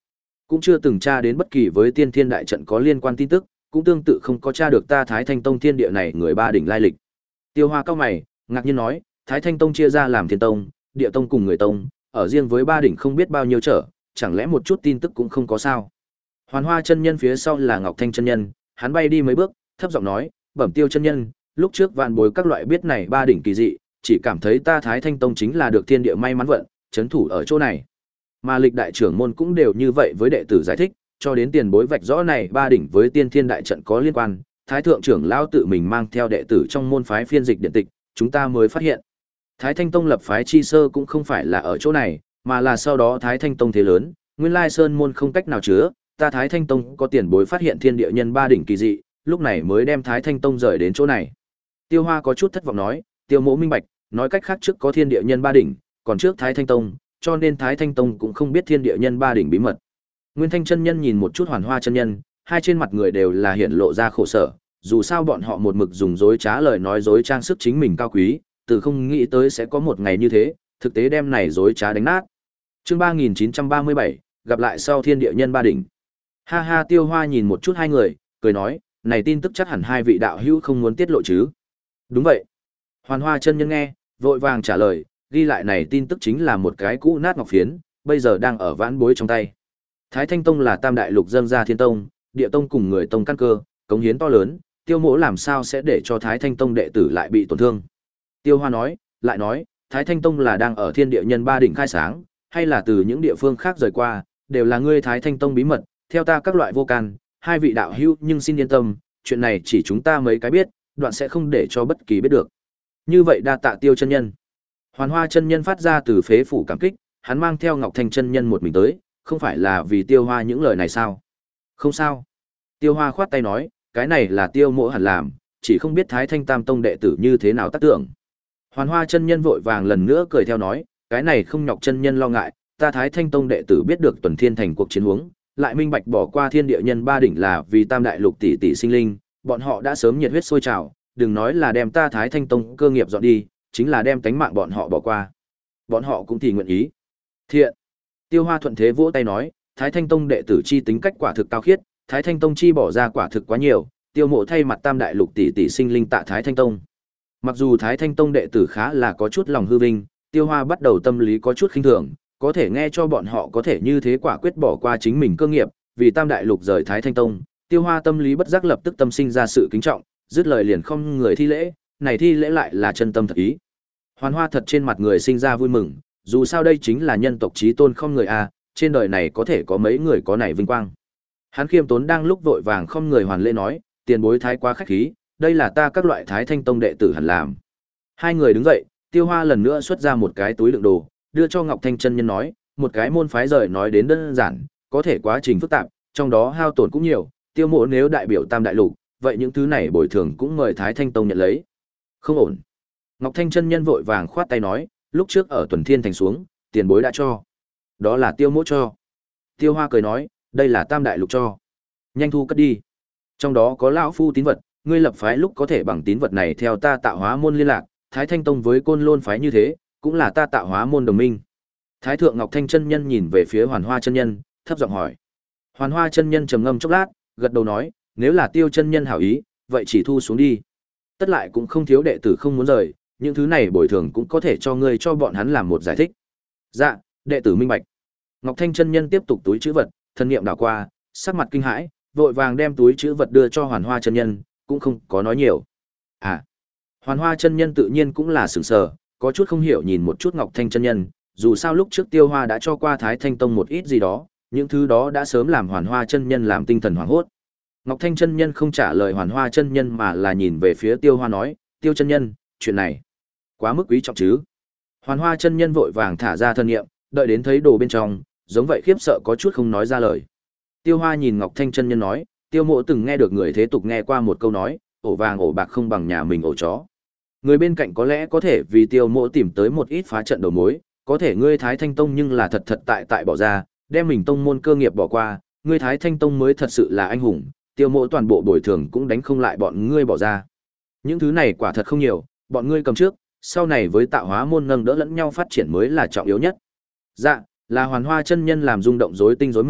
Cũng chưa từng tra đến bất kỳ với tiên thiên đại trận có liên quan tin tức, cũng tương tự không có tra được ta Thái Thanh Tông thiên địa này người ba đỉnh lai lịch. Tiêu Hoa cao mày, ngạc nhiên nói, Thái Thanh Tông chia ra làm thiên tông, địa tông cùng người tông, ở riêng với ba đỉnh không biết bao nhiêu trở, chẳng lẽ một chút tin tức cũng không có sao? Hoàn Hoa chân nhân phía sau là Ngọc Thanh chân nhân, hắn bay đi mấy bước, thấp giọng nói, bẩm Tiêu chân nhân, lúc trước vạn bối các loại biết này ba đỉnh kỳ dị, chỉ cảm thấy ta Thái Thanh Tông chính là được thiên địa may mắn vận, chấn thủ ở chỗ này. Mà lịch đại trưởng môn cũng đều như vậy với đệ tử giải thích, cho đến tiền bối vạch rõ này ba đỉnh với tiên thiên đại trận có liên quan, Thái thượng trưởng lão tự mình mang theo đệ tử trong môn phái phiên dịch điện tịch, chúng ta mới phát hiện. Thái Thanh Tông lập phái chi sơ cũng không phải là ở chỗ này, mà là sau đó Thái Thanh Tông thế lớn, nguyên lai sơn môn không cách nào chứa, ta Thái Thanh Tông có tiền bối phát hiện thiên địa nhân ba đỉnh kỳ dị, lúc này mới đem Thái Thanh Tông rời đến chỗ này. Tiêu Hoa có chút thất vọng nói, Tiêu Mỗ minh bạch, nói cách khác trước có thiên địa nhân ba đỉnh, còn trước Thái Thanh Tông, cho nên Thái Thanh Tông cũng không biết thiên địa nhân ba đỉnh bí mật. Nguyên Thanh chân nhân nhìn một chút Hoàn Hoa chân nhân, hai trên mặt người đều là hiện lộ ra khổ sở, dù sao bọn họ một mực dùng dối trá lời nói dối trang sức chính mình cao quý, từ không nghĩ tới sẽ có một ngày như thế, thực tế đem này dối trá đánh nát. Chương ba nghìn chín trăm ba mươi bảy, gặp lại sau thiên địa nhân ba đỉnh. Ha ha, Tiêu Hoa nhìn một chút hai người, cười nói, này tin tức chắc hẳn hai vị đạo hữu không muốn tiết lộ chứ? Đúng vậy. Hoàn Hoa chân nhân nghe, vội vàng trả lời, ghi lại này tin tức chính là một cái cũ nát ngọc phiến, bây giờ đang ở vãn bối trong tay. Thái Thanh Tông là tam đại lục dâng ra thiên tông, địa tông cùng người tông căn cơ, cống hiến to lớn, Tiêu Mỗ làm sao sẽ để cho Thái Thanh Tông đệ tử lại bị tổn thương. Tiêu Hoa nói, lại nói, Thái Thanh Tông là đang ở thiên địa nhân ba đỉnh khai sáng, hay là từ những địa phương khác rời qua, đều là ngươi Thái Thanh Tông bí mật, theo ta các loại vô can, hai vị đạo hữu nhưng xin yên tâm, chuyện này chỉ chúng ta mấy cái biết, đoạn sẽ không để cho bất kỳ biết được. Như vậy đa tạ Tiêu chân nhân. Hoàn Hoa chân nhân phát ra từ phế phủ cảm kích, hắn mang theo Ngọc Thanh chân nhân một mình tới, không phải là vì Tiêu Hoa những lời này sao? Không sao. Tiêu Hoa khoát tay nói, cái này là Tiêu Mỗ hẳn làm, chỉ không biết Thái Thanh Tam Tông đệ tử như thế nào tác tưởng. Hoàn Hoa chân nhân vội vàng lần nữa cười theo nói, cái này không nhọc chân nhân lo ngại, ta Thái Thanh Tông đệ tử biết được tuần thiên thành cuộc chiến huống, lại minh bạch bỏ qua thiên địa nhân ba đỉnh là vì tam đại lục tỷ tỷ sinh linh, bọn họ đã sớm nhiệt huyết sôi trào, đừng nói là đem ta Thái Thanh Tông cơ nghiệp dọn đi, chính là đem tánh mạng bọn họ bỏ qua. Bọn họ cũng thì nguyện ý. Thiện. Tiêu Hoa thuận thế vỗ tay nói, Thái Thanh Tông đệ tử chi tính cách quả thực cao khiết, Thái Thanh Tông chi bỏ ra quả thực quá nhiều, Tiêu Mộ thay mặt tam đại lục tỷ tỷ sinh linh tạ Thái Thanh Tông. Mặc dù Thái Thanh Tông đệ tử khá là có chút lòng hư vinh, Tiêu Hoa bắt đầu tâm lý có chút khinh thường, có thể nghe cho bọn họ có thể như thế quả quyết bỏ qua chính mình cơ nghiệp, vì tam đại lục rời Thái Thanh Tông, Tiêu Hoa tâm lý bất giác lập tức tâm sinh ra sự kính trọng, dứt lời liền không người thi lễ, này thi lễ lại là chân tâm thật ý. Hoàn Hoa thật trên mặt người sinh ra vui mừng, dù sao đây chính là nhân tộc chí tôn không người a, trên đời này có thể có mấy người có này vinh quang. Hắn khiêm tốn đang lúc vội vàng không người hoàn lễ nói, tiền bối thái quá khách khí, đây là ta các loại Thái Thanh Tông đệ tử hẳn làm. Hai người đứng dậy, Tiêu Hoa lần nữa xuất ra một cái túi đựng đồ, đưa cho Ngọc Thanh chân nhân nói, một cái môn phái rời nói đến đơn giản, có thể quá trình phức tạp, trong đó hao tổn cũng nhiều, Tiêu Mộ nếu đại biểu tam đại lục, vậy những thứ này bồi thường cũng mời Thái Thanh Tông nhận lấy. Không ổn. Ngọc Thanh chân nhân vội vàng khoát tay nói, lúc trước ở Tuần Thiên thành xuống, tiền bối đã cho. Đó là Tiêu Mộ cho. Tiêu Hoa cười nói, đây là tam đại lục cho. Nhanh thu cất đi. Trong đó có lão phu tín vật, ngươi lập phái lúc có thể bằng tín vật này theo ta tạo hóa môn liên lạc, Thái Thanh Tông với Côn Lôn phái như thế, cũng là ta tạo hóa môn đồng minh. Thái thượng Ngọc Thanh chân nhân nhìn về phía Hoàn Hoa chân nhân, thấp giọng hỏi. Hoàn Hoa chân nhân trầm ngâm chốc lát, gật đầu nói, nếu là Tiêu chân nhân hảo ý, vậy chỉ thu xuống đi. Tất lại cũng không thiếu đệ tử không muốn rời, những thứ này bồi thường cũng có thể cho ngươi cho bọn hắn làm một giải thích. Dạ, đệ tử minh bạch. Ngọc Thanh chân nhân tiếp tục túi trữ vật, thân niệm đảo qua, sắc mặt kinh hãi, vội vàng đem túi trữ vật đưa cho Hoàn Hoa chân nhân, cũng không có nói nhiều. À, Hoàn Hoa chân nhân tự nhiên cũng là sửng sờ, có chút không hiểu nhìn một chút Ngọc Thanh chân nhân, dù sao lúc trước Tiêu Hoa đã cho qua Thái Thanh Tông một ít gì đó, những thứ đó đã sớm làm Hoàn Hoa chân nhân làm tinh thần hoảng hốt. Ngọc Thanh chân nhân không trả lời Hoàn Hoa chân nhân mà là nhìn về phía Tiêu Hoa nói, Tiêu chân nhân, chuyện này quá mức quý trọng chứ. Hoàn Hoa chân nhân vội vàng thả ra thân niệm, đợi đến thấy đồ bên trong, giống vậy khiếp sợ có chút không nói ra lời. Tiêu Hoa nhìn Ngọc Thanh chân nhân nói, Tiêu Mộ từng nghe được người thế tục nghe qua một câu nói, ổ vàng ổ bạc không bằng nhà mình ổ chó. Người bên cạnh có lẽ có thể vì Tiêu Mộ tìm tới một ít phá trận đầu mối, có thể ngươi Thái Thanh Tông nhưng là thật thật tại tại bỏ ra, đem mình tông môn cơ nghiệp bỏ qua, ngươi Thái Thanh Tông mới thật sự là anh hùng, Tiêu Mộ toàn bộ bồi thường cũng đánh không lại bọn ngươi bỏ ra. Những thứ này quả thật không nhiều, bọn ngươi cầm trước, sau này với tạo hóa môn nâng đỡ lẫn nhau phát triển mới là trọng yếu nhất. Dạ, là Hoàn Hoa chân nhân làm rung động rối tinh rối mù,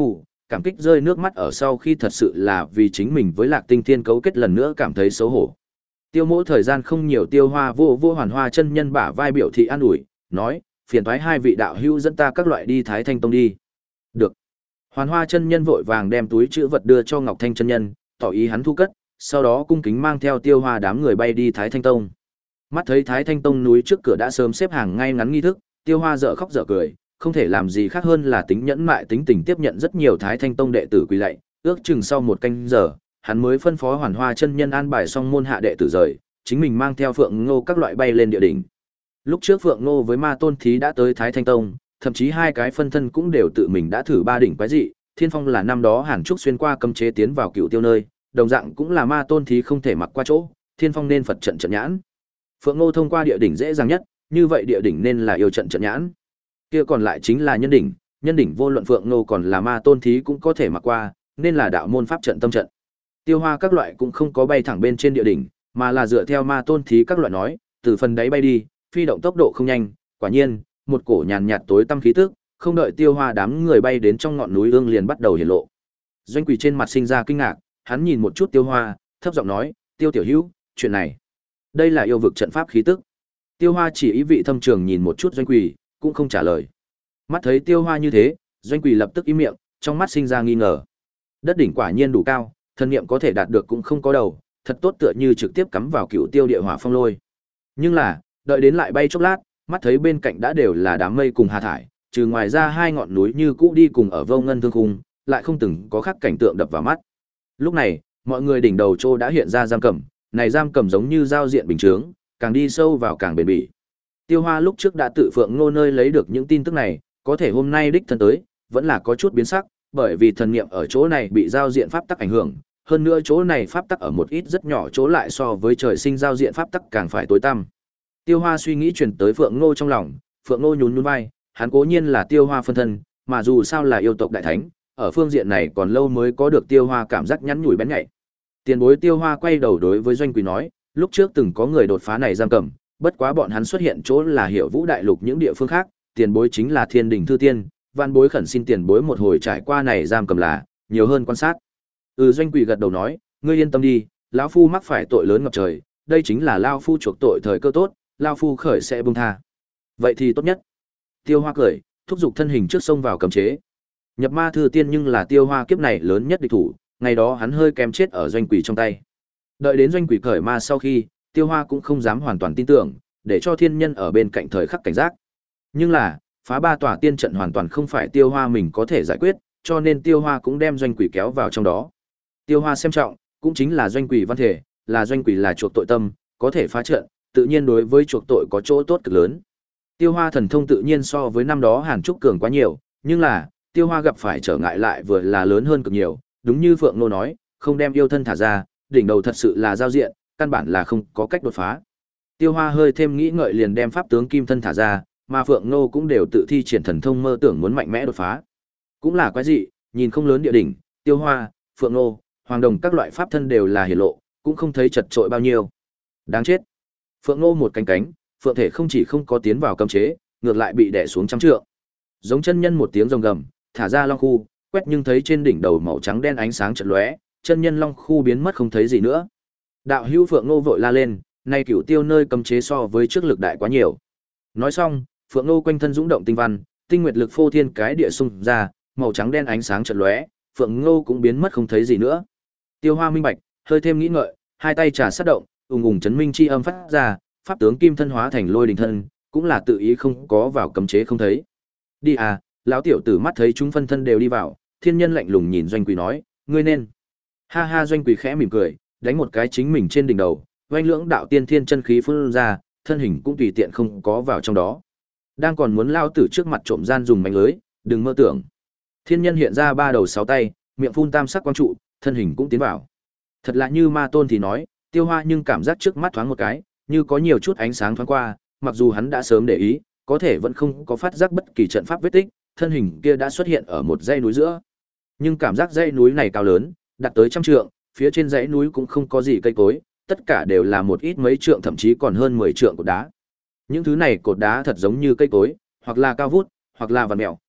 Cảm kích rơi nước mắt ở sau khi thật sự là vì chính mình với Lạc Tinh Thiên cấu kết lần nữa cảm thấy xấu hổ. Tiêu Mỗ thời gian không nhiều, Tiêu Hoa vô vô Hoàn Hoa chân nhân bả vai biểu thị an ủi, nói, phiền toái hai vị đạo hữu dẫn ta các loại đi Thái Thanh Tông đi. Được. Hoàn Hoa chân nhân vội vàng đem túi chữ vật đưa cho Ngọc Thanh chân nhân, tỏ ý hắn thu cất, sau đó cung kính mang theo Tiêu Hoa đám người bay đi Thái Thanh Tông. Mắt thấy Thái Thanh Tông núi trước cửa đã sớm xếp hàng ngay ngắn nghi thức, Tiêu Hoa dở khóc dở cười, không thể làm gì khác hơn là tính nhẫn mại tính tình tiếp nhận rất nhiều Thái Thanh Tông đệ tử quỳ lạy, ước chừng sau một canh giờ, hắn mới phân phó Hoàn Hoa chân nhân an bài xong môn hạ đệ tử rời, chính mình mang theo Phượng Ngô các loại bay lên địa đỉnh. Lúc trước Phượng Ngô với Ma Tôn Thí đã tới Thái Thanh Tông, thậm chí hai cái phân thân cũng đều tự mình đã thử ba đỉnh quái dị, Thiên Phong là năm đó Hàn Trúc xuyên qua cấm chế tiến vào Cựu Tiêu nơi, đồng dạng cũng là Ma Tôn Thí không thể mặc qua chỗ, Thiên Phong nên Phật trận trận nhãn. Phượng Ngô thông qua địa đỉnh dễ dàng nhất, như vậy địa đỉnh nên là yêu trận trận nhãn. Kia còn lại chính là nhân đỉnh, nhân đỉnh vô luận Phượng Ngô còn là Ma Tôn Thí cũng có thể mặc qua, nên là đạo môn pháp trận tâm trận. Tiêu Hoa các loại cũng không có bay thẳng bên trên địa đỉnh, mà là dựa theo Ma Tôn Thí các loại nói, từ phần đáy bay đi, phi động tốc độ không nhanh, quả nhiên, một cổ nhàn nhạt tối tăm khí tức, không đợi Tiêu Hoa đám người bay đến trong ngọn núi ương liền bắt đầu hiển lộ. Doanh Quỳ trên mặt sinh ra kinh ngạc, hắn nhìn một chút Tiêu Hoa, thấp giọng nói, "Tiêu tiểu hữu, chuyện này, đây là yêu vực trận pháp khí tức." Tiêu Hoa chỉ ý vị thâm trường nhìn một chút Doanh Quỳ, cũng không trả lời. Mắt thấy Tiêu Hoa như thế, Doanh Quỳ lập tức im miệng, trong mắt sinh ra nghi ngờ. Đất đỉnh quả nhiên đủ cao, thần niệm có thể đạt được cũng không có đầu, thật tốt tựa như trực tiếp cắm vào Cựu Tiêu địa hỏa phong lôi. Nhưng là, đợi đến lại bay chốc lát, mắt thấy bên cạnh đã đều là đám mây cùng hà thải, trừ ngoài ra hai ngọn núi như cũ đi cùng ở vô ngân thương khung, lại không từng có khác cảnh tượng đập vào mắt. Lúc này, mọi người đỉnh đầu trô đã hiện ra giam cầm, này giam cầm giống như giao diện bình chướng, càng đi sâu vào càng bền bỉ. Tiêu Hoa lúc trước đã tự Phượng Ngô nơi lấy được những tin tức này, có thể hôm nay đích thân tới, vẫn là có chút biến sắc, bởi vì thần niệm ở chỗ này bị giao diện pháp tắc ảnh hưởng, hơn nữa chỗ này pháp tắc ở một ít rất nhỏ chỗ lại so với trời sinh giao diện pháp tắc càng phải tối tăm. Tiêu Hoa suy nghĩ truyền tới Phượng Ngô trong lòng, Phượng Ngô nhún nhún vai, hắn cố nhiên là Tiêu Hoa phân thân, mà dù sao là yêu tộc đại thánh, ở phương diện này còn lâu mới có được Tiêu Hoa cảm giác nhắn nhủi bén nhạy. Tiền bối Tiêu Hoa quay đầu đối với Doanh Quỳ nói, lúc trước từng có người đột phá này giam cầm, bất quá bọn hắn xuất hiện chỗ là Hiểu Vũ đại lục những địa phương khác, tiền bối chính là Thiên Đình Thư Tiên, văn bối khẩn xin tiền bối một hồi trải qua này giam cầm là nhiều hơn quan sát. Ừ, Doanh Quỳ gật đầu nói, ngươi yên tâm đi, lão phu mắc phải tội lớn ngập trời, đây chính là lão phu chuộc tội thời cơ tốt, lão phu khởi sẽ buông tha. Vậy thì tốt nhất. Tiêu Hoa cười, thúc giục thân hình trước sông vào cấm chế. Nhập Ma Thư Tiên nhưng là Tiêu Hoa kiếp này lớn nhất địch thủ, ngày đó hắn hơi kém chết ở Doanh Quỳ trong tay. Đợi đến Doanh Quỳ cởi ma sau khi, Tiêu Hoa cũng không dám hoàn toàn tin tưởng, để cho thiên nhân ở bên cạnh thời khắc cảnh giác. Nhưng là, phá ba tòa tiên trận hoàn toàn không phải Tiêu Hoa mình có thể giải quyết, cho nên Tiêu Hoa cũng đem Doanh Quỳ kéo vào trong đó. Tiêu Hoa xem trọng, cũng chính là Doanh Quỳ văn thể, là Doanh Quỳ là chuộc tội tâm, có thể phá trận, tự nhiên đối với chuộc tội có chỗ tốt cực lớn. Tiêu Hoa thần thông tự nhiên so với năm đó Hàn Trúc cường quá nhiều, nhưng là, Tiêu Hoa gặp phải trở ngại lại vừa là lớn hơn cực nhiều, đúng như Phượng Nô nói, không đem yêu thân thả ra, đỉnh đầu thật sự là giao diện, căn bản là không có cách đột phá. Tiêu Hoa hơi thêm nghĩ ngợi liền đem pháp tướng kim thân thả ra, mà Phượng Nô cũng đều tự thi triển thần thông mơ tưởng muốn mạnh mẽ đột phá. Cũng là quái dị, nhìn không lớn địa đỉnh, Tiêu Hoa, Phượng Nô, Hoàng Đồng các loại pháp thân đều là hiển lộ, cũng không thấy chật trội bao nhiêu. Đáng chết. Phượng Nô một cánh cánh, phượng thể không chỉ không có tiến vào cấm chế, ngược lại bị đè xuống trăm trượng. Giống chân nhân một tiếng rồng gầm, thả ra long khu, quét nhưng thấy trên đỉnh đầu màu trắng đen ánh sáng chợt lóe, chân nhân long khu biến mất không thấy gì nữa. Đạo hữu Phượng Nô vội la lên, nay Cửu Tiêu nơi cấm chế so với trước lực đại quá nhiều. Nói xong, Phượng Nô quanh thân dũng động tinh văn, tinh nguyệt lực phô thiên cái địa xung ra, màu trắng đen ánh sáng chợt lóe, Phượng Nô cũng biến mất không thấy gì nữa. Tiêu Hoa minh bạch, hơi thêm nghĩ ngợi, hai tay trà sát động, ùng ùng chấn minh chi âm phát ra, pháp tướng kim thân hóa thành lôi đình thân, cũng là tự ý không có vào cấm chế không thấy. Đi à, lão tiểu tử mắt thấy chúng phân thân đều đi vào, thiên nhân lạnh lùng nhìn Doanh Quỳ nói, ngươi nên. Ha ha, Doanh Quỳ khẽ mỉm cười, đánh một cái chính mình trên đỉnh đầu, oanh lưỡng đạo tiên thiên chân khí phun ra, thân hình cũng tùy tiện không có vào trong đó. Đang còn muốn lao tử trước mặt trộm gian dùng mánh lưới, đừng mơ tưởng. Thiên nhân hiện ra ba đầu sáu tay, miệng phun tam sắc quang trụ, thân hình cũng tiến vào. Thật là như Ma Tôn thì nói, Tiêu Hoa nhưng cảm giác trước mắt thoáng một cái, như có nhiều chút ánh sáng thoáng qua, mặc dù hắn đã sớm để ý, có thể vẫn không có phát giác bất kỳ trận pháp vết tích, thân hình kia đã xuất hiện ở một dãy núi giữa. Nhưng cảm giác dãy núi này cao lớn, đạt tới trăm trượng, phía trên dãy núi cũng không có gì cây cối, tất cả đều là một ít mấy trượng thậm chí còn hơn mười trượng cột đá. Những thứ này cột đá thật giống như cây cối, hoặc là cao vút, hoặc là vằn mèo,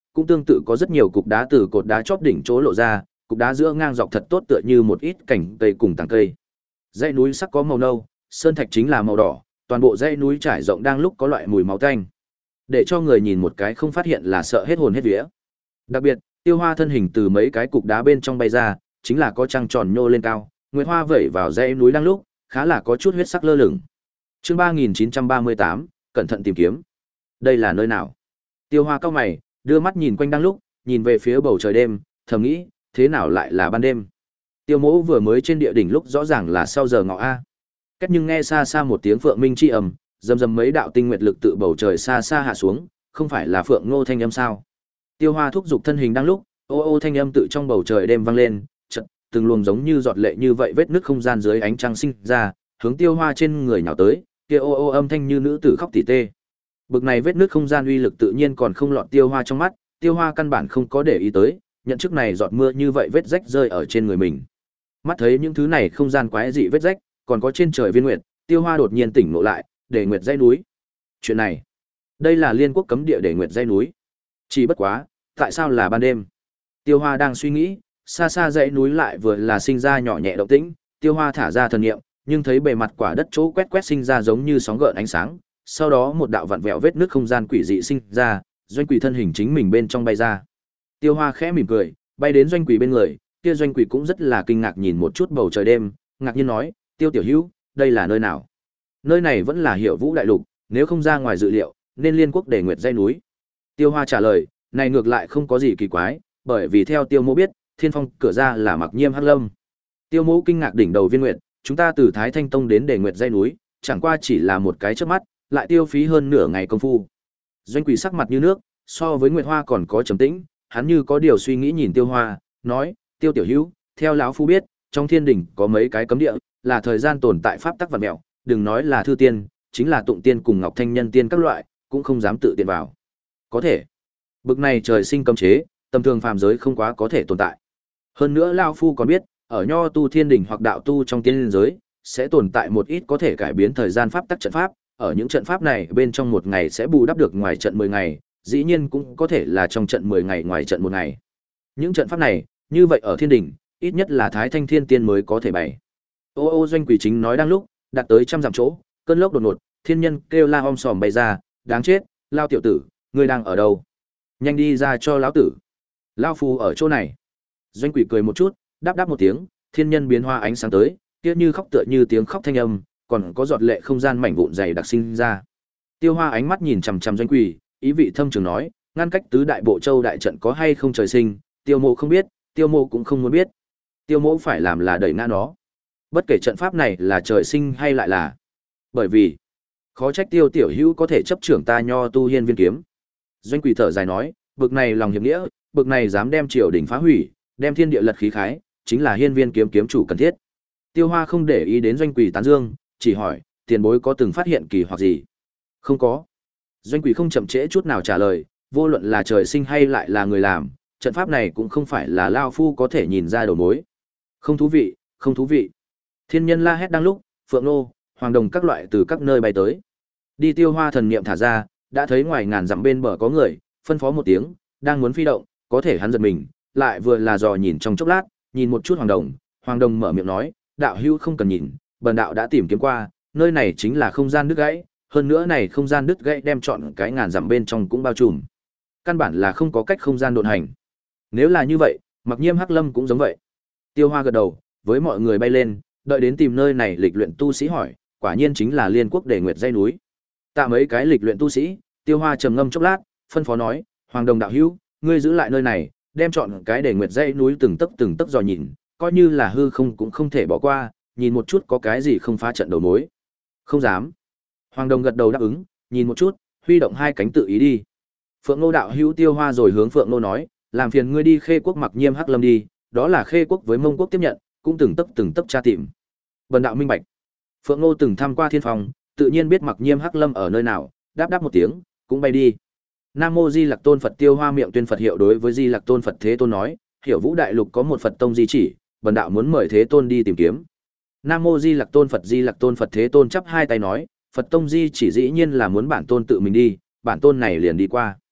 cũng tương tự có rất nhiều cục đá từ cột đá chóp đỉnh chỗ lộ ra, cục đá giữa ngang dọc thật tốt tựa như một ít cành cây cùng tàng cây. Dãy núi sắc có màu nâu, sơn thạch chính là màu đỏ, toàn bộ dãy núi trải rộng đang lúc có loại mùi máu tanh. Để cho người nhìn một cái không phát hiện là sợ hết hồn hết vía. Đặc biệt, Tiêu Hoa thân hình từ mấy cái cục đá bên trong bay ra, chính là có trăng tròn nhô lên cao, nguyệt hoa vẩy vào dãy núi đang lúc, khá là có chút huyết sắc lơ lửng. Chương ba nghìn chín trăm ba mươi tám, cẩn thận tìm kiếm. Đây là nơi nào? Tiêu Hoa cau mày, đưa mắt nhìn quanh đang lúc, nhìn về phía bầu trời đêm, thầm nghĩ, thế nào lại là ban đêm? Tiêu Mỗ vừa mới trên địa đỉnh lúc rõ ràng là sau giờ ngọ a. Cách nhưng nghe xa xa một tiếng phượng minh chi ầm, rầm rầm mấy đạo tinh nguyệt lực tự bầu trời xa xa hạ xuống, không phải là phượng ngô thanh âm sao? Tiêu Hoa thúc giục thân hình đang lúc, ô ô thanh âm tự trong bầu trời đêm vang lên, chợt từng luồng giống như giọt lệ như vậy vết nứt không gian dưới ánh trăng sinh ra, hướng Tiêu Hoa trên người nhào tới, kia ô ô âm thanh như nữ tử khóc tỉ tê. Bực này vết nứt không gian uy lực tự nhiên còn không lọt Tiêu Hoa trong mắt, Tiêu Hoa căn bản không có để ý tới, nhận trước này giọt mưa như vậy vết rách rơi ở trên người mình. Mắt thấy những thứ này không gian quái dị vết rách, còn có trên trời viên nguyệt, Tiêu Hoa đột nhiên tỉnh ngộ lại, để nguyệt dãy núi. Chuyện này, đây là liên quốc cấm địa để nguyệt dãy núi. Chỉ bất quá, tại sao là ban đêm? Tiêu Hoa đang suy nghĩ, xa xa dãy núi lại vừa là sinh ra nhỏ nhẹ động tĩnh, Tiêu Hoa thả ra thần niệm, nhưng thấy bề mặt quả đất chỗ quét quét sinh ra giống như sóng gợn ánh sáng, sau đó một đạo vặn vẹo vết nước không gian quỷ dị sinh ra, Doanh Quỷ thân hình chính mình bên trong bay ra. Tiêu Hoa khẽ mỉm cười, bay đến Doanh Quỷ bên người, kia Doanh Quỷ cũng rất là kinh ngạc nhìn một chút bầu trời đêm, ngạc nhiên nói, Tiêu tiểu hữu, đây là nơi nào? Nơi này vẫn là Hiểu Vũ đại lục, nếu không ra ngoài dự liệu, nên liên quốc để nguyệt dãy núi. Tiêu Hoa trả lời, này ngược lại không có gì kỳ quái, bởi vì theo Tiêu Mỗ biết, thiên phong cửa ra là Mặc Nhiêm Hắc Lâm. Tiêu Mỗ kinh ngạc đỉnh đầu viên nguyệt, chúng ta từ Thái Thanh Tông đến để nguyệt dãy núi, chẳng qua chỉ là một cái chớp mắt, lại tiêu phí hơn nửa ngày công phu. Doanh Quỷ sắc mặt như nước, so với Nguyệt Hoa còn có trầm tĩnh, hắn như có điều suy nghĩ nhìn Tiêu Hoa, nói, Tiêu tiểu hữu, theo lão phu biết, trong thiên đỉnh có mấy cái cấm địa, là thời gian tồn tại pháp tắc vật mẹo, đừng nói là thư tiên, chính là tụng tiên cùng ngọc thanh nhân tiên các loại, cũng không dám tự tiện vào. Có thể, bực này trời sinh cấm chế, tầm thường phàm giới không quá có thể tồn tại. Hơn nữa lão phu còn biết, ở nho tu thiên đỉnh hoặc đạo tu trong tiên giới, sẽ tồn tại một ít có thể cải biến thời gian pháp tắc trận pháp, ở những trận pháp này bên trong một ngày sẽ bù đắp được ngoài trận mười ngày, dĩ nhiên cũng có thể là trong trận mười ngày ngoài trận một ngày. Những trận pháp này, như vậy ở thiên đỉnh, ít nhất là Thái Thanh Thiên Tiên mới có thể bày. Ô ô Doanh Quỷ chính nói đang lúc, đạt tới trăm dặm chỗ, cơn lốc đột ngột, thiên nhân kêu la om sòm bay ra, đáng chết, lao tiểu tử, ngươi đang ở đâu? Nhanh đi ra cho lão tử. Lão phu ở chỗ này. Doanh Quỷ cười một chút, đáp đáp một tiếng, thiên nhân biến hoa ánh sáng tới, kia như khóc tựa như tiếng khóc thanh âm, còn có giọt lệ không gian mảnh vụn dày đặc sinh ra. Tiêu Hoa ánh mắt nhìn chằm chằm Doanh Quỷ, ý vị thâm trường nói, ngăn cách tứ đại bộ châu đại trận có hay không trời sinh, Tiêu Mộ không biết, Tiêu Mộ cũng không muốn biết. Tiêu Mộ phải làm là đẩy ngã nó. Bất kể trận pháp này là trời sinh hay lại là, bởi vì khó trách Tiêu tiểu hữu có thể chấp trưởng ta nho tu hiên viên kiếm. Doanh Quỷ thở dài nói, bực này lòng hiệp nghĩa, bực này dám đem triều đình phá hủy, đem thiên địa lật khí khái, chính là hiên viên kiếm kiếm chủ cần thiết. Tiêu Hoa không để ý đến Doanh Quỷ tán dương, chỉ hỏi, tiền bối có từng phát hiện kỳ hoặc gì? Không có. Doanh Quỷ không chậm trễ chút nào trả lời, vô luận là trời sinh hay lại là người làm, trận pháp này cũng không phải là lao phu có thể nhìn ra đầu mối. Không thú vị, không thú vị. Thiên nhân la hét đang lúc, phượng nô, hoàng đồng các loại từ các nơi bay tới. Đi Tiêu Hoa thần niệm thả ra, đã thấy ngoài ngàn dặm bên bờ có người, phân phó một tiếng, đang muốn phi động, có thể hắn giật mình, lại vừa là dò nhìn trong chốc lát, nhìn một chút hoàng đồng, hoàng đồng mở miệng nói, đạo hữu không cần nhìn, bần đạo đã tìm kiếm qua, nơi này chính là không gian đứt gãy, hơn nữa này không gian đứt gãy đem trọn cái ngàn dặm bên trong cũng bao trùm. Căn bản là không có cách không gian độn hành. Nếu là như vậy, Mặc Nhiêm Hắc Lâm cũng giống vậy. Tiêu Hoa gật đầu, với mọi người bay lên, đợi đến tìm nơi này lịch luyện tu sĩ hỏi, quả nhiên chính là liên quốc để nguyệt dãy núi. Tạ mấy cái lịch luyện tu sĩ, Tiêu Hoa trầm ngâm chốc lát, phân phó nói, Hoàng Đồng đạo hữu, ngươi giữ lại nơi này, đem trọn cái để nguyệt dãy núi từng tấc từng tấc dò nhìn, coi như là hư không cũng không thể bỏ qua, nhìn một chút có cái gì không phá trận đầu mối. Không dám. Hoàng Đồng gật đầu đáp ứng, nhìn một chút, huy động hai cánh tự ý đi. Phượng Ngô đạo hữu Tiêu Hoa rồi hướng Phượng Ngô nói, làm phiền ngươi đi Khê quốc Mặc Nhiêm Hắc Lâm đi, đó là Khê quốc với Mông quốc tiếp nhận, cũng từng tấc từng tấc tra tìm. Bần đạo minh bạch. Phượng Ngô từng tham qua thiên phòng, tự nhiên biết Mặc Nhiêm Hắc Lâm ở nơi nào, đáp đáp một tiếng, cũng bay đi. Nam mô Di Lặc Tôn Phật. Tiêu Hoa miệng tuyên Phật hiệu đối với Di Lặc Tôn Phật Thế Tôn nói, Hiểu Vũ đại lục có một Phật tông di chỉ, bần đạo muốn mời Thế Tôn đi tìm kiếm. Nam mô Di Lặc Tôn Phật. Di Lặc Tôn Phật Thế Tôn chắp hai tay nói, Phật tông di chỉ dĩ nhiên là muốn bản tôn tự mình đi, bản tôn này liền đi qua.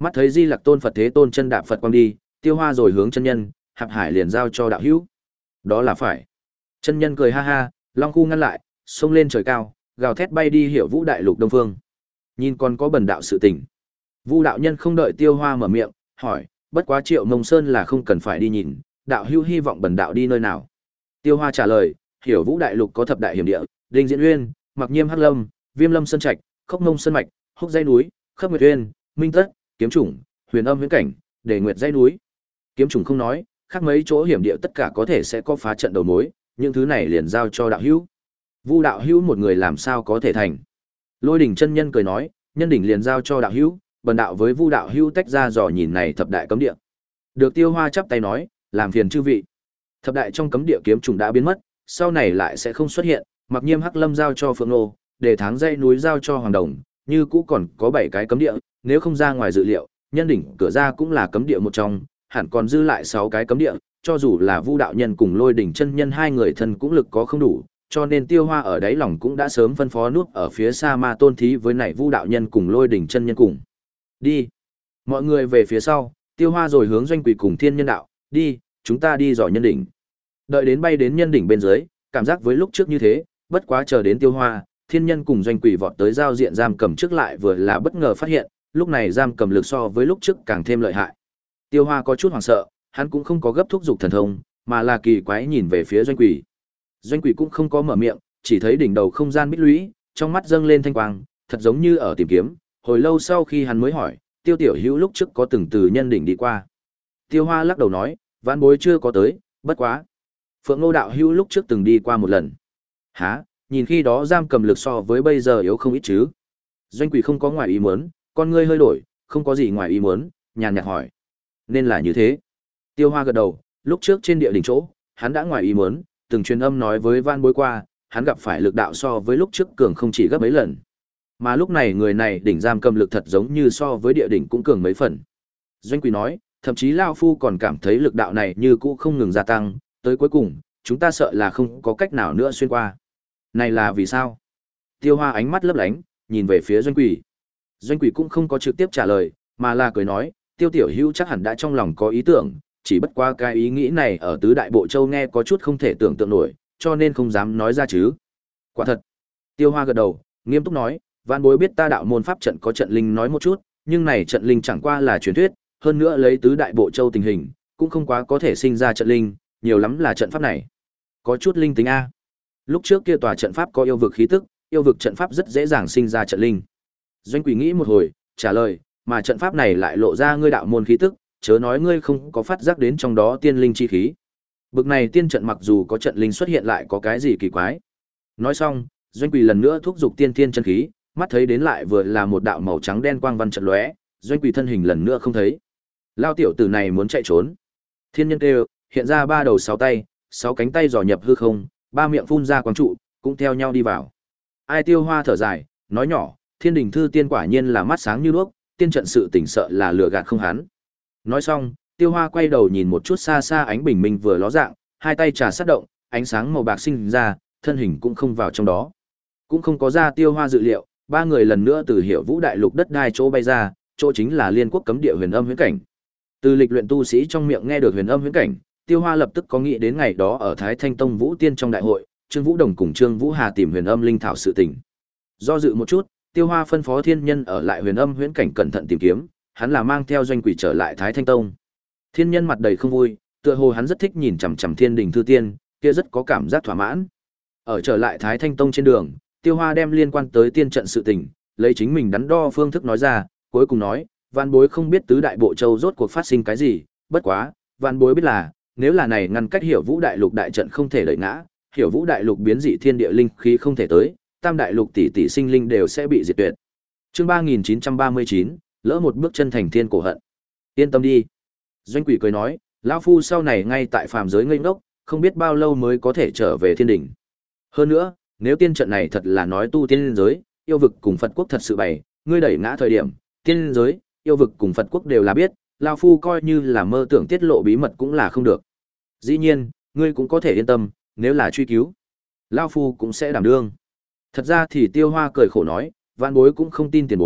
Mắt thấy Di Lặc Tôn Phật Thế Tôn chân đạp Phật quang đi, Tiêu Hoa rồi hướng chân nhân, Hạp Hải liền giao cho đạo hữu. Đó là phải. Chân nhân cười ha ha, Long khu ngăn lại, xông lên trời cao, gào thét bay đi Hiểu Vũ đại lục đông phương. Nhìn còn có bần đạo sự tình. Vu đạo nhân không đợi Tiêu Hoa mở miệng, hỏi, bất quá Triệu Mông Sơn là không cần phải đi nhìn, đạo hữu hy vọng bần đạo đi nơi nào? Tiêu Hoa trả lời, Hiểu Vũ đại lục có thập đại hiểm địa, Đinh Diễn Uyên, Mặc Nhiêm Hắc Lâm, Viêm Lâm Sơn Trạch, Khốc Mông Sơn Mạch, Húc dãy núi, Khắp Nguyệt Uyên, Minh Tất, Kiếm Chủng, Huyền Âm Huyễn Cảnh, Đề Nguyệt dãy núi. Kiếm Chủng không nói, khác mấy chỗ hiểm địa tất cả có thể sẽ có phá trận đầu mối, những thứ này liền giao cho đạo hữu. Vu đạo hữu một người làm sao có thể thành? Lôi Đỉnh chân nhân cười nói, nhân đỉnh liền giao cho đạo hữu, bần đạo với Vu đạo hữu tách ra dò nhìn này thập đại cấm địa. Được Tiêu Hoa chắp tay nói, làm phiền chư vị. Thập đại trong cấm địa kiếm trùng đã biến mất, sau này lại sẽ không xuất hiện, Mặc Nhiêm Hắc Lâm giao cho Phượng Nô, Đề Tháng dãy núi giao cho Hoàng Đồng, như cũ còn có bảy cái cấm địa, nếu không ra ngoài dự liệu, nhân đỉnh cửa ra cũng là cấm địa một trong, hẳn còn dư lại sáu cái cấm địa, cho dù là Vu đạo nhân cùng Lôi Đỉnh chân nhân hai người thân cũng lực có không đủ, cho nên Tiêu Hoa ở đáy lòng cũng đã sớm phân phó núp ở phía xa Ma Tôn thí với nảy Vu đạo nhân cùng Lôi Đỉnh chân nhân cùng. Đi. Mọi người về phía sau, Tiêu Hoa rồi hướng Doanh Quỷ cùng Thiên Nhân đạo, đi, chúng ta đi dò nhân đỉnh. Đợi đến bay đến nhân đỉnh bên dưới, cảm giác với lúc trước như thế, bất quá chờ đến Tiêu Hoa, Thiên Nhân cùng Doanh Quỷ vọt tới giao diện giam cầm trước lại vừa là bất ngờ phát hiện, lúc này giam cầm lực so với lúc trước càng thêm lợi hại. Tiêu Hoa có chút hoảng sợ, hắn cũng không có gấp thúc dục thần thông, mà là kỳ quái nhìn về phía Doanh Quỷ. Doanh Quỷ cũng không có mở miệng, chỉ thấy đỉnh đầu không gian bích lũy, trong mắt dâng lên thanh quang, thật giống như ở tìm kiếm. Hồi lâu sau khi hắn mới hỏi, Tiêu tiểu hữu lúc trước có từng từ nhân đỉnh đi qua? Tiêu Hoa lắc đầu nói, vãn bối chưa có tới, bất quá. Phượng Ngô đạo hữu lúc trước từng đi qua một lần. Hả, nhìn khi đó giam cầm lực so với bây giờ yếu không ít chứ? Doanh Quỷ không có ngoài ý muốn, con ngươi hơi đổi, không có gì ngoài ý muốn, nhàn nhạt hỏi. Nên là như thế. Tiêu Hoa gật đầu, lúc trước trên địa đỉnh chỗ, hắn đã ngoài ý muốn, từng truyền âm nói với Van Bối qua, hắn gặp phải lực đạo so với lúc trước cường không chỉ gấp mấy lần. Mà lúc này người này đỉnh giam cầm lực thật giống như so với địa đỉnh cũng cường mấy phần. Doanh Quỷ nói, thậm chí Lao Phu còn cảm thấy lực đạo này như cũ không ngừng gia tăng, tới cuối cùng, chúng ta sợ là không có cách nào nữa xuyên qua. Này là vì sao? Tiêu Hoa ánh mắt lấp lánh, nhìn về phía Doanh Quỷ. Doanh Quỷ cũng không có trực tiếp trả lời, mà là cười nói, Tiêu tiểu hữu chắc hẳn đã trong lòng có ý tưởng, chỉ bất qua cái ý nghĩ này ở tứ đại bộ châu nghe có chút không thể tưởng tượng nổi, cho nên không dám nói ra chứ. Quả thật. Tiêu Hoa gật đầu, nghiêm túc nói, Vãn bối biết ta đạo môn pháp trận có trận linh nói một chút, nhưng này trận linh chẳng qua là truyền thuyết, hơn nữa lấy tứ đại bộ châu tình hình, cũng không quá có thể sinh ra trận linh, nhiều lắm là trận pháp này. Có chút linh tính a. Lúc trước kia tòa trận pháp có yêu vực khí tức, yêu vực trận pháp rất dễ dàng sinh ra trận linh. Doanh Quỷ nghĩ một hồi, trả lời, mà trận pháp này lại lộ ra ngươi đạo môn khí tức, chớ nói ngươi không có phát giác đến trong đó tiên linh chi khí. Bực này tiên trận mặc dù có trận linh xuất hiện lại có cái gì kỳ quái. Nói xong, Doanh Quỷ lần nữa thúc giục tiên tiên chân khí, mắt thấy đến lại vừa là một đạo màu trắng đen quang văn trận lóe, Doanh Quỷ thân hình lần nữa không thấy. Lao tiểu tử này muốn chạy trốn. Thiên Nhân kêu, hiện ra ba đầu sáu tay, sáu cánh tay dò nhập hư không, ba miệng phun ra quang trụ, cũng theo nhau đi vào. Ai Tiêu Hoa thở dài, nói nhỏ, Thiên Đình Thư Tiên quả nhiên là mắt sáng như đuốc, tiên trận sự tỉnh sợ là lừa gạt không hắn. Nói xong, Tiêu Hoa quay đầu nhìn một chút xa xa ánh bình minh vừa ló dạng, hai tay trà sát động, ánh sáng màu bạc sinh ra, thân hình cũng không vào trong đó. Cũng không có ra Tiêu Hoa dự liệu, ba người lần nữa từ Hiểu Vũ đại lục đất đai chỗ bay ra, chỗ chính là Liên Quốc cấm địa Huyền Âm Huyễn Cảnh. Từ lịch luyện tu sĩ trong miệng nghe được Huyền Âm Huyễn Cảnh, Tiêu Hoa lập tức có nghĩ đến ngày đó ở Thái Thanh Tông Vũ Tiên trong đại hội, Trương Vũ Đồng cùng Trương Vũ Hà tìm Huyền Âm linh thảo sự tình. Do dự một chút, Tiêu Hoa phân phó Thiên Nhân ở lại Huyền Âm Huyễn Cảnh cẩn thận tìm kiếm, hắn là mang theo Doanh Quỷ trở lại Thái Thanh Tông. Thiên Nhân mặt đầy không vui, tựa hồ hắn rất thích nhìn chằm chằm Thiên Đình Thư Tiên, kia rất có cảm giác thỏa mãn. Ở trở lại Thái Thanh Tông trên đường, Tiêu Hoa đem liên quan tới tiên trận sự tình, lấy chính mình đắn đo phương thức nói ra, cuối cùng nói, Vạn Bối không biết tứ đại bộ châu rốt cuộc phát sinh cái gì, bất quá, Vạn Bối biết là, nếu là này ngăn cách Hiểu Vũ đại lục đại trận không thể đẩy ngã, Hiểu Vũ đại lục biến dị thiên địa linh khí không thể tới, tam đại lục tỷ tỷ sinh linh đều sẽ bị diệt tuyệt. Chương ba nghìn chín trăm ba mươi chín, lỡ một bước chân thành thiên cổ hận. Yên tâm đi. Doanh Quỷ cười nói, lão phu sau này ngay tại phàm giới ngây ngốc, không biết bao lâu mới có thể trở về thiên đỉnh. Hơn nữa, nếu tiên trận này thật là nói tu tiên giới, yêu vực cùng Phật quốc thật sự bày, ngươi đẩy ngã thời điểm, tiên giới, yêu vực cùng Phật quốc đều là biết, lão phu coi như là mơ tưởng tiết lộ bí mật cũng là không được. Dĩ nhiên, ngươi cũng có thể yên tâm, nếu là truy cứu, lão phu cũng sẽ đảm đương. Thật ra thì Tiêu Hoa cười khổ nói, Vạn Bối cũng không tin tiền bối,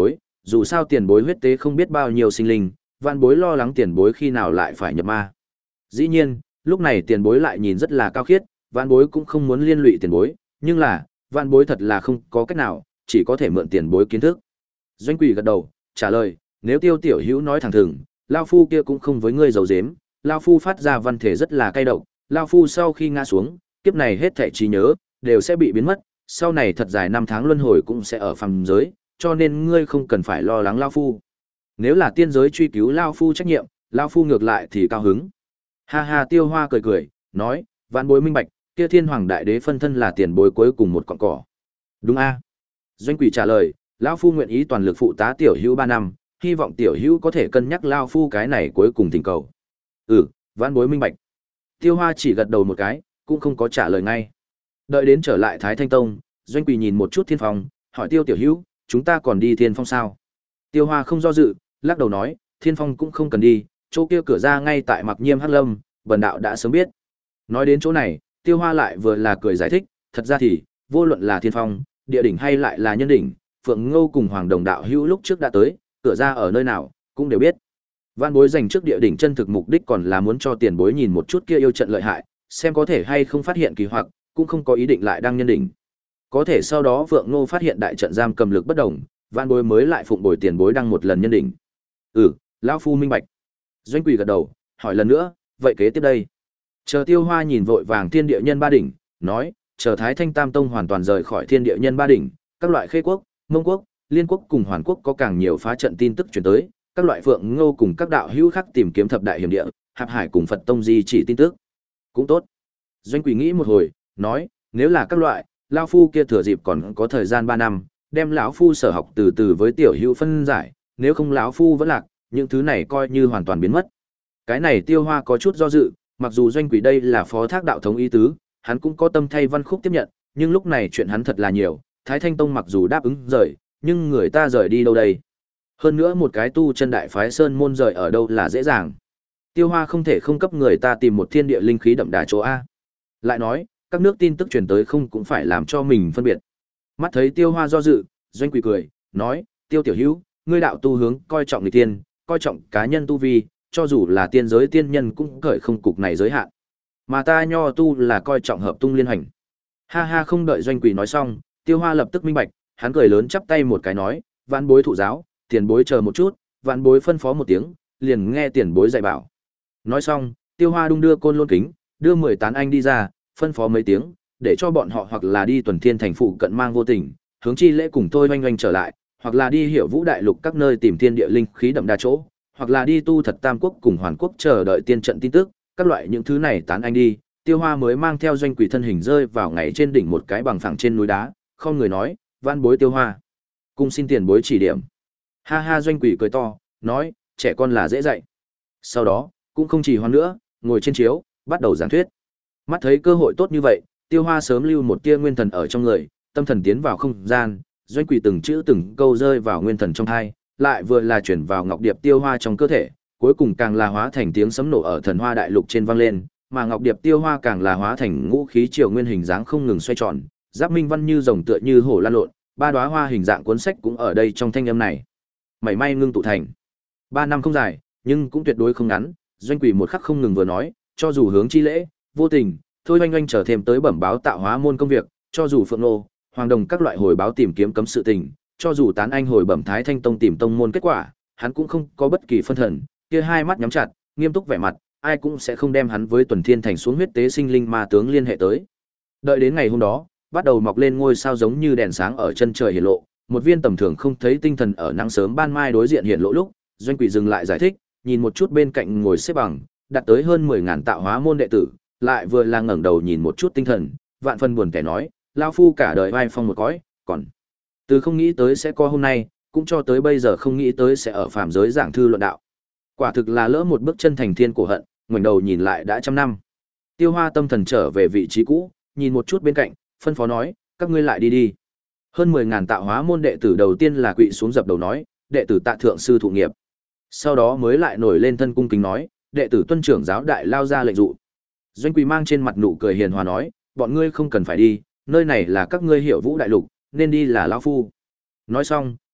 dù sao tiền bối huyết tế không biết bao nhiêu sinh linh, vạn bối lo lắng tiền bối khi nào lại phải nhập ma. Dĩ nhiên, lúc này tiền bối lại nhìn rất là cao khiết, vạn bối cũng không muốn liên lụy tiền bối, nhưng là, vạn bối thật là không có cách nào, chỉ có thể mượn tiền bối kiến thức. Doanh Quỷ gật đầu, trả lời, nếu Tiêu tiểu hữu nói thẳng thừng, lao phu kia cũng không với ngươi giấu giếm, lao phu phát ra văn thể rất là cay độc, lao phu sau khi ngã xuống, kiếp này hết thảy trí nhớ đều sẽ bị biến mất, sau này thật dài năm tháng luân hồi cũng sẽ ở phàm giới, cho nên ngươi không cần phải lo lắng lao phu. Nếu là tiên giới truy cứu lao phu trách nhiệm, lao phu ngược lại thì cao hứng. Ha ha, Tiêu Hoa cười cười, nói, vạn bối minh bạch, kia Thiên Hoàng đại đế phân thân là tiền bối cuối cùng một cọng cỏ. Đúng a? Doanh Quỷ trả lời, lão phu nguyện ý toàn lực phụ tá tiểu hữu ba năm, hy vọng tiểu hữu có thể cân nhắc lao phu cái này cuối cùng thỉnh cầu. Ừ, vạn bối minh bạch. Tiêu Hoa chỉ gật đầu một cái, cũng không có trả lời ngay. Đợi đến trở lại Thái Thanh Tông, Doanh Quỷ nhìn một chút Thiên Phong, hỏi Tiêu tiểu hữu, chúng ta còn đi Thiên Phong sao? Tiêu Hoa không do dự, lắc đầu nói, Thiên Phong cũng không cần đi, chỗ kia cửa ra ngay tại Mặc Nhiêm Hắc Lâm, bần đạo đã sớm biết. Nói đến chỗ này, Tiêu Hoa lại vừa là cười giải thích, thật ra thì, vô luận là Thiên Phong, địa đỉnh hay lại là nhân đỉnh, Phượng Ngô cùng Hoàng Đồng đạo hữu lúc trước đã tới, cửa ra ở nơi nào, cũng đều biết. Vạn bối dành trước địa đỉnh chân thực mục đích còn là muốn cho tiền bối nhìn một chút kia yêu trận lợi hại, xem có thể hay không phát hiện kỳ hoặc, cũng không có ý định lại đăng nhân đỉnh. Có thể sau đó Phượng Ngô phát hiện đại trận giam cầm lực bất đồng, vạn bối mới lại phụng bồi tiền bối đăng một lần nhân đỉnh. Ừ, lão phu minh bạch. Doanh Quỷ gật đầu, hỏi lần nữa, vậy kế tiếp đây? Chờ Tiêu Hoa nhìn vội vàng thiên địa nhân ba đỉnh, nói, chờ Thái Thanh Tam Tông hoàn toàn rời khỏi thiên địa nhân ba đỉnh, các loại Khê quốc, Mông quốc, Liên quốc cùng Hoàn quốc có càng nhiều phá trận tin tức truyền tới, các loại Phượng Ngô cùng các đạo hữu khác tìm kiếm thập đại hiểm địa, Hạp Hải cùng Phật Tông di chỉ tin tức. Cũng tốt. Doanh Quỷ nghĩ một hồi, nói, nếu là các loại, lão phu kia thừa dịp còn có thời gian ba năm, đem lão phu sở học từ từ với tiểu hữu phân giải, nếu không lão phu vẫn lạc, những thứ này coi như hoàn toàn biến mất. Cái này Tiêu Hoa có chút do dự, mặc dù Doanh Quỷ đây là phó thác đạo thống ý tứ, hắn cũng có tâm thay văn khúc tiếp nhận, nhưng lúc này chuyện hắn thật là nhiều, Thái Thanh Tông mặc dù đáp ứng rời, nhưng người ta rời đi đâu đây? Hơn nữa một cái tu chân đại phái sơn môn rời ở đâu là dễ dàng. Tiêu Hoa không thể không cấp người ta tìm một thiên địa linh khí đậm đà chỗ A. Lại nói, các nước tin tức truyền tới không cũng phải làm cho mình phân biệt. Mắt thấy Tiêu Hoa do dự, Doanh Quỷ cười, nói, Tiêu tiểu hữu, ngươi đạo tu hướng coi trọng nghịch tiên, coi trọng cá nhân tu vi, cho dù là tiên giới tiên nhân cũng cởi không cục này giới hạn. Mà ta nho tu là coi trọng hợp tung liên hành. Ha ha, không đợi Doanh Quỷ nói xong, Tiêu Hoa lập tức minh bạch, hắn cười lớn chắp tay một cái nói, vạn bối thụ giáo, tiền bối chờ một chút, vạn bối phân phó một tiếng, liền nghe tiền bối dạy bảo. Nói xong, Tiêu Hoa đung đưa côn lôn kính, đưa mười tán anh đi ra, phân phó mấy tiếng, để cho bọn họ hoặc là đi tuần thiên thành phụ cận mang vô tình, hướng chi lễ cùng tôi oanh oanh trở lại, hoặc là đi hiểu vũ đại lục các nơi tìm thiên địa linh khí đậm đà chỗ, hoặc là đi tu thật Tam quốc cùng Hoàn quốc chờ đợi tiên trận tin tức, các loại những thứ này tán anh đi. Tiêu Hoa mới mang theo Doanh Quỷ thân hình rơi vào ngày trên đỉnh một cái bằng phẳng trên núi đá, không người nói, van bối Tiêu Hoa, cung xin tiền bối chỉ điểm. Ha ha, Doanh Quỷ cười to, nói, trẻ con là dễ dạy. Sau đó, cũng không trì hoãn nữa, ngồi trên chiếu, bắt đầu giảng thuyết. Mắt thấy cơ hội tốt như vậy, Tiêu Hoa sớm lưu một tia nguyên thần ở trong người, tâm thần tiến vào không gian, Doanh Quỷ từng chữ từng câu rơi vào nguyên thần trong tai, lại vừa là chuyển vào ngọc điệp Tiêu Hoa trong cơ thể, cuối cùng càng là hóa thành tiếng sấm nổ ở thần hoa đại lục trên vang lên, mà ngọc điệp Tiêu Hoa càng là hóa thành ngũ khí triều nguyên hình dáng không ngừng xoay tròn, giáp minh văn như rồng tựa như hổ lan lộn, ba đóa hoa hình dạng cuốn sách cũng ở đây trong thanh âm này. Mảy may ngưng tụ thành. Ba năm không dài, nhưng cũng tuyệt đối không ngắn, Doanh Quỷ một khắc không ngừng vừa nói, cho dù hướng chi lễ, vô tình, thôi oanh oanh trở thêm tới bẩm báo tạo hóa môn công việc, cho dù Phượng Nô, Hoàng Đồng các loại hồi báo tìm kiếm cấm sự tình, cho dù tán anh hồi bẩm Thái Thanh Tông tìm tông môn kết quả, hắn cũng không có bất kỳ phân thần, kia hai mắt nhắm chặt, nghiêm túc vẻ mặt, ai cũng sẽ không đem hắn với Tuần Thiên Thành xuống huyết tế sinh linh ma tướng liên hệ tới. Đợi đến ngày hôm đó, bắt đầu mọc lên ngôi sao giống như đèn sáng ở chân trời hiển lộ, một viên tầm thường không thấy tinh thần ở nắng sớm ban mai đối diện hiện lộ lúc, Doanh Quỷ dừng lại giải thích, nhìn một chút bên cạnh ngồi xếp bằng, đạt tới hơn mười ngàn tạo hóa môn đệ tử, lại vừa là ngẩng đầu nhìn một chút tinh thần, vạn phần buồn kẻ nói, lão phu cả đời vai phong một cõi, còn từ không nghĩ tới sẽ có hôm nay, cũng cho tới bây giờ không nghĩ tới sẽ ở phàm giới giảng thư luận đạo. Quả thực là lỡ một bước chân thành thiên cổ hận, ngoảnh đầu nhìn lại đã trăm năm. Tiêu Hoa tâm thần trở về vị trí cũ, nhìn một chút bên cạnh, phân phó nói, các ngươi lại đi đi. Hơn mười ngàn tạo hóa môn đệ tử đầu tiên là quỵ xuống dập đầu nói, đệ tử tạ thượng sư thụ nghiệp. Sau đó mới lại nổi lên thân cung kính nói, đệ tử tuân trưởng giáo đại lao ra lệnh dụ. Doanh Quỳ mang trên mặt nụ cười hiền hòa nói, bọn ngươi không cần phải đi, nơi này là các ngươi hiểu vũ đại lục, nên đi là lão phu. Nói xong,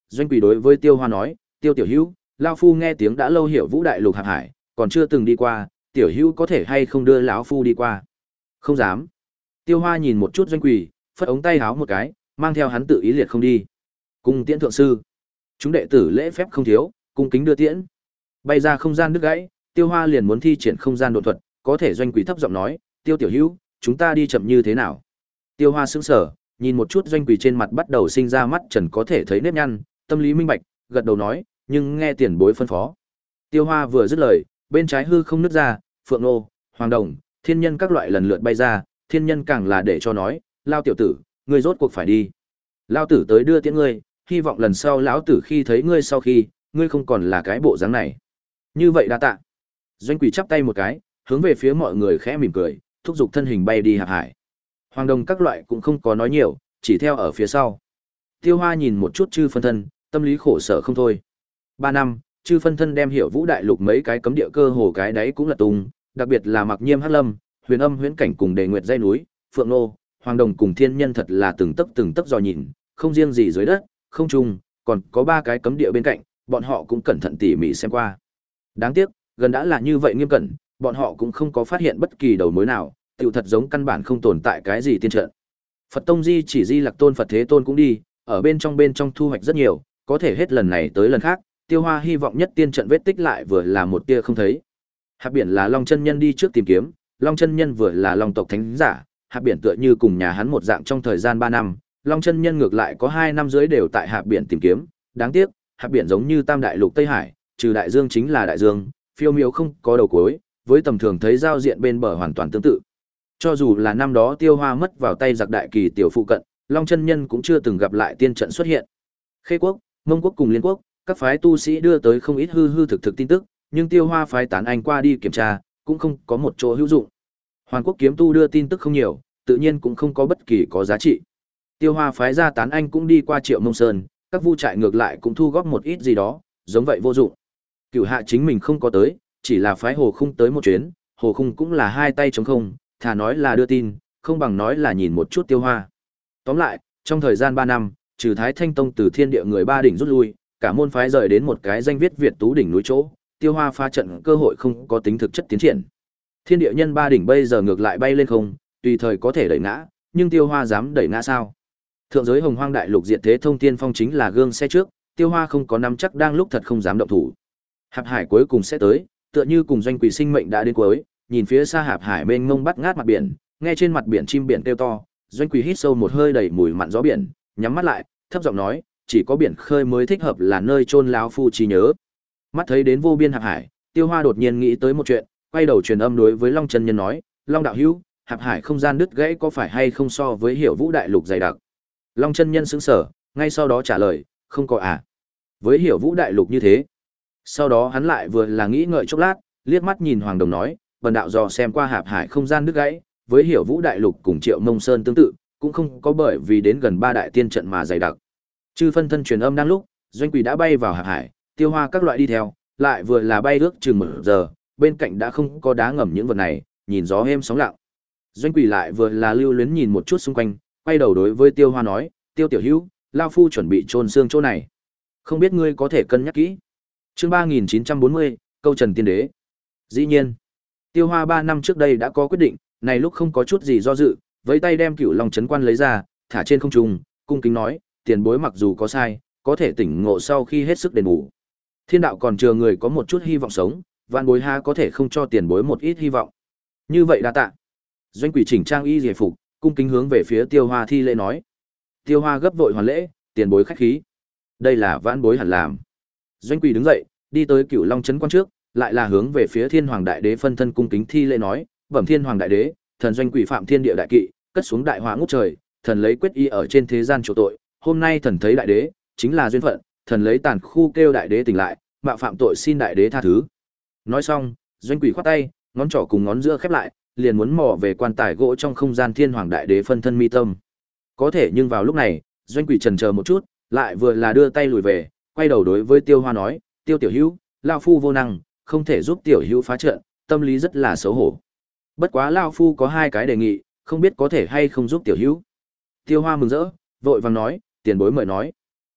Doanh Quỷ đối với Tiêu Hoa nói, Tiêu tiểu hữu, lão phu nghe tiếng đã lâu hiểu Vũ Đại Lục Hạp Hải, còn chưa từng đi qua, tiểu hữu có thể hay không đưa lão phu đi qua? Không dám. Tiêu Hoa nhìn một chút Doanh Quỷ, phất ống tay háo một cái, mang theo hắn tự ý liệt không đi. Cung tiễn thượng sư. Chúng đệ tử lễ phép không thiếu, cung kính đưa tiễn. Bay ra không gian đứt gãy, Tiêu Hoa liền muốn thi triển không gian độ thuật, có thể Doanh Quỷ thấp giọng nói, Tiêu tiểu hữu, chúng ta đi chậm như thế nào? Tiêu Hoa sững sờ, nhìn một chút Doanh Quỷ trên mặt bắt đầu sinh ra mắt trần có thể thấy nếp nhăn, tâm lý minh bạch, gật đầu nói, nhưng nghe tiền bối phân phó. Tiêu Hoa vừa dứt lời, bên trái hư không nứt ra, Phượng Nô, Hoàng Đồng, Thiên Nhân các loại lần lượt bay ra, Thiên Nhân càng là để cho nói, lao tiểu tử, ngươi rốt cuộc phải đi. Lao tử tới đưa tiễn ngươi, hy vọng lần sau lão tử khi thấy ngươi sau khi, ngươi không còn là cái bộ dáng này. Như vậy đa tạ. Doanh Quỷ chắp tay một cái, hướng về phía mọi người khẽ mỉm cười, thúc giục thân hình bay đi Hạp Hải. Hoàng Đồng các loại cũng không có nói nhiều, chỉ theo ở phía sau. Tiêu Hoa nhìn một chút Chư Phân Thân, tâm lý khổ sở không thôi. Ba năm, Chư Phân Thân đem Hiểu Vũ Đại Lục mấy cái cấm địa cơ hồ cái đấy cũng là tung, đặc biệt là Mặc Nhiêm Hắc Lâm, Huyền Âm Huyễn Cảnh cùng Đề Nguyệt dãy núi, Phượng Nô, Hoàng Đồng cùng Thiên Nhân thật là từng tấc từng tấc dò nhìn, không riêng gì dưới đất, không trung, còn có ba cái cấm địa bên cạnh, bọn họ cũng cẩn thận tỉ mỉ xem qua. Đáng tiếc, gần đã là như vậy nghiêm cẩn, bọn họ cũng không có phát hiện bất kỳ đầu mối nào, tựu thật giống căn bản không tồn tại cái gì tiên trận. Phật Tông Di chỉ Di Lặc Tôn Phật Thế Tôn cũng đi, ở bên trong bên trong thu hoạch rất nhiều, có thể hết lần này tới lần khác, Tiêu Hoa hy vọng nhất tiên trận vết tích lại vừa là một tia không thấy. Hạp biển là Long chân nhân đi trước tìm kiếm, Long chân nhân vừa là Long tộc thánh giả, Hạp biển tựa như cùng nhà hắn một dạng trong thời gian ba năm, Long chân nhân ngược lại có hai năm dưới đều tại Hạp biển tìm kiếm, đáng tiếc, Hạp biển giống như Tam Đại Lục Tây Hải, trừ đại dương chính là đại dương, phiêu miểu không có đầu cuối, với tầm thường thấy giao diện bên bờ hoàn toàn tương tự. Cho dù là năm đó Tiêu Hoa mất vào tay giặc đại kỳ tiểu phụ cận, Long chân nhân cũng chưa từng gặp lại tiên trận xuất hiện. Khê quốc, Mông quốc cùng Liên quốc, các phái tu sĩ đưa tới không ít hư hư thực thực tin tức, nhưng Tiêu Hoa phái tán anh qua đi kiểm tra, cũng không có một chỗ hữu dụng. Hoàn quốc kiếm tu đưa tin tức không nhiều, tự nhiên cũng không có bất kỳ có giá trị. Tiêu Hoa phái ra tán anh cũng đi qua Triệu Mông Sơn, các vu trại ngược lại cũng thu góp một ít gì đó, giống vậy vô dụng. Cửu Hạ chính mình không có tới, chỉ là phái Hồ Khung tới một chuyến, Hồ Khung cũng là hai tay trống không, thà nói là đưa tin, không bằng nói là nhìn một chút Tiêu Hoa. Tóm lại, trong thời gian ba năm, trừ Thái Thanh Tông từ thiên địa người ba đỉnh rút lui, cả môn phái rời đến một cái danh viết Việt Tú đỉnh núi chỗ, Tiêu Hoa phá trận cơ hội không có tính thực chất tiến triển. Thiên địa nhân ba đỉnh bây giờ ngược lại bay lên không, tùy thời có thể đẩy ngã, nhưng Tiêu Hoa dám đẩy ngã sao? Thượng giới Hồng Hoang Đại Lục diệt thế thông tiên phong chính là gương xe trước, Tiêu Hoa không có nắm chắc đang lúc thật không dám động thủ. Hạp Hải cuối cùng sẽ tới, tựa như cùng Doanh Quỷ sinh mệnh đã đến cuối, nhìn phía xa Hạp Hải mênh mông bắt ngát mặt biển, nghe trên mặt biển chim biển kêu to, Doanh Quỷ hít sâu một hơi đầy mùi mặn gió biển, nhắm mắt lại, thấp giọng nói, chỉ có biển khơi mới thích hợp là nơi chôn lão phu trí nhớ. Mắt thấy đến vô biên Hạp Hải, Tiêu Hoa đột nhiên nghĩ tới một chuyện, quay đầu truyền âm đối với Long chân nhân nói, Long đạo hữu, Hạp Hải không gian đứt gãy có phải hay không so với Hiểu Vũ Đại Lục dày đặc? Long chân nhân sững sờ, ngay sau đó trả lời, không có à. Với Hiểu Vũ Đại Lục như thế. Sau đó hắn lại vừa là nghĩ ngợi chốc lát, liếc mắt nhìn Hoàng Đồng nói, bần đạo dò xem qua Hạp Hải không gian đứt gãy, với Hiểu Vũ Đại Lục cùng Triệu Mông Sơn tương tự, cũng không có bởi vì đến gần ba đại tiên trận mà dày đặc. Chư phân thân truyền âm đang lúc, Doanh Quỷ đã bay vào Hạp Hải, Tiêu Hoa các loại đi theo, lại vừa là bay ước chừng một giờ, bên cạnh đã không có đá ngầm những vật này, nhìn gió êm sóng lặng. Doanh Quỷ lại vừa là lưu luyến nhìn một chút xung quanh, quay đầu đối với Tiêu Hoa nói, Tiêu tiểu hữu, lao phu chuẩn bị chôn xương chỗ này, không biết ngươi có thể cân nhắc kỹ. Chương ba nghìn chín trăm bốn mươi, câu Trần Tiên Đế. Dĩ nhiên, Tiêu Hoa ba năm trước đây đã có quyết định, này lúc không có chút gì do dự, với tay đem Cửu Long Chấn Quan lấy ra, thả trên không trung, cung kính nói, tiền bối mặc dù có sai, có thể tỉnh ngộ sau khi hết sức đền bù. Thiên đạo còn chờ người có một chút hy vọng sống, vạn bối ha có thể không cho tiền bối một ít hy vọng. Như vậy đa tạ. Doanh Quỷ chỉnh trang y giải phục, cung kính hướng về phía Tiêu Hoa thi lễ nói. Tiêu Hoa gấp vội hoàn lễ, tiền bối khách khí. Đây là vãn bối hẳn làm. Doanh Quỷ đứng dậy, đi tới Cửu Long Chấn Quan trước, lại là hướng về phía Thiên Hoàng Đại Đế phân thân cung kính thi lễ nói, bẩm Thiên Hoàng Đại Đế, thần Doanh Quỷ phạm thiên địa đại kỵ, cất xuống đại hỏa ngút trời, thần lấy quyết y ở trên thế gian chỗ tội, hôm nay thần thấy đại đế, chính là duyên phận, thần lấy tàn khu kêu đại đế tỉnh lại, mạo phạm tội xin đại đế tha thứ. Nói xong, Doanh Quỷ khoát tay, ngón trỏ cùng ngón giữa khép lại, liền muốn mò về quan tài gỗ trong không gian Thiên Hoàng Đại Đế phân thân mi tâm. Có thể nhưng vào lúc này, Doanh Quỷ chần chờ một chút, lại vừa là đưa tay lùi về, quay đầu đối với Tiêu Hoa nói, Tiêu tiểu hữu, lão phu vô năng, không thể giúp tiểu hữu phá trận, tâm lý rất là xấu hổ. Bất quá lão phu có hai cái đề nghị, không biết có thể hay không giúp tiểu hữu. Tiêu Hoa mừng rỡ, vội vàng nói, tiền bối mời nói.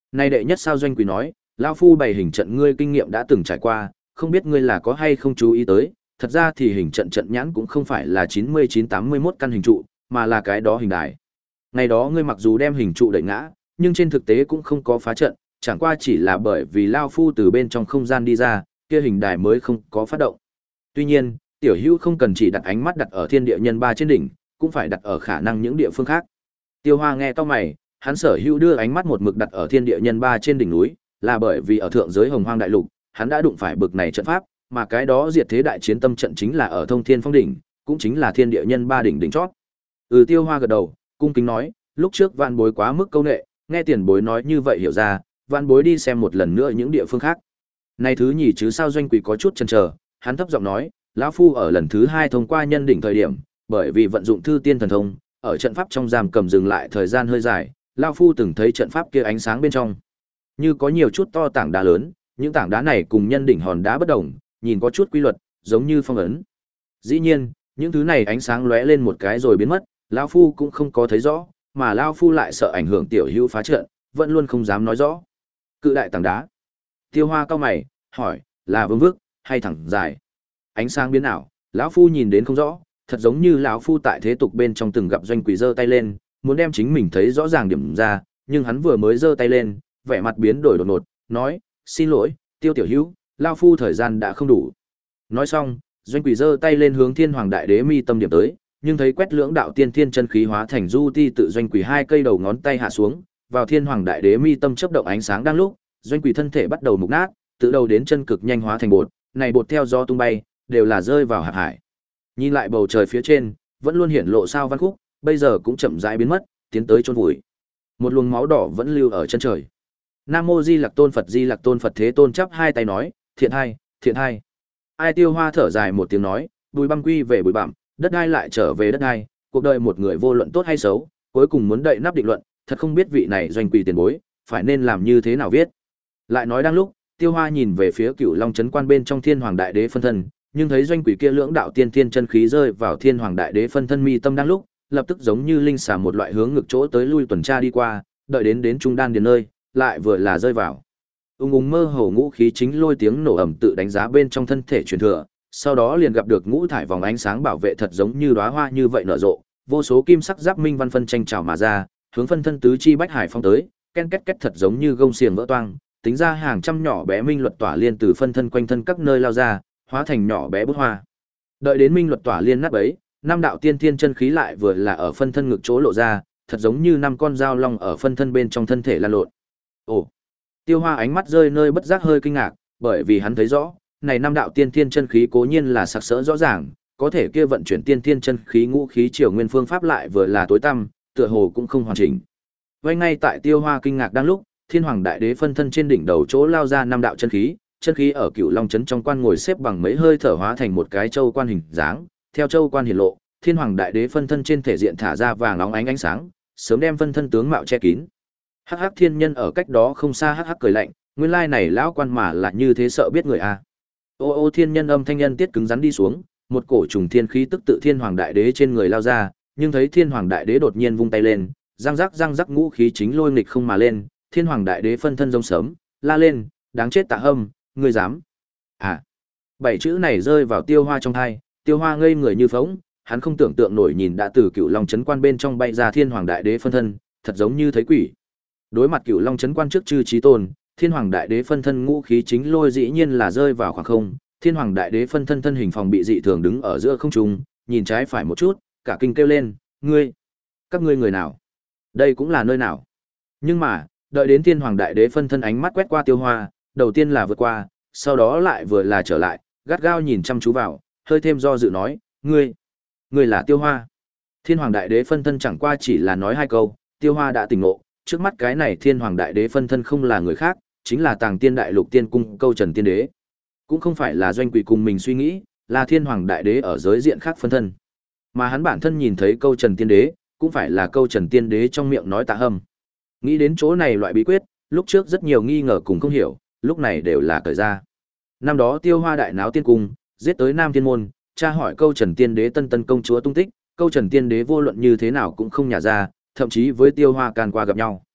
Nay đệ nhất sao Doanh Quỳ nói, lão phu bày hình trận ngươi kinh nghiệm đã từng trải qua, không biết ngươi là có hay không chú ý tới, thật ra thì hình trận trận nhãn cũng không phải là chín mươi chín tám mươi mốt căn hình trụ, mà là cái đó hình đài. Ngày đó ngươi mặc dù đem hình trụ đẩy ngã, nhưng trên thực tế cũng không có phá trận, chẳng qua chỉ là bởi vì lão phu từ bên trong không gian đi ra, kia hình đài mới không có phát động. Tuy nhiên, tiểu hữu không cần chỉ đặt ánh mắt đặt ở thiên địa nhân ba trên đỉnh, cũng phải đặt ở khả năng những địa phương khác. Tiêu Hoa nghe cau mày, hắn sở hữu đưa ánh mắt một mực đặt ở thiên địa nhân ba trên đỉnh núi, là bởi vì ở thượng giới Hồng Hoang đại lục, hắn đã đụng phải bực này trận pháp, mà cái đó diệt thế đại chiến tâm trận chính là ở Thông Thiên Phong đỉnh, cũng chính là thiên địa nhân ba đỉnh đỉnh chót. Ừ, Tiêu Hoa gật đầu, cung kính nói, lúc trước Vạn Bối quá mức câu nệ, nghe tiền bối nói như vậy hiểu ra, Vạn Bối đi xem một lần nữa những địa phương khác. Này thứ nhì chứ sao Doanh Quỳ có chút chần chờ, hắn thấp giọng nói, lão phu ở lần thứ hai thông qua nhân đỉnh thời điểm, bởi vì vận dụng thư tiên thần thông, ở trận pháp trong giam cầm dừng lại thời gian hơi dài, lão phu từng thấy trận pháp kia ánh sáng bên trong, như có nhiều chút to tảng đá lớn, những tảng đá này cùng nhân đỉnh hòn đá bất đồng, nhìn có chút quy luật, giống như phong ấn. Dĩ nhiên, những thứ này ánh sáng lóe lên một cái rồi biến mất, lão phu cũng không có thấy rõ, mà lão phu lại sợ ảnh hưởng tiểu hữu phá trận, vẫn luôn không dám nói rõ. Cự đại tảng đá. Tiêu Hoa cau mày, hỏi, là vương vức hay thẳng dài? Ánh sáng biến ảo, lão phu nhìn đến không rõ, thật giống như lão phu tại thế tục bên trong từng gặp Doanh Quỳ giơ tay lên, muốn đem chính mình thấy rõ ràng điểm ra, nhưng hắn vừa mới giơ tay lên, vẻ mặt biến đổi đột ngột, nói, xin lỗi, Tiêu tiểu hữu, lão phu thời gian đã không đủ. Nói xong, Doanh Quỳ giơ tay lên hướng Thiên Hoàng Đại Đế mi tâm điểm tới, nhưng thấy quét lưỡng đạo tiên thiên chân khí hóa thành du ti tự Doanh Quỳ hai cây đầu ngón tay hạ xuống, vào Thiên Hoàng Đại Đế mi tâm chớp động ánh sáng đang lúc, Doanh Quỳ thân thể bắt đầu mục nát, từ đầu đến chân cực nhanh hóa thành bột, này bột theo gió tung bay, đều là rơi vào hạp hải. Nhìn lại bầu trời phía trên, vẫn luôn hiển lộ sao văn khúc, bây giờ cũng chậm rãi biến mất, tiến tới chôn vùi. Một luồng máu đỏ vẫn lưu ở chân trời. Nam mô Di Lặc Tôn Phật, Di Lặc Tôn Phật Thế Tôn chắp hai tay nói, thiện hai, thiện hai. Ai Tiêu Hoa thở dài một tiếng nói, bùi băm quy về bùi bặm, đất đai lại trở về đất đai, cuộc đời một người vô luận tốt hay xấu, cuối cùng muốn đậy nắp định luận, thật không biết vị này Doanh Quỳ tiền bối, phải nên làm như thế nào viết. Lại nói đang lúc, Tiêu Hoa nhìn về phía Cửu Long trấn quan bên trong Thiên Hoàng Đại Đế phân thân, nhưng thấy Doanh Quỳ kia lưỡng đạo tiên thiên chân khí rơi vào Thiên Hoàng Đại Đế phân thân mi tâm đang lúc, lập tức giống như linh xà một loại hướng ngực chỗ tới lui tuần tra đi qua, đợi đến đến trung đan điền nơi, lại vừa là rơi vào. Ung ung mơ hồ ngũ khí chính lôi tiếng nổ ầm tự đánh giá bên trong thân thể truyền thừa, sau đó liền gặp được ngũ thải vòng ánh sáng bảo vệ thật giống như đóa hoa như vậy nở rộ, vô số kim sắc giáp minh văn phân tranh trào mà ra, hướng phân thân tứ chi bách hải phong tới, ken két két thật giống như gông xiềng vỡ toang, tính ra hàng trăm nhỏ bé minh luật tỏa liên từ phân thân quanh thân các nơi lao ra, hóa thành nhỏ bé bút hoa. Đợi đến minh luật tỏa liên nát bấy, năm đạo tiên thiên chân khí lại vừa là ở phân thân ngực chỗ lộ ra, thật giống như năm con dao long ở phân thân bên trong thân thể lan lộn. Ồ. Tiêu Hoa ánh mắt rơi nơi bất giác hơi kinh ngạc, bởi vì hắn thấy rõ, này năm đạo tiên thiên chân khí cố nhiên là sặc sỡ rõ ràng, có thể kia vận chuyển tiên thiên chân khí ngũ khí triều nguyên phương pháp lại vừa là tối tăm, tựa hồ cũng không hoàn chỉnh. Vậy ngay tại Tiêu Hoa kinh ngạc đang lúc, Thiên Hoàng Đại Đế phân thân trên đỉnh đầu chỗ lao ra năm đạo chân khí, chân khí ở Cửu Long trấn trong quan ngồi xếp bằng mấy hơi thở hóa thành một cái châu quan hình dáng, theo châu quan hiển lộ, Thiên Hoàng Đại Đế phân thân trên thể diện thả ra vàng óng ánh ánh sáng, sớm đem phân thân tướng mạo che kín. Hắc Hắc Thiên Nhân ở cách đó không xa hắc hắc cười lạnh, nguyên lai này lão quan mà là như thế sợ biết người a. Ô ô Thiên Nhân âm thanh nhân tiết cứng rắn đi xuống, một cổ trùng thiên khí tức tự Thiên Hoàng Đại Đế trên người lao ra, nhưng thấy Thiên Hoàng Đại Đế đột nhiên vung tay lên, răng rắc răng rắc ngũ khí chính lôi nghịch không mà lên, Thiên Hoàng Đại Đế phân thân rông sớm, la lên, đáng chết Tạ Hâm, ngươi dám? À. Bảy chữ này rơi vào Tiêu Hoa trong tai, Tiêu Hoa ngây người như phỗng, hắn không tưởng tượng nổi nhìn đã từ Cửu Long trấn quan bên trong bay ra Thiên Hoàng Đại Đế phân thân, thật giống như thấy quỷ. Đối mặt Cửu Long trấn quan trước chư chí tôn, Thiên Hoàng Đại Đế phân thân ngũ khí chính lôi dĩ nhiên là rơi vào khoảng không, Thiên Hoàng Đại Đế phân thân thân hình phòng bị dị thường đứng ở giữa không trung, nhìn trái phải một chút, cả kinh kêu lên, "Ngươi, các ngươi người nào? Đây cũng là nơi nào?" Nhưng mà, đợi đến Thiên Hoàng Đại Đế phân thân ánh mắt quét qua Tiêu Hoa, đầu tiên là vượt qua, sau đó lại vừa là trở lại, gắt gao nhìn chăm chú vào, hơi thêm do dự nói, "Ngươi, ngươi là Tiêu Hoa." Thiên Hoàng Đại Đế phân thân chẳng qua chỉ là nói hai câu, Tiêu Hoa đã tỉnh ngộ, trước mắt cái này Thiên Hoàng Đại Đế phân thân không là người khác, chính là Tàng Tiên Đại Lục Tiên Cung Câu Trần Tiên Đế. Cũng không phải là Doanh Quỳ cùng mình suy nghĩ, là Thiên Hoàng Đại Đế ở giới diện khác phân thân. Mà hắn bản thân nhìn thấy Câu Trần Tiên Đế, cũng phải là Câu Trần Tiên Đế trong miệng nói Tạ Hâm. Nghĩ đến chỗ này loại bí quyết, lúc trước rất nhiều nghi ngờ cùng không hiểu, lúc này đều là cởi ra. Năm đó Tiêu Hoa đại náo tiên cung, giết tới Nam Thiên môn, tra hỏi Câu Trần Tiên Đế Tân Tân công chúa tung tích, Câu Trần Tiên Đế vô luận như thế nào cũng không nhả ra, thậm chí với Tiêu Hoa can qua gặp nhau.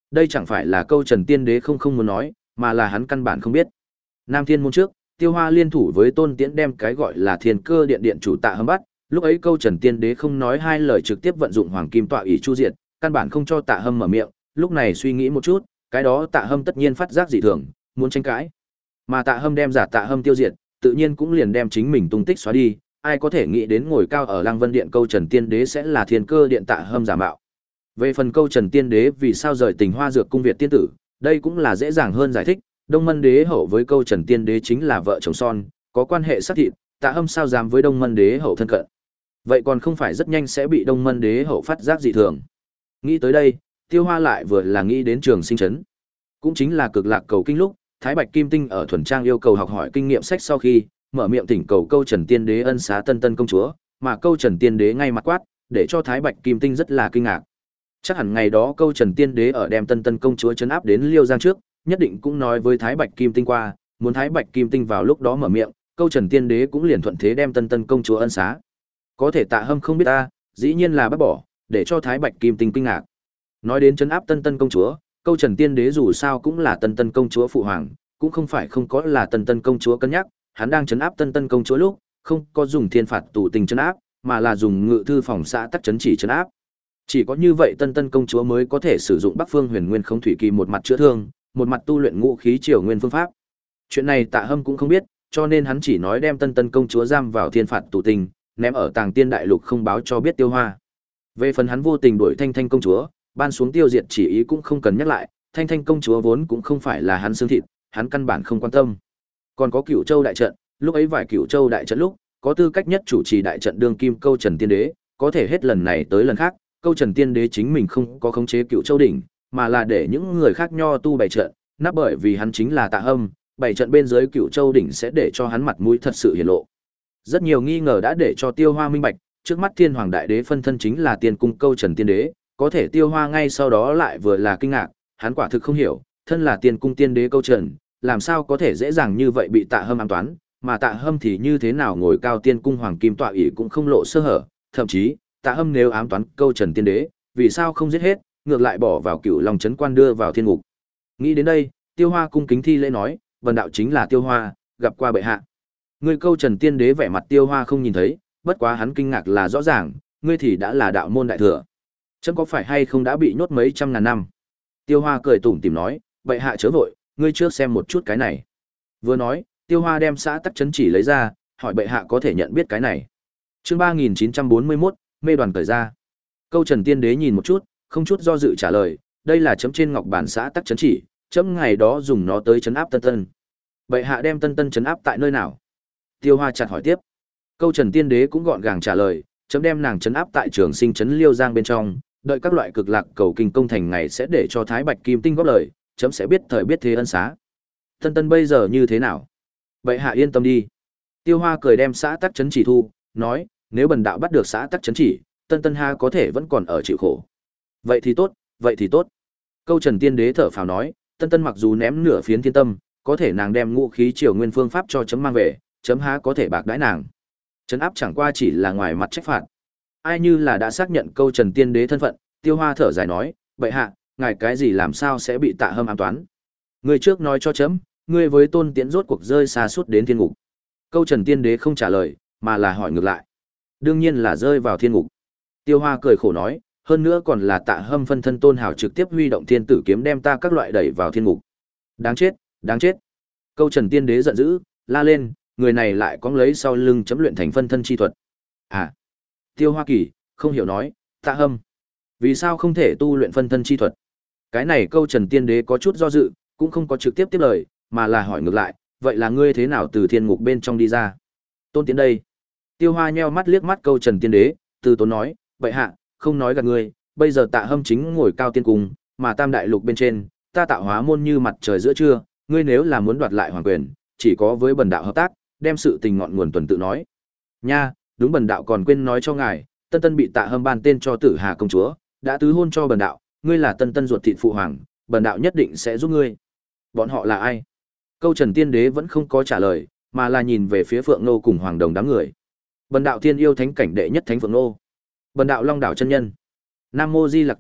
Đây chẳng phải là câu Trần Tiên Đế không không muốn nói, mà là hắn căn bản không biết. Nam Thiên môn trước, Tiêu Hoa liên thủ với Tôn Tiễn đem cái gọi là Thiên Cơ Điện điện chủ Tạ Hâm bắt, lúc ấy câu Trần Tiên Đế không nói hai lời trực tiếp vận dụng Hoàng Kim Tọa ỷ chu diệt, căn bản không cho Tạ Hâm mở miệng, lúc này suy nghĩ một chút, cái đó Tạ Hâm tất nhiên phát giác dị thường, muốn tranh cãi. Mà Tạ Hâm đem giả Tạ Hâm tiêu diệt, tự nhiên cũng liền đem chính mình tung tích xóa đi, ai có thể nghĩ đến ngồi cao ở Lăng Vân Điện câu Trần Tiên Đế sẽ là Thiên Cơ Điện Tạ Hâm giả mạo. Về phần câu Trần Tiên Đế vì sao rời Tình Hoa Dược cung Việt tiên tử, đây cũng là dễ dàng hơn giải thích, Đông Mân Đế hậu với câu Trần Tiên Đế chính là vợ chồng son, có quan hệ xác thịt, Tạ Hâm sao dám với Đông Mân Đế hậu thân cận. Vậy còn không phải rất nhanh sẽ bị Đông Mân Đế hậu phát giác dị thường. Nghĩ tới đây, Tiêu Hoa lại vừa là nghĩ đến Trường Sinh trấn. Cũng chính là Cực Lạc cầu kinh lúc, Thái Bạch Kim Tinh ở thuần trang yêu cầu học hỏi kinh nghiệm sách sau khi, mở miệng thỉnh cầu câu Trần Tiên Đế ân xá Tân Tân công chúa, mà câu Trần Tiên Đế ngay mặt quát, để cho Thái Bạch Kim Tinh rất là kinh ngạc. Chắc hẳn ngày đó câu Trần Tiên Đế ở đem Tân Tân công chúa trấn áp đến Liêu Giang trước, nhất định cũng nói với Thái Bạch Kim Tinh qua, muốn Thái Bạch Kim Tinh vào lúc đó mở miệng, câu Trần Tiên Đế cũng liền thuận thế đem Tân Tân công chúa ân xá. Có thể Tạ Hâm không biết ta, dĩ nhiên là bác bỏ, để cho Thái Bạch Kim Tinh kinh ngạc. Nói đến trấn áp Tân Tân công chúa, câu Trần Tiên Đế dù sao cũng là Tân Tân công chúa phụ hoàng, cũng không phải không có là Tân Tân công chúa cân nhắc, hắn đang trấn áp Tân Tân công chúa lúc, không có dùng thiên phạt tù tình trấn áp, mà là dùng ngự thư phòng xã tắc trấn chỉ trấn áp. Chỉ có như vậy Tân Tân công chúa mới có thể sử dụng Bắc Phương Huyền Nguyên Không Thủy Kỳ một mặt chữa thương, một mặt tu luyện ngũ khí triều nguyên phương pháp. Chuyện này Tạ Hâm cũng không biết, cho nên hắn chỉ nói đem Tân Tân công chúa giam vào thiên phạt tù tình, ném ở Tàng Tiên đại lục không báo cho biết Tiêu Hoa. Về phần hắn vô tình đuổi Thanh Thanh công chúa, ban xuống tiêu diệt chỉ ý cũng không cần nhắc lại, Thanh Thanh công chúa vốn cũng không phải là hắn xương thịt, hắn căn bản không quan tâm. Còn có Cửu Châu đại trận, lúc ấy vài Cửu Châu đại trận lúc, có tư cách nhất chủ trì đại trận đương kim câu Trần Tiên Đế, có thể hết lần này tới lần khác, câu Trần Tiên Đế chính mình không có khống chế Cửu Châu đỉnh, mà là để những người khác nho tu bày trận, nắp bởi vì hắn chính là Tạ Hâm, bày trận bên dưới Cửu Châu đỉnh sẽ để cho hắn mặt mũi thật sự hiển lộ. Rất nhiều nghi ngờ đã để cho Tiêu Hoa minh bạch, trước mắt Thiên Hoàng đại đế phân thân chính là Tiên cung câu Trần Tiên Đế, có thể Tiêu Hoa ngay sau đó lại vừa là kinh ngạc, hắn quả thực không hiểu, thân là Tiên cung tiên đế câu Trần, làm sao có thể dễ dàng như vậy bị Tạ Hâm ám toán, mà Tạ Hâm thì như thế nào ngồi cao tiên cung hoàng kim tọa ỷ cũng không lộ sơ hở, thậm chí, Tạ Hâm nếu ám toán câu Trần Tiên Đế, vì sao không giết hết, ngược lại bỏ vào Cửu Long trấn quan đưa vào thiên ngục. Nghĩ đến đây, Tiêu Hoa cung kính thi lễ nói, "Vân đạo chính là Tiêu Hoa, gặp qua bệ hạ." Người câu Trần Tiên Đế vẻ mặt Tiêu Hoa không nhìn thấy, bất quá hắn kinh ngạc là rõ ràng, ngươi thì đã là đạo môn đại thừa. Chấm có phải hay không đã bị nhốt mấy trăm ngàn năm? Tiêu Hoa cười tủm tỉm nói, bệ hạ chớ vội, ngươi trước xem một chút cái này. Vừa nói, Tiêu Hoa đem xã tắc chấn chỉ lấy ra, hỏi bệ hạ có thể nhận biết cái này. Chương ba nghìn chín trăm bốn mươi mốt, mê đoàn cởi ra. Câu Trần Tiên Đế nhìn một chút, không chút do dự trả lời, đây là chấm trên ngọc bản xã tắc chấn chỉ, chấm ngày đó dùng nó tới chấn áp Tân Tân. Bệ hạ đem Tân Tân chấn áp tại nơi nào? Tiêu Hoa chặt hỏi tiếp. Câu Trần Tiên Đế cũng gọn gàng trả lời, chấm đem nàng chấn áp tại Trường Sinh trấn Liêu Giang bên trong, đợi các loại cực lạc cầu kinh công thành ngày sẽ để cho Thái Bạch Kim Tinh góp lời, chấm sẽ biết thời biết thế ân xá. Tân Tân bây giờ như thế nào? Bệ hạ yên tâm đi. Tiêu Hoa cười đem xã tắc chấn chỉ thu, nói, nếu bần đạo bắt được xã tắc chấn chỉ, Tân Tân ha có thể vẫn còn ở chịu khổ. Vậy thì tốt, vậy thì tốt. Câu Trần Tiên Đế thở phào nói, Tân Tân mặc dù ném nửa phiến thiên tâm, có thể nàng đem ngũ khí triều nguyên phương pháp cho chấm mang về, chấm há có thể bạc đãi nàng. Trấn áp chẳng qua chỉ là ngoài mặt trách phạt. Ai như là đã xác nhận câu Trần Tiên Đế thân phận, Tiêu Hoa thở dài nói, bệ hạ, ngài cái gì làm sao sẽ bị Tạ Hâm ám toán? Ngươi trước nói cho chấm, ngươi với Tôn Tiễn rốt cuộc rơi xa suốt đến thiên ngục. Câu Trần Tiên Đế không trả lời, mà là hỏi ngược lại. Đương nhiên là rơi vào thiên ngục. Tiêu Hoa cười khổ nói, hơn nữa còn là Tạ Hâm phân thân Tôn Hào trực tiếp huy động thiên tử kiếm đem ta các loại đẩy vào thiên ngục. Đáng chết, đáng chết. Câu Trần Tiên Đế giận dữ, la lên, người này lại cóng lấy sau lưng chấm luyện thành phân thân chi thuật. À, Tiêu Hoa Kỳ, không hiểu nói, Tạ Hâm, vì sao không thể tu luyện phân thân chi thuật? Cái này câu Trần Tiên Đế có chút do dự, cũng không có trực tiếp tiếp lời, mà là hỏi ngược lại, vậy là ngươi thế nào từ thiên ngục bên trong đi ra? Tôn Tiễn đây. Tiêu Hoa nheo mắt liếc mắt câu Trần Tiên Đế, từ tốn nói, vậy hạ, không nói gạt ngươi, bây giờ Tạ Hâm chính ngồi cao tiên cung, mà tam đại lục bên trên, ta tạo hóa môn như mặt trời giữa trưa, ngươi nếu là muốn đoạt lại hoàng quyền, chỉ có với bần đạo hợp tác, đem sự tình ngọn nguồn tuần tự nói. Nha, đúng bần đạo còn quên nói cho ngài, Tân Tân bị Tạ Hâm ban tên cho Tử Hà công chúa, đã tứ hôn cho bần đạo, ngươi là Tân Tân ruột thịt phụ hoàng, bần đạo nhất định sẽ giúp ngươi. Bọn họ là ai? Câu Trần Tiên Đế vẫn không có trả lời, mà là nhìn về phía Phượng Nô cùng Hoàng Đồng đám người. Bần đạo Thiên Yêu Thánh cảnh đệ nhất thánh Phượng Nô, bần đạo Long Đảo chân nhân, Nam Mô Di Lặc Tôn Phật,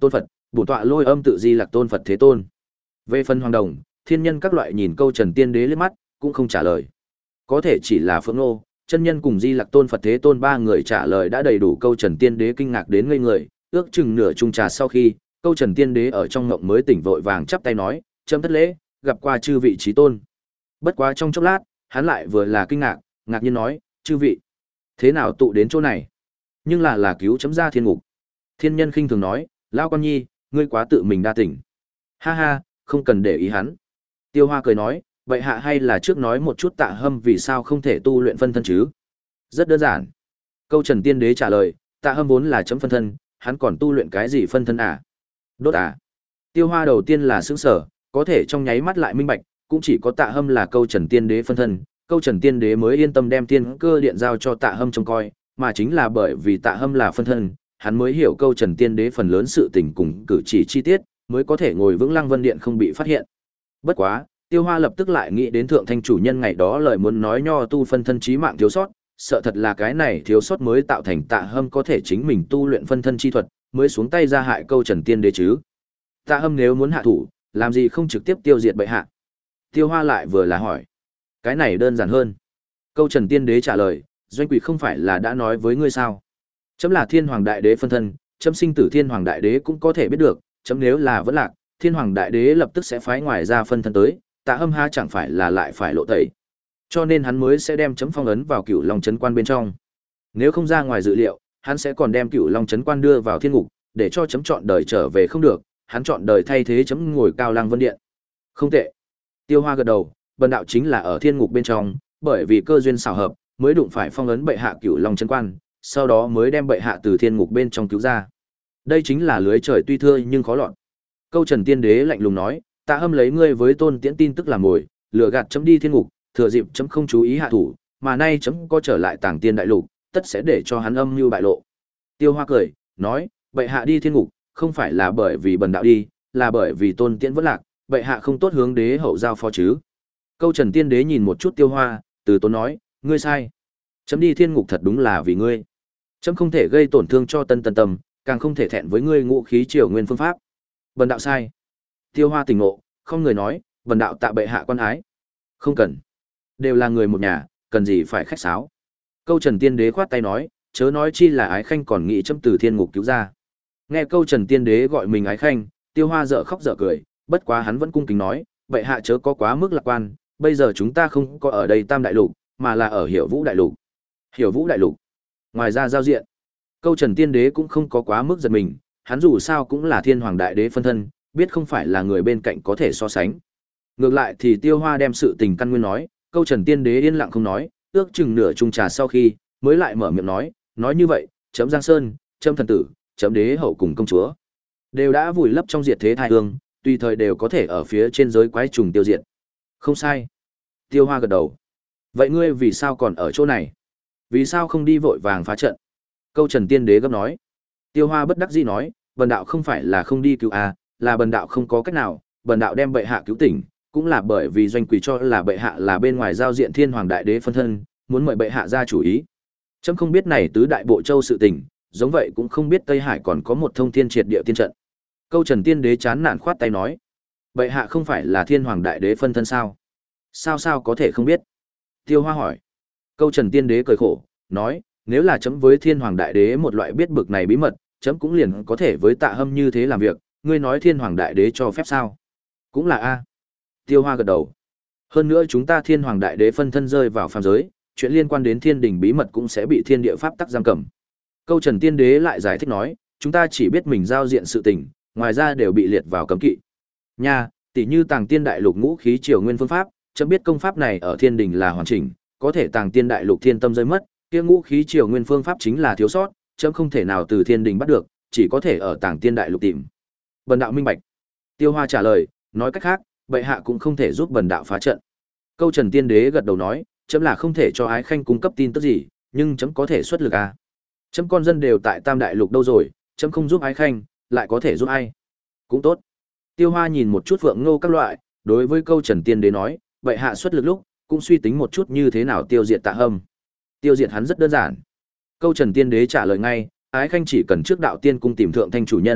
bổn tọa Lôi Âm tự Di Lặc Tôn Phật Thế Tôn. Về phần Hoàng Đồng, Thiên Nhân các loại nhìn Câu Trần Tiên Đế liếc mắt, cũng không trả lời. Có thể chỉ là Phượng Nô, Chân Nhân cùng Di Lặc Tôn Phật Thế Tôn ba người trả lời đã đầy đủ. Câu Trần Tiên Đế kinh ngạc đến ngây người, ước chừng nửa chung trà sau khi, Câu Trần Tiên Đế ở trong ngộng mới tỉnh, vội vàng chắp tay nói, chấm thất lễ, gặp qua chư vị chí tôn. Bất quá trong chốc lát, hắn lại vừa là kinh ngạc, ngạc nhiên nói, chư vị, thế nào tụ đến chỗ này? Nhưng là là cứu chấm ra thiên ngục. Thiên Nhân khinh thường nói, Lão Quan Nhi, ngươi quá tự mình đa tỉnh. Ha ha, không cần để ý hắn. Tiêu Hoa cười nói, vậy hạ hay là trước nói một chút Tạ Hâm vì sao không thể tu luyện phân thân chứ? Rất đơn giản. Câu Trần Tiên Đế trả lời, Tạ Hâm vốn là chấm phân thân, hắn còn tu luyện cái gì phân thân à? Đốt à? Tiêu Hoa đầu tiên là sững sờ, có thể trong nháy mắt lại minh bạch, cũng chỉ có Tạ Hâm là Câu Trần Tiên Đế phân thân, Câu Trần Tiên Đế mới yên tâm đem Thiên Cơ Điện giao cho Tạ Hâm trông coi, mà chính là bởi vì Tạ Hâm là phân thân, hắn mới hiểu Câu Trần Tiên Đế phần lớn sự tình cùng cử chỉ chi tiết, mới có thể ngồi vững Lăng Vân Điện không bị phát hiện. Bất quá, Tiêu Hoa lập tức lại nghĩ đến Thượng Thanh chủ nhân ngày đó lời muốn nói nho tu phân thân chí mạng thiếu sót, sợ thật là cái này thiếu sót mới tạo thành Tạ Hâm có thể chính mình tu luyện phân thân chi thuật, mới xuống tay ra hại Câu Trần Tiên Đế chứ. Tạ Hâm nếu muốn hạ thủ, làm gì không trực tiếp tiêu diệt bệ hạ? Tiêu Hoa lại vừa là hỏi. Cái này đơn giản hơn. Câu Trần Tiên Đế trả lời, Doanh Quỷ không phải là đã nói với ngươi sao? Chấm là Thiên Hoàng Đại Đế phân thân, chấm sinh tử Thiên Hoàng Đại Đế cũng có thể biết được, chấm nếu là vẫn lạc, Thiên Hoàng Đại Đế lập tức sẽ phái ngoài ra phân thân tới, Tạ Hâm ha chẳng phải là lại phải lộ tẩy. Cho nên hắn mới sẽ đem chấm phong ấn vào Cửu Long Trấn Quan bên trong. Nếu không ra ngoài dự liệu, hắn sẽ còn đem Cửu Long Trấn Quan đưa vào thiên ngục, để cho chấm chọn đời trở về không được, hắn chọn đời thay thế chấm ngồi cao Lăng Vân Điện. Không tệ. Tiêu Hoa gật đầu, bần đạo chính là ở thiên ngục bên trong, bởi vì cơ duyên xảo hợp, mới đụng phải phong ấn bệ hạ Cửu Long Trấn Quan, sau đó mới đem bệ hạ từ thiên ngục bên trong cứu ra. Đây chính là lưới trời tuy thưa nhưng khó lọt. Câu Trần Tiên Đế lạnh lùng nói, Tạ Hâm lấy ngươi với Tôn Tiễn tin tức làm mồi, lừa gạt chấm đi thiên ngục, thừa dịp chấm không chú ý hạ thủ, mà nay chấm có trở lại Tàng Tiên đại lục, tất sẽ để cho hắn âm mưu bại lộ. Tiêu Hoa cười, nói, bệ hạ đi thiên ngục, không phải là bởi vì bần đạo đi, là bởi vì Tôn Tiễn vẫn lạc, bệ hạ không tốt hướng đế hậu giao phó chứ. Câu Trần Tiên Đế nhìn một chút Tiêu Hoa, từ tốn nói, ngươi sai. Chấm đi thiên ngục thật đúng là vì ngươi. Chấm không thể gây tổn thương cho Tân Tần Tâm, càng không thể thẹn với ngươi ngũ khí triều nguyên phương pháp. Bần đạo sai. Tiêu Hoa tỉnh ngộ, không người nói, bần đạo tạ bệ hạ quan ái. Không cần. Đều là người một nhà, cần gì phải khách sáo. Câu Trần Tiên Đế khoát tay nói, chớ nói chi là ái khanh còn nghĩ chấm từ thiên ngục cứu ra. Nghe Câu Trần Tiên Đế gọi mình ái khanh, Tiêu Hoa dở khóc dở cười, bất quá hắn vẫn cung kính nói, bệ hạ chớ có quá mức lạc quan, bây giờ chúng ta không có ở đây Tam Đại Lục, mà là ở Hiểu Vũ Đại Lục. Hiểu Vũ Đại Lục. Ngoài ra giao diện, Câu Trần Tiên Đế cũng không có quá mức giật mình, hắn dù sao cũng là Thiên Hoàng Đại Đế phân thân, biết không phải là người bên cạnh có thể so sánh. Ngược lại thì Tiêu Hoa đem sự tình căn nguyên nói, Câu Trần Tiên Đế yên lặng không nói, ước chừng nửa chung trà sau khi, mới lại mở miệng nói, nói như vậy, chấm Giang Sơn, chấm thần tử, chấm đế hậu cùng công chúa, đều đã vùi lấp trong diệt thế thai hương, tùy thời đều có thể ở phía trên giới quái trùng tiêu diệt. Không sai. Tiêu Hoa gật đầu. Vậy ngươi vì sao còn ở chỗ này? Vì sao không đi vội vàng phá trận? Câu Trần Tiên Đế gấp nói. Tiêu Hoa bất đắc dĩ nói, bần đạo không phải là không đi cứu a, là bần đạo không có cách nào, bần đạo đem bệ hạ cứu tỉnh, cũng là bởi vì Doanh Quỷ cho là bệ hạ là bên ngoài giao diện Thiên Hoàng Đại Đế phân thân, muốn mời bệ hạ ra chủ ý. Chấm không biết này tứ đại bộ châu sự tình, giống vậy cũng không biết Tây Hải còn có một thông thiên triệt địa tiên trận. Câu Trần Tiên Đế chán nản khoát tay nói, bệ hạ không phải là Thiên Hoàng Đại Đế phân thân sao? Sao sao có thể không biết? Tiêu Hoa hỏi. Câu Trần Tiên Đế cười khổ, nói, nếu là chấm với Thiên Hoàng Đại Đế một loại biết bực này bí mật, chấm cũng liền có thể với Tạ Hâm như thế làm việc, ngươi nói Thiên Hoàng Đại Đế cho phép sao? Cũng là a. Tiêu Hoa gật đầu. Hơn nữa chúng ta Thiên Hoàng Đại Đế phân thân rơi vào phàm giới, chuyện liên quan đến thiên đình bí mật cũng sẽ bị thiên địa pháp tắc giam cầm. Câu Trần Tiên Đế lại giải thích nói, chúng ta chỉ biết mình giao diện sự tình, ngoài ra đều bị liệt vào cấm kỵ. Nha, tỷ như Tàng Tiên Đại Lục ngũ khí triều nguyên phương pháp, chấm biết công pháp này ở thiên đình là hoàn chỉnh, có thể Tàng Tiên Đại Lục thiên tâm rơi mất, kia ngũ khí triều nguyên phương pháp chính là thiếu sót, chấm không thể nào từ thiên đình bắt được, chỉ có thể ở Tàng Tiên Đại Lục tìm. Bần đạo minh bạch. Tiêu Hoa trả lời, nói cách khác, bệ hạ cũng không thể giúp bần đạo phá trận. Câu Trần Tiên Đế gật đầu nói, chấm là không thể cho ái khanh cung cấp tin tức gì, nhưng chấm có thể xuất lực à. Chấm con dân đều tại Tam Đại Lục đâu rồi, chấm không giúp ái khanh, lại có thể giúp ai? Cũng tốt. Tiêu Hoa nhìn một chút Phượng Ngô các loại, đối với Câu Trần Tiên Đế nói, bệ hạ xuất lực lúc, cũng suy tính một chút như thế nào tiêu diệt Tạ Hâm. Tiêu diệt hắn rất đơn giản. Câu Trần Tiên Đế trả lời ngay, ái khanh chỉ cần trước Đạo Tiên cung tìm Thượng Thanh chủ nhân,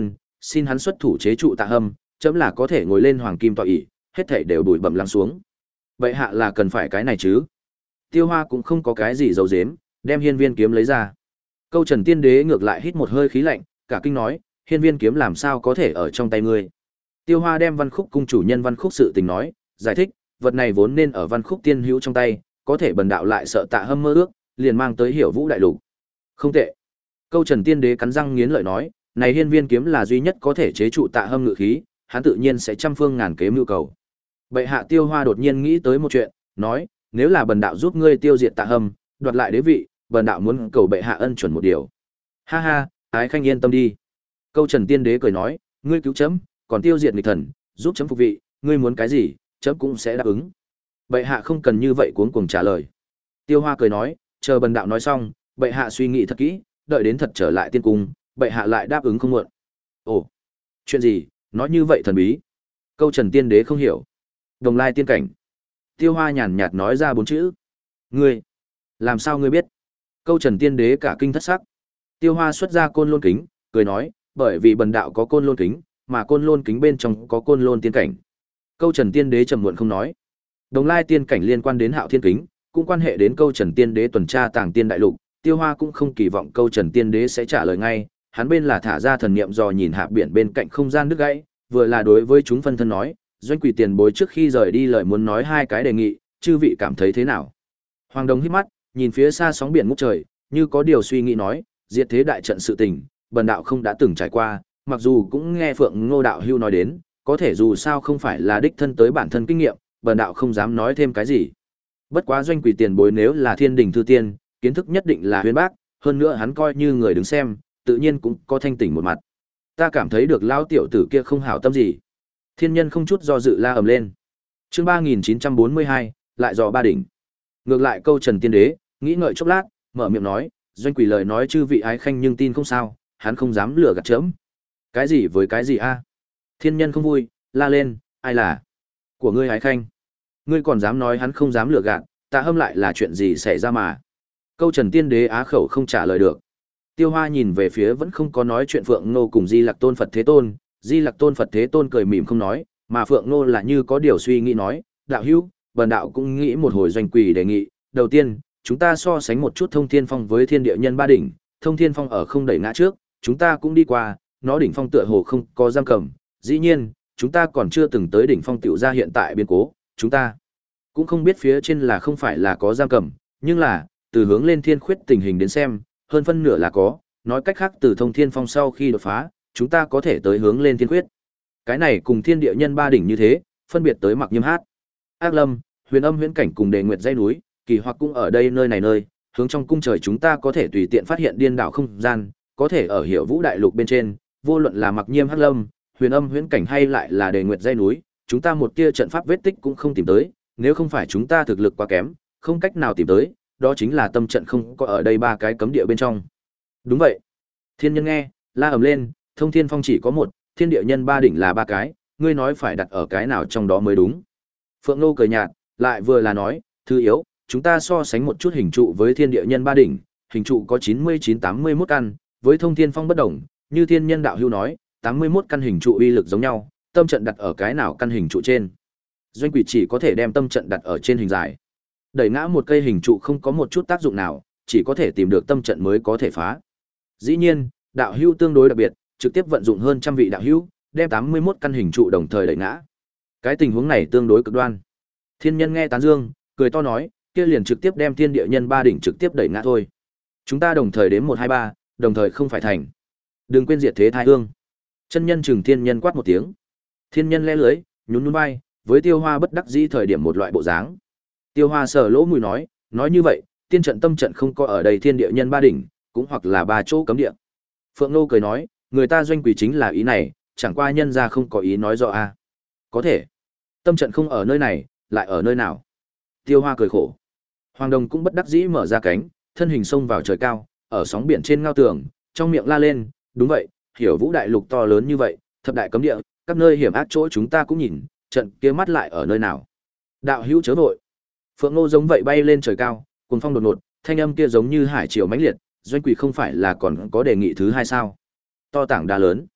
xin hắn xuất thủ chế trụ Tạ Hâm, chấm là có thể ngồi lên hoàng kim tọa ỷ, hết thảy đều bụi bặm lắng xuống. Bệ hạ là cần phải cái này chứ? Tiêu Hoa cũng không có cái gì giấu giếm, đem hiên viên kiếm lấy ra. Câu Trần Tiên Đế ngược lại hít một hơi khí lạnh, cả kinh nói, hiên viên kiếm làm sao có thể ở trong tay ngươi? Tiêu Hoa đem Văn Khúc cung chủ nhân Văn Khúc sự tình nói, giải thích, vật này vốn nên ở Văn Khúc tiên hữu trong tay, có thể bần đạo lại sợ Tạ Hâm mơ ước, liền mang tới Hiểu Vũ đại lục. Không tệ. Câu Trần Tiên Đế cắn răng nghiến lợi nói, này hiên viên kiếm là duy nhất có thể chế trụ Tạ Hâm ngự khí, hắn tự nhiên sẽ trăm phương ngàn kế mưu cầu. Bệ hạ Tiêu Hoa đột nhiên nghĩ tới một chuyện, nói, nếu là bần đạo giúp ngươi tiêu diệt Tạ Hâm, đoạt lại đế vị, bần đạo muốn cầu bệ hạ ân chuẩn một điều. Ha ha, ái khanh yên tâm đi. Câu Trần Tiên Đế cười nói, ngươi cứu chấm, còn tiêu diệt nghịch thần, giúp chấm phục vị, ngươi muốn cái gì, chấm cũng sẽ đáp ứng. Bệ hạ không cần như vậy cuống cuồng trả lời. Tiêu Hoa cười nói, chờ bần đạo nói xong, bệ hạ suy nghĩ thật kỹ, đợi đến thật trở lại tiên cung, bệ hạ lại đáp ứng không muộn. Ồ, chuyện gì, nói như vậy thần bí. Câu Trần Tiên Đế không hiểu. Đồng lai tiên cảnh. Tiêu Hoa nhàn nhạt nói ra bốn chữ. Ngươi, làm sao ngươi biết? Câu Trần Tiên Đế cả kinh thất sắc. Tiêu Hoa xuất ra côn lôn kính, cười nói, bởi vì bần đạo có côn lôn kính, mà côn lôn kính bên trong có côn lôn tiên cảnh. Câu Trần Tiên Đế trầm muộn không nói. Đồng lai tiên cảnh liên quan đến Hạo Thiên kính, cũng quan hệ đến Câu Trần Tiên Đế tuần tra Tàng Tiên đại lục, Tiêu Hoa cũng không kỳ vọng Câu Trần Tiên Đế sẽ trả lời ngay, hắn bên là thả ra thần niệm dò nhìn hạ biển bên cạnh không gian nước gãy, vừa là đối với chúng phân thân nói, Doanh Quỷ tiền bối trước khi rời đi lời muốn nói hai cái đề nghị, chư vị cảm thấy thế nào? Hoàng Đồng hít mắt, nhìn phía xa sóng biển ngút trời, như có điều suy nghĩ nói, diệt thế đại trận sự tình, bần đạo không đã từng trải qua, mặc dù cũng nghe Phượng Ngô đạo hưu nói đến, có thể dù sao không phải là đích thân tới bản thân kinh nghiệm, bần đạo không dám nói thêm cái gì. Bất quá Doanh Quỷ tiền bối nếu là thiên đình thư tiên, kiến thức nhất định là huyền bác, hơn nữa hắn coi như người đứng xem, tự nhiên cũng có thanh tỉnh một mặt. Ta cảm thấy được lão tiểu tử kia không hảo tâm gì. Thiên nhân không chút do dự la ầm lên. Chương ba nghìn chín trăm bốn mươi hai, lại dò ba đỉnh. Ngược lại Câu Trần Tiên Đế, nghĩ ngợi chốc lát, mở miệng nói, Doanh Quỷ lời nói chư vị ái khanh nhưng tin không sao, hắn không dám lừa gạt chớm. Cái gì với cái gì a? Thiên nhân không vui, la lên, ai là? Của ngươi ái khanh. Ngươi còn dám nói hắn không dám lừa gạt, Tạ Hâm lại là chuyện gì xảy ra mà? Câu Trần Tiên Đế á khẩu không trả lời được. Tiêu Hoa nhìn về phía vẫn không có nói chuyện Phượng Ngô cùng Di Lặc Tôn Phật Thế Tôn, Di Lặc Tôn Phật Thế Tôn cười mỉm không nói, mà Phượng Ngô là như có điều suy nghĩ nói, đạo hữu, bần đạo cũng nghĩ một hồi Doanh Quỷ đề nghị, đầu tiên, chúng ta so sánh một chút Thông Thiên Phong với Thiên Địa Nhân Ba đỉnh, Thông Thiên Phong ở không đẩy ngã trước, chúng ta cũng đi qua, nó đỉnh phong tựa hồ không có giam cầm, dĩ nhiên, chúng ta còn chưa từng tới đỉnh phong tiểu gia hiện tại biến cố, chúng ta cũng không biết phía trên là không phải là có giam cầm, nhưng là, từ hướng lên thiên khuyết tình hình đến xem, hơn phân nửa là có, nói cách khác từ Thông Thiên Phong sau khi đột phá, chúng ta có thể tới hướng lên thiên khuyết. Cái này cùng Thiên Địa Nhân Ba đỉnh như thế, phân biệt tới Mặc Nhiêm Hát, Ác Lâm, Huyền Âm huyễn cảnh cùng Đề Nguyệt dãy núi, kỳ hoặc cũng ở đây nơi này nơi, hướng trong cung trời chúng ta có thể tùy tiện phát hiện điên đảo không gian, có thể ở Hiểu Vũ đại lục bên trên, vô luận là Mặc Nhiêm Hắc Lâm, Huyền Âm huyễn cảnh hay lại là Đề Nguyệt dãy núi, chúng ta một tia trận pháp vết tích cũng không tìm tới, nếu không phải chúng ta thực lực quá kém, không cách nào tìm tới, đó chính là tâm trận không có ở đây ba cái cấm địa bên trong. Đúng vậy. Thiên nhân nghe, la ầm lên, Thông Thiên Phong chỉ có một, Thiên Địa Nhân Ba đỉnh là ba cái, ngươi nói phải đặt ở cái nào trong đó mới đúng. Phượng Nô cười nhạt, lại vừa là nói, thứ yếu, chúng ta so sánh một chút hình trụ với Thiên Địa Nhân Ba đỉnh, hình trụ có chín mươi chín tám mươi mốt căn, với Thông Thiên Phong bất đồng, như Thiên Nhân đạo hữu nói, tám mươi mốt căn hình trụ uy lực giống nhau, tâm trận đặt ở cái nào căn hình trụ trên. Doanh Quỷ chỉ có thể đem tâm trận đặt ở trên hình dài. Đẩy ngã một cây hình trụ không có một chút tác dụng nào, chỉ có thể tìm được tâm trận mới có thể phá. Dĩ nhiên, đạo hữu tương đối đặc biệt, trực tiếp vận dụng hơn trăm vị đạo hữu, đem tám mươi mốt căn hình trụ đồng thời đẩy ngã. Cái tình huống này tương đối cực đoan. Thiên nhân nghe tán dương, cười to nói, kia liền trực tiếp đem Thiên Địa Nhân Ba đỉnh trực tiếp đẩy ngã thôi. Chúng ta đồng thời đếm một hai ba, đồng thời không phải thành. Đừng quên diệt thế thai hương. Chân nhân chừng thiên nhân quát một tiếng. Thiên nhân lẽ lưới, nhún nhún vai, với Tiêu Hoa bất đắc dĩ thời điểm một loại bộ dáng. Tiêu Hoa sờ lỗ mũi nói, nói như vậy, tiên trận tâm trận không có ở đây Thiên Địa Nhân Ba đỉnh, cũng hoặc là ba chỗ cấm địa. Phượng Nô cười nói, người ta Doanh Quỷ chính là ý này, chẳng qua nhân ra không có ý nói rõ a. À. Có thể. Tâm trận không ở nơi này, lại ở nơi nào? Tiêu Hoa cười khổ. Hoàng Đồng cũng bất đắc dĩ mở ra cánh, thân hình xông vào trời cao, ở sóng biển trên ngao tường, trong miệng la lên, đúng vậy, Hiểu Vũ đại lục to lớn như vậy, thập đại cấm địa, các nơi hiểm ác chỗ chúng ta cũng nhìn, trận kia mắt lại ở nơi nào? Đạo hữu chớ vội. Phượng Ngô giống vậy bay lên trời cao, cuồng phong đột ngột, thanh âm kia giống như hải triều mãnh liệt, Doanh Quỷ không phải là còn có đề nghị thứ hai sao? To tảng đá lớn.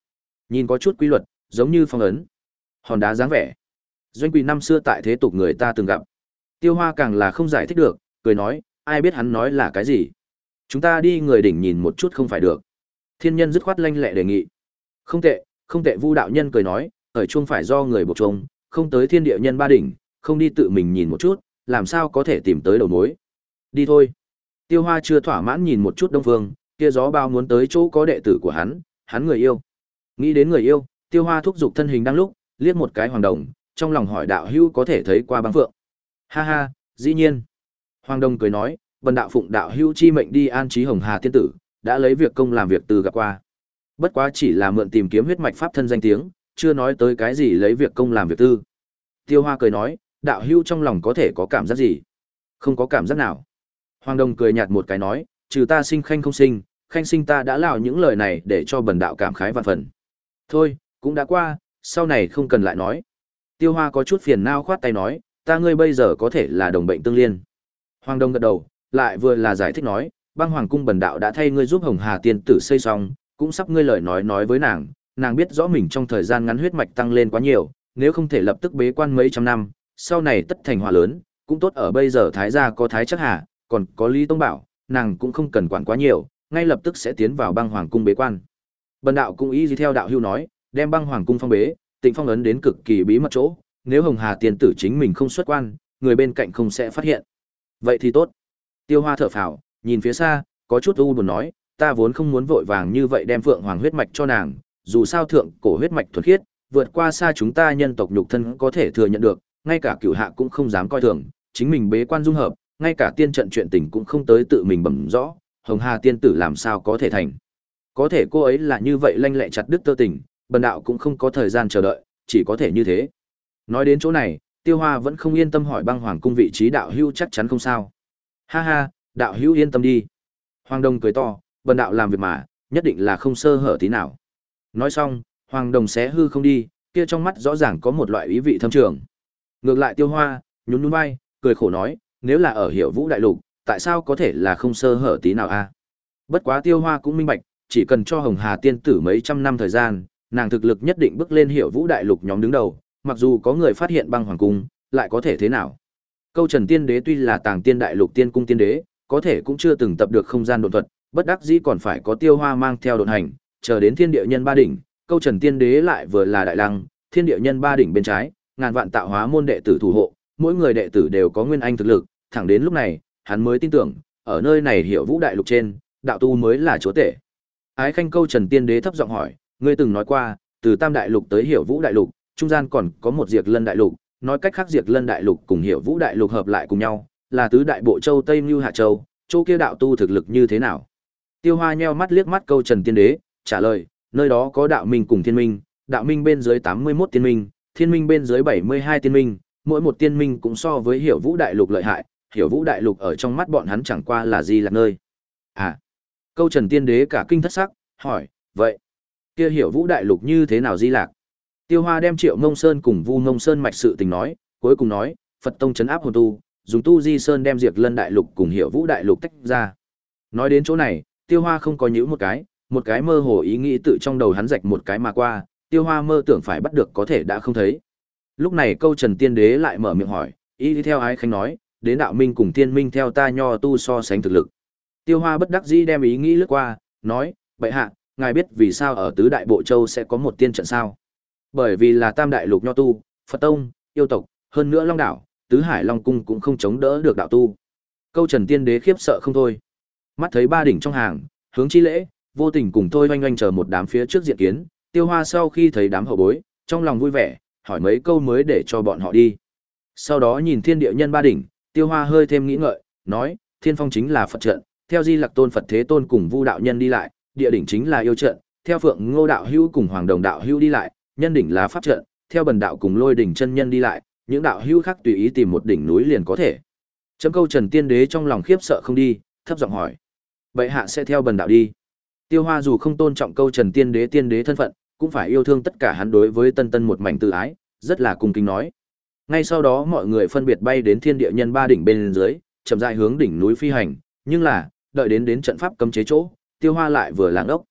Nhìn có chút quy luật, giống như phong ấn. Hòn đá dáng vẻ. Doanh Quỳ năm xưa tại thế tục người ta từng gặp. Tiêu Hoa càng là không giải thích được, cười nói, ai biết hắn nói là cái gì. Chúng ta đi người đỉnh nhìn một chút không phải được. Thiên nhân dứt khoát lanh lẹ đề nghị. Không tệ, không tệ. Vu đạo nhân cười nói, ở chuông phải do người buộc chuông, không tới thiên địa nhân ba đỉnh, không đi tự mình nhìn một chút, làm sao có thể tìm tới đầu mối. Đi thôi. Tiêu Hoa chưa thỏa mãn nhìn một chút Đông Phương, kia gió bao muốn tới chỗ có đệ tử của hắn, hắn người yêu. Nghĩ đến người yêu, Tiêu Hoa thúc giục thân hình đang lúc, liếc một cái Hoàng Đồng, trong lòng hỏi đạo hữu có thể thấy qua băng phượng. Ha ha, dĩ nhiên. Hoàng Đồng cười nói, bần đạo phụng đạo hữu chi mệnh đi an trí Hồng Hà tiên tử, đã lấy việc công làm việc từ gặp qua. Bất quá chỉ là mượn tìm kiếm huyết mạch pháp thân danh tiếng, chưa nói tới cái gì lấy việc công làm việc tư. Tiêu Hoa cười nói, đạo hữu trong lòng có thể có cảm giác gì? Không có cảm giác nào. Hoàng Đồng cười nhạt một cái nói, trừ ta sinh khanh không sinh, khanh sinh ta đã lào những lời này để cho bần đạo cảm khái vạn phần. Thôi, cũng đã qua, sau này không cần lại nói. Tiêu Hoa có chút phiền não khoát tay nói, ta ngươi bây giờ có thể là đồng bệnh tương liên. Hoàng Đồng gật đầu, lại vừa là giải thích nói, băng hoàng cung bần đạo đã thay ngươi giúp Hồng Hà tiên tử xây xong, cũng sắp ngươi lời nói nói với nàng, nàng biết rõ mình trong thời gian ngắn huyết mạch tăng lên quá nhiều, nếu không thể lập tức bế quan mấy trăm năm, sau này tất thành hòa lớn, cũng tốt ở bây giờ thái gia có thái chắc hà, còn có Lý Tông Bảo, nàng cũng không cần quản quá nhiều, ngay lập tức sẽ tiến vào băng hoàng cung bế quan. Bần đạo cũng ý gì theo đạo hưu nói, đem băng hoàng cung phong bế, Tịnh phong ấn đến cực kỳ bí mật chỗ, nếu Hồng Hà tiên tử chính mình không xuất quan, người bên cạnh không sẽ phát hiện. Vậy thì tốt. Tiêu Hoa thở phào, nhìn phía xa, có chút u buồn nói, ta vốn không muốn vội vàng như vậy đem Phượng Hoàng huyết mạch cho nàng, dù sao thượng cổ huyết mạch thuần khiết, vượt qua xa chúng ta nhân tộc nhục thân có thể thừa nhận được, ngay cả cửu hạ cũng không dám coi thường, chính mình bế quan dung hợp, ngay cả tiên trận chuyện tình cũng không tới tự mình bẩm rõ, Hồng Hà tiên tử làm sao có thể thành. Có thể cô ấy là như vậy lanh lẹ chặt đứt tơ tình, bần đạo cũng không có thời gian chờ đợi, chỉ có thể như thế. Nói đến chỗ này, Tiêu Hoa vẫn không yên tâm hỏi băng hoàng cung vị trí đạo hữu chắc chắn không sao. Ha ha, đạo hữu yên tâm đi. Hoàng Đồng cười to, bần đạo làm việc mà, nhất định là không sơ hở tí nào. Nói xong, Hoàng Đồng xé hư không đi, kia trong mắt rõ ràng có một loại ý vị thâm trường. Ngược lại Tiêu Hoa, nhún nhún vai, cười khổ nói, nếu là ở Hiểu Vũ đại lục, tại sao có thể là không sơ hở tí nào a? Bất quá Tiêu Hoa cũng minh bạch, chỉ cần cho Hồng Hà tiên tử mấy trăm năm thời gian, nàng thực lực nhất định bước lên Hiểu Vũ đại lục nhóm đứng đầu, mặc dù có người phát hiện băng hoàng cung, lại có thể thế nào? Câu Trần Tiên Đế tuy là Tàng Tiên đại lục tiên cung tiên đế, có thể cũng chưa từng tập được không gian độn thuật, bất đắc dĩ còn phải có Tiêu Hoa mang theo độn hành, chờ đến Thiên Địa Nhân ba đỉnh, Câu Trần Tiên Đế lại vừa là đại lăng, Thiên Địa Nhân ba đỉnh bên trái, ngàn vạn tạo hóa môn đệ tử thủ hộ, mỗi người đệ tử đều có nguyên anh thực lực, thẳng đến lúc này, hắn mới tin tưởng, ở nơi này Hiểu Vũ đại lục trên, đạo tu mới là chúa tể. Ái Khanh Câu Trần Tiên Đế thấp giọng hỏi, ngươi từng nói qua, từ Tam đại lục tới Hiểu Vũ đại lục, trung gian còn có một Diệt Lân đại lục, nói cách khác Diệt Lân đại lục cùng Hiểu Vũ đại lục hợp lại cùng nhau, là tứ đại bộ châu Tây Nưu Hạ Châu, chỗ kia đạo tu thực lực như thế nào? Tiêu Hoa nheo mắt liếc mắt Câu Trần Tiên Đế, trả lời, nơi đó có đạo minh cùng thiên minh, đạo minh bên dưới tám mươi mốt tiên minh, thiên minh bên dưới bảy mươi hai tiên minh, mỗi một tiên minh cũng so với Hiểu Vũ đại lục lợi hại, Hiểu Vũ đại lục ở trong mắt bọn hắn chẳng qua là gì là nơi. À. Câu Trần Tiên Đế cả kinh thất sắc, hỏi, vậy, kia Hiểu Vũ đại lục như thế nào di lạc? Tiêu Hoa đem Triệu Ngông Sơn cùng Vu Ngông Sơn mạch sự tình nói, cuối cùng nói, Phật tông trấn áp hồn tu, dùng tu di sơn đem Diệt Lân đại lục cùng Hiểu Vũ đại lục tách ra. Nói đến chỗ này, Tiêu Hoa không có nhíu một cái, một cái mơ hồ ý nghĩ tự trong đầu hắn rạch một cái mà qua, Tiêu Hoa mơ tưởng phải bắt được có thể đã không thấy. Lúc này Câu Trần Tiên Đế lại mở miệng hỏi, ý đi theo Ái Khanh nói, đến đạo minh cùng tiên minh theo ta nho tu so sánh thực lực. Tiêu Hoa bất đắc dĩ đem ý nghĩ lướt qua, nói, bệ hạ, ngài biết vì sao ở tứ đại bộ châu sẽ có một tiên trận sao? Bởi vì là tam đại lục nho tu, Phật tông, yêu tộc, hơn nữa Long đảo, tứ hải Long cung cũng không chống đỡ được đạo tu. Câu Trần Tiên Đế khiếp sợ không thôi. Mắt thấy ba đỉnh trong hàng, hướng chi lễ, vô tình cùng thôi oanh oanh chờ một đám phía trước diện kiến, Tiêu Hoa sau khi thấy đám hậu bối, trong lòng vui vẻ, hỏi mấy câu mới để cho bọn họ đi. Sau đó nhìn thiên địa nhân ba đỉnh, Tiêu Hoa hơi thêm nghĩ ngợi, nói, thiên phong chính là Phật trận, theo Di Lặc Tôn Phật Thế Tôn cùng Vu đạo nhân đi lại, địa đỉnh chính là yêu trận, theo Phượng Ngô đạo hữu cùng Hoàng Đồng đạo hữu đi lại, nhân đỉnh là pháp trận, theo Bần đạo cùng Lôi đỉnh chân nhân đi lại, những đạo hữu khác tùy ý tìm một đỉnh núi liền có thể. Chấm Câu Trần Tiên Đế trong lòng khiếp sợ không đi, thấp giọng hỏi, bệ hạ sẽ theo Bần đạo đi? Tiêu Hoa dù không tôn trọng Câu Trần Tiên Đế tiên đế thân phận, cũng phải yêu thương tất cả hắn đối với Tân Tân một mảnh tự ái, rất là cung kính nói. Ngay sau đó mọi người phân biệt bay đến thiên địa nhân ba đỉnh bên dưới, chậm rãi hướng đỉnh núi phi hành, nhưng là, đợi đến đến trận pháp cấm chế chỗ, Tiêu Hoa lại vừa làng ốc.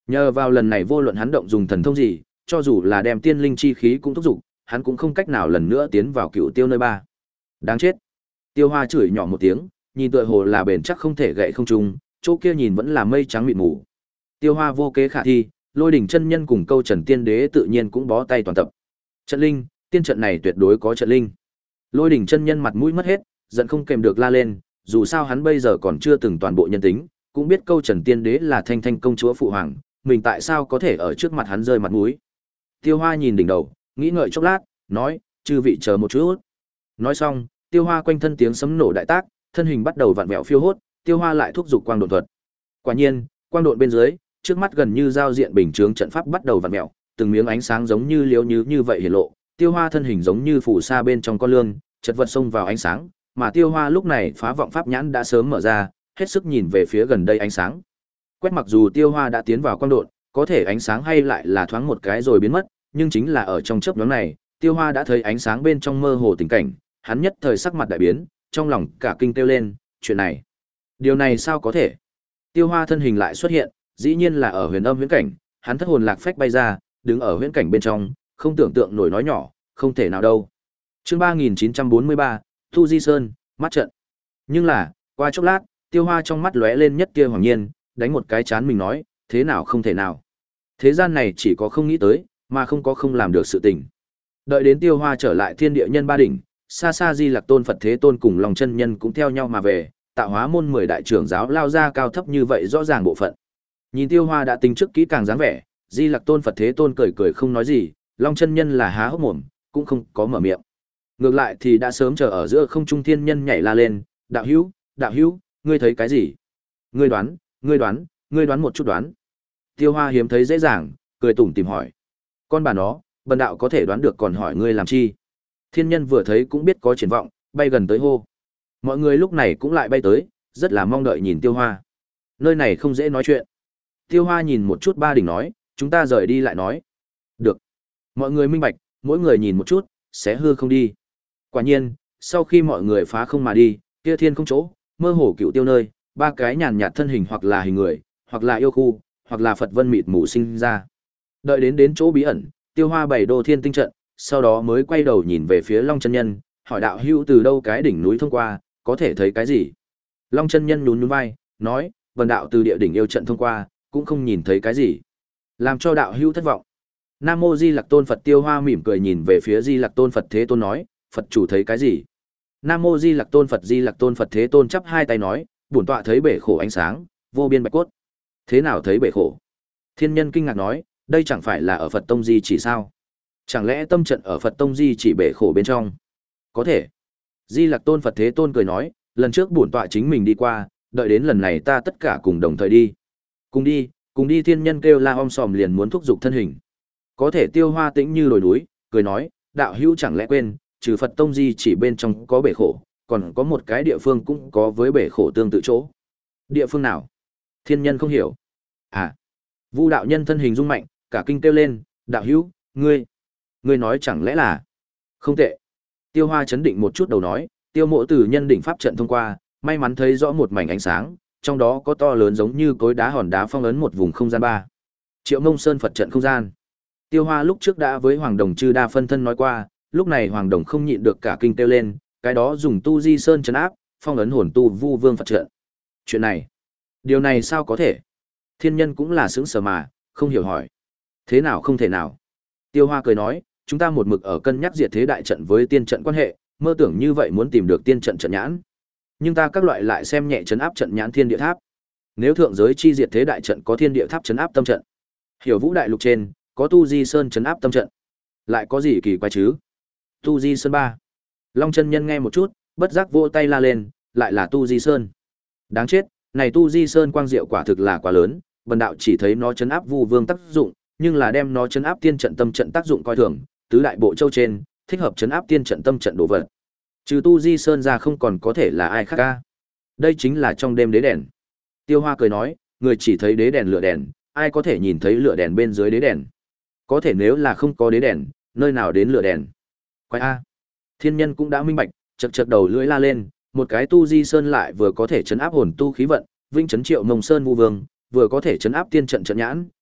Nhờ vào lần này vô luận hắn động dùng thần thông gì, cho dù là đem tiên linh chi khí cũng thúc giục, hắn cũng không cách nào lần nữa tiến vào cựu tiêu nơi ba. Đáng chết. Tiêu Hoa chửi nhỏ một tiếng, nhìn tựa hồ là bền chắc không thể gậy không trung, chỗ kia nhìn vẫn là mây trắng mịt mù. Tiêu Hoa vô kế khả thi, Lôi Đỉnh chân nhân cùng Câu Trần Tiên Đế tự nhiên cũng bó tay toàn tập. Trận linh, tiên trận này tuyệt đối có trận linh. Lôi Đỉnh chân nhân mặt mũi mất hết, giận không kèm được la lên, dù sao hắn bây giờ còn chưa từng toàn bộ nhân tính, cũng biết Câu Trần Tiên Đế là Thanh Thanh công chúa phụ hoàng, mình tại sao có thể ở trước mặt hắn rơi mặt mũi. Tiêu Hoa nhìn đỉnh đầu, nghĩ ngợi chốc lát, nói, chư vị chờ một chút. Nói xong, Tiêu Hoa quanh thân tiếng sấm nổ đại tác, thân hình bắt đầu vặn vẹo phiêu hốt, Tiêu Hoa lại thúc giục quang độn thuật. Quả nhiên, quang độn bên dưới, trước mắt gần như giao diện bình chướng trận pháp bắt đầu vặn vẹo, từng miếng ánh sáng giống như liếu như như vậy hiển lộ, Tiêu Hoa thân hình giống như phủ sa bên trong con lươn, chật vật xông vào ánh sáng, mà Tiêu Hoa lúc này phá vọng pháp nhãn đã sớm mở ra, hết sức nhìn về phía gần đây ánh sáng. Quét mặc dù Tiêu Hoa đã tiến vào quang độn, có thể ánh sáng hay lại là thoáng một cái rồi biến mất, nhưng chính là ở trong chớp nhoáng này, Tiêu Hoa đã thấy ánh sáng bên trong mơ hồ tình cảnh, hắn nhất thời sắc mặt đại biến, trong lòng cả kinh kêu lên, chuyện này, điều này sao có thể? Tiêu Hoa thân hình lại xuất hiện, dĩ nhiên là ở huyền âm huyễn cảnh, hắn thất hồn lạc phách bay ra, đứng ở huyễn cảnh bên trong, không tưởng tượng nổi nói nhỏ, không thể nào đâu. Chương ba nghìn chín trăm bốn mươi ba, Thu Di Sơn, mắt trận. Nhưng là, qua chốc lát, Tiêu Hoa trong mắt lóe lên nhất tia hoàng nhiên, đánh một cái chán mình nói, thế nào không thể nào? Thế gian này chỉ có không nghĩ tới, mà không có không làm được sự tình. Đợi đến Tiêu Hoa trở lại Thiên Địa Nhân Ba đỉnh, xa xa Di Lặc Tôn Phật Thế Tôn cùng Long Chân Nhân cũng theo nhau mà về, Tạo Hóa môn mười đại trưởng giáo lao ra cao thấp như vậy rõ ràng bộ phận. Nhìn Tiêu Hoa đã tính trước kỹ càng dáng vẻ, Di Lặc Tôn Phật Thế Tôn cười cười không nói gì, Long Chân Nhân là há hốc mồm, cũng không có mở miệng. Ngược lại thì đã sớm chờ ở giữa không trung thiên nhân nhảy la lên, "Đạo hữu, đạo hữu, ngươi thấy cái gì? Ngươi đoán, ngươi đoán, ngươi đoán một chút đoán." Tiêu Hoa hiếm thấy dễ dàng, cười tủm tỉm hỏi, "Con bà nó, bần đạo có thể đoán được còn hỏi ngươi làm chi?" Thiên nhân vừa thấy cũng biết có triển vọng, bay gần tới hô. Mọi người lúc này cũng lại bay tới, rất là mong đợi nhìn Tiêu Hoa. Nơi này không dễ nói chuyện. Tiêu Hoa nhìn một chút ba đỉnh nói, "Chúng ta rời đi lại nói." "Được." Mọi người minh bạch, mỗi người nhìn một chút, sẽ hư không đi. Quả nhiên, sau khi mọi người phá không mà đi, kia thiên không chỗ, mơ hồ cựu tiêu nơi, ba cái nhàn nhạt thân hình hoặc là hình người, hoặc là yêu khu, hoặc là Phật vân mịt mù sinh ra. Đợi đến đến chỗ bí ẩn, Tiêu Hoa bày đô thiên tinh trận, sau đó mới quay đầu nhìn về phía Long Chân Nhân, hỏi đạo hữu từ đâu cái đỉnh núi thông qua, có thể thấy cái gì? Long Chân Nhân nhún nhún vai, nói, vần đạo từ địa đỉnh yêu trận thông qua, cũng không nhìn thấy cái gì. Làm cho đạo hữu thất vọng. Nam Mô Di Lặc Tôn Phật. Tiêu Hoa mỉm cười nhìn về phía Di Lặc Tôn Phật Thế Tôn nói, Phật chủ thấy cái gì? Nam Mô Di Lặc Tôn Phật. Di Lặc Tôn Phật Thế Tôn chắp hai tay nói, bổn tọa thấy bể khổ ánh sáng, vô biên bạch cốt. Thế nào thấy bể khổ? Thiên nhân kinh ngạc nói, đây chẳng phải là ở Phật Tông Di chỉ sao? Chẳng lẽ tâm trận ở Phật Tông Di chỉ bể khổ bên trong? Có thể. Di Lặc Tôn Phật Thế Tôn cười nói, lần trước bổn tọa chính mình đi qua, đợi đến lần này ta tất cả cùng đồng thời đi. Cùng đi, cùng đi. Thiên nhân kêu la om sòm liền muốn thúc giục thân hình. Có thể Tiêu Hoa tĩnh như đồi núi, cười nói, đạo hữu chẳng lẽ quên, trừ Phật Tông Di chỉ bên trong có bể khổ, còn có một cái địa phương cũng có với bể khổ tương tự chỗ. Địa phương nào? Thiên nhân không hiểu. À, Vu đạo nhân thân hình rung mạnh, cả kinh kêu lên, đạo hữu, ngươi, ngươi nói chẳng lẽ là... Không tệ. Tiêu Hoa chấn định một chút đầu nói, Tiêu Mộ từ nhân đỉnh pháp trận thông qua, may mắn thấy rõ một mảnh ánh sáng, trong đó có to lớn giống như cối đá hòn đá phong ấn một vùng không gian ba. Triệu Mông Sơn Phật trận không gian. Tiêu Hoa lúc trước đã với Hoàng Đồng Chư Đa phân thân nói qua, lúc này Hoàng Đồng không nhịn được cả kinh kêu lên, cái đó dùng tu di sơn trấn áp, phong ấn hồn tu vu vương Phật trận. Chuyện này, điều này sao có thể? Thiên nhân cũng là sững sờ mà, không hiểu hỏi. Thế nào không thể nào? Tiêu Hoa cười nói, chúng ta một mực ở cân nhắc diệt thế đại trận với tiên trận quan hệ, mơ tưởng như vậy muốn tìm được tiên trận trận nhãn. Nhưng ta các loại lại xem nhẹ trấn áp trận nhãn thiên địa tháp. Nếu thượng giới chi diệt thế đại trận có thiên địa tháp trấn áp tâm trận, Hiểu Vũ đại lục trên có tu di sơn trấn áp tâm trận, lại có gì kỳ quái chứ? Tu di sơn ba. Long chân nhân nghe một chút, bất giác vỗ tay la lên, lại là tu di sơn. Đáng chết, này tu di sơn quang diệu quả thực là quá lớn, bần đạo chỉ thấy nó trấn áp vu vương tác dụng, nhưng là đem nó trấn áp tiên trận tâm trận tác dụng coi thường, tứ đại bộ châu trên, thích hợp trấn áp tiên trận tâm trận đồ vật. Trừ tu di sơn ra không còn có thể là ai khác ca. Đây chính là trong đêm đế đèn. Tiêu Hoa cười nói, người chỉ thấy đế đèn lửa đèn, ai có thể nhìn thấy lửa đèn bên dưới đế đèn. Có thể nếu là không có đế đèn, nơi nào đến lửa đèn. Quái a. Thiên nhân cũng đã minh bạch, chật chật đầu lưỡi la lên, một cái tu di sơn lại vừa có thể trấn áp hồn tu khí vận, vinh trấn Triệu Mông Sơn vu vương, vừa có thể trấn áp tiên trận trận nhãn,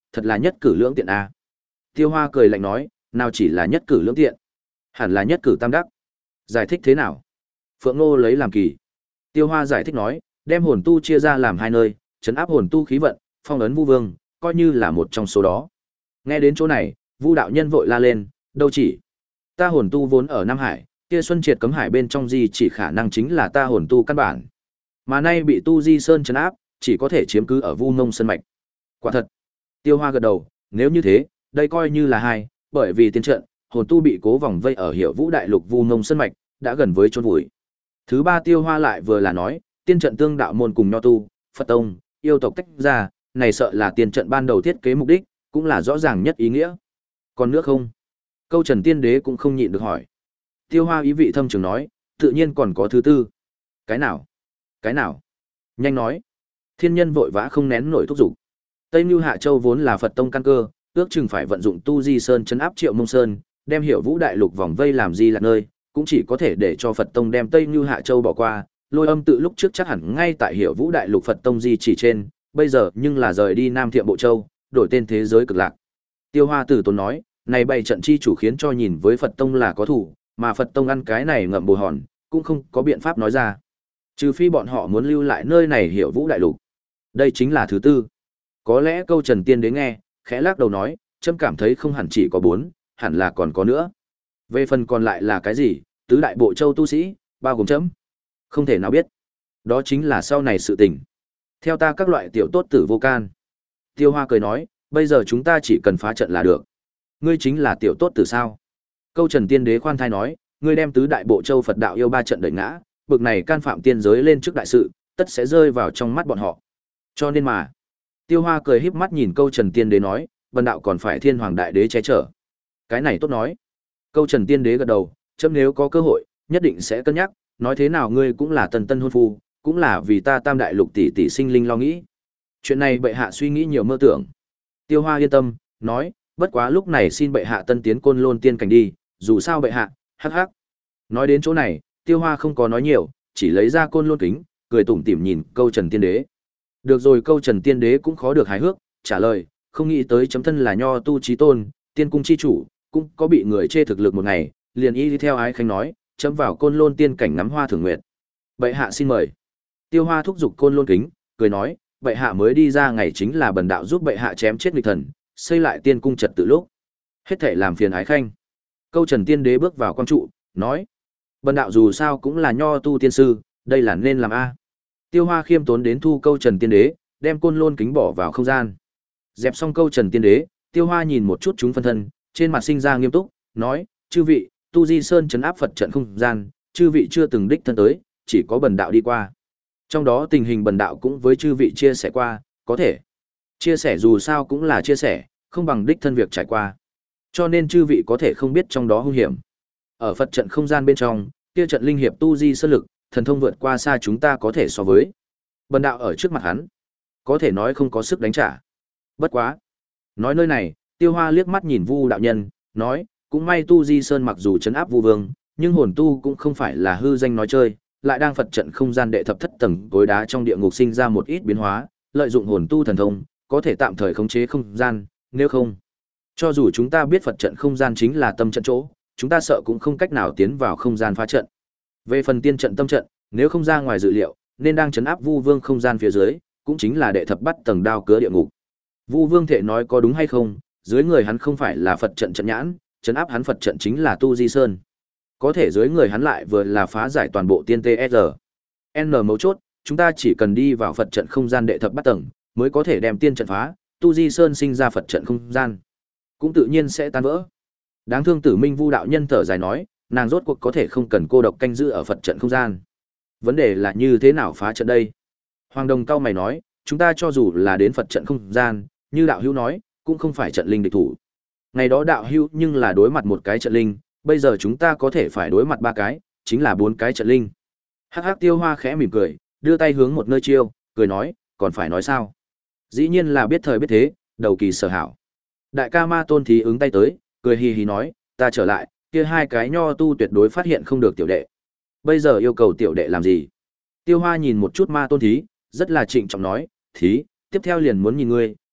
thật là nhất cử lưỡng tiện a. Tiêu Hoa cười lạnh nói, nào chỉ là nhất cử lưỡng tiện, hẳn là nhất cử tam đắc. Giải thích thế nào? Phượng Nô lấy làm kỳ. Tiêu Hoa giải thích nói, đem hồn tu chia ra làm hai nơi, trấn áp hồn tu khí vận, phong ấn Vu Vương, coi như là một trong số đó. Nghe đến chỗ này, Vu đạo nhân vội la lên, đâu chỉ, ta hồn tu vốn ở Nam Hải, kia Xuân Triệt cấm hải bên trong gì chỉ khả năng chính là ta hồn tu căn bản. Mà nay bị Tu Di Sơn trấn áp, chỉ có thể chiếm cứ ở Vu Mông Sơn mạch. Quả thật. Tiêu Hoa gật đầu, nếu như thế, đây coi như là hai, bởi vì tiên trận, hồn tu bị cố vòng vây ở Hiểu Vũ đại lục Vu Mông Sơn mạch, đã gần với chôn vùi. Thứ ba Tiêu Hoa lại vừa là nói, tiên trận tương đạo môn cùng nho tu, Phật tông, yêu tộc tách ra, này sợ là tiên trận ban đầu thiết kế mục đích, cũng là rõ ràng nhất ý nghĩa. Còn nữa không? Câu Trần Tiên Đế cũng không nhịn được hỏi. Tiêu Hoa ý vị thâm trường nói, tự nhiên còn có thứ tư. Cái nào? Cái nào? Nhanh nói. Thiên nhân vội vã không nén nổi thúc giục. Tây Nưu Hạ Châu vốn là Phật tông căn cơ, ước chừng phải vận dụng Tu Di Sơn trấn áp Triệu Mông Sơn, đem Hiểu Vũ đại lục vòng vây làm gì là nơi, cũng chỉ có thể để cho Phật tông đem Tây Nưu Hạ Châu bỏ qua. Lôi Âm tự lúc trước chắc hẳn ngay tại Hiểu Vũ đại lục Phật tông di chỉ trên, bây giờ nhưng là rời đi Nam Thiệm Bộ Châu, đổi tên thế giới cực lạc. Tiêu Hoa Tử Tốn nói, này bày trận chi chủ khiến cho nhìn với Phật tông là có thủ, mà Phật tông ăn cái này ngậm bồ hòn, cũng không có biện pháp nói ra. Trừ phi bọn họ muốn lưu lại nơi này Hiểu Vũ đại lục. Đây chính là thứ tư. Có lẽ Câu Trần Tiên Đế nghe, khẽ lắc đầu nói, chấm cảm thấy không hẳn chỉ có bốn, hẳn là còn có nữa. Về phần còn lại là cái gì, tứ đại bộ châu tu sĩ, bao gồm chấm, không thể nào biết. Đó chính là sau này sự tình. Theo ta các loại tiểu tốt tử vô can. Tiêu Hoa cười nói, bây giờ chúng ta chỉ cần phá trận là được. Ngươi chính là tiểu tốt tử sao? Câu Trần Tiên Đế khoan thai nói, ngươi đem tứ đại bộ châu Phật đạo yêu ba trận đẩy ngã, bực này can phạm tiên giới lên trước đại sự, tất sẽ rơi vào trong mắt bọn họ. Cho nên mà, Tiêu Hoa cười híp mắt nhìn Câu Trần Tiên Đế nói, bần đạo còn phải Thiên Hoàng đại đế che chở. Cái này tốt nói. Câu Trần Tiên Đế gật đầu, chấm nếu có cơ hội, nhất định sẽ cân nhắc, nói thế nào ngươi cũng là tần tân hôn phu, cũng là vì ta Tam đại lục tỷ tỷ sinh linh lo nghĩ. Chuyện này bệ hạ suy nghĩ nhiều mơ tưởng. Tiêu Hoa yên tâm, nói, bất quá lúc này xin bệ hạ tân tiến Côn Lôn tiên cảnh đi, dù sao bệ hạ, hắc hắc. Nói đến chỗ này, Tiêu Hoa không có nói nhiều, chỉ lấy ra Côn Lôn kính, cười tủm tỉm nhìn Câu Trần Tiên Đế. Được rồi, Câu Trần Tiên Đế cũng khó được hài hước, trả lời, không nghĩ tới chấm thân là nho tu chí tôn, tiên cung chi chủ, cũng có bị người chê thực lực một ngày, liền y đi theo ái khanh nói, chấm vào Côn Lôn tiên cảnh ngắm hoa thưởng nguyệt. Bệ hạ xin mời. Tiêu Hoa thúc giục Côn Lôn kính, cười nói, bệ hạ mới đi ra ngày chính là bần đạo giúp bệ hạ chém chết nghịch thần, xây lại tiên cung trật tự lúc. Hết thể làm phiền ái khanh. Câu Trần Tiên Đế bước vào quan trụ, nói, bần đạo dù sao cũng là nho tu tiên sư, đây là nên làm a. Tiêu Hoa khiêm tốn đến thu Câu Trần Tiên Đế, đem Côn Lôn kính bỏ vào không gian. Dẹp xong Câu Trần Tiên Đế, Tiêu Hoa nhìn một chút chúng phân thân, trên mặt sinh ra nghiêm túc, nói, chư vị, Tu Di Sơn trấn áp Phật trận không gian, chư vị chưa từng đích thân tới, chỉ có bần đạo đi qua. Trong đó tình hình bần đạo cũng với chư vị chia sẻ qua, có thể. Chia sẻ dù sao cũng là chia sẻ, không bằng đích thân việc trải qua. Cho nên chư vị có thể không biết trong đó hung hiểm. Ở Phật trận không gian bên trong, kia trận linh hiệp Tu Di Sơn lực, thần thông vượt qua xa chúng ta có thể so với. Bần đạo ở trước mặt hắn, có thể nói không có sức đánh trả. Bất quá. Nói nơi này, Tiêu Hoa liếc mắt nhìn Vu đạo nhân, nói, cũng may Tu Di Sơn mặc dù trấn áp Vu Vương, nhưng hồn tu cũng không phải là hư danh nói chơi, lại đang Phật trận không gian đệ thập thất tầng cối đá trong địa ngục sinh ra một ít biến hóa, lợi dụng hồn tu thần thông, có thể tạm thời khống chế không gian, nếu không, cho dù chúng ta biết Phật trận không gian chính là tâm trận chỗ, chúng ta sợ cũng không cách nào tiến vào không gian phá trận. Về phần tiên trận tâm trận, nếu không ra ngoài dự liệu, nên đang trấn áp Vu Vương không gian phía dưới, cũng chính là đệ thập bắt tầng đao cứa địa ngục. Vu Vương thể nói có đúng hay không, dưới người hắn không phải là Phật trận trận nhãn, trấn áp hắn Phật trận chính là Tu Di Sơn. Có thể dưới người hắn lại vừa là phá giải toàn bộ tiên tê ét rờ. N mấu chốt, chúng ta chỉ cần đi vào Phật trận không gian đệ thập bắt tầng, mới có thể đem tiên trận phá, Tu Di Sơn sinh ra Phật trận không gian, cũng tự nhiên sẽ tan vỡ. Đáng thương Tử Minh Vu đạo nhân thở dài nói, nàng rốt cuộc có thể không cần cô độc canh giữ ở Phật trận không gian. Vấn đề là như thế nào phá trận đây? Hoàng Đồng cao mày nói, chúng ta cho dù là đến Phật trận không gian, như đạo hữu nói, cũng không phải trận linh địch thủ. Ngày đó đạo hữu nhưng là đối mặt một cái trận linh, bây giờ chúng ta có thể phải đối mặt ba cái, chính là bốn cái trận linh. Hắc Hắc Tiêu Hoa khẽ mỉm cười, đưa tay hướng một nơi chiêu, cười nói, còn phải nói sao? Dĩ nhiên là biết thời biết thế, đầu kỳ sở hảo. Đại ca Ma Tôn Thí ứng tay tới, cười hì hì nói, ta trở lại, kia hai cái nho tu tuyệt đối phát hiện không được tiểu đệ. Bây giờ yêu cầu tiểu đệ làm gì? Tiêu Hoa nhìn một chút Ma Tôn Thí, rất là trịnh trọng nói, thí, tiếp theo liền muốn nhìn ngươi,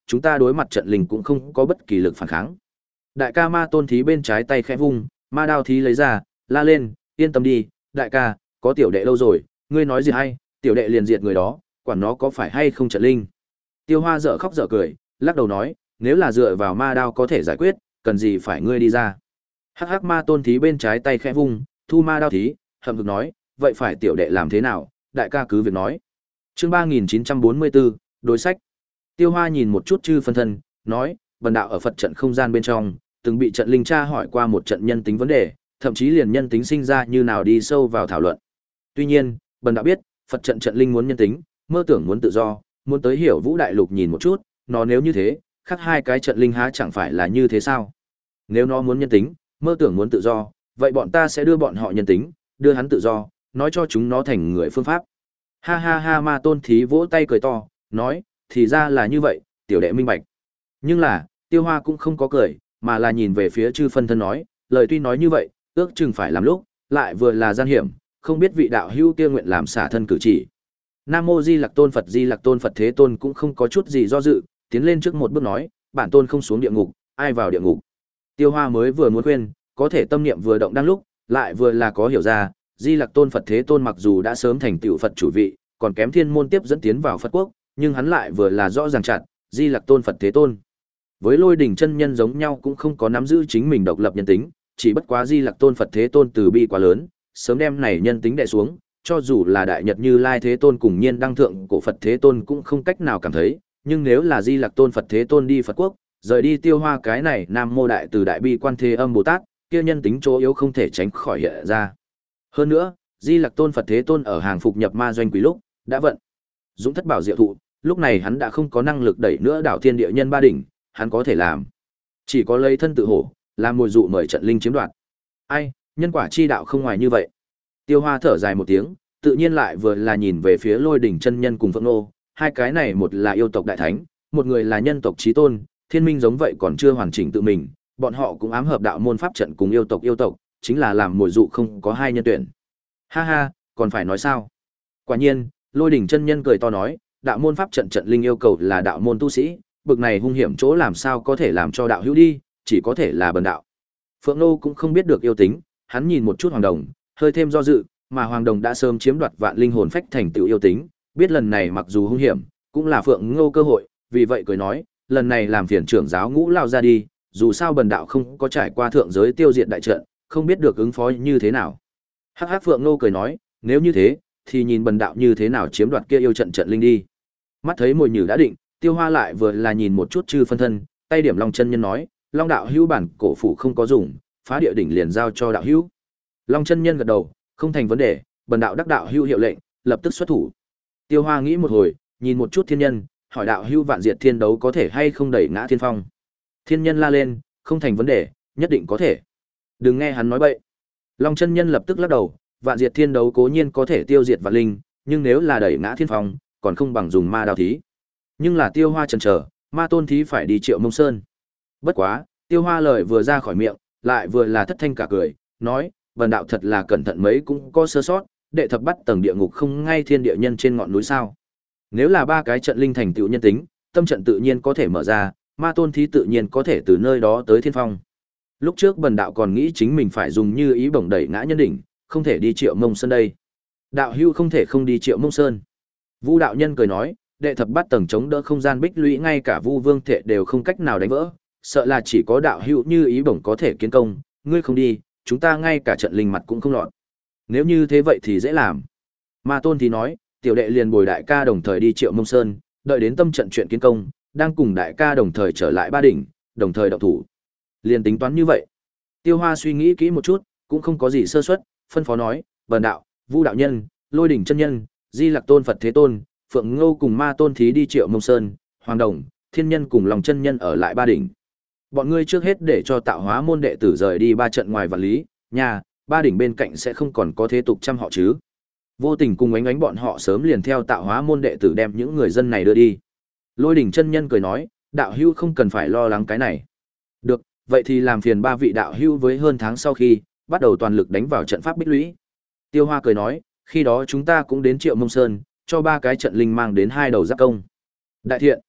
chúng ta đối mặt trận linh cũng không có bất kỳ lực phản kháng. Đại ca Ma Tôn Thí bên trái tay khẽ vung, ma đao thí lấy ra, la lên, yên tâm đi, đại ca, có tiểu đệ lâu rồi, ngươi nói gì hay, tiểu đệ liền diệt người đó, quản nó có phải hay không trận linh. Tiêu Hoa dở khóc dở cười, lắc đầu nói, nếu là dựa vào ma đao có thể giải quyết, cần gì phải ngươi đi ra. Hắc hắc Ma Tôn Thí bên trái tay khẽ vung, thu ma đao thí, hậm hực nói, vậy phải tiểu đệ làm thế nào, đại ca cứ việc nói. Chương ba nghìn chín trăm bốn mươi bốn, đối sách. Tiêu Hoa nhìn một chút chư phân thân, nói, bần đạo ở Phật trận không gian bên trong, từng bị trận linh tra hỏi qua một trận nhân tính vấn đề, thậm chí liền nhân tính sinh ra như nào đi sâu vào thảo luận. Tuy nhiên, bần đạo biết, Phật trận trận linh muốn nhân tính, mơ tưởng muốn tự do, muốn tới hiểu Vũ Đại Lục nhìn một chút, nó nếu như thế, khác hai cái trận linh há chẳng phải là như thế sao? Nếu nó muốn nhân tính, mơ tưởng muốn tự do, vậy bọn ta sẽ đưa bọn họ nhân tính, đưa hắn tự do, nói cho chúng nó thành người phương pháp. Ha ha ha Ma Tôn Thí vỗ tay cười to, nói, thì ra là như vậy, tiểu đệ minh bạch. Nhưng là, Tiêu Hoa cũng không có cười, mà là nhìn về phía chư phân thân nói, lời tuy nói như vậy, ước chừng phải làm lúc, lại vừa là gian hiểm, không biết vị đạo hữu kia nguyện làm xả thân cử chỉ. Nam Mô Di Lặc Tôn Phật Di Lặc Tôn Phật Thế Tôn cũng không có chút gì do dự, tiến lên trước một bước nói, bản tôn không xuống địa ngục, ai vào địa ngục. Tiêu Hoa mới vừa muốn khuyên, có thể tâm niệm vừa động đang lúc, lại vừa là có hiểu ra, Di Lặc Tôn Phật Thế Tôn mặc dù đã sớm thành tựu Phật chủ vị, còn kém thiên môn tiếp dẫn tiến vào Phật quốc, nhưng hắn lại vừa là rõ ràng chặt, Di Lặc Tôn Phật Thế Tôn. Với Lôi Đỉnh chân nhân giống nhau cũng không có nắm giữ chính mình độc lập nhân tính, chỉ bất quá Di Lặc Tôn Phật Thế Tôn từ bi quá lớn, sớm đem này nhân tính đè xuống, cho dù là đại nhật Như Lai Thế Tôn cùng nhiên đăng thượng cổ Phật Thế Tôn cũng không cách nào cảm thấy, nhưng nếu là Di Lặc Tôn Phật Thế Tôn đi Phật quốc, rời đi Tiêu Hoa cái này Nam Mô Đại Từ Đại Bi Quan Thế Âm Bồ Tát, kia nhân tính chỗ yếu không thể tránh khỏi hiện ra. Hơn nữa, Di Lặc Tôn Phật Thế Tôn ở hàng phục nhập ma doanh quý lúc, đã vận Dũng Thất Bảo Diệu Thụ, lúc này hắn đã không có năng lực đẩy nữa đảo thiên địa nhân ba đỉnh, hắn có thể làm chỉ có lấy thân tự hổ, làm mồi dụ mời trận linh chiếm đoạt. Ai, nhân quả chi đạo không ngoài như vậy. Tiêu Hoa thở dài một tiếng, tự nhiên lại vừa là nhìn về phía Lôi Đỉnh chân nhân cùng Phượng Nô, hai cái này một là yêu tộc đại thánh, một người là nhân tộc chí tôn, thiên minh giống vậy còn chưa hoàn chỉnh tự mình, bọn họ cũng ám hợp đạo môn pháp trận cùng yêu tộc yêu tộc, chính là làm mồi dụ không có hai nhân tuyển. Ha ha, còn phải nói sao? Quả nhiên, Lôi Đỉnh chân nhân cười to nói, đạo môn pháp trận trận linh yêu cầu là đạo môn tu sĩ, bực này hung hiểm chỗ làm sao có thể làm cho đạo hữu đi, chỉ có thể là bần đạo. Phượng Nô cũng không biết được yêu tính, hắn nhìn một chút Hoàng Đồng, hơi thêm do dự, mà Hoàng Đồng đã sớm chiếm đoạt vạn linh hồn phách thành tựu yêu tính, biết lần này mặc dù hung hiểm, cũng là Phượng Ngô cơ hội, vì vậy cười nói, lần này làm phiền trưởng giáo Ngũ lao ra đi, dù sao bần đạo không có trải qua thượng giới tiêu diệt đại trận, không biết được ứng phó như thế nào. Hắc hắc Phượng Ngô cười nói, nếu như thế, thì nhìn bần đạo như thế nào chiếm đoạt kia yêu trận trận linh đi. Mắt thấy mồi nhử đã định, Tiêu Hoa lại vừa là nhìn một chút chư phân thân, tay điểm Long chân nhân nói, Long đạo hữu bản cổ phủ không có dùng, phá địa đỉnh liền giao cho đạo hữu. Long chân nhân gật đầu, không thành vấn đề, bần đạo đắc đạo hữu hiệu lệnh, lập tức xuất thủ. Tiêu Hoa nghĩ một hồi, nhìn một chút thiên nhân, hỏi đạo hữu vạn diệt thiên đấu có thể hay không đẩy ngã thiên phong. Thiên nhân la lên, không thành vấn đề, nhất định có thể. Đừng nghe hắn nói bậy. Long chân nhân lập tức lắc đầu, vạn diệt thiên đấu cố nhiên có thể tiêu diệt vạn linh, nhưng nếu là đẩy ngã thiên phong, còn không bằng dùng ma đao thí. Nhưng là Tiêu Hoa chần chờ, ma tôn thí phải đi Triệu Mông Sơn. Bất quá, Tiêu Hoa lời vừa ra khỏi miệng, lại vừa là thất thanh cả cười, nói, vần đạo thật là cẩn thận mấy cũng có sơ sót, đệ thập bắt tầng địa ngục không ngay thiên địa nhân trên ngọn núi sao. Nếu là ba cái trận linh thành tựu nhân tính, tâm trận tự nhiên có thể mở ra, ma tôn thí tự nhiên có thể từ nơi đó tới thiên phong. Lúc trước bần đạo còn nghĩ chính mình phải dùng như ý bổng đẩy ngã nhân đỉnh, không thể đi Triệu Mông Sơn đây. Đạo hưu không thể không đi Triệu Mông Sơn. Vu đạo nhân cười nói, đệ thập bát tầng chống đỡ không gian bích lũy ngay cả Vu Vương thể đều không cách nào đánh vỡ, sợ là chỉ có đạo hữu như ý bổng có thể kiến công, ngươi không đi, chúng ta ngay cả trận linh mặt cũng không lọt. Nếu như thế vậy thì dễ làm. Ma Tôn thì nói, tiểu đệ liền bồi đại ca đồng thời đi Triệu Mông Sơn, đợi đến tâm trận chuyện kiến công, đang cùng đại ca đồng thời trở lại Ba đỉnh, đồng thời động thủ. Liền tính toán như vậy. Tiêu Hoa suy nghĩ kỹ một chút, cũng không có gì sơ suất, phân phó nói, Bần đạo, Vu đạo nhân, Lôi đỉnh chân nhân, Di Lặc Tôn Phật Thế Tôn, Phượng Ngô cùng Ma Tôn thí đi Triệu Mông Sơn, Hoàng Đồng, Thiên Nhân cùng Lòng chân nhân ở lại Ba đỉnh. Bọn ngươi trước hết để cho tạo hóa môn đệ tử rời đi ba trận ngoài vạn lý, nhà, Ba đỉnh bên cạnh sẽ không còn có thế tục trăm họ chứ. Vô tình cùng ánh ánh bọn họ sớm liền theo tạo hóa môn đệ tử đem những người dân này đưa đi. Lôi đỉnh chân nhân cười nói, đạo hữu không cần phải lo lắng cái này. Được, vậy thì làm phiền ba vị đạo hữu với hơn tháng sau khi bắt đầu toàn lực đánh vào trận pháp bích lũy. Tiêu Hoa cười nói, khi đó chúng ta cũng đến Triệu Mông Sơn, cho ba cái trận linh mang đến hai đầu giáp công. Đại thiện.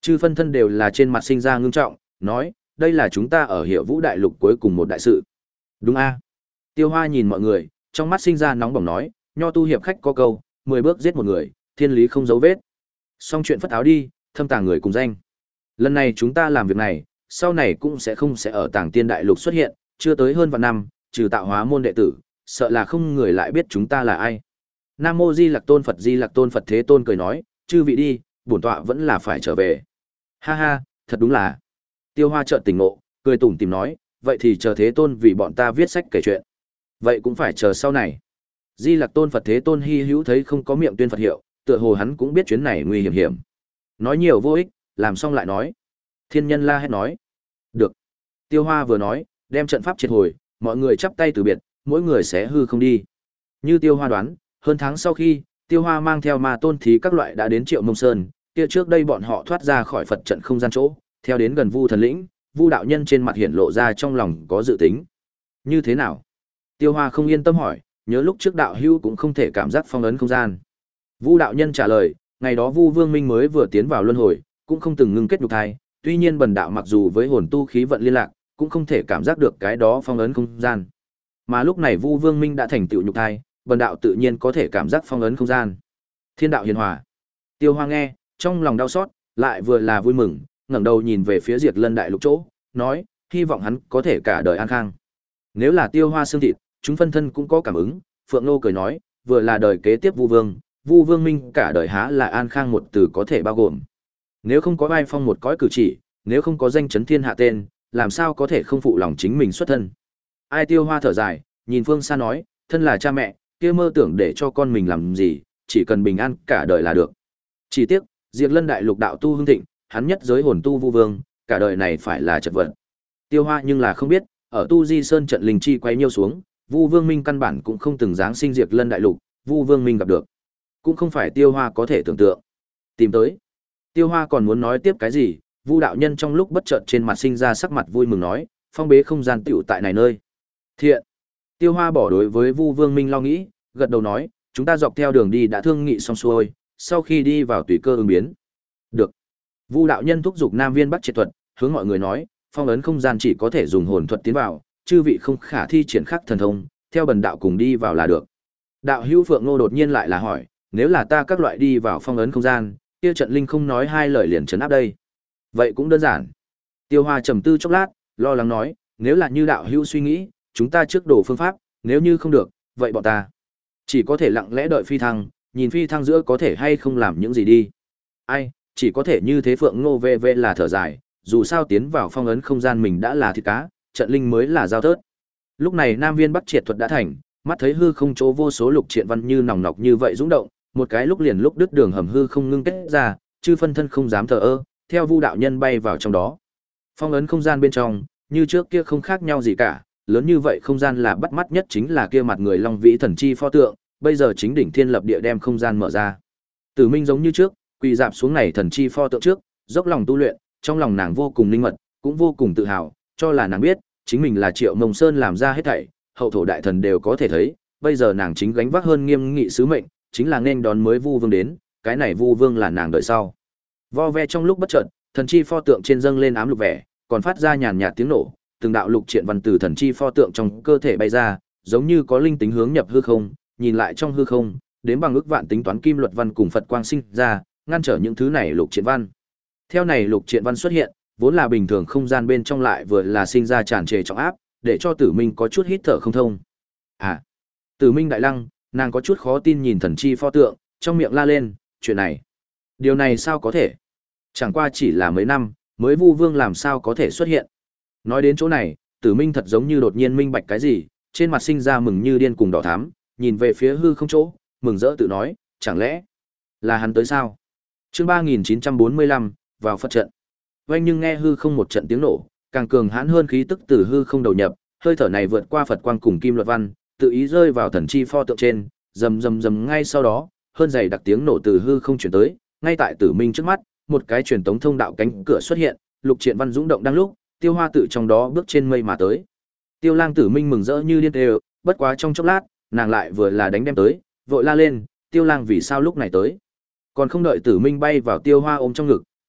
Chư phân thân đều là trên mặt sinh ra ngưng trọng, nói, đây là chúng ta ở Hiệu Vũ đại lục cuối cùng một đại sự. Đúng a? Tiêu Hoa nhìn mọi người, trong mắt sinh ra nóng bỏng nói, Nho tu hiệp khách có câu, mười bước giết một người, thiên lý không dấu vết. Xong chuyện phất áo đi, thâm tàng người cùng danh. Lần này chúng ta làm việc này, sau này cũng sẽ không sẽ ở Tàng Tiên đại lục xuất hiện, chưa tới hơn vạn năm, trừ tạo hóa môn đệ tử, sợ là không người lại biết chúng ta là ai. Nam mô Di Lặc Tôn Phật, Di Lặc Tôn Phật Thế Tôn cười nói, chư vị đi, bổn tọa vẫn là phải trở về. Ha ha, thật đúng là. Tiêu Hoa chợt tỉnh ngộ, cười tủm tỉm nói, vậy thì chờ Thế Tôn vì bọn ta viết sách kể chuyện. Vậy cũng phải chờ sau này. Di Lặc Tôn Phật Thế Tôn hi hữu thấy không có miệng tuyên Phật hiệu, tựa hồ hắn cũng biết chuyến này nguy hiểm hiểm. Nói nhiều vô ích, làm xong lại nói. Thiên nhân la hét nói. Được. Tiêu Hoa vừa nói, đem trận pháp triệt hồi, mọi người chắp tay từ biệt, mỗi người sẽ hư không đi. Như Tiêu Hoa đoán, hơn tháng sau khi, Tiêu Hoa mang theo ma tôn thí các loại đã đến Triệu Mông Sơn, kia trước đây bọn họ thoát ra khỏi Phật trận không gian chỗ, theo đến gần Vu thần lĩnh, Vu đạo nhân trên mặt hiện lộ ra trong lòng có dự tính. Như thế nào? Tiêu Hoa không yên tâm hỏi, nhớ lúc trước đạo hưu cũng không thể cảm giác phong ấn không gian. Vu đạo nhân trả lời, ngày đó Vu Vương Minh mới vừa tiến vào luân hồi, cũng không từng ngưng kết nhục thai, tuy nhiên bần đạo mặc dù với hồn tu khí vận liên lạc, cũng không thể cảm giác được cái đó phong ấn không gian. Mà lúc này Vu Vương Minh đã thành tựu nhục thai, bần đạo tự nhiên có thể cảm giác phong ấn không gian. Thiên đạo hiền hòa. Tiêu Hoa nghe, trong lòng đau xót, lại vừa là vui mừng, ngẩng đầu nhìn về phía Diệt Lân đại lục chỗ, nói, hy vọng hắn có thể cả đời an khang. Nếu là Tiêu Hoa xương thịt, chúng phân thân cũng có cảm ứng, Phượng Nô cười nói, vừa là đời kế tiếp Vu Vương, Vu Vương Minh cả đời há là an khang một từ có thể bao gồm. Nếu không có vai phong một cõi cử chỉ, nếu không có danh chấn thiên hạ tên, làm sao có thể không phụ lòng chính mình xuất thân. Ai Tiêu Hoa thở dài, nhìn phương xa nói, thân là cha mẹ, kia mơ tưởng để cho con mình làm gì, chỉ cần bình an cả đời là được. Chỉ tiếc, Diệt Lân đại lục đạo tu hưng thịnh, hắn nhất giới hồn tu Vu Vương, cả đời này phải là chật vật. Tiêu Hoa nhưng là không biết, ở Tu Di Sơn trận linh chi quay nhiêu xuống, Vu Vương Minh căn bản cũng không từng dáng sinh Diệt Lân đại lục, Vu Vương Minh gặp được, cũng không phải Tiêu Hoa có thể tưởng tượng. Tìm tới. Tiêu Hoa còn muốn nói tiếp cái gì, Vu đạo nhân trong lúc bất chợt trên mặt sinh ra sắc mặt vui mừng nói, phong bế không gian tiểu tại này nơi. Thiện. Tiêu Hoa bỏ đối với Vu Vương Minh lo nghĩ, gật đầu nói, chúng ta dọc theo đường đi đã thương nghị xong xuôi, sau khi đi vào tùy cơ ứng biến. Được. Vu đạo nhân thúc giục Nam Viên Bắc triệt thuật, hướng mọi người nói, phong ấn không gian chỉ có thể dùng hồn thuật tiến vào, chư vị không khả thi triển khắc thần thông, theo bần đạo cùng đi vào là được. Đạo hữu Phượng Ngô đột nhiên lại là hỏi, nếu là ta các loại đi vào phong ấn không gian, kia trận linh không nói hai lời liền trấn áp đây. Vậy cũng đơn giản. Tiêu Hoa trầm tư chốc lát, lo lắng nói, nếu là như đạo hữu suy nghĩ, chúng ta trước đổ phương pháp, nếu như không được, vậy bọn ta chỉ có thể lặng lẽ đợi phi thăng, nhìn phi thăng giữa có thể hay không làm những gì đi. Ai, chỉ có thể như thế. Phượng Ngô vê vê là thở dài, dù sao tiến vào phong ấn không gian mình đã là thịt cá, trận linh mới là giao thớt. Lúc này Nam Viên Bắc triệt thuật đã thành, mắt thấy hư không chỗ vô số lục triện văn như nòng nọc như vậy dũng động, một cái lúc liền lúc đứt đường hầm hư không ngưng kết ra, chư phân thân không dám thờ ơ, theo Vu đạo nhân bay vào trong đó. Phong ấn không gian bên trong, như trước kia không khác nhau gì cả, lớn như vậy không gian là bắt mắt nhất chính là kia mặt người Long Vĩ thần chi pho tượng, bây giờ chính đỉnh thiên lập địa đem không gian mở ra. Tử Minh giống như trước, quỳ dạp xuống này thần chi pho tượng trước, dốc lòng tu luyện, trong lòng nàng vô cùng linh mật, cũng vô cùng tự hào, cho là nàng biết, chính mình là Triệu Mông Sơn làm ra hết thảy, hậu thổ đại thần đều có thể thấy, bây giờ nàng chính gánh vác hơn nghiêm nghị sứ mệnh, chính là nên đón mới Vu Vương đến, cái này Vu Vương là nàng đợi sau. Vo ve trong lúc bất chợt, thần chi pho tượng trên dâng lên ám lục vẻ, còn phát ra nhàn nhạt tiếng nổ, từng đạo lục triện văn từ thần chi pho tượng trong cơ thể bay ra, giống như có linh tính hướng nhập hư không, nhìn lại trong hư không, đến bằng ước vạn tính toán kim luật văn cùng Phật quang sinh ra, ngăn trở những thứ này lục triện văn. Theo này lục triện văn xuất hiện, vốn là bình thường không gian bên trong lại vừa là sinh ra tràn trề trọng áp, để cho Tử Minh có chút hít thở không thông. À, Tử Minh đại lăng, nàng có chút khó tin nhìn thần chi pho tượng, trong miệng la lên, chuyện này, điều này sao có thể? Chẳng qua chỉ là mấy năm, mới Vu Vương làm sao có thể xuất hiện? Nói đến chỗ này, Tử Minh thật giống như đột nhiên minh bạch cái gì, trên mặt sinh ra mừng như điên cùng đỏ thắm, nhìn về phía hư không chỗ, mừng rỡ tự nói, chẳng lẽ là hắn tới sao? Chương ba nghìn chín trăm bốn mươi lăm, vào Phật trận. Oanh nhưng nghe hư không một trận tiếng nổ, càng cường hãn hơn khí tức từ hư không đầu nhập, hơi thở này vượt qua Phật quang cùng kim luật văn, tự ý rơi vào thần chi pho tượng trên, rầm rầm rầm ngay sau đó, hơn dày đặc tiếng nổ từ hư không truyền tới, ngay tại Tử Minh trước mắt, một cái truyền tống thông đạo cánh cửa xuất hiện, lục triện văn dũng động đang lúc, Tiêu Hoa tự trong đó bước trên mây mà tới. Tiêu Lang Tử Minh mừng rỡ như điên đều, bất quá trong chốc lát, nàng lại vừa là đánh đem tới, vội la lên, Tiêu Lang vì sao lúc này tới? Còn không đợi Tử Minh bay vào Tiêu Hoa ôm trong ngực,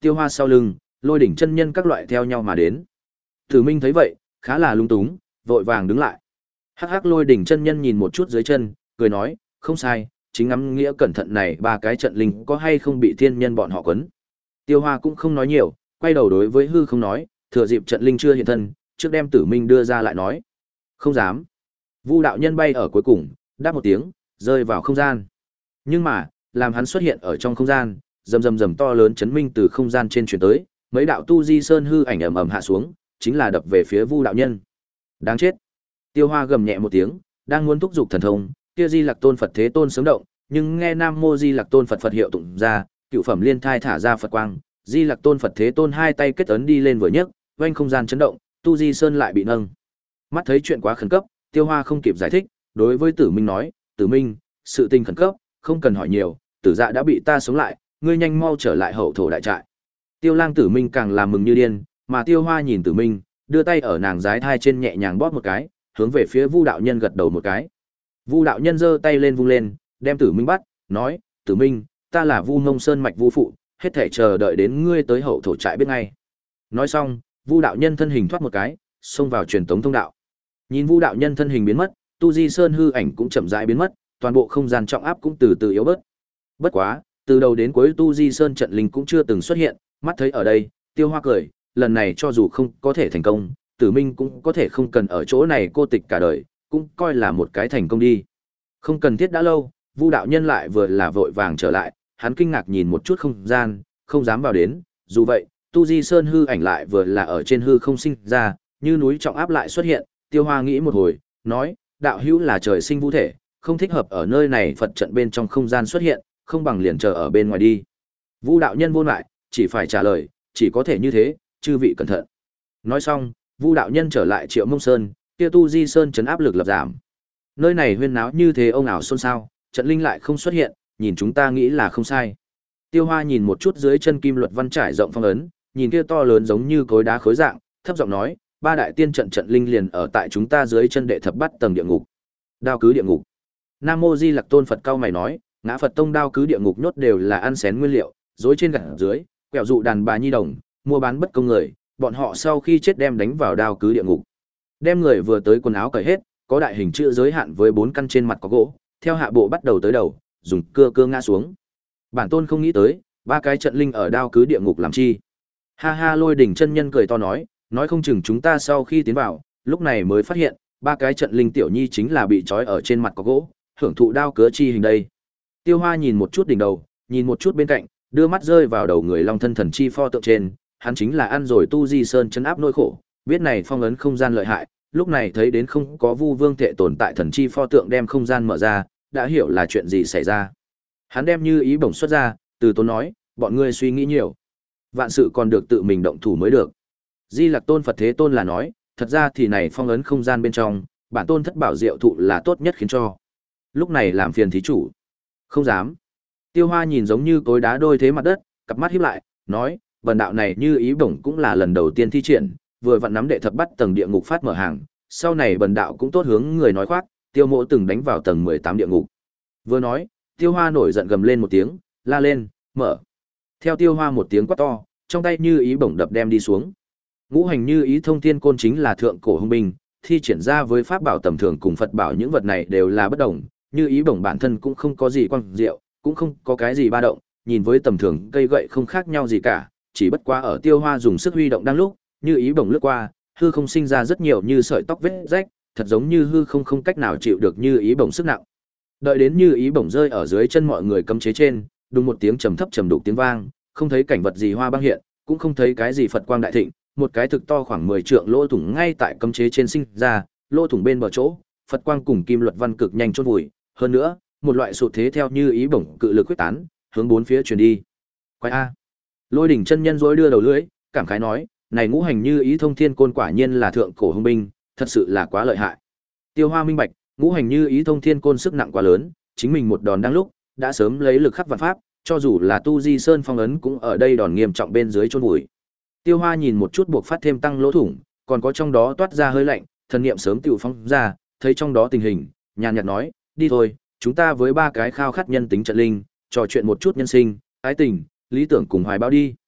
Tiêu Hoa sau lưng, Lôi Đỉnh chân nhân các loại theo nhau mà đến. Tử Minh thấy vậy, khá là lung túng, vội vàng đứng lại. Hắc hắc Lôi Đỉnh chân nhân nhìn một chút dưới chân, cười nói, không sai, chính ngắm nghĩa cẩn thận này ba cái trận linh có hay không bị thiên nhân bọn họ quấn. Tiêu Hoa cũng không nói nhiều, quay đầu đối với hư không nói, thừa dịp trận linh chưa hiện thân, trước đem Tử Minh đưa ra lại nói. Không dám. Vu đạo nhân bay ở cuối cùng, đáp một tiếng, rơi vào không gian. Nhưng mà, làm hắn xuất hiện ở trong không gian, rầm rầm rầm to lớn chấn minh từ không gian trên truyền tới, mấy đạo tu di sơn hư ảnh ầm ầm hạ xuống, chính là đập về phía Vu đạo nhân. Đáng chết. Tiêu Hoa gầm nhẹ một tiếng, đang muốn thúc giục thần thông, kia Di Lặc Tôn Phật Thế Tôn sớm động, nhưng nghe Nam Mô Di Lặc Tôn Phật Phật hiệu tụng ra, cựu phẩm liên thai thả ra Phật quang, Di Lặc Tôn Phật Thế Tôn hai tay kết ấn đi lên vừa nhấc, vành không gian chấn động, tu di sơn lại bị nâng. Mắt thấy chuyện quá khẩn cấp, Tiêu Hoa không kịp giải thích, đối với Tử Minh nói, Tử Minh, sự tình khẩn cấp, không cần hỏi nhiều, Tử Dạ đã bị ta sống lại, ngươi nhanh mau trở lại hậu thổ đại trại. Tiêu Lang Tử Minh càng làm mừng như điên, mà Tiêu Hoa nhìn Tử Minh, đưa tay ở nàng giái thai trên nhẹ nhàng bóp một cái, hướng về phía Vu đạo nhân gật đầu một cái. Vu đạo nhân giơ tay lên vung lên, đem Tử Minh bắt, nói, Tử Minh, ta là Vu Mông Sơn mạch Vu phụ, hết thể chờ đợi đến ngươi tới hậu thổ trại biết ngay. Nói xong, Vu đạo nhân thân hình thoát một cái, xông vào truyền tống thông đạo. Nhìn Vu đạo nhân thân hình biến mất, tu di sơn hư ảnh cũng chậm rãi biến mất, toàn bộ không gian trọng áp cũng từ từ yếu bớt. Bất quá, từ đầu đến cuối tu di sơn trận linh cũng chưa từng xuất hiện, mắt thấy ở đây, Tiêu Hoa cười, lần này cho dù không có thể thành công, Tử Minh cũng có thể không cần ở chỗ này cô tịch cả đời, cũng coi là một cái thành công đi. Không cần thiết đã lâu, Vu đạo nhân lại vừa là vội vàng trở lại, hắn kinh ngạc nhìn một chút không gian, không dám vào đến, dù vậy, tu di sơn hư ảnh lại vừa là ở trên hư không sinh ra, như núi trọng áp lại xuất hiện, Tiêu Hoa nghĩ một hồi, nói, đạo hữu là trời sinh vũ thể, không thích hợp ở nơi này Phật trận bên trong không gian xuất hiện, không bằng liền chờ ở bên ngoài đi. Vu đạo nhân vô lại, chỉ phải trả lời, chỉ có thể như thế, chư vị cẩn thận. Nói xong, Vu đạo nhân trở lại Triệu Mông Sơn, kia tu di sơn chấn áp lực lập giảm. Nơi này huyên náo như thế ông ảo xôn xao, trận linh lại không xuất hiện, nhìn chúng ta nghĩ là không sai. Tiêu Hoa nhìn một chút dưới chân kim luật văn trải rộng phong ấn, nhìn kia to lớn giống như khối đá khối dạng, thấp giọng nói, ba đại tiên trận trận linh liền ở tại chúng ta dưới chân đệ thập bát tầng địa ngục. Đao cứ địa ngục. Nam Mô Di Lặc Tôn Phật cao mày nói, Ngã Phật Tông đao cứ địa ngục nhốt đều là ăn xén nguyên liệu, dối trên gặt dưới, quẹo dụ đàn bà nhi đồng, mua bán bất công người, bọn họ sau khi chết đem đánh vào đao cứ địa ngục. Đem người vừa tới quần áo cởi hết, có đại hình chữ giới hạn với bốn căn trên mặt có gỗ, theo hạ bộ bắt đầu tới đầu, dùng cưa cưa ngã xuống. Bản tôn không nghĩ tới, ba cái trận linh ở đao cứ địa ngục làm chi? Ha ha Lôi Đỉnh chân nhân cười to nói, nói không chừng chúng ta sau khi tiến vào, lúc này mới phát hiện, ba cái trận linh tiểu nhi chính là bị trói ở trên mặt có gỗ, hưởng thụ đao cứa chi hình đây. Tiêu Hoa nhìn một chút đỉnh đầu, nhìn một chút bên cạnh, đưa mắt rơi vào đầu người long thân thần chi pho tượng trên, hắn chính là ăn rồi tu di sơn chấn áp nỗi khổ, biết này phong ấn không gian lợi hại, lúc này thấy đến không có Vu Vương thể tồn tại thần chi pho tượng đem không gian mở ra, đã hiểu là chuyện gì xảy ra. Hắn đem như ý bổng xuất ra, từ tốn nói, bọn ngươi suy nghĩ nhiều. Vạn sự còn được tự mình động thủ mới được. Di Lặc Tôn Phật Thế Tôn là nói, thật ra thì này phong ấn không gian bên trong, bản tôn thất bảo diệu thụ là tốt nhất khiến cho. Lúc này làm phiền thí chủ. Không dám. Tiêu Hoa nhìn giống như cối đá đôi thế mặt đất, cặp mắt híp lại, nói, bần đạo này như ý bổng cũng là lần đầu tiên thi triển, vừa vặn nắm đệ thập bắt tầng địa ngục phát mở hàng, sau này bần đạo cũng tốt hướng người nói khoác, Tiêu Mộ từng đánh vào tầng mười tám địa ngục. Vừa nói, Tiêu Hoa nổi giận gầm lên một tiếng, la lên, mở. Theo Tiêu Hoa một tiếng quát to, trong tay như ý bổng đập đem đi xuống. Ngũ hành như ý thông thiên côn chính là thượng cổ hung binh, thi triển ra với pháp bảo tầm thường cùng Phật bảo những vật này đều là bất đồng, như ý bổng bản thân cũng không có gì quang diệu, cũng không có cái gì ba động, nhìn với tầm thường cây gậy không khác nhau gì cả, chỉ bất quá ở Tiêu Hoa dùng sức huy động đang lúc, như ý bổng lướt qua, hư không sinh ra rất nhiều như sợi tóc vết rách, thật giống như hư không không cách nào chịu được như ý bổng sức nặng. Đợi đến như ý bổng rơi ở dưới chân mọi người cấm chế trên, đùng một tiếng trầm thấp trầm đục tiếng vang, không thấy cảnh vật gì hoa băng hiện, cũng không thấy cái gì Phật quang đại thịnh, một cái thực to khoảng mười trượng lỗ thủng ngay tại cấm chế trên sinh ra, lỗ thủng bên bờ chỗ, Phật quang cùng kim luật văn cực nhanh chôn vùi, hơn nữa, một loại sụt thế theo như ý bổng cự lực quyết tán, hướng bốn phía truyền đi. Quái a. Lôi Đỉnh chân nhân rối đưa đầu lưỡi, cảm khái nói, này ngũ hành như ý thông thiên côn quả nhiên là thượng cổ hung binh, thật sự là quá lợi hại. Tiêu Hoa minh bạch, ngũ hành như ý thông thiên côn sức nặng quá lớn, chính mình một đòn đang lúc, đã sớm lấy lực khắc vạn pháp, cho dù là tu di sơn phong ấn cũng ở đây đòn nghiêm trọng bên dưới chôn vùi. Tiêu Hoa nhìn một chút buộc phát thêm tăng lỗ thủng, còn có trong đó toát ra hơi lạnh, thần niệm sớm tiểu phóng ra, thấy trong đó tình hình, nhàn nhạt nói, đi thôi, chúng ta với ba cái khao khát nhân tính trận linh, trò chuyện một chút nhân sinh, ái tình, lý tưởng cùng hoài bão đi.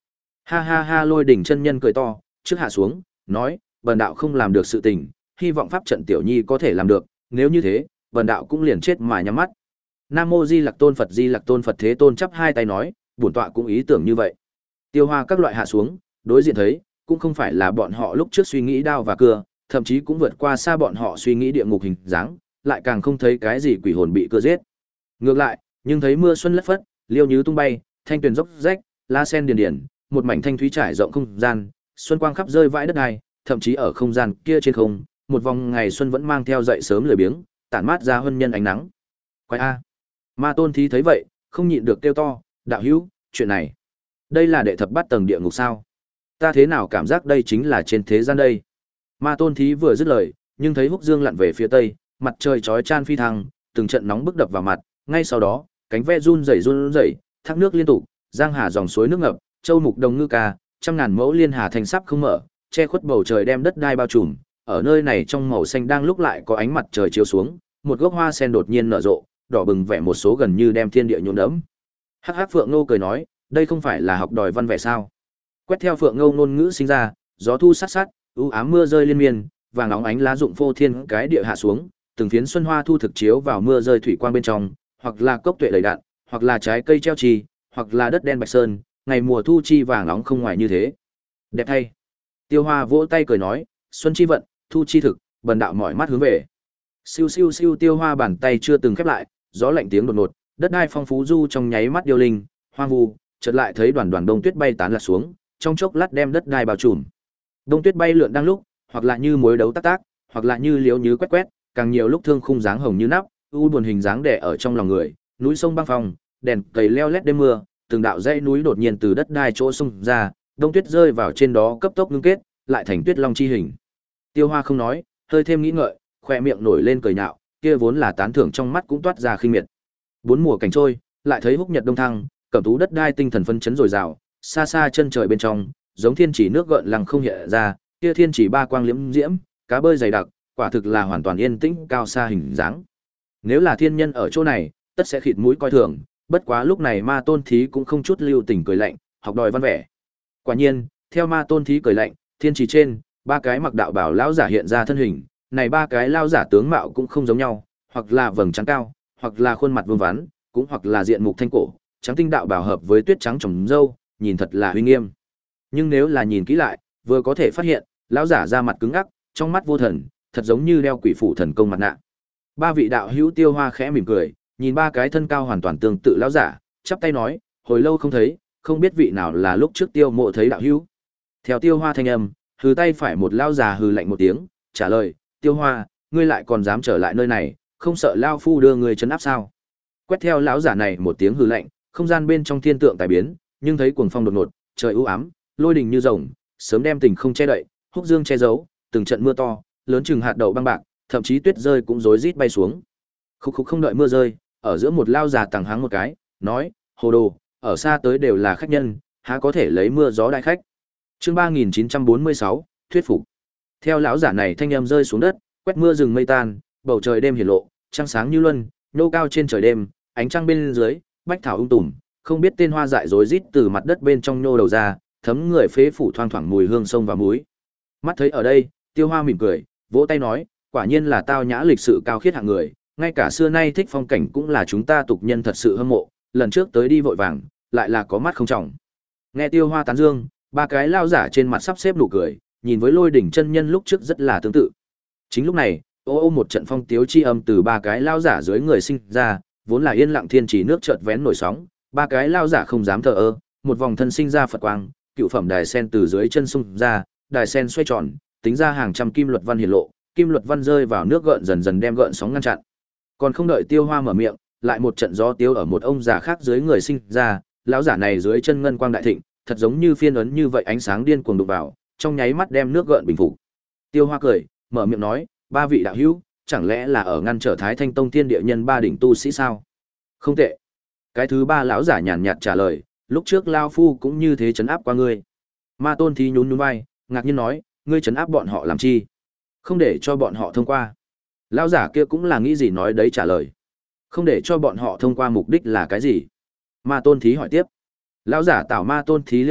Ha ha ha, Lôi Đỉnh chân nhân cười to, trước hạ xuống, nói, bần đạo không làm được sự tình, hy vọng pháp trận tiểu nhi có thể làm được, nếu như thế, bần đạo cũng liền chết mà nhắm mắt. Nam mô Di Lặc Tôn Phật, Di Lặc Tôn Phật. Thế Tôn chắp hai tay nói, bổn tọa cũng ý tưởng như vậy. Tiêu Hoa các loại hạ xuống, đối diện thấy, cũng không phải là bọn họ lúc trước suy nghĩ đao và cưa, thậm chí cũng vượt qua xa bọn họ suy nghĩ địa ngục hình dáng, lại càng không thấy cái gì quỷ hồn bị cưa giết. Ngược lại, nhưng thấy mưa xuân lất phất, liêu nhứ tung bay, thanh tuyền dốc rách, lá sen điền điển, một mảnh thanh thúy trải rộng không gian, xuân quang khắp rơi vãi đất này, thậm chí ở không gian kia trên không, một vòng ngày xuân vẫn mang theo dậy sớm lười biếng, tản mát ra huân nhân ánh nắng. Quái a! Ma Tôn Thí thấy vậy, không nhịn được kêu to, đạo hữu, chuyện này, đây là đệ thập bát tầng địa ngục sao? Ta thế nào cảm giác đây chính là trên thế gian đây? Ma Tôn Thí vừa dứt lời, nhưng thấy Húc Dương lặn về phía tây, mặt trời chói chan phi thăng, từng trận nóng bức đập vào mặt, ngay sau đó, cánh ve run rẩy run rẩy, thác nước liên tục, giang hà dòng suối nước ngập, châu mục đồng ngư ca, trăm ngàn mẫu liên hà thành sắp không mở, che khuất bầu trời đem đất đai bao trùm, ở nơi này trong màu xanh đang lúc lại có ánh mặt trời chiếu xuống, một gốc hoa sen đột nhiên nở rộ, đỏ bừng vẻ một số gần như đem thiên địa nhuộm đẫm. Hắc Hắc Phượng Ngô cười nói, đây không phải là học đòi văn vẻ sao? Quét theo Phượng Ngô ngôn ngữ sinh ra, gió thu sát sát, u ám mưa rơi liên miên, vàng óng ánh lá rụng phô thiên cái địa hạ xuống, từng phiến xuân hoa thu thực chiếu vào mưa rơi thủy quang bên trong, hoặc là cốc tuệ đầy đạn, hoặc là trái cây treo trì, hoặc là đất đen bạch sơn, ngày mùa thu chi vàng óng không ngoài như thế. Đẹp thay. Tiêu Hoa vỗ tay cười nói, xuân chi vận, thu chi thực, bần đạo mỏi mắt hướng về. Siêu siêu siêu, Tiêu Hoa bàn tay chưa từng khép lại, gió lạnh tiếng đột ngột, đất đai phong phú du trong nháy mắt điêu linh, hoang vu, chợt lại thấy đoàn đoàn đông tuyết bay tán lạc xuống, trong chốc lát đem đất đai bao trùm. Đông tuyết bay lượn đang lúc, hoặc là như mối đấu tác tác, hoặc là như liếu nhứ quét quét, càng nhiều lúc thương khung dáng hồng như nắp, u buồn hình dáng đè ở trong lòng người, núi sông băng phong, đèn cầy leo lét đêm mưa, từng đạo dãy núi đột nhiên từ đất đai chỗ sông ra, đông tuyết rơi vào trên đó cấp tốc ngưng kết, lại thành tuyết long chi hình. Tiêu Hoa không nói, hơi thêm nghĩ ngợi, khoe miệng nổi lên cười nhạo, kia vốn là tán thưởng trong mắt cũng toát ra khinh miệt. Bốn mùa cảnh trôi, lại thấy húc nhật đông thăng, cẩm tú đất đai tinh thần phân chấn dồi dào, xa xa chân trời bên trong, giống thiên chỉ nước gợn lằng không hiện ra, kia thiên chỉ ba quang liễm diễm, cá bơi dày đặc, quả thực là hoàn toàn yên tĩnh cao xa hình dáng. Nếu là thiên nhân ở chỗ này, tất sẽ khịt mũi coi thường, bất quá lúc này Ma Tôn Thí cũng không chút lưu tình cười lạnh, học đòi văn vẻ. Quả nhiên, theo Ma Tôn Thí cười lạnh, thiên trì trên, ba cái mặc đạo bào lão giả hiện ra thân hình, này ba cái lão giả tướng mạo cũng không giống nhau, hoặc là vầng trán cao, hoặc là khuôn mặt vuông vắn, cũng hoặc là diện mục thanh cổ, trắng tinh đạo bào hợp với tuyết trắng trồng râu, nhìn thật là uy nghiêm. Nhưng nếu là nhìn kỹ lại, vừa có thể phát hiện, lão giả da mặt cứng ngắc, trong mắt vô thần, thật giống như đeo quỷ phủ thần công mặt nạ. Ba vị đạo hữu Tiêu Hoa khẽ mỉm cười, nhìn ba cái thân cao hoàn toàn tương tự lão giả, chắp tay nói, hồi lâu không thấy, không biết vị nào là lúc trước Tiêu Mộ thấy đạo hữu. Theo Tiêu Hoa thanh âm, hừ tay phải một lão già hừ lạnh một tiếng, trả lời, Tiêu Hoa, ngươi lại còn dám trở lại nơi này, không sợ lão phu đưa ngươi trấn áp sao? Quét theo lão giả này một tiếng hừ lạnh, không gian bên trong thiên tượng tài biến, nhưng thấy cuồng phong đột ngột, trời u ám, lôi đình như rồng, sớm đem tình không che đậy, húc dương che giấu, từng trận mưa to, lớn chừng hạt đậu băng bạc, thậm chí tuyết rơi cũng rối rít bay xuống. Khúc khúc không đợi mưa rơi, ở giữa một lao già tàng háng một cái, nói, hồ đồ, ở xa tới đều là khách nhân, há có thể lấy mưa gió đại khách. Chương ba nghìn chín trăm bốn mươi sáu, thuyết phục. Theo lão giả này thanh âm rơi xuống đất, quét mưa rừng mây tan, bầu trời đêm hiển lộ, trăng sáng như luân, nô cao trên trời đêm, ánh trăng bên dưới, bách thảo ung tùm, không biết tên hoa dại rối rít từ mặt đất bên trong nhô đầu ra, thấm người phế phủ thoang thoảng mùi hương sông và muối. Mắt thấy ở đây, Tiêu Hoa mỉm cười, vỗ tay nói, quả nhiên là tao nhã lịch sự cao khiết hạng người, ngay cả xưa nay thích phong cảnh cũng là chúng ta tục nhân thật sự hâm mộ, lần trước tới đi vội vàng, lại là có mắt không trọng. Nghe Tiêu Hoa tán dương, ba cái lao giả trên mặt sắp xếp nụ cười, nhìn với Lôi Đỉnh chân nhân lúc trước rất là tương tự. Chính lúc này, ô ô một trận phong tiếu chi âm từ ba cái lao giả dưới người sinh ra, vốn là yên lặng thiên chỉ nước chợt vén nổi sóng, ba cái lao giả không dám thờ ơ, một vòng thân sinh ra Phật quang, cựu phẩm đài sen từ dưới chân sung ra, đài sen xoay tròn, tính ra hàng trăm kim luật văn hiển lộ, kim luật văn rơi vào nước gợn dần dần đem gợn sóng ngăn chặn. Còn không đợi Tiêu Hoa mở miệng, lại một trận gió tiêu ở một ông già khác dưới người sinh ra, lão giả này dưới chân ngân quang đại thịnh, thật giống như phiên ấn như vậy ánh sáng điên cuồng đục vào, trong nháy mắt đem nước gợn bình phục. Tiêu Hoa cười, mở miệng nói, ba vị đạo hữu, chẳng lẽ là ở ngăn trở Thái Thanh Tông Thiên Địa Nhân ba đỉnh tu sĩ sao? Không tệ. Cái thứ ba lão giả nhàn nhạt trả lời, lúc trước lao phu cũng như thế trấn áp qua ngươi. Ma Tôn Thí nhún nhún vai, ngạc nhiên nói, ngươi trấn áp bọn họ làm chi? Không để cho bọn họ thông qua. Lão giả kia cũng là nghĩ gì nói đấy trả lời. Không để cho bọn họ thông qua mục đích là cái gì? Ma Tôn Thí hỏi tiếp. Lão giả tảo Ma Tôn Thí liếc mắt,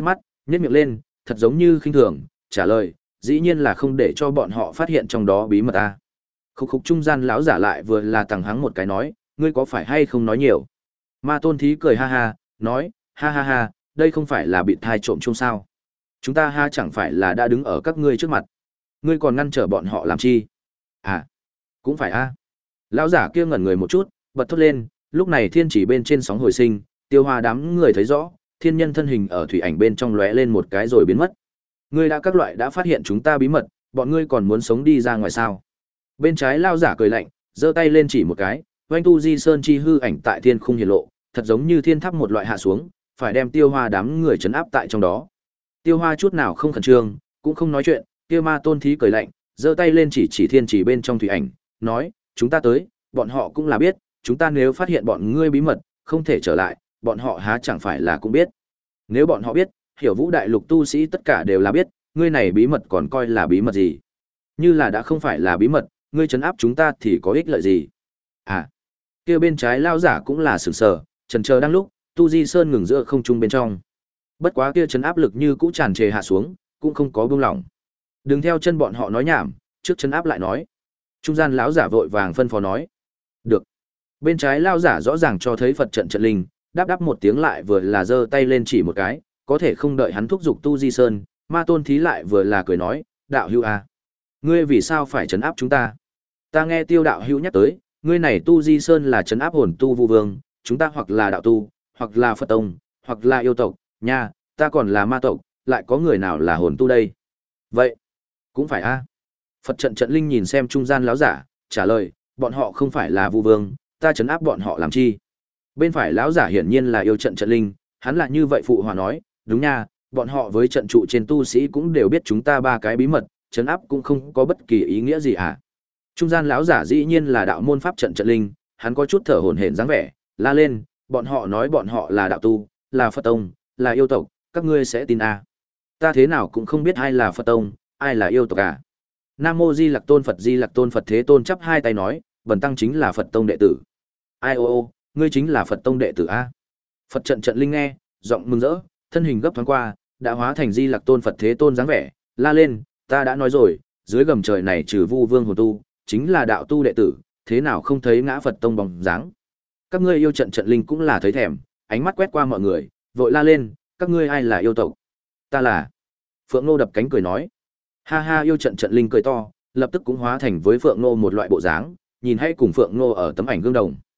nhếch miệng lên, thật giống như khinh thường, trả lời, dĩ nhiên là không để cho bọn họ phát hiện trong đó bí mật a. Khúc khúc trung gian lão giả lại vừa là tằng hắng một cái nói, ngươi có phải hay không nói nhiều. Ma Tôn Thí cười ha ha, nói, ha ha ha, đây không phải là bị thai trộm chung sao. Chúng ta ha chẳng phải là đã đứng ở các ngươi trước mặt. Ngươi còn ngăn trở bọn họ làm chi? À, cũng phải a. Lão giả kia ngẩn người một chút, bật thốt lên, lúc này thiên chỉ bên trên sóng hồi sinh, tiêu hoa đám người thấy rõ, thiên nhân thân hình ở thủy ảnh bên trong lóe lên một cái rồi biến mất. Ngươi đã các loại đã phát hiện chúng ta bí mật, bọn ngươi còn muốn sống đi ra ngoài sao? Bên trái lão giả cười lạnh, giơ tay lên chỉ một cái, oanh tu di sơn chi hư ảnh tại thiên khung hiển lộ, thật giống như thiên tháp một loại hạ xuống, phải đem tiêu hoa đám người trấn áp tại trong đó. Tiêu hoa chút nào không khẩn trương, cũng không nói chuyện, kia Ma Tôn Thí cười lạnh, giơ tay lên chỉ chỉ thiên chỉ bên trong thủy ảnh, nói, chúng ta tới, bọn họ cũng là biết, chúng ta nếu phát hiện bọn ngươi bí mật, không thể trở lại, bọn họ há chẳng phải là cũng biết. Nếu bọn họ biết, hiểu vũ đại lục tu sĩ tất cả đều là biết, ngươi này bí mật còn coi là bí mật gì? Như là đã không phải là bí mật, ngươi trấn áp chúng ta thì có ích lợi gì? À, kia bên trái lao giả cũng là sửng sờ, chần chờ đang lúc, tu di sơn ngừng giữa không trung bên trong. Bất quá kia trấn áp lực như cũ tràn trề hạ xuống, cũng không có buông lỏng. Đừng theo chân bọn họ nói nhảm, trước trấn áp lại nói. Trung gian lão giả vội vàng phân phó nói. Được. Bên trái lao giả rõ ràng cho thấy Phật trận trận linh, đáp đáp một tiếng lại vừa là giơ tay lên chỉ một cái, có thể không đợi hắn thúc giục tu di sơn, Ma Tôn Thí lại vừa là cười nói, đạo hữu à, ngươi vì sao phải trấn áp chúng ta? Ta nghe Tiêu đạo hữu nhắc tới, ngươi này tu di sơn là trấn áp hồn tu vu vương, chúng ta hoặc là đạo tu, hoặc là Phật tông, hoặc là yêu tộc, nha, ta còn là ma tộc, lại có người nào là hồn tu đây? Vậy, cũng phải a. Phật trận trận linh nhìn xem trung gian lão giả, trả lời, bọn họ không phải là vu vương, ta trấn áp bọn họ làm chi? Bên phải lão giả hiển nhiên là yêu trận trận linh, hắn là như vậy phụ hòa nói, đúng nha, bọn họ với trận trụ trên tu sĩ cũng đều biết chúng ta ba cái bí mật, trấn áp cũng không có bất kỳ ý nghĩa gì à. Trung gian lão giả dĩ nhiên là đạo môn pháp trận trận linh, hắn có chút thở hổn hển dáng vẻ, la lên, bọn họ nói bọn họ là đạo tu, là Phật tông, là yêu tộc, các ngươi sẽ tin à? Ta thế nào cũng không biết ai là Phật tông, ai là yêu tộc à? Nam mô Di Lặc Tôn Phật Di Lặc Tôn Phật Thế Tôn chắp hai tay nói, bần tăng chính là Phật tông đệ tử. Ai ô ô, ngươi chính là Phật tông đệ tử a? Phật trận trận linh nghe, giọng mừng rỡ, thân hình gấp thoáng qua, đã hóa thành Di Lặc Tôn Phật Thế Tôn dáng vẻ, la lên, ta đã nói rồi, dưới gầm trời này trừ Vu Vương hồn tu, chính là đạo tu đệ tử, thế nào không thấy ngã Phật tông bóng dáng? Các ngươi yêu trận trận linh cũng là thấy thèm, ánh mắt quét qua mọi người, vội la lên, các ngươi ai là yêu tộc? Ta là. Phượng Nô đập cánh cười nói, ha ha, yêu trận trận linh cười to, lập tức cũng hóa thành với Phượng Nô một loại bộ dáng, nhìn hay cùng Phượng Nô ở tấm ảnh gương đồng.